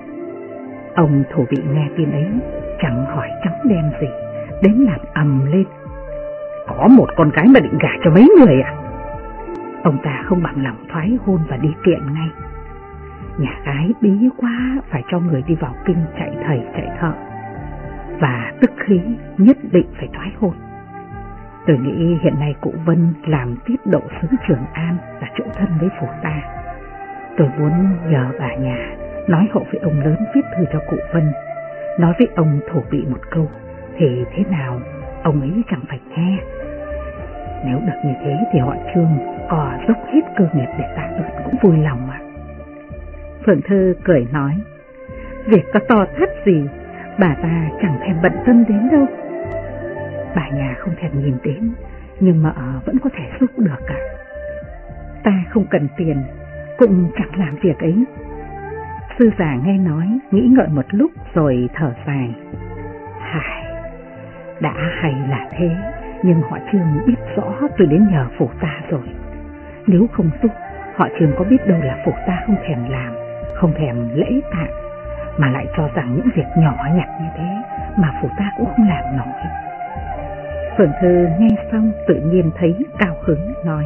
Ông thủ bị nghe tin ấy, chẳng hỏi trắng đen gì, đến làm ầm lên: có một con gái mà định gả cho mấy người à? Ông ta không bằng lòng thoái hôn và đi kiện ngay. Nhà gái bí quá, phải cho người đi vào kinh chạy thầy chạy thợ, và tức khí nhất định phải thoái hôn. Tôi nghĩ hiện nay cụ Vân làm tiết độ sứ Trường An là chỗ thân với phủ ta. Tôi muốn nhờ bà nhà nói hộ với ông lớn viết thư cho cụ Vân, nói với ông thủ bị một câu, thì thế nào ông ấy chẳng phải nghe. Nếu được như thế thì họ Trương có dốc hết cơ nghiệp để tạ ơn cũng vui lòng ạ. Phượng Thư cười nói: việc có to thắt gì, bà ta chẳng thèm bận tâm đến đâu. Bà nhà không thèm nhìn đến, nhưng mợ vẫn có thể giúp được cả. Ta không cần tiền, cũng chẳng làm việc ấy. Sư già nghe nói, nghĩ ngợi một lúc rồi thở dài: hài, đã hay là thế, nhưng họ Trương biết rõ tôi đến nhờ phủ ta rồi. Nếu không giúp, họ Trương có biết đâu là phủ ta không thèm làm, không thèm lễ tạ, mà lại cho rằng những việc nhỏ nhặt như thế mà phủ ta cũng không làm nổi. Phượng Thư nghe xong tự nhiên thấy cao hứng, nói: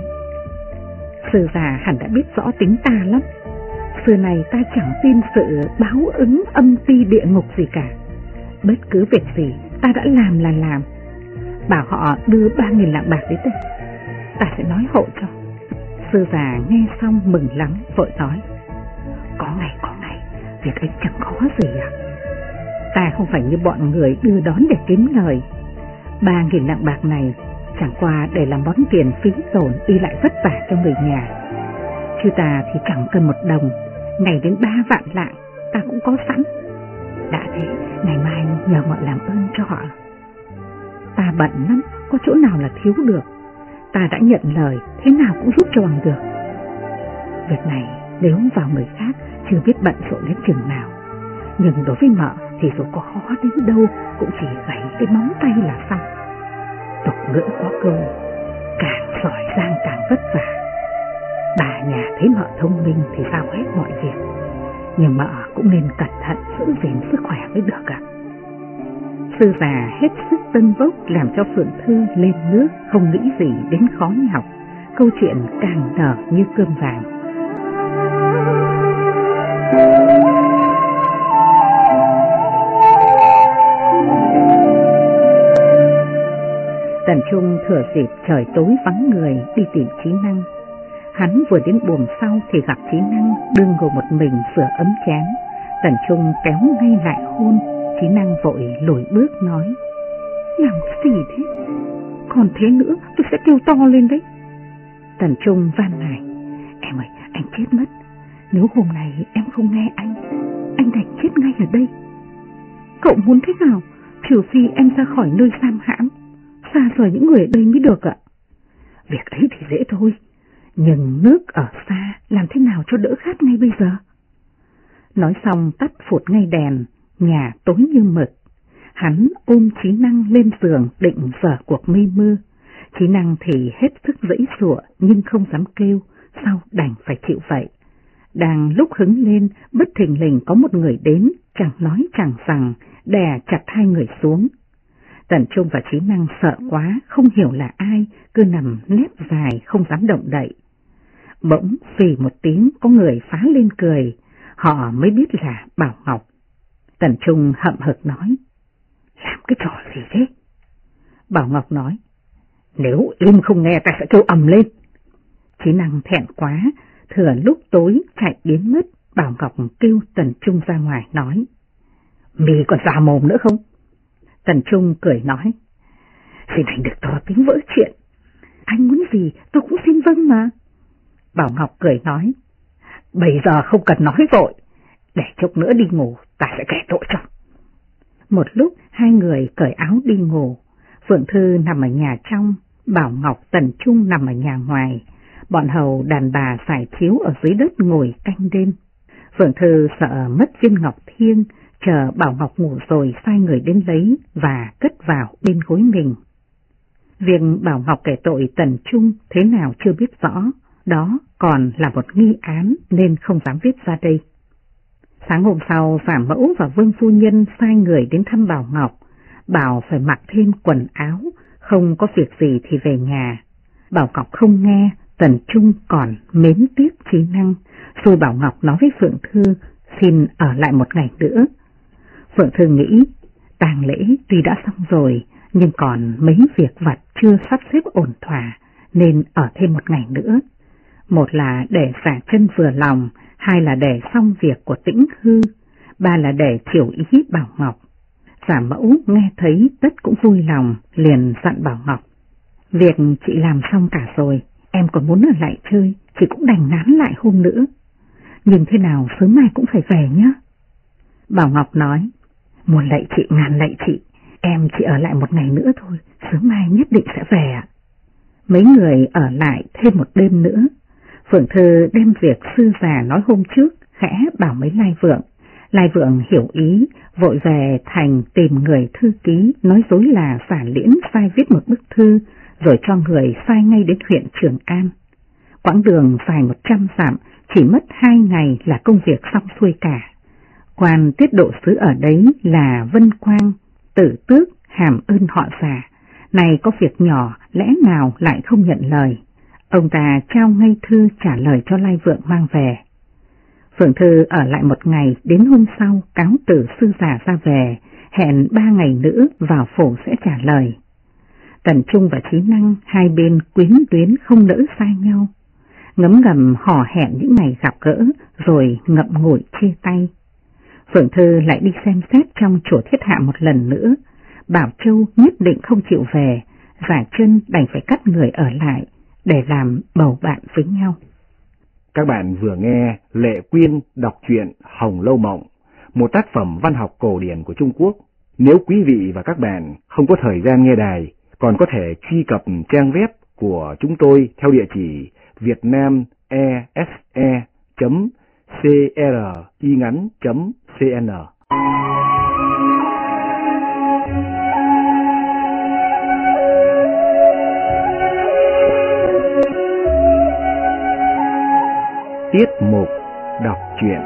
sư già hẳn đã biết rõ tính ta lắm. Xưa này ta chẳng tin sự báo ứng âm ti địa ngục gì cả. Bất cứ việc gì ta đã làm là làm. Bảo họ đưa 3.000 lạng bạc đến đây, ta sẽ nói hộ cho. Sư già nghe xong mừng lắm, vội nói: có ngày, việc ấy chẳng khó gì ạ. Ta không phải như bọn người đưa đón để kiếm lời. 3.000 lạng bạc này chẳng qua để làm món tiền phí tổn đi lại vất vả cho người nhà. Chứ ta thì chẳng cần 1 đồng, ngày đến 3 vạn lạng ta cũng có sẵn. Đã thế, ngày mai nhờ mọi làm ơn cho họ. Ta bận lắm, có chỗ nào là thiếu được. Ta đã nhận lời, thế nào cũng giúp cho bằng được. Việc này nếu vào người khác chưa biết bận rộn đến chừng nào. Nhưng đối với mợ thì dù có khó đến đâu cũng chỉ gãy cái móng tay là xong. Tục ngữ có câu: càng giỏi giang càng vất vả. Bà nhà thấy mợ thông minh thì sao hết mọi việc, nhưng mợ cũng nên cẩn thận giữ gìn sức khỏe mới được ạ. Sư già hết sức tân bốc làm cho Phượng Thư lên nước, không nghĩ gì đến khó nhọc. Câu chuyện càng nở như cơm vàng. Tần Trung thừa dịp trời tối vắng người đi tìm Chí Năng. Hắn vừa đến buồng sau thì gặp Chí Năng đương ngồi một mình sửa ấm chén. Tần Trung kéo ngay lại hôn. Chí Năng vội lùi bước nói: làm gì thế? Còn thế nữa tôi sẽ kêu to lên đấy. Tần Trung van nài: em ơi, anh chết mất. Nếu hôm nay em không nghe anh đành chết ngay ở đây. Cậu muốn thế nào? Trừ phi em ra khỏi nơi giam hãm, xa rời những người ở đây mới được ạ. Việc ấy thì dễ thôi, nhưng nước ở xa làm thế nào cho đỡ khát ngay bây giờ? Nói xong tắt phụt ngay đèn, nhà tối như mực. Hắn ôm Chí Năng lên giường định vở cuộc mây mưa. Chí Năng thì hết sức giãy giụa nhưng không dám kêu, sau đành phải chịu vậy. Đang lúc hứng lên, bất thình lình có một người đến, chẳng nói chẳng rằng, đè chặt hai người xuống. Tần Trung và Trí Năng sợ quá, không hiểu là ai, cứ nằm nép dài không dám động đậy. Bỗng phì một tiếng có người phá lên cười, họ mới biết là Bảo Ngọc. Tần Trung hậm hực nói, làm cái trò gì thế? Bảo Ngọc nói, nếu im không nghe ta sẽ kêu ầm lên. Trí Năng thẹn quá, thừa lúc tối chạy biến mất. Bảo Ngọc kêu Tần Trung ra ngoài nói, mì còn già mồm nữa không? Tần Trung cười nói, xin anh được to tiếng vỡ chuyện, anh muốn gì tôi cũng xin vâng mà. Bảo Ngọc cười nói, bây giờ không cần nói vội, để chốc nữa đi ngủ ta sẽ kể tội cho. Một lúc hai người cởi áo đi ngủ, Phượng Thư nằm ở nhà trong, Bảo Ngọc, Tần Trung nằm ở nhà ngoài, bọn hầu đàn bà xài chiếu ở dưới đất ngồi canh đêm. Phượng Thư sợ mất viên ngọc thiêng, chờ Bảo Ngọc ngủ rồi sai người đến lấy và cất vào bên gối mình. Việc Bảo Ngọc kể tội Tần Trung thế nào chưa biết rõ, đó còn là một nghi án nên không dám viết ra đây. Sáng hôm sau, Giả Mẫu và Vương Phu Nhân sai người đến thăm Bảo Ngọc, bảo phải mặc thêm quần áo, không có việc gì thì về nhà. Bảo Ngọc không nghe, Tần Trung còn mến tiếc Trí Năng, rồi Bảo Ngọc nói với Phượng Thư xin ở lại một ngày nữa. Phượng Thư nghĩ tang lễ tuy đã xong rồi, nhưng còn mấy việc vặt chưa sắp xếp ổn thỏa, nên ở thêm một ngày nữa. Một là để Giả Chân vừa lòng, hai là để xong việc của Tĩnh Hư, ba là để chiều ý Bảo Ngọc. Giả Mẫu nghe thấy tất cũng vui lòng, liền dặn Bảo Ngọc, việc chị làm xong cả rồi, em còn muốn ở lại chơi, chị cũng đành nán lại hôm nữa. Nhưng thế nào sớm mai cũng phải về nhé. Bảo Ngọc nói, muốn lạy chị ngàn lạy chị, em chỉ ở lại một ngày nữa thôi, sớm mai nhất định sẽ về ạ. Mấy người ở lại thêm một đêm nữa. Phượng Thư đem việc sư già nói hôm trước khẽ bảo mấy Lai Vượng. Lai Vượng hiểu ý, vội về thành tìm người thư ký, nói dối là Giả Liễn sai viết một bức thư, rồi cho người sai ngay đến huyện Trường An. Quãng đường dài 100 dặm, chỉ mất 2 ngày là công việc xong xuôi cả. Quan tiết độ sứ ở đấy là Vân Quang, Tử Tước, hàm ơn họ Giả. Này có việc nhỏ, lẽ nào lại không nhận lời? Ông ta trao ngay thư trả lời cho Lai Vượng mang về. Phượng Thư ở lại một ngày, đến hôm sau cáo từ sư già ra về, hẹn 3 ngày nữa vào phủ sẽ trả lời. Tần Trung và Trí Năng hai bên quyến luyến không nỡ xa nhau, ngấm ngầm hò hẹn những ngày gặp gỡ rồi ngậm ngùi chia tay. Phượng Thư lại đi xem xét trong chùa Thiết Hạ một lần nữa, Bảo Châu nhất định không chịu về, Giả Chân đành phải cắt người ở lại để làm bầu bạn với nhau. Các bạn vừa nghe Lệ Quyên đọc truyện Hồng Lâu Mộng, một tác phẩm văn học cổ điển của Trung Quốc. Nếu quý vị và các bạn không có thời gian nghe đài, còn có thể truy cập trang web của chúng tôi theo địa chỉ vietnamese.cringắn.cn. Tiết mục đọc truyện.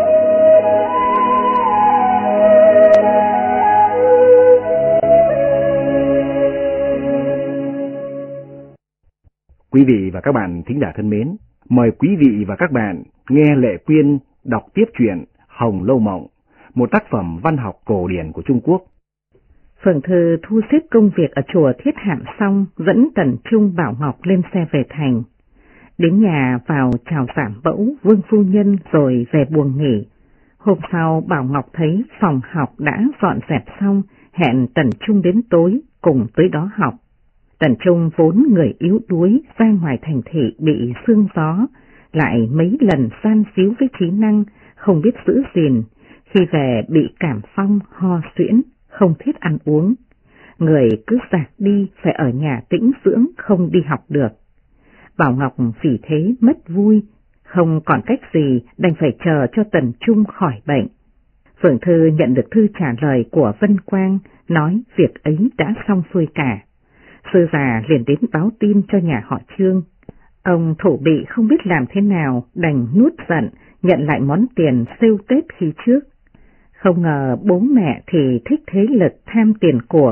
Quý vị và các bạn thính giả thân mến, mời quý vị và các bạn nghe Lệ Quyên đọc tiếp truyện Hồng Lâu Mộng, một tác phẩm văn học cổ điển của Trung Quốc. Phượng Thư thu xếp công việc ở chùa Thiết Hạm xong, dẫn Tần Trung, Bảo Ngọc lên xe về thành. Đến nhà vào chào Giả Mẫu, Vương Phu Nhân rồi về buồng nghỉ. Hôm sau Bảo Ngọc thấy phòng học đã dọn dẹp xong, hẹn Tần Trung đến tối cùng tới đó học. Tần Trung vốn người yếu đuối, ra ngoài thành thị bị sương gió, lại mấy lần san xíu với Trí Năng, không biết giữ gìn, khi về bị cảm phong, ho suyễn, không thiết ăn uống. Người cứ dạt đi phải ở nhà tĩnh dưỡng, không đi học được. Bảo Ngọc vì thế mất vui, không còn cách gì đành phải chờ cho Tần Trung khỏi bệnh. Phượng Thư nhận được thư trả lời của Vân Quang, nói việc ấy đã xong xuôi cả. Sư già liền đến báo tin cho nhà họ Trương. Ông thủ bị không biết làm thế nào, đành nuốt giận, nhận lại món tiền sêu Tết khi trước. Không ngờ bố mẹ thì thích thế lực tham tiền của,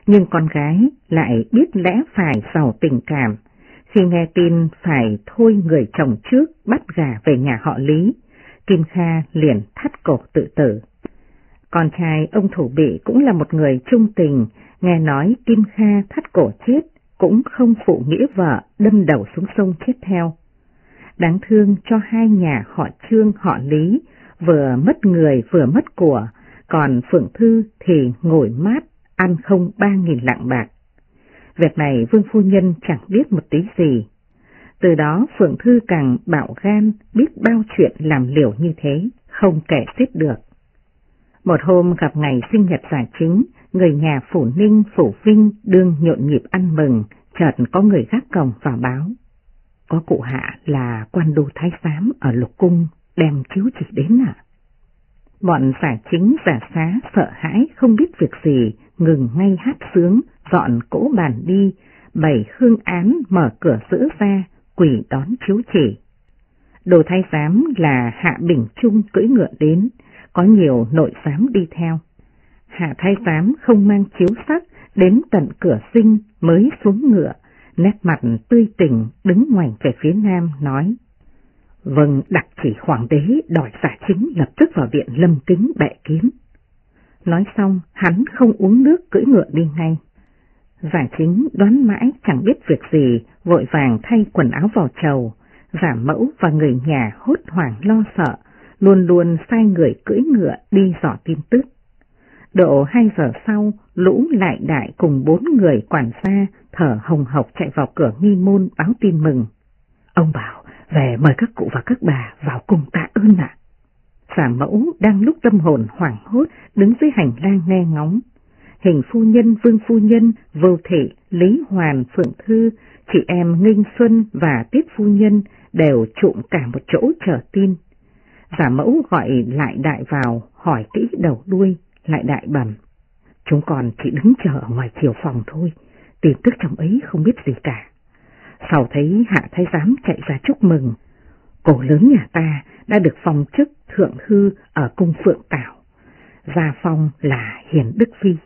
nhưng con gái lại biết lẽ phải giàu tình cảm. Khi nghe tin phải thôi người chồng trước bắt gả về nhà họ Lý, Kim Kha liền thắt cổ tự tử. Con trai ông thủ bị cũng là một người trung tình, nghe nói Kim Kha thắt cổ chết cũng không phụ nghĩa vợ đâm đầu xuống sông chết theo. Đáng thương cho hai nhà họ Trương họ Lý, vừa mất người vừa mất của, còn Phượng Thư thì ngồi mát, ăn không 3.000 lạng bạc. Việc này Vương phu nhân chẳng biết một tí gì. Từ đó Phượng Thư càng bạo gan, biết bao chuyện làm liều như thế, không kể xiết được. Một hôm gặp ngày sinh nhật Giả Chính, người nhà Phủ Ninh, Phủ Vinh đương nhộn nhịp ăn mừng, chợt có người gác cổng vào báo. Có cụ hạ là quan đô thái giám ở Lục Cung đem chiếu chỉ đến ạ. Bọn Giả Chính Giả Xá sợ hãi không biết việc gì, ngừng ngay hát sướng, dọn cỗ bàn đi, bày hương án, mở cửa giữ ra, quỳ đón chiếu chỉ. Đồ thái giám là Hạ Bình Trung cưỡi ngựa đến, có nhiều nội giám đi theo. Hạ thái giám không mang chiếu sắc, đến tận cửa dinh mới xuống ngựa, nét mặt tươi tỉnh đứng ngoảnh về phía nam nói: Vâng, đặc chỉ hoàng đế đòi Giả Chính lập tức vào điện Lâm Kính bệ kiến. Nói xong hắn không uống nước cưỡi ngựa đi ngay. Giả Chính đoán mãi chẳng biết việc gì, vội vàng thay quần áo vào chầu. Giả Mẫu và người nhà hốt hoảng lo sợ, luôn luôn sai người cưỡi ngựa đi dò tin tức. Độ 2 giờ sau, Lũ Lại Đại cùng 4 người quản gia thở hồng hộc chạy vào cửa nghi môn báo tin mừng. Ông bảo về mời các cụ và các bà vào cùng tạ ơn ạ. Giả Mẫu đang lúc tâm hồn hoảng hốt đứng dưới hành lang nghe ngóng. Hình phu nhân, Vương phu nhân, Vô Thị, Lý Hoàn, Phượng Thư, chị em Nghinh Xuân và Tiết phu nhân đều trụm cả một chỗ chờ tin. Giả Mẫu gọi Lại Đại vào hỏi kỹ đầu đuôi. Lại Đại bẩm: Chúng còn chỉ đứng chờ ở ngoài chiều phòng thôi, tin tức trong ấy không biết gì cả. Sau thấy Hạ thái giám chạy ra chúc mừng, cổ lớn nhà ta đã được phong chức thượng thư ở cung Phượng Tảo, gia phong là Hiền Đức Phi.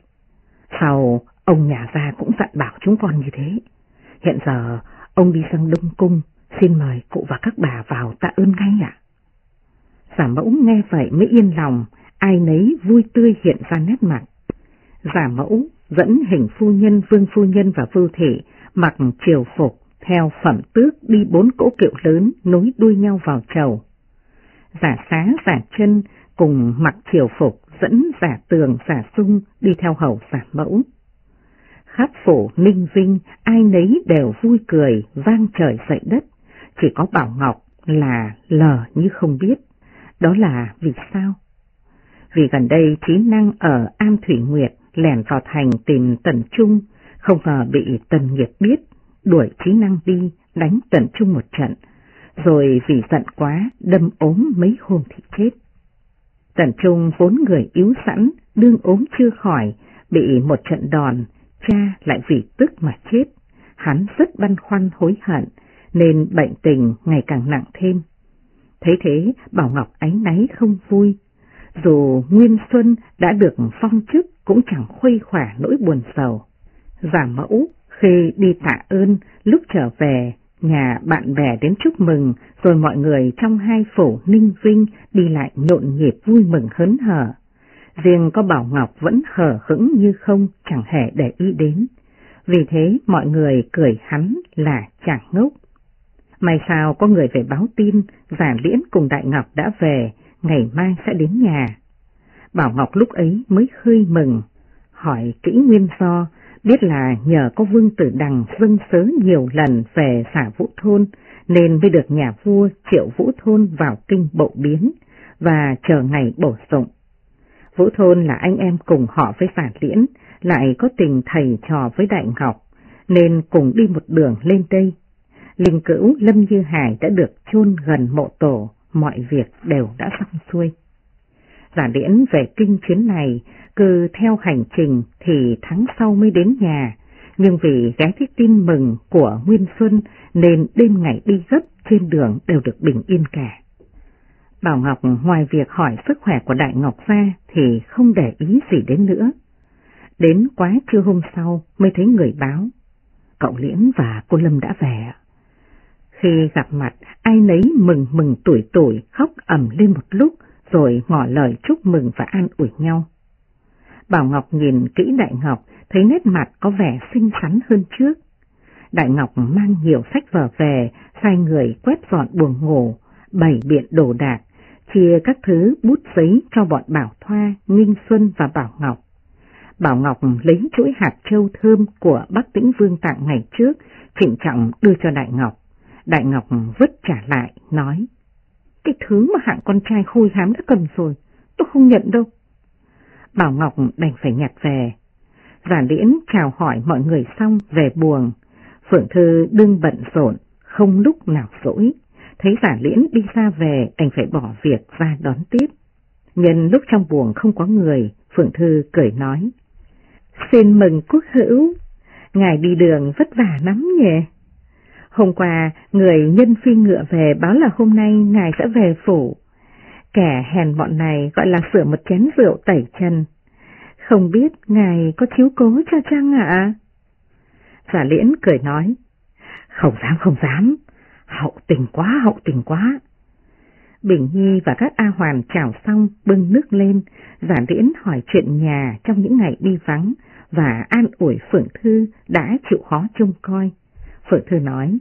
Sau ông nhà gia cũng dặn bảo chúng con như thế. Hiện giờ ông đi sang Đông Cung, xin mời cụ và các bà vào tạ ơn ngay ạ. Giả Mẫu nghe vậy mới yên lòng, ai nấy vui tươi hiện ra nét mặt. Giả Mẫu dẫn Hình phu nhân, Vương phu nhân và Vưu Thị mặc triều phục theo phẩm tước đi 4 cỗ kiệu lớn nối đuôi nhau vào chầu. Giả Xá, Giả Chân cùng mặc triều phục dẫn Giả Tường, Giả Sung đi theo hầu Giả Mẫu. Khắp phủ Ninh Vinh ai nấy đều vui cười vang trời dậy đất, chỉ có Bảo Ngọc là lờ như không biết. Đó là vì sao? Vì gần đây Trí Năng ở Am Thủy Nguyệt lẻn vào thành tìm Tần Trung, không ngờ bị Tần Nghiệp biết, đuổi Trí Năng đi đánh Tần Trung một trận, rồi vì giận quá đâm ốm mấy hôm thì chết. Tần Trung vốn người yếu sẵn, đương ốm chưa khỏi, bị một trận đòn, cha lại vì tức mà chết. Hắn rất băn khoăn hối hận, nên bệnh tình ngày càng nặng thêm. Thấy thế, Bảo Ngọc áy náy không vui. Dù Nguyên Xuân đã được phong chức cũng chẳng khuây khỏa nỗi buồn sầu. Giả Mẫu khi đi tạ ơn, lúc trở về, nhà bạn bè đến chúc mừng, rồi mọi người trong hai phủ Ninh Vinh đi lại nhộn nhịp vui mừng hớn hở. Riêng có Bảo Ngọc vẫn hờ hững như không, chẳng hề để ý đến. Vì thế mọi người cười hắn là chàng ngốc. May sao có người về báo tin, Giả Liễn cùng Đại Ngọc đã về, ngày mai sẽ đến nhà. Bảo Ngọc lúc ấy mới hơi mừng, hỏi kỹ nguyên do, biết là nhờ có Vương Tử Đằng dâng sớ nhiều lần về Xả Vũ Thôn, nên mới được nhà vua triệu Vũ Thôn vào kinh bộ biến, và chờ ngày bổ dụng. Vũ Thôn là anh em cùng họ với Giả Liễn, lại có tình thầy trò với Đại Ngọc, nên cùng đi một đường lên đây. Linh cữu Lâm Như Hải đã được chôn gần mộ tổ, mọi việc đều đã xong xuôi. Giả Liễn về kinh chuyến này, cứ theo hành trình thì tháng sau mới đến nhà, nhưng vì ghé thấy tin mừng của Nguyên Xuân nên đêm ngày đi gấp trên đường đều được bình yên cả. Bảo Ngọc ngoài việc hỏi sức khỏe của Đại Ngọc ra thì không để ý gì đến nữa. Đến quá trưa hôm sau mới thấy người báo, cậu Liễn và cô Lâm đã về. Khi gặp mặt, ai nấy mừng tủi khóc ầm lên một lúc, rồi ngỏ lời chúc mừng và an ủi nhau. Bảo Ngọc nhìn kỹ Đại Ngọc, thấy nét mặt có vẻ xinh xắn hơn trước. Đại Ngọc mang nhiều sách vở về, sai người quét dọn buồng ngủ, bày biện đồ đạc, chia các thứ bút giấy cho bọn Bảo Thoa, Nghinh Xuân và Bảo Ngọc. Bảo Ngọc lấy chuỗi hạt châu thơm của Bắc Tĩnh Vương tặng ngày trước, trịnh trọng đưa cho Đại Ngọc. Đại Ngọc vứt trả lại, nói, cái thứ mà hạng con trai hôi hám đã cầm rồi, tôi không nhận đâu. Bảo Ngọc đành phải nhặt về. Giả Liễn chào hỏi mọi người xong về buồng. Phượng Thư đương bận rộn, không lúc nào rỗi. Thấy Giả Liễn đi ra về, đành phải bỏ việc ra đón tiếp. Nhân lúc trong buồng không có người, Phượng Thư cười nói, xin mừng quốc hữu, ngài đi đường vất vả lắm nhỉ. Hôm qua, người nhân phi ngựa về báo là hôm nay ngài sẽ về phủ. Kẻ hèn bọn này gọi là sửa một chén rượu tẩy chân. Không biết ngài có chiếu cố cho chăng ạ? Giả Liễn cười nói, không dám, hậu tình quá. Bình Nhi và các A Hoàn chào xong bưng nước lên, Giả Liễn hỏi chuyện nhà trong những ngày đi vắng và an ủi Phượng Thư đã chịu khó trông coi. Phượng Thư nói,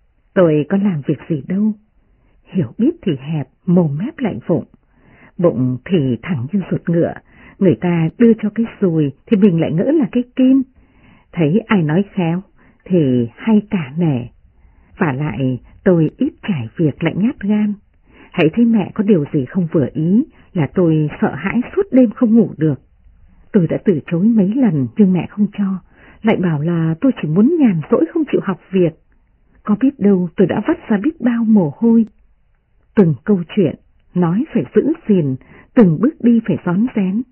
tôi có làm việc gì đâu, hiểu biết thì hẹp, mồm mép lại vụng, bụng thì thẳng như ruột ngựa, người ta đưa cho cái dùi thì mình lại ngỡ là cái kim, thấy ai nói khéo thì hay cả nể. Và lại tôi ít trải việc lại nhát gan, hãy thấy mẹ có điều gì không vừa ý là tôi sợ hãi suốt đêm không ngủ được. Tôi đã từ chối mấy lần nhưng mẹ không cho, lại bảo là tôi chỉ muốn nhàn rỗi không chịu học việc. Có biết đâu tôi đã vắt ra biết bao mồ hôi. Từng câu chuyện nói phải giữ gìn, từng bước đi phải rón rén.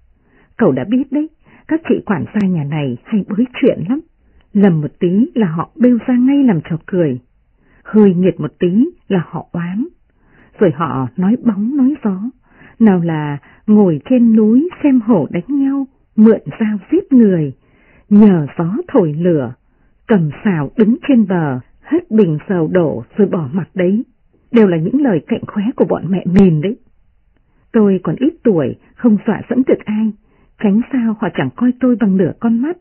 Cậu đã biết đấy, các chị quản gia nhà này hay bới chuyện lắm, lầm một tí là họ bêu ra ngay làm trò cười, hơi nghiệt một tí là họ oán, rồi họ nói bóng nói gió, nào là ngồi trên núi xem hổ đánh nhau, mượn dao giết người, nhờ gió thổi lửa, cầm xào đứng trên bờ, hết bình dầu đổ rồi bỏ mặc đấy, đều là những lời cạnh khóe của bọn mẹ mìn đấy. Tôi còn ít tuổi, không dọa dẫm được ai, tránh sao họ chẳng coi tôi bằng nửa con mắt.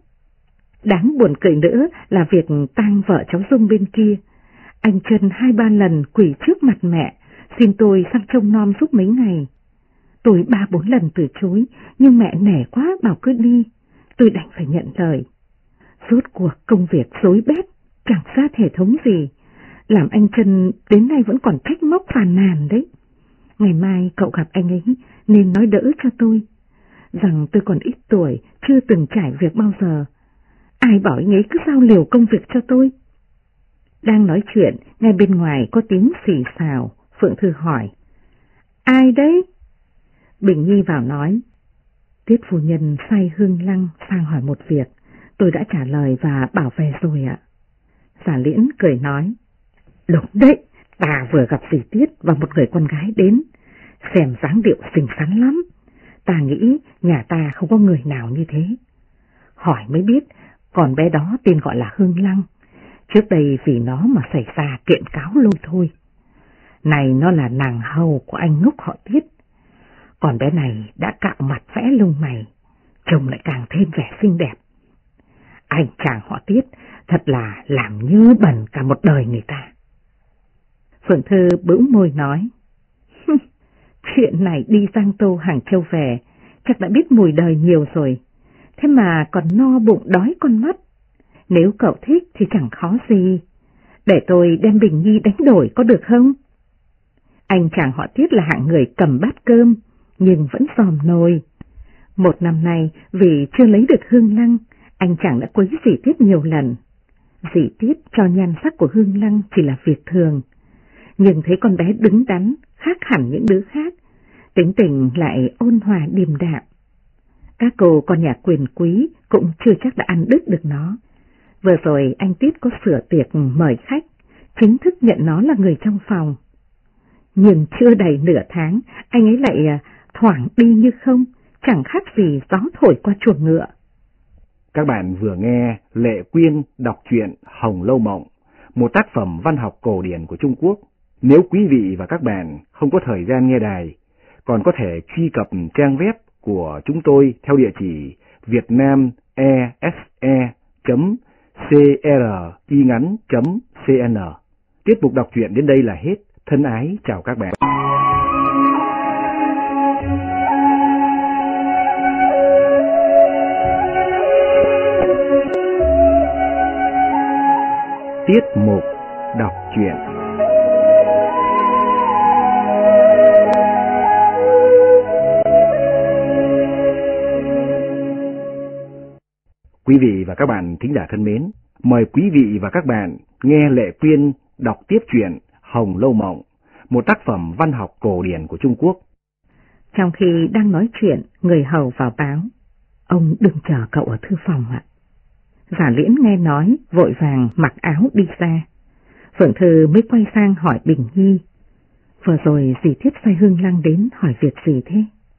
Đáng buồn cười nữa là việc tang vợ cháu Dung bên kia. Anh Trân 2-3 lần quỳ trước mặt mẹ, xin tôi sang trông nom giúp mấy ngày. Tôi 3-4 lần từ chối, nhưng mẹ nể quá bảo cứ đi, tôi đành phải nhận lời. Rốt cuộc công việc rối bét, chẳng ra thể thống gì, làm anh Trân đến nay vẫn còn trách móc phàn nàn đấy. Ngày mai cậu gặp anh ấy nên nói đỡ cho tôi, rằng tôi còn ít tuổi, chưa từng trải việc bao giờ. Ai bảo anh ấy cứ giao liều công việc cho tôi. Đang nói chuyện, ngay bên ngoài có tiếng xì xào, Phượng Thư hỏi, ai đấy? Bình Nhi vào nói, Tiết phu nhân sai Hương Lăng sang hỏi một việc, tôi đã trả lời và bảo về rồi ạ. Giả Liễn cười nói, đúng đấy, ta vừa gặp dì Tiết và một người con gái đến, xem dáng điệu xinh xắn lắm, ta nghĩ nhà ta không có người nào như thế. Hỏi mới biết, còn bé đó tên gọi là Hương Lăng, trước đây vì nó mà xảy ra kiện cáo lôi thôi. Này nó là nàng hầu của anh Ngốc họ Tiết, còn bé này đã cạo mặt vẽ lông mày, trông lại càng thêm vẻ xinh đẹp. Anh chàng họ Tiết thật là làm nhớ bẩn cả một đời người ta. Phượng Thư bĩu môi nói, chuyện này đi Giang Tô Hàng Châu về, chắc đã biết mùi đời nhiều rồi, thế mà còn no bụng đói con mắt. Nếu cậu thích thì chẳng khó gì, để tôi đem Bình Nhi đánh đổi có được không? Anh chàng họ Tiết là hạng người cầm bát cơm, nhưng vẫn dòm nồi. Một năm nay vì chưa lấy được Hương Lăng, anh chàng đã quấy dì Tiết nhiều lần. Dì Tiết cho nhan sắc của Hương Lăng chỉ là việc thường, nhưng thấy con bé đứng đắn, khác hẳn những đứa khác, tính tình lại ôn hòa điềm đạm. Các cô con nhà quyền quý cũng chưa chắc đã ăn đứt được nó. Vừa rồi anh Tiết có sửa tiệc mời khách, chính thức nhận nó là người trong phòng. Nhưng chưa đầy nửa tháng, anh ấy lại thoảng đi như không, chẳng khác gì gió thổi qua chuồng ngựa. Các bạn vừa nghe Lệ Quyên đọc truyện Hồng Lâu Mộng, một tác phẩm văn học cổ điển của Trung Quốc. Nếu quý vị và các bạn không có thời gian nghe đài, còn có thể truy cập trang web của chúng tôi theo địa chỉ vietnamese.cringắn.cn. Tiết mục đọc truyện đến đây là hết. Thân ái chào các bạn. Tiết mục đọc truyện. Quý vị và các bạn thính giả thân mến, mời quý vị và các bạn nghe Lệ Quyên đọc tiếp truyện Hồng Lâu Mộng, một tác phẩm văn học cổ điển của Trung Quốc. Trong khi đang nói chuyện, người hầu vào báo: "Ông đừng chờ cậu ở thư phòng ạ." Giả Liễn nghe nói, vội vàng mặc áo đi ra. Phượng Thư mới quay sang hỏi Bình Nhi: "Vừa rồi dì Thiết sai Hương Lăng đến hỏi việc gì thế?"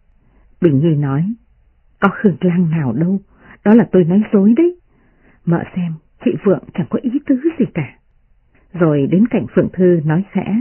Bình Nhi nói: "Có Hương Lăng nào đâu, đó là tôi nói dối đấy. Mợ xem, chị Vượng chẳng có ý tứ gì cả." Rồi đến cạnh Phượng Thư nói khẽ: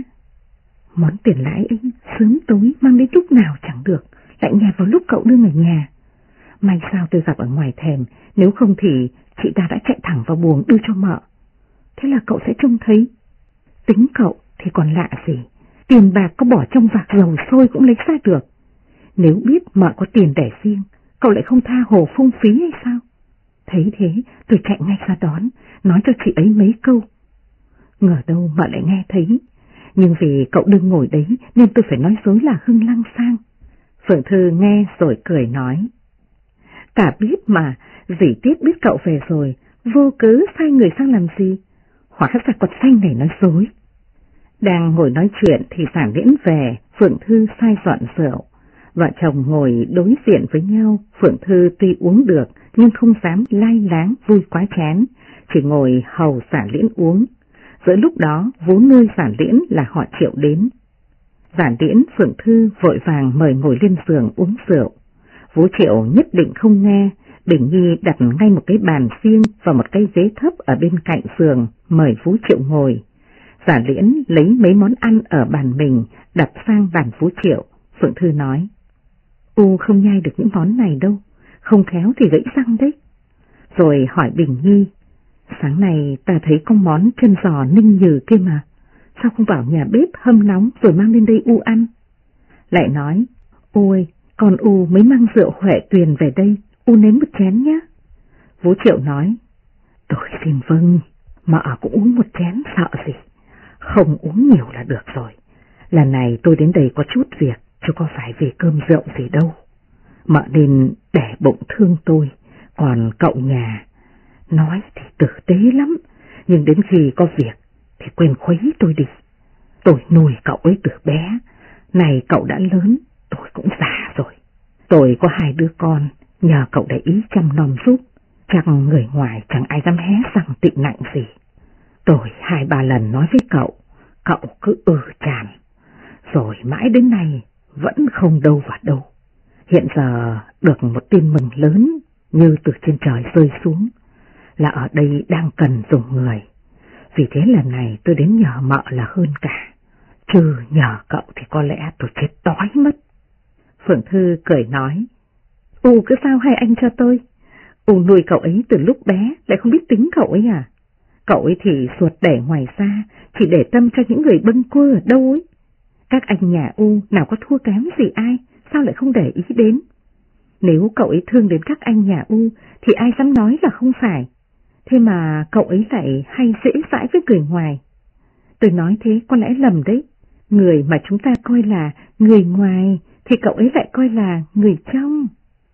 "Món tiền lãi ấy sớm tối mang đến lúc nào chẳng được, lại nhè vào lúc cậu đưa về nhà. May sao tôi gặp ở ngoài thèm, nếu không thì chị ta đã chạy thẳng vào buồng đưa cho mợ. Thế là cậu sẽ trông thấy. Tính cậu thì còn lạ gì, tiền bạc có bỏ trong vạc dầu sôi cũng lấy ra được. Nếu biết mợ có tiền để riêng, cậu lại không tha hồ phung phí hay sao?" Thấy thế tôi chạy ngay ra đón, nói cho chị ấy mấy câu. Ngờ đâu mợ lại nghe thấy, nhưng vì cậu đừng ngồi đấy nên tôi phải nói dối là Hưng Lăng sang. Phượng Thư nghe rồi cười nói: "Ta biết mà, dì Tiết biết cậu về rồi, vô cớ sai người sang làm gì? Hóa ra con xanh này nói dối." Đang ngồi nói chuyện thì Giản Liễn về, Phượng Thư sai dọn rượu. Vợ chồng ngồi đối diện với nhau, Phượng Thư tuy uống được nhưng không dám lai láng vui quá chén, chỉ ngồi hầu Giản Liễn uống. Giữa lúc đó vú nuôi Giản Liễn là họ Triệu đến. Giản Liễn, Phượng Thư vội vàng mời ngồi lên giường uống rượu. Vú Triệu nhất định không nghe. Bình Nhi đặt ngay một cái bàn riêng và một cái ghế thấp ở bên cạnh giường, mời Vú Triệu ngồi. Giản Liễn lấy mấy món ăn ở bàn mình đặt sang bàn Vú Triệu. Phượng Thư nói: "U không nhai được những món này đâu, không khéo thì gãy răng đấy." Rồi hỏi Bình Nhi: "Sáng nay ta thấy có món chân giò ninh nhừ kia mà, sao không vào nhà bếp hâm nóng rồi mang lên đây U ăn?" Lại nói: "Ôi, con U mới mang rượu Huệ Tuyền về đây, U nếm một chén nhé." Vú Triệu nói: "Tôi xin vâng, mợ cũng uống một chén sợ gì, không uống nhiều là được rồi. Lần này tôi đến đây có chút việc, chứ có phải vì cơm rượu gì đâu. Mợ nên để bụng thương tôi, còn cậu nhà nói thì tử tế lắm, nhưng đến khi có việc thì quên khuấy tôi đi. Tôi nuôi cậu ấy từ bé, này cậu đã lớn, tôi cũng già rồi. Tôi có 2 đứa con, nhờ cậu để ý chăm nom giúp, chắc người ngoài chẳng ai dám hé răng tị nạnh gì. Tôi 2-3 lần nói với cậu, cậu cứ chàn, rồi mãi đến nay vẫn không đâu vào đâu. Hiện giờ được một tin mừng lớn như từ trên trời rơi xuống, là ở đây đang cần dùng người. Vì thế lần này tôi đến nhờ mợ là hơn cả, chứ nhờ cậu thì có lẽ tôi chết đói mất." Phượng Thư cười nói: "U cứ sao hai anh cho tôi. U nuôi cậu ấy từ lúc bé, lại không biết tính cậu ấy à? Cậu ấy thì ruột đẻ ngoài ra, chỉ để tâm cho những người bâng quơ ở đâu ấy. Các anh nhà U nào có thua kém gì ai, sao lại không để ý đến? Nếu cậu ấy thương đến các anh nhà U thì ai dám nói là không phải. Thế mà cậu ấy lại hay dễ dãi với người ngoài. Tôi nói thế có lẽ lầm đấy. Người mà chúng ta coi là người ngoài thì cậu ấy lại coi là người trong."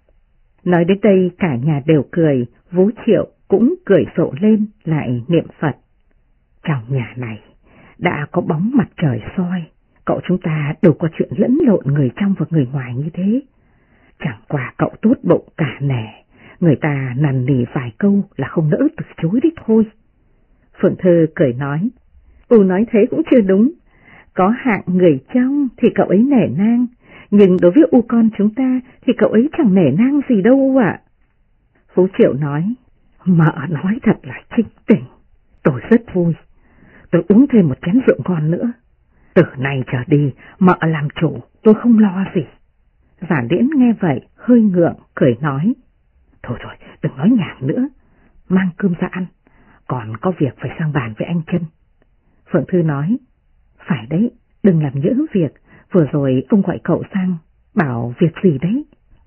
Nói đến đây cả nhà đều cười, Vú Triệu cũng cười rộ lên lại niệm Phật. Trong nhà này đã có bóng mặt trời soi, cậu chúng ta đâu có chuyện lẫn lộn người trong và người ngoài như thế. Chẳng qua cậu tốt bụng cả nể, người ta nằn nỉ vài câu là không nỡ từ chối đấy thôi." Phượng Thư cười nói: "U nói thế cũng chưa đúng. Có hạng người trong thì cậu ấy nể nang, nhưng đối với U con chúng ta thì cậu ấy chẳng nể nang gì đâu U ạ." Phú Triệu nói: Mợ nói thật là chính tình, tôi rất vui. Tôi uống thêm một chén rượu ngon nữa. Từ nay trở đi, mợ làm chủ, tôi không lo gì. Giản Liễn nghe vậy, hơi ngượng, cười nói. Thôi rồi, đừng nói nhảm nữa, mang cơm ra ăn, còn có việc phải sang bàn với anh Trân. Phượng Thư nói, phải đấy, đừng làm nhỡ việc, vừa rồi ông gọi cậu sang, bảo việc gì đấy?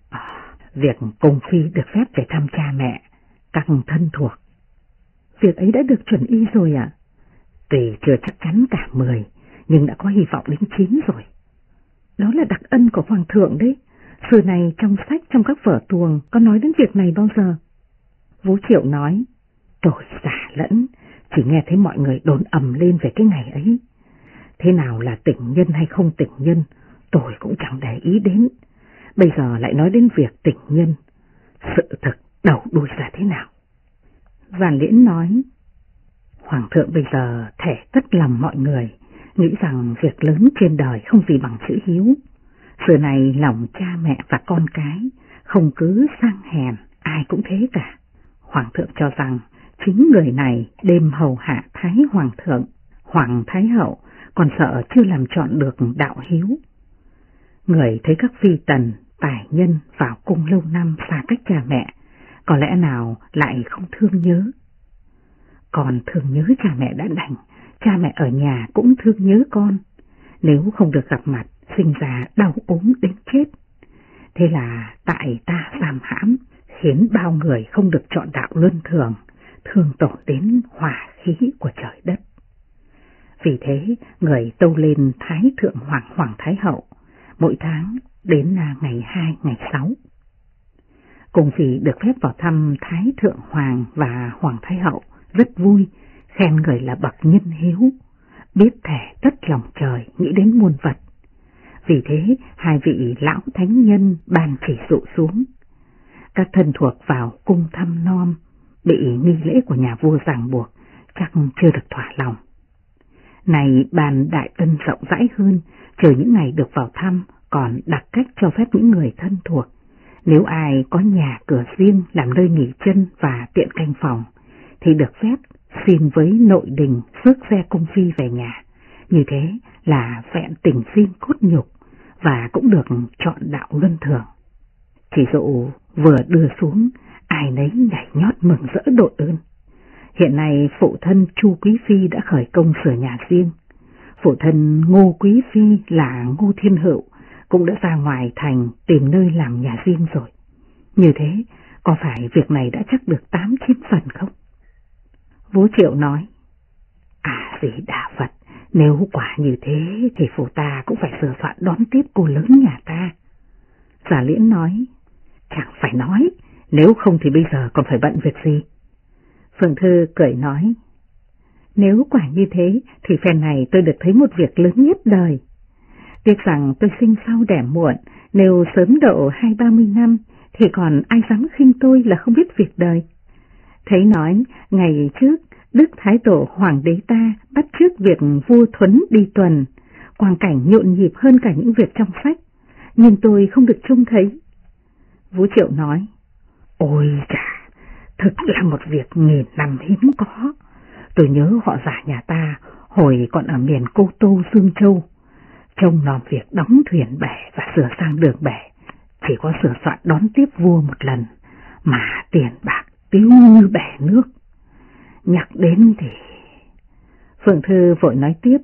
Việc Cung Phi được phép về thăm cha mẹ, các thân thuộc. Việc ấy đã được chuẩn y rồi ạ? Tuy chưa chắc chắn cả 10, nhưng đã có hy vọng đến 9 rồi. Đó là đặc ân của Hoàng thượng đấy. Xưa này trong sách, trong các vở tuồng có nói đến việc này bao giờ? Vũ Triệu nói, tôi giả lẫn, chỉ nghe thấy mọi người đồn ầm lên về cái ngày ấy. Thế nào là tình nhân hay không tình nhân, tôi cũng chẳng để ý đến. Bây giờ lại nói đến việc tình nhân, sự thực đầu đuôi ra thế nào? Giản Liễn nói, Hoàng thượng bây giờ thể tất lòng mọi người, nghĩ rằng việc lớn trên đời không gì bằng chữ hiếu. Xưa này lòng cha mẹ và con cái không cứ sang hèn, ai cũng thế cả. Hoàng thượng cho rằng chính người này đêm hầu hạ Thái Hoàng thượng, Hoàng Thái hậu còn sợ chưa làm chọn được đạo hiếu. Người thấy các phi tần, tài nhân vào cung lâu năm xa cách cha mẹ, có lẽ nào lại không thương nhớ. Còn thương nhớ cha mẹ đã đành, cha mẹ ở nhà cũng thương nhớ con. Nếu không được gặp mặt, sinh ra đau ốm đến chết. Thế là tại ta giam hãm, khiến bao người không được chọn đạo luân thường, thương tổn đến hòa khí của trời đất. Vì thế, người tâu lên Thái Thượng Hoàng Hoàng Thái Hậu, mỗi tháng đến ngày 2, ngày 6. Cung Phi được phép vào thăm Thái Thượng Hoàng và Hoàng Thái Hậu, rất vui, khen người là bậc nhân hiếu, biết thể tất lòng trời, nghĩ đến muôn vật. Vì thế, hai vị lão thánh nhân ban chỉ dụ xuống. Các thân thuộc vào cung thăm nom, bị nghi lễ của nhà vua ràng buộc, chắc chưa được thỏa lòng. Này bàn đại ân rộng rãi hơn, chờ những ngày được vào thăm, còn đặt cách cho phép những người thân thuộc. Nếu ai có nhà cửa riêng làm nơi nghỉ chân và tiện canh phòng, thì được phép xin với nội đình rước xe Cung Phi về nhà. Như thế là vẹn tình xin cốt nhục và cũng được chọn đạo luân thường. Chỉ dụ vừa đưa xuống, ai nấy nhảy nhót mừng rỡ đội ơn. Hiện nay phụ thân Chu Quý Phi đã khởi công sửa nhà riêng. Phụ thân Ngô Quý Phi là Ngô Thiên Hữu cũng đã ra ngoài thành tìm nơi làm nhà riêng rồi. Như thế, có phải việc này đã chắc được 8-9 phần không? Vũ Triệu nói, Gì Đà Phật, nếu quả như thế thì phụ ta cũng phải sửa soạn đón tiếp cô lớn nhà ta. Giả Liễn nói, chẳng phải nói, nếu không thì bây giờ còn phải bận việc gì? Phượng Thư cười nói, nếu quả như thế thì phen này tôi được thấy một việc lớn nhất đời. Tiếc rằng tôi sinh sau đẻ muộn, nếu sớm độ 20-30 năm thì còn ai dám khinh tôi là không biết việc đời. Thấy nói, ngày trước Đức Thái Tổ Hoàng đế ta bắt chước việc vua Thuấn đi tuần, quang cảnh nhộn nhịp hơn cả những việc trong sách, nhưng tôi không được trông thấy. Vũ Triệu nói, ôi chà, thực là một việc nghìn năm hiếm có. Tôi nhớ họ Giả nhà ta hồi còn ở miền Cô Tô Dương Châu, trông nom việc đóng thuyền bè và sửa sang đường bè, chỉ có sửa soạn đón tiếp vua một lần, mà tiền bạc tiêu như bè nước. Nhắc đến thì... Phượng Thư vội nói tiếp,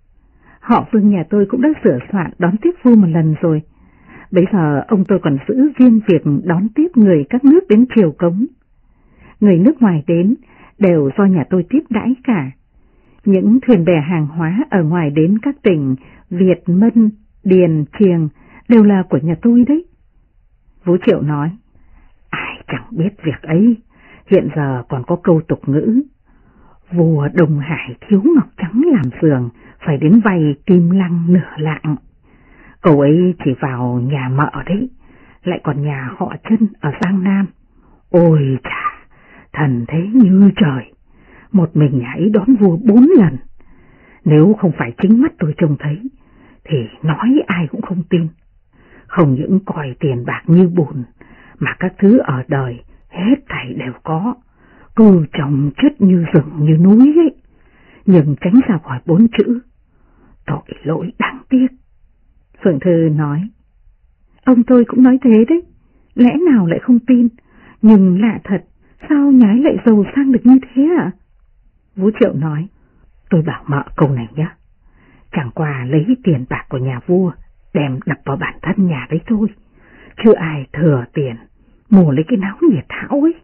họ Vương nhà tôi cũng đã sửa soạn đón tiếp vua một lần rồi. Bây giờ ông tôi còn giữ riêng việc đón tiếp người các nước đến triều cống. Người nước ngoài đến đều do nhà tôi tiếp đãi cả. Những thuyền bè hàng hóa ở ngoài đến các tỉnh Việt, Mân, Điền, Triềng đều là của nhà tôi đấy. Vũ Triệu nói, ai chẳng biết việc ấy, hiện giờ còn có câu tục ngữ, vua Đông Hải thiếu ngọc trắng làm giường, phải đến vay kim lăng nửa lạng. Câu ấy chỉ vào nhà mợ đấy, lại còn nhà họ Trân ở Giang Nam. Ôi chà, thần thế như trời, một mình nhà ấy đón vua 4 lần. Nếu không phải chính mắt tôi trông thấy, thì nói ai cũng không tin. Không những coi tiền bạc như bùn, mà các thứ ở đời hết thảy đều có, Cừu chồng chất như rừng như núi ấy, nhưng tránh ra khỏi 4 chữ, tội lỗi đáng tiếc. Phượng Thư nói, ông tôi cũng nói thế đấy, lẽ nào lại không tin, nhưng lạ thật, sao nhái lại giàu sang được như thế ạ? Vũ Triệu nói, tôi bảo mợ câu này nhá, chẳng qua lấy tiền bạc của nhà vua, đem đập vào bản thân nhà đấy thôi, chưa ai thừa tiền, mùa lấy cái náo nhiệt hão ấy.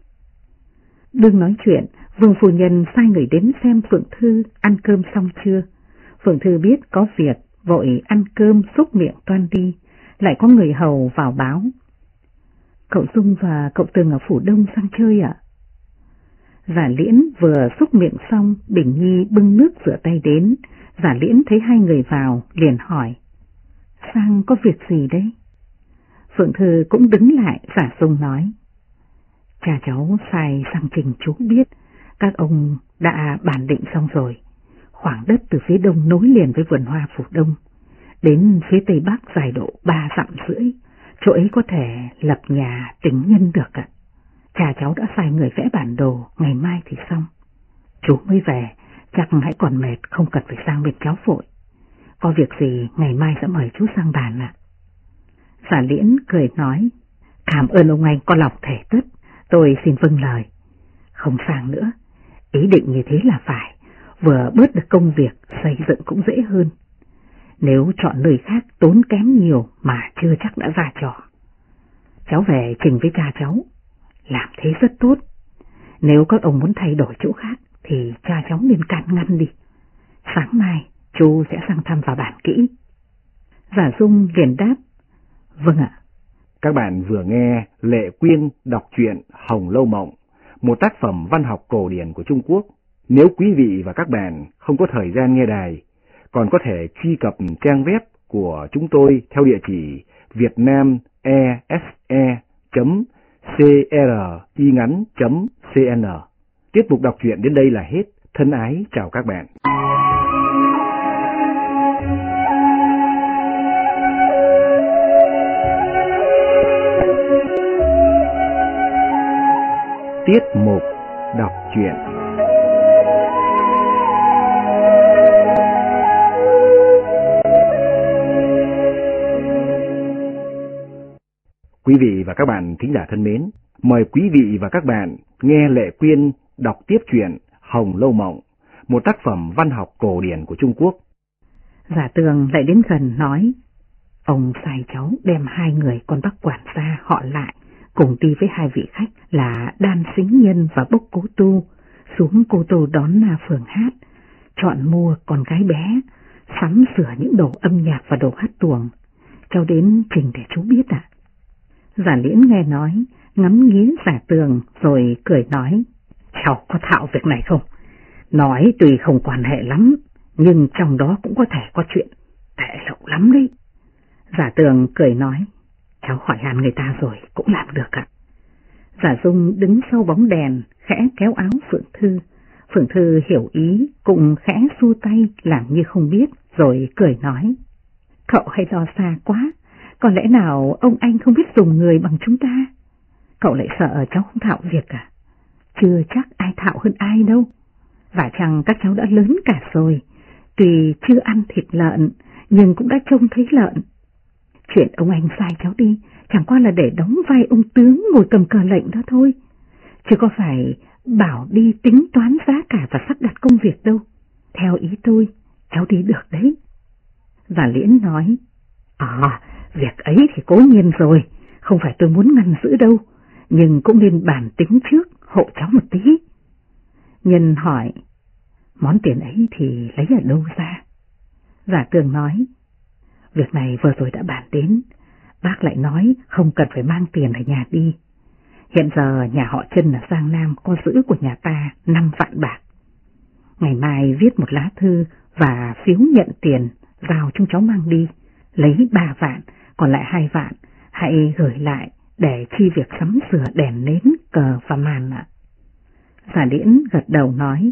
Đừng nói chuyện, Vương phu nhân sai người đến xem Phượng Thư ăn cơm xong chưa. Phượng Thư biết có việc, vội ăn cơm xúc miệng toan đi, lại có người hầu vào báo. Cậu Dung và cậu Tường ở Phủ Đông sang chơi ạ? Giả Liễn vừa xúc miệng xong, Bình Nhi bưng nước rửa tay đến. Giả Liễn thấy hai người vào, liền hỏi, sang có việc gì đấy? Phượng Thư cũng đứng lại, Giả Dung nói, cha cháu sai sang trình chú biết, các ông đã bàn định xong rồi, khoảng đất từ phía đông nối liền với vườn hoa Phủ Đông, đến phía tây bắc dài độ 3,5 dặm, chỗ ấy có thể lập nhà tính nhân được ạ. Cha cháu đã sai người vẽ bản đồ, ngày mai thì xong. Chú mới về, chắc hãy còn mệt, không cần phải sang bên cháu vội. Có việc gì ngày mai sẽ mời chú sang bàn ạ. Giả Liễn cười nói, cảm ơn ông anh có lòng thể tất, tôi xin vâng lời. Không sang nữa, ý định như thế là phải, vừa bớt được công việc, xây dựng cũng dễ hơn. Nếu chọn nơi khác tốn kém nhiều mà chưa chắc đã ra trò. Cháu về trình với cha cháu, làm thế rất tốt. Nếu các ông muốn thay đổi chỗ khác thì cha cháu nên can ngăn đi. Sáng mai chú sẽ sang thăm và bàn kỹ. Giả Dung liền đáp, vâng ạ. Các bạn vừa nghe Lệ Quyên đọc truyện Hồng Lâu Mộng, một tác phẩm văn học cổ điển của Trung Quốc. Nếu quý vị và các bạn không có thời gian nghe đài, còn có thể truy cập trang web của chúng tôi theo địa chỉ vietnamese.cringắn.cn. Tiết mục đọc truyện đến đây là hết. Thân ái chào các bạn. Tiết mục đọc truyện. Quý vị và các bạn thính giả thân mến, mời quý vị và các bạn nghe Lệ Quyên đọc tiếp truyện Hồng Lâu Mộng, một tác phẩm văn học cổ điển của Trung Quốc. Giả Tường lại đến gần nói, ông sai cháu đem 2 người con bác quản gia họ Lại cùng đi với 2 vị khách là Đan Sính Nhân và Bốc Cố Tu xuống Cô Tô đón Na Phường hát, chọn mua con gái bé, sắm sửa những đồ âm nhạc và đồ hát tuồng. Cháu đến trình để chú biết ạ. Giả Liễn nghe nói, ngắm nghía Giả Tường rồi cười nói, cháu có thạo việc này không? Nói tuy không quan hệ lắm, nhưng trong đó cũng có thể có chuyện tệ lậu lắm đấy. Giả Tường cười nói, cháu hỏi han người ta rồi cũng làm được ạ. Giả Dung đứng sau bóng đèn, khẽ kéo áo Phượng Thư. Phượng Thư hiểu ý, cũng khẽ xua tay làm như không biết, rồi cười nói, cậu hay lo xa quá, có lẽ nào ông anh không biết dùng người bằng chúng ta? Cậu lại sợ cháu không thạo việc à? Chưa chắc ai thạo hơn ai đâu. Và chẳng các cháu đã lớn cả rồi, tuy chưa ăn thịt lợn, nhưng cũng đã trông thấy lợn. Chuyện ông anh sai cháu đi, chẳng qua là để đóng vai ông tướng ngồi cầm cờ lệnh đó thôi, chứ có phải bảo đi tính toán giá cả và sắp đặt công việc đâu. Theo ý tôi, cháu đi được đấy. Và Liễn nói, việc ấy thì cố nhiên rồi, không phải tôi muốn ngăn giữ đâu, nhưng cũng nên bàn tính trước, hộ cháu một tí. Nhân hỏi, món tiền ấy thì lấy ở đâu ra? Giả Tường nói, việc này vừa rồi đã bàn đến, bác lại nói không cần phải mang tiền ở nhà đi. Hiện giờ nhà họ Trân ở Giang Nam có giữ của nhà ta 5 vạn bạc. Ngày mai viết một lá thư và phiếu nhận tiền, giao chúng cháu mang đi, lấy 3 vạn, còn lại 2 vạn, hãy gửi lại để chi việc sắm sửa đèn nến, cờ và màn ạ. Giả Liễn gật đầu nói,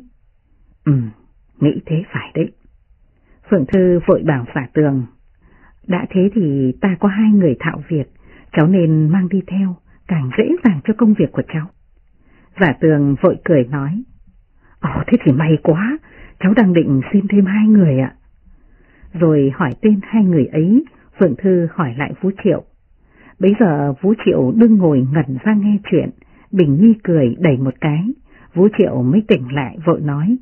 nghĩ thế phải đấy. Phượng Thư vội bảo Giả Tường, đã thế thì ta có 2 người thạo việc, cháu nên mang đi theo, càng dễ dàng cho công việc của cháu. Giả Tường vội cười nói, thế thì may quá, cháu đang định xin thêm 2 người ạ. Rồi hỏi tên 2 người ấy, Phượng Thư hỏi lại Phú Triệu. Bấy giờ Phú Triệu đương ngồi ngẩn ra nghe chuyện, Bình Nhi cười đẩy một cái, Phú Triệu mới tỉnh lại vội nói,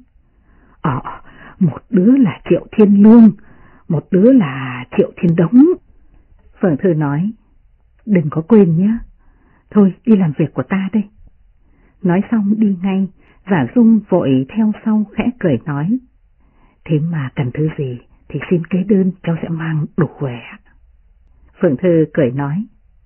một đứa là Triệu Thiên Lương, một đứa là Triệu Thiên Đống. Phượng Thư nói, đừng có quên nhé, thôi đi làm việc của ta đây. Nói xong đi ngay, Giả Dung vội theo sau khẽ cười nói, thế mà cần thứ gì thì xin kế đơn, cháu sẽ mang đủ về. Phượng Thư cười nói,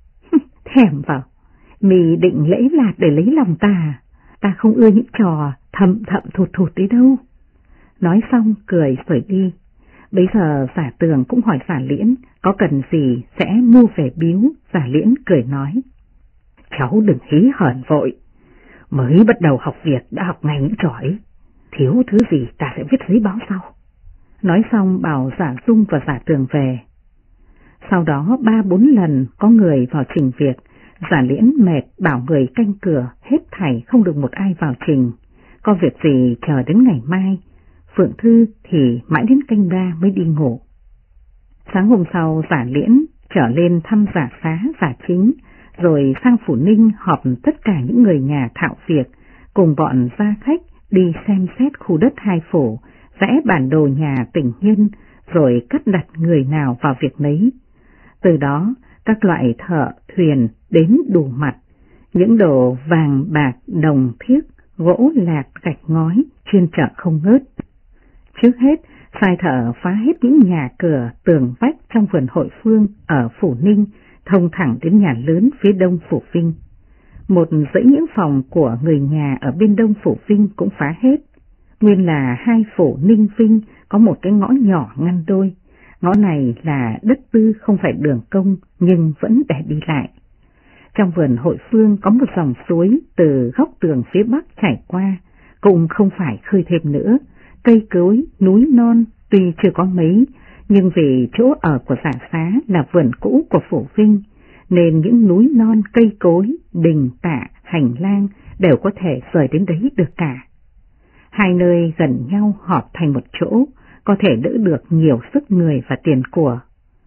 thèm vào, mì định lễ lạt để lấy lòng ta không ưa những trò thầm thụt đấy đâu. Nói xong cười rồi đi. Bấy giờ Giả Tường cũng hỏi Giả Liễn có cần gì sẽ mua về biếu. Giả Liễn cười nói, cháu đừng hí hởn vội, mới bắt đầu học việc đã học ngay những trò ấy, thiếu thứ gì ta sẽ viết giấy báo sau. Nói xong bảo Giả Dung và Giả Tường về. Sau đó 3-4 lần có người vào trình việc, Giả Liễn mệt bảo người canh cửa hết thảy không được một ai vào trình, có việc gì chờ đến ngày mai. Phượng Thư thì mãi đến canh 3 mới đi ngủ. Sáng hôm sau Giả Liễn trở lên thăm Giả Xá, Giả Chính, rồi sang Phủ Ninh họp tất cả những người nhà thạo việc, cùng bọn gia khách đi xem xét khu đất 2 phủ, vẽ bản đồ nhà tỉnh nhân, rồi cắt đặt người nào vào việc nấy. Từ đó các loại thợ, thuyền đến đủ mặt, những đồ vàng, bạc, đồng, thiếc, gỗ, lạc, gạch ngói chuyên chở không ngớt. Trước hết, sai thợ phá hết những nhà cửa, tường vách trong vườn Hội Phương ở Phủ Ninh, thông thẳng đến nhà lớn phía đông Phủ Vinh. Một dãy những phòng của người nhà ở bên đông Phủ Vinh cũng phá hết. Nguyên là 2 phủ Ninh Vinh có một cái ngõ nhỏ ngăn đôi. Ngõ này là đất tư không phải đường công nhưng vẫn để đi lại. Trong vườn Hội Phương có một dòng suối từ góc tường phía bắc chảy qua, cũng không phải khơi thêm nữa. Cây cối, núi non tuy chưa có mấy, nhưng vì chỗ ở của Giả Xá là vườn cũ của Phủ Vinh, nên những núi non, cây cối, đình, tạ, hành lang đều có thể rời đến đấy được cả. 2 nơi gần nhau họp thành một chỗ, có thể đỡ được nhiều sức người và tiền của.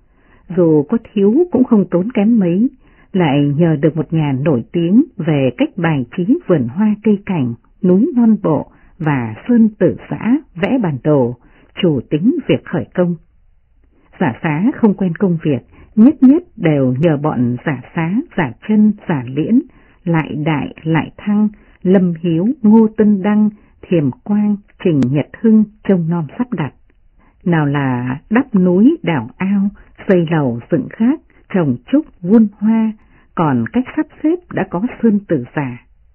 Dù có thiếu cũng không tốn kém mấy, lại nhờ được một nhà nổi tiếng về cách bài trí vườn hoa cây cảnh, núi non bộ và sơn tử xã vẽ bản đồ, chủ tính việc khởi công. Giả Xá không quen công việc, nhất đều nhờ bọn Giả Xá, Giả Chân, Giả Liễn, Lại Đại, Lại Thăng, Lâm Hiếu, Ngô Tân Đăng, Thiềm Quang, Trình Nhật Hưng trông nom sắp đặt. Nào là đắp núi đào ao, xây lầu dựng khác, trồng trúc vuôn hoa, còn cách sắp xếp đã có sơn tử giả.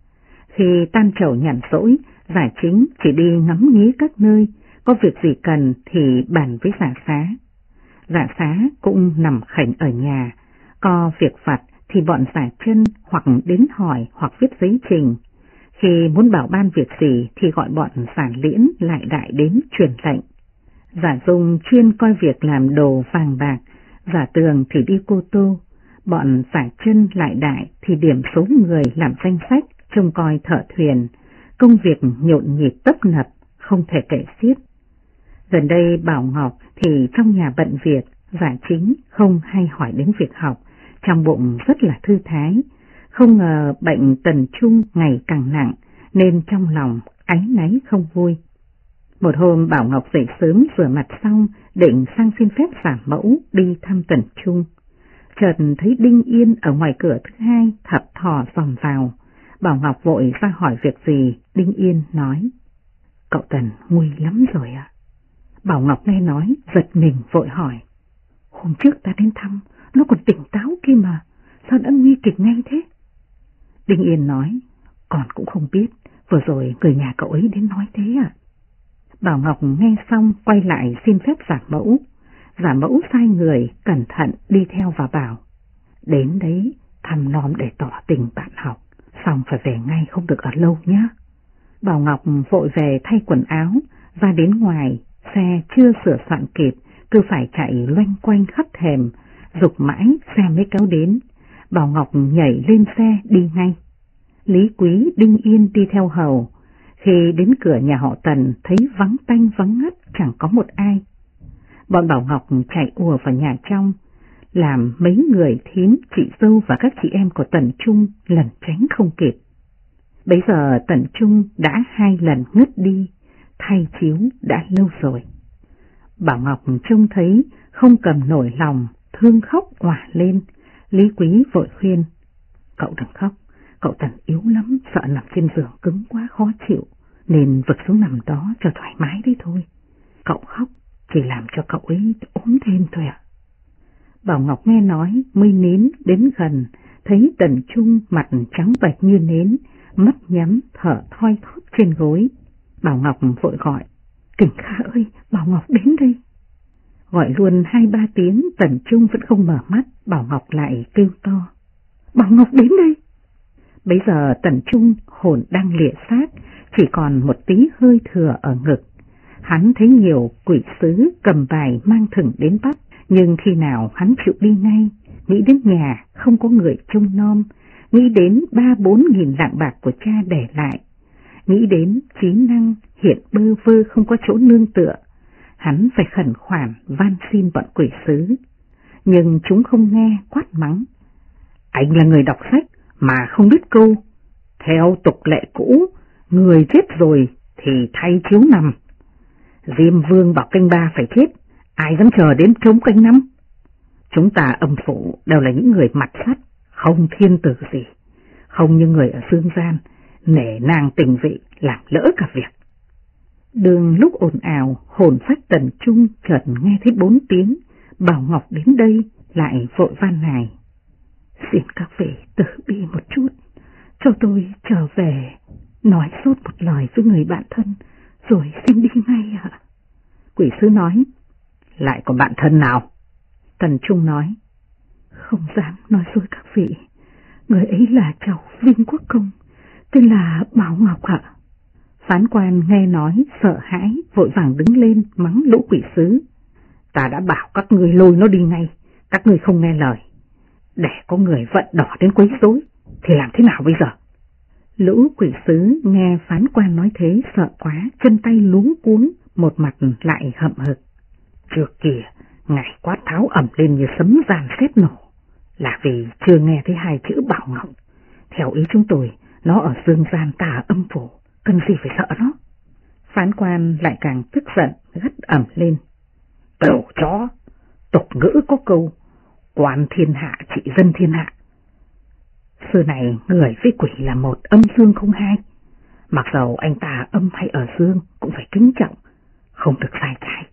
Khi tan trầu nhàn rỗi, Giả Chính chỉ đi ngắm nghía các nơi, có việc gì cần thì bàn với Giả Xá. Giả Xá cũng nằm khảnh ở nhà, có việc vặt thì bọn Giả Chân hoặc đến hỏi hoặc viết giấy trình. Khi muốn bảo ban việc gì thì gọi bọn Giả Liễn, Lại Đại đến truyền lệnh. Giả Dung chuyên coi việc làm đồ vàng bạc, Giả Tường thì đi Cô Tô, bọn Giả Chân, Lại Đại thì điểm số người làm danh sách, trông coi thợ thuyền, công việc nhộn nhịp tấp nập, không thể kể xiết. Gần đây Bảo Ngọc thì trong nhà bận việc, Giả Chính không hay hỏi đến việc học, trong bụng rất là thư thái. Không ngờ bệnh Tần Trung ngày càng nặng, nên trong lòng áy náy không vui. Một hôm Bảo Ngọc dậy sớm rửa mặt xong, định sang xin phép giả mẫu đi thăm Tần Trung. Chợt thấy Đinh Yên ở ngoài cửa thứ 2 thập thò dòm vào. Bảo Ngọc vội ra hỏi việc gì. Đinh Yên nói, cậu Tần nguy lắm rồi ạ. Bảo Ngọc nghe nói, giật mình vội hỏi, hôm trước ta đến thăm, nó còn tỉnh táo kia mà, sao đã nguy kịch ngay thế? Đinh Yên nói, còn cũng không biết, vừa rồi người nhà cậu ấy đến nói thế ạ. Bảo Ngọc nghe xong quay lại xin phép giả mẫu. Giả mẫu sai người cẩn thận đi theo và bảo, đến đấy thăm nom để tỏ tình bạn học, xong phải về ngay không được ở lâu nhé. Bảo Ngọc vội về thay quần áo, ra đến ngoài, xe chưa sửa soạn kịp, cứ phải chạy loanh quanh khắp thềm, giục mãi xe mới kéo đến. Bảo Ngọc nhảy lên xe đi ngay. Lý Quý đinh yên đi theo hầu. Khi đến cửa nhà họ Tần thấy vắng tanh vắng ngắt, chẳng có một ai. Bọn Bảo Ngọc chạy ùa vào nhà trong, làm mấy người thím, chị dâu và các chị em của Tần Trung lẩn tránh không kịp. Bấy giờ Tần Trung đã 2 lần ngất đi, thay chiếu đã lâu rồi. Bảo Ngọc trông thấy không cầm nổi lòng, thương khóc òa lên. Lý Quý vội khuyên: "Cậu đừng khóc, cậu Tần yếu lắm, sợ nằm trên giường cứng quá khó chịu, nên vực xuống nằm đó cho thoải mái đấy thôi. Cậu khóc chỉ làm cho cậu ấy ốm thêm thôi ạ." Bảo Ngọc nghe nói mới nín đến gần, thấy Tần Trung mặt trắng bệch như nến, mắt nhắm thở thoi thóp trên gối. Bảo Ngọc vội gọi: "Kình Kha ơi, Bảo Ngọc đến đây." Gọi luôn 2-3 tiếng, Tần Trung vẫn không mở mắt. Bảo Ngọc lại kêu to: "Bảo Ngọc đến đây." Bấy giờ Tần Trung hồn đang lìa xác, chỉ còn một tí hơi thừa ở ngực. Hắn thấy nhiều quỷ sứ cầm bài mang thừng đến bắt, nhưng khi nào hắn chịu đi ngay, nghĩ đến nhà không có người trông nom, nghĩ đến 3-4 nghìn lạng bạc của cha để lại, nghĩ đến trí năng hiện bơ vơ không có chỗ nương tựa, hắn phải khẩn khoản van xin bọn quỷ sứ. Nhưng chúng không nghe, quát mắng: "Anh là người đọc sách mà không biết câu, theo tục lệ cũ, người chết rồi thì thay chiếu nằm. Diêm Vương bảo canh 3 phải chết, ai dám chờ đến trống canh 5? Chúng ta âm phủ đều là những người mặt sắt, không thiên tử gì, không như người ở dương gian, nể nang tình vị, làm lỡ cả việc." Đường lúc ồn ào, hồn phách Tần Trung chợt nghe thấy 4 tiếng, Bảo Ngọc đến đây lại vội van nài: "Xin các vị từ bi một chút, cho tôi trở về nói sốt một lời với người bạn thân, rồi xin đi ngay ạ." Quỷ sứ nói: "Lại có bạn thân nào?" Tần Trung nói: "Không dám nói dối các vị, người ấy là cháu Vinh Quốc Công, tên là Bảo Ngọc ạ." Phán quan nghe nói sợ hãi, vội vàng đứng lên mắng lũ quỷ sứ: "Ta đã bảo các ngươi lôi nó đi ngay, các ngươi không nghe lời, để có người vận đỏ đến quấy rối thì làm thế nào bây giờ?" Lũ quỷ sứ nghe phán quan nói thế sợ quá, chân tay luống cuống, một mặt lại hậm hực: "Trước kia ngài quát tháo ầm lên như sấm ràn sét nổ, là vì chưa nghe thấy 2 chữ Bảo Ngọc. Theo ý chúng tôi, nó ở dương gian, ta ở âm phủ, cần gì phải sợ nó." Phán quan lại càng tức giận, gắt ầm lên: "Cẩu chó, tục ngữ có câu quan thiên hạ trị dân thiên hạ. Xưa này người với quỷ là một, âm dương không hai. Mặc dầu anh ta âm hay ở dương cũng phải kính trọng, không được sai trái."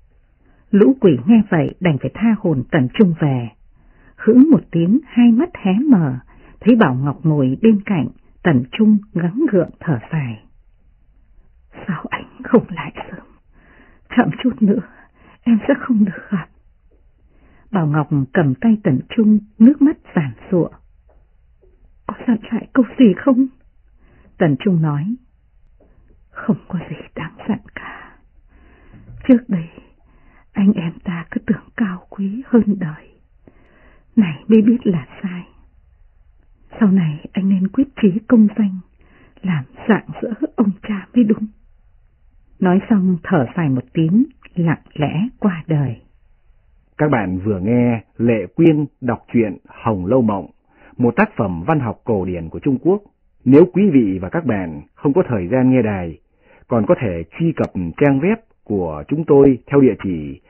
Lũ quỷ nghe vậy đành phải tha hồn Tần Trung về. Hững một tiếng, 2 mắt hé mờ, thấy Bảo Ngọc ngồi bên cạnh. Tần Trung gắng gượng thở dài: "Sao anh không lại sớm, chậm chút nữa em sẽ không được gặp." Bảo Ngọc cầm tay Tần Trung, nước mắt giàn giụa: "Có dặn lại câu gì không?" Tần Trung nói: "Không có gì đáng dặn cả. Trước đây anh em ta cứ tưởng cao quý hơn đời, này mới biết là sai. Sau này anh nên quyết chí công danh, làm rạng rỡ ông cha mới đúng." Nói xong thở dài một tiếng, lặng lẽ qua đời. Các bạn vừa nghe Lệ Quyên đọc truyện Hồng Lâu Mộng, một tác phẩm văn học cổ điển của Trung Quốc. Nếu quý vị và các bạn không có thời gian nghe đài, còn có thể truy cập trang web của chúng tôi theo địa chỉ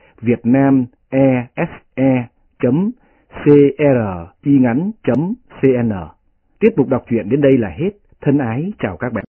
vietnamese.cringắn.cn. Tiếp tục đọc truyện đến đây là hết. Thân ái chào các bạn.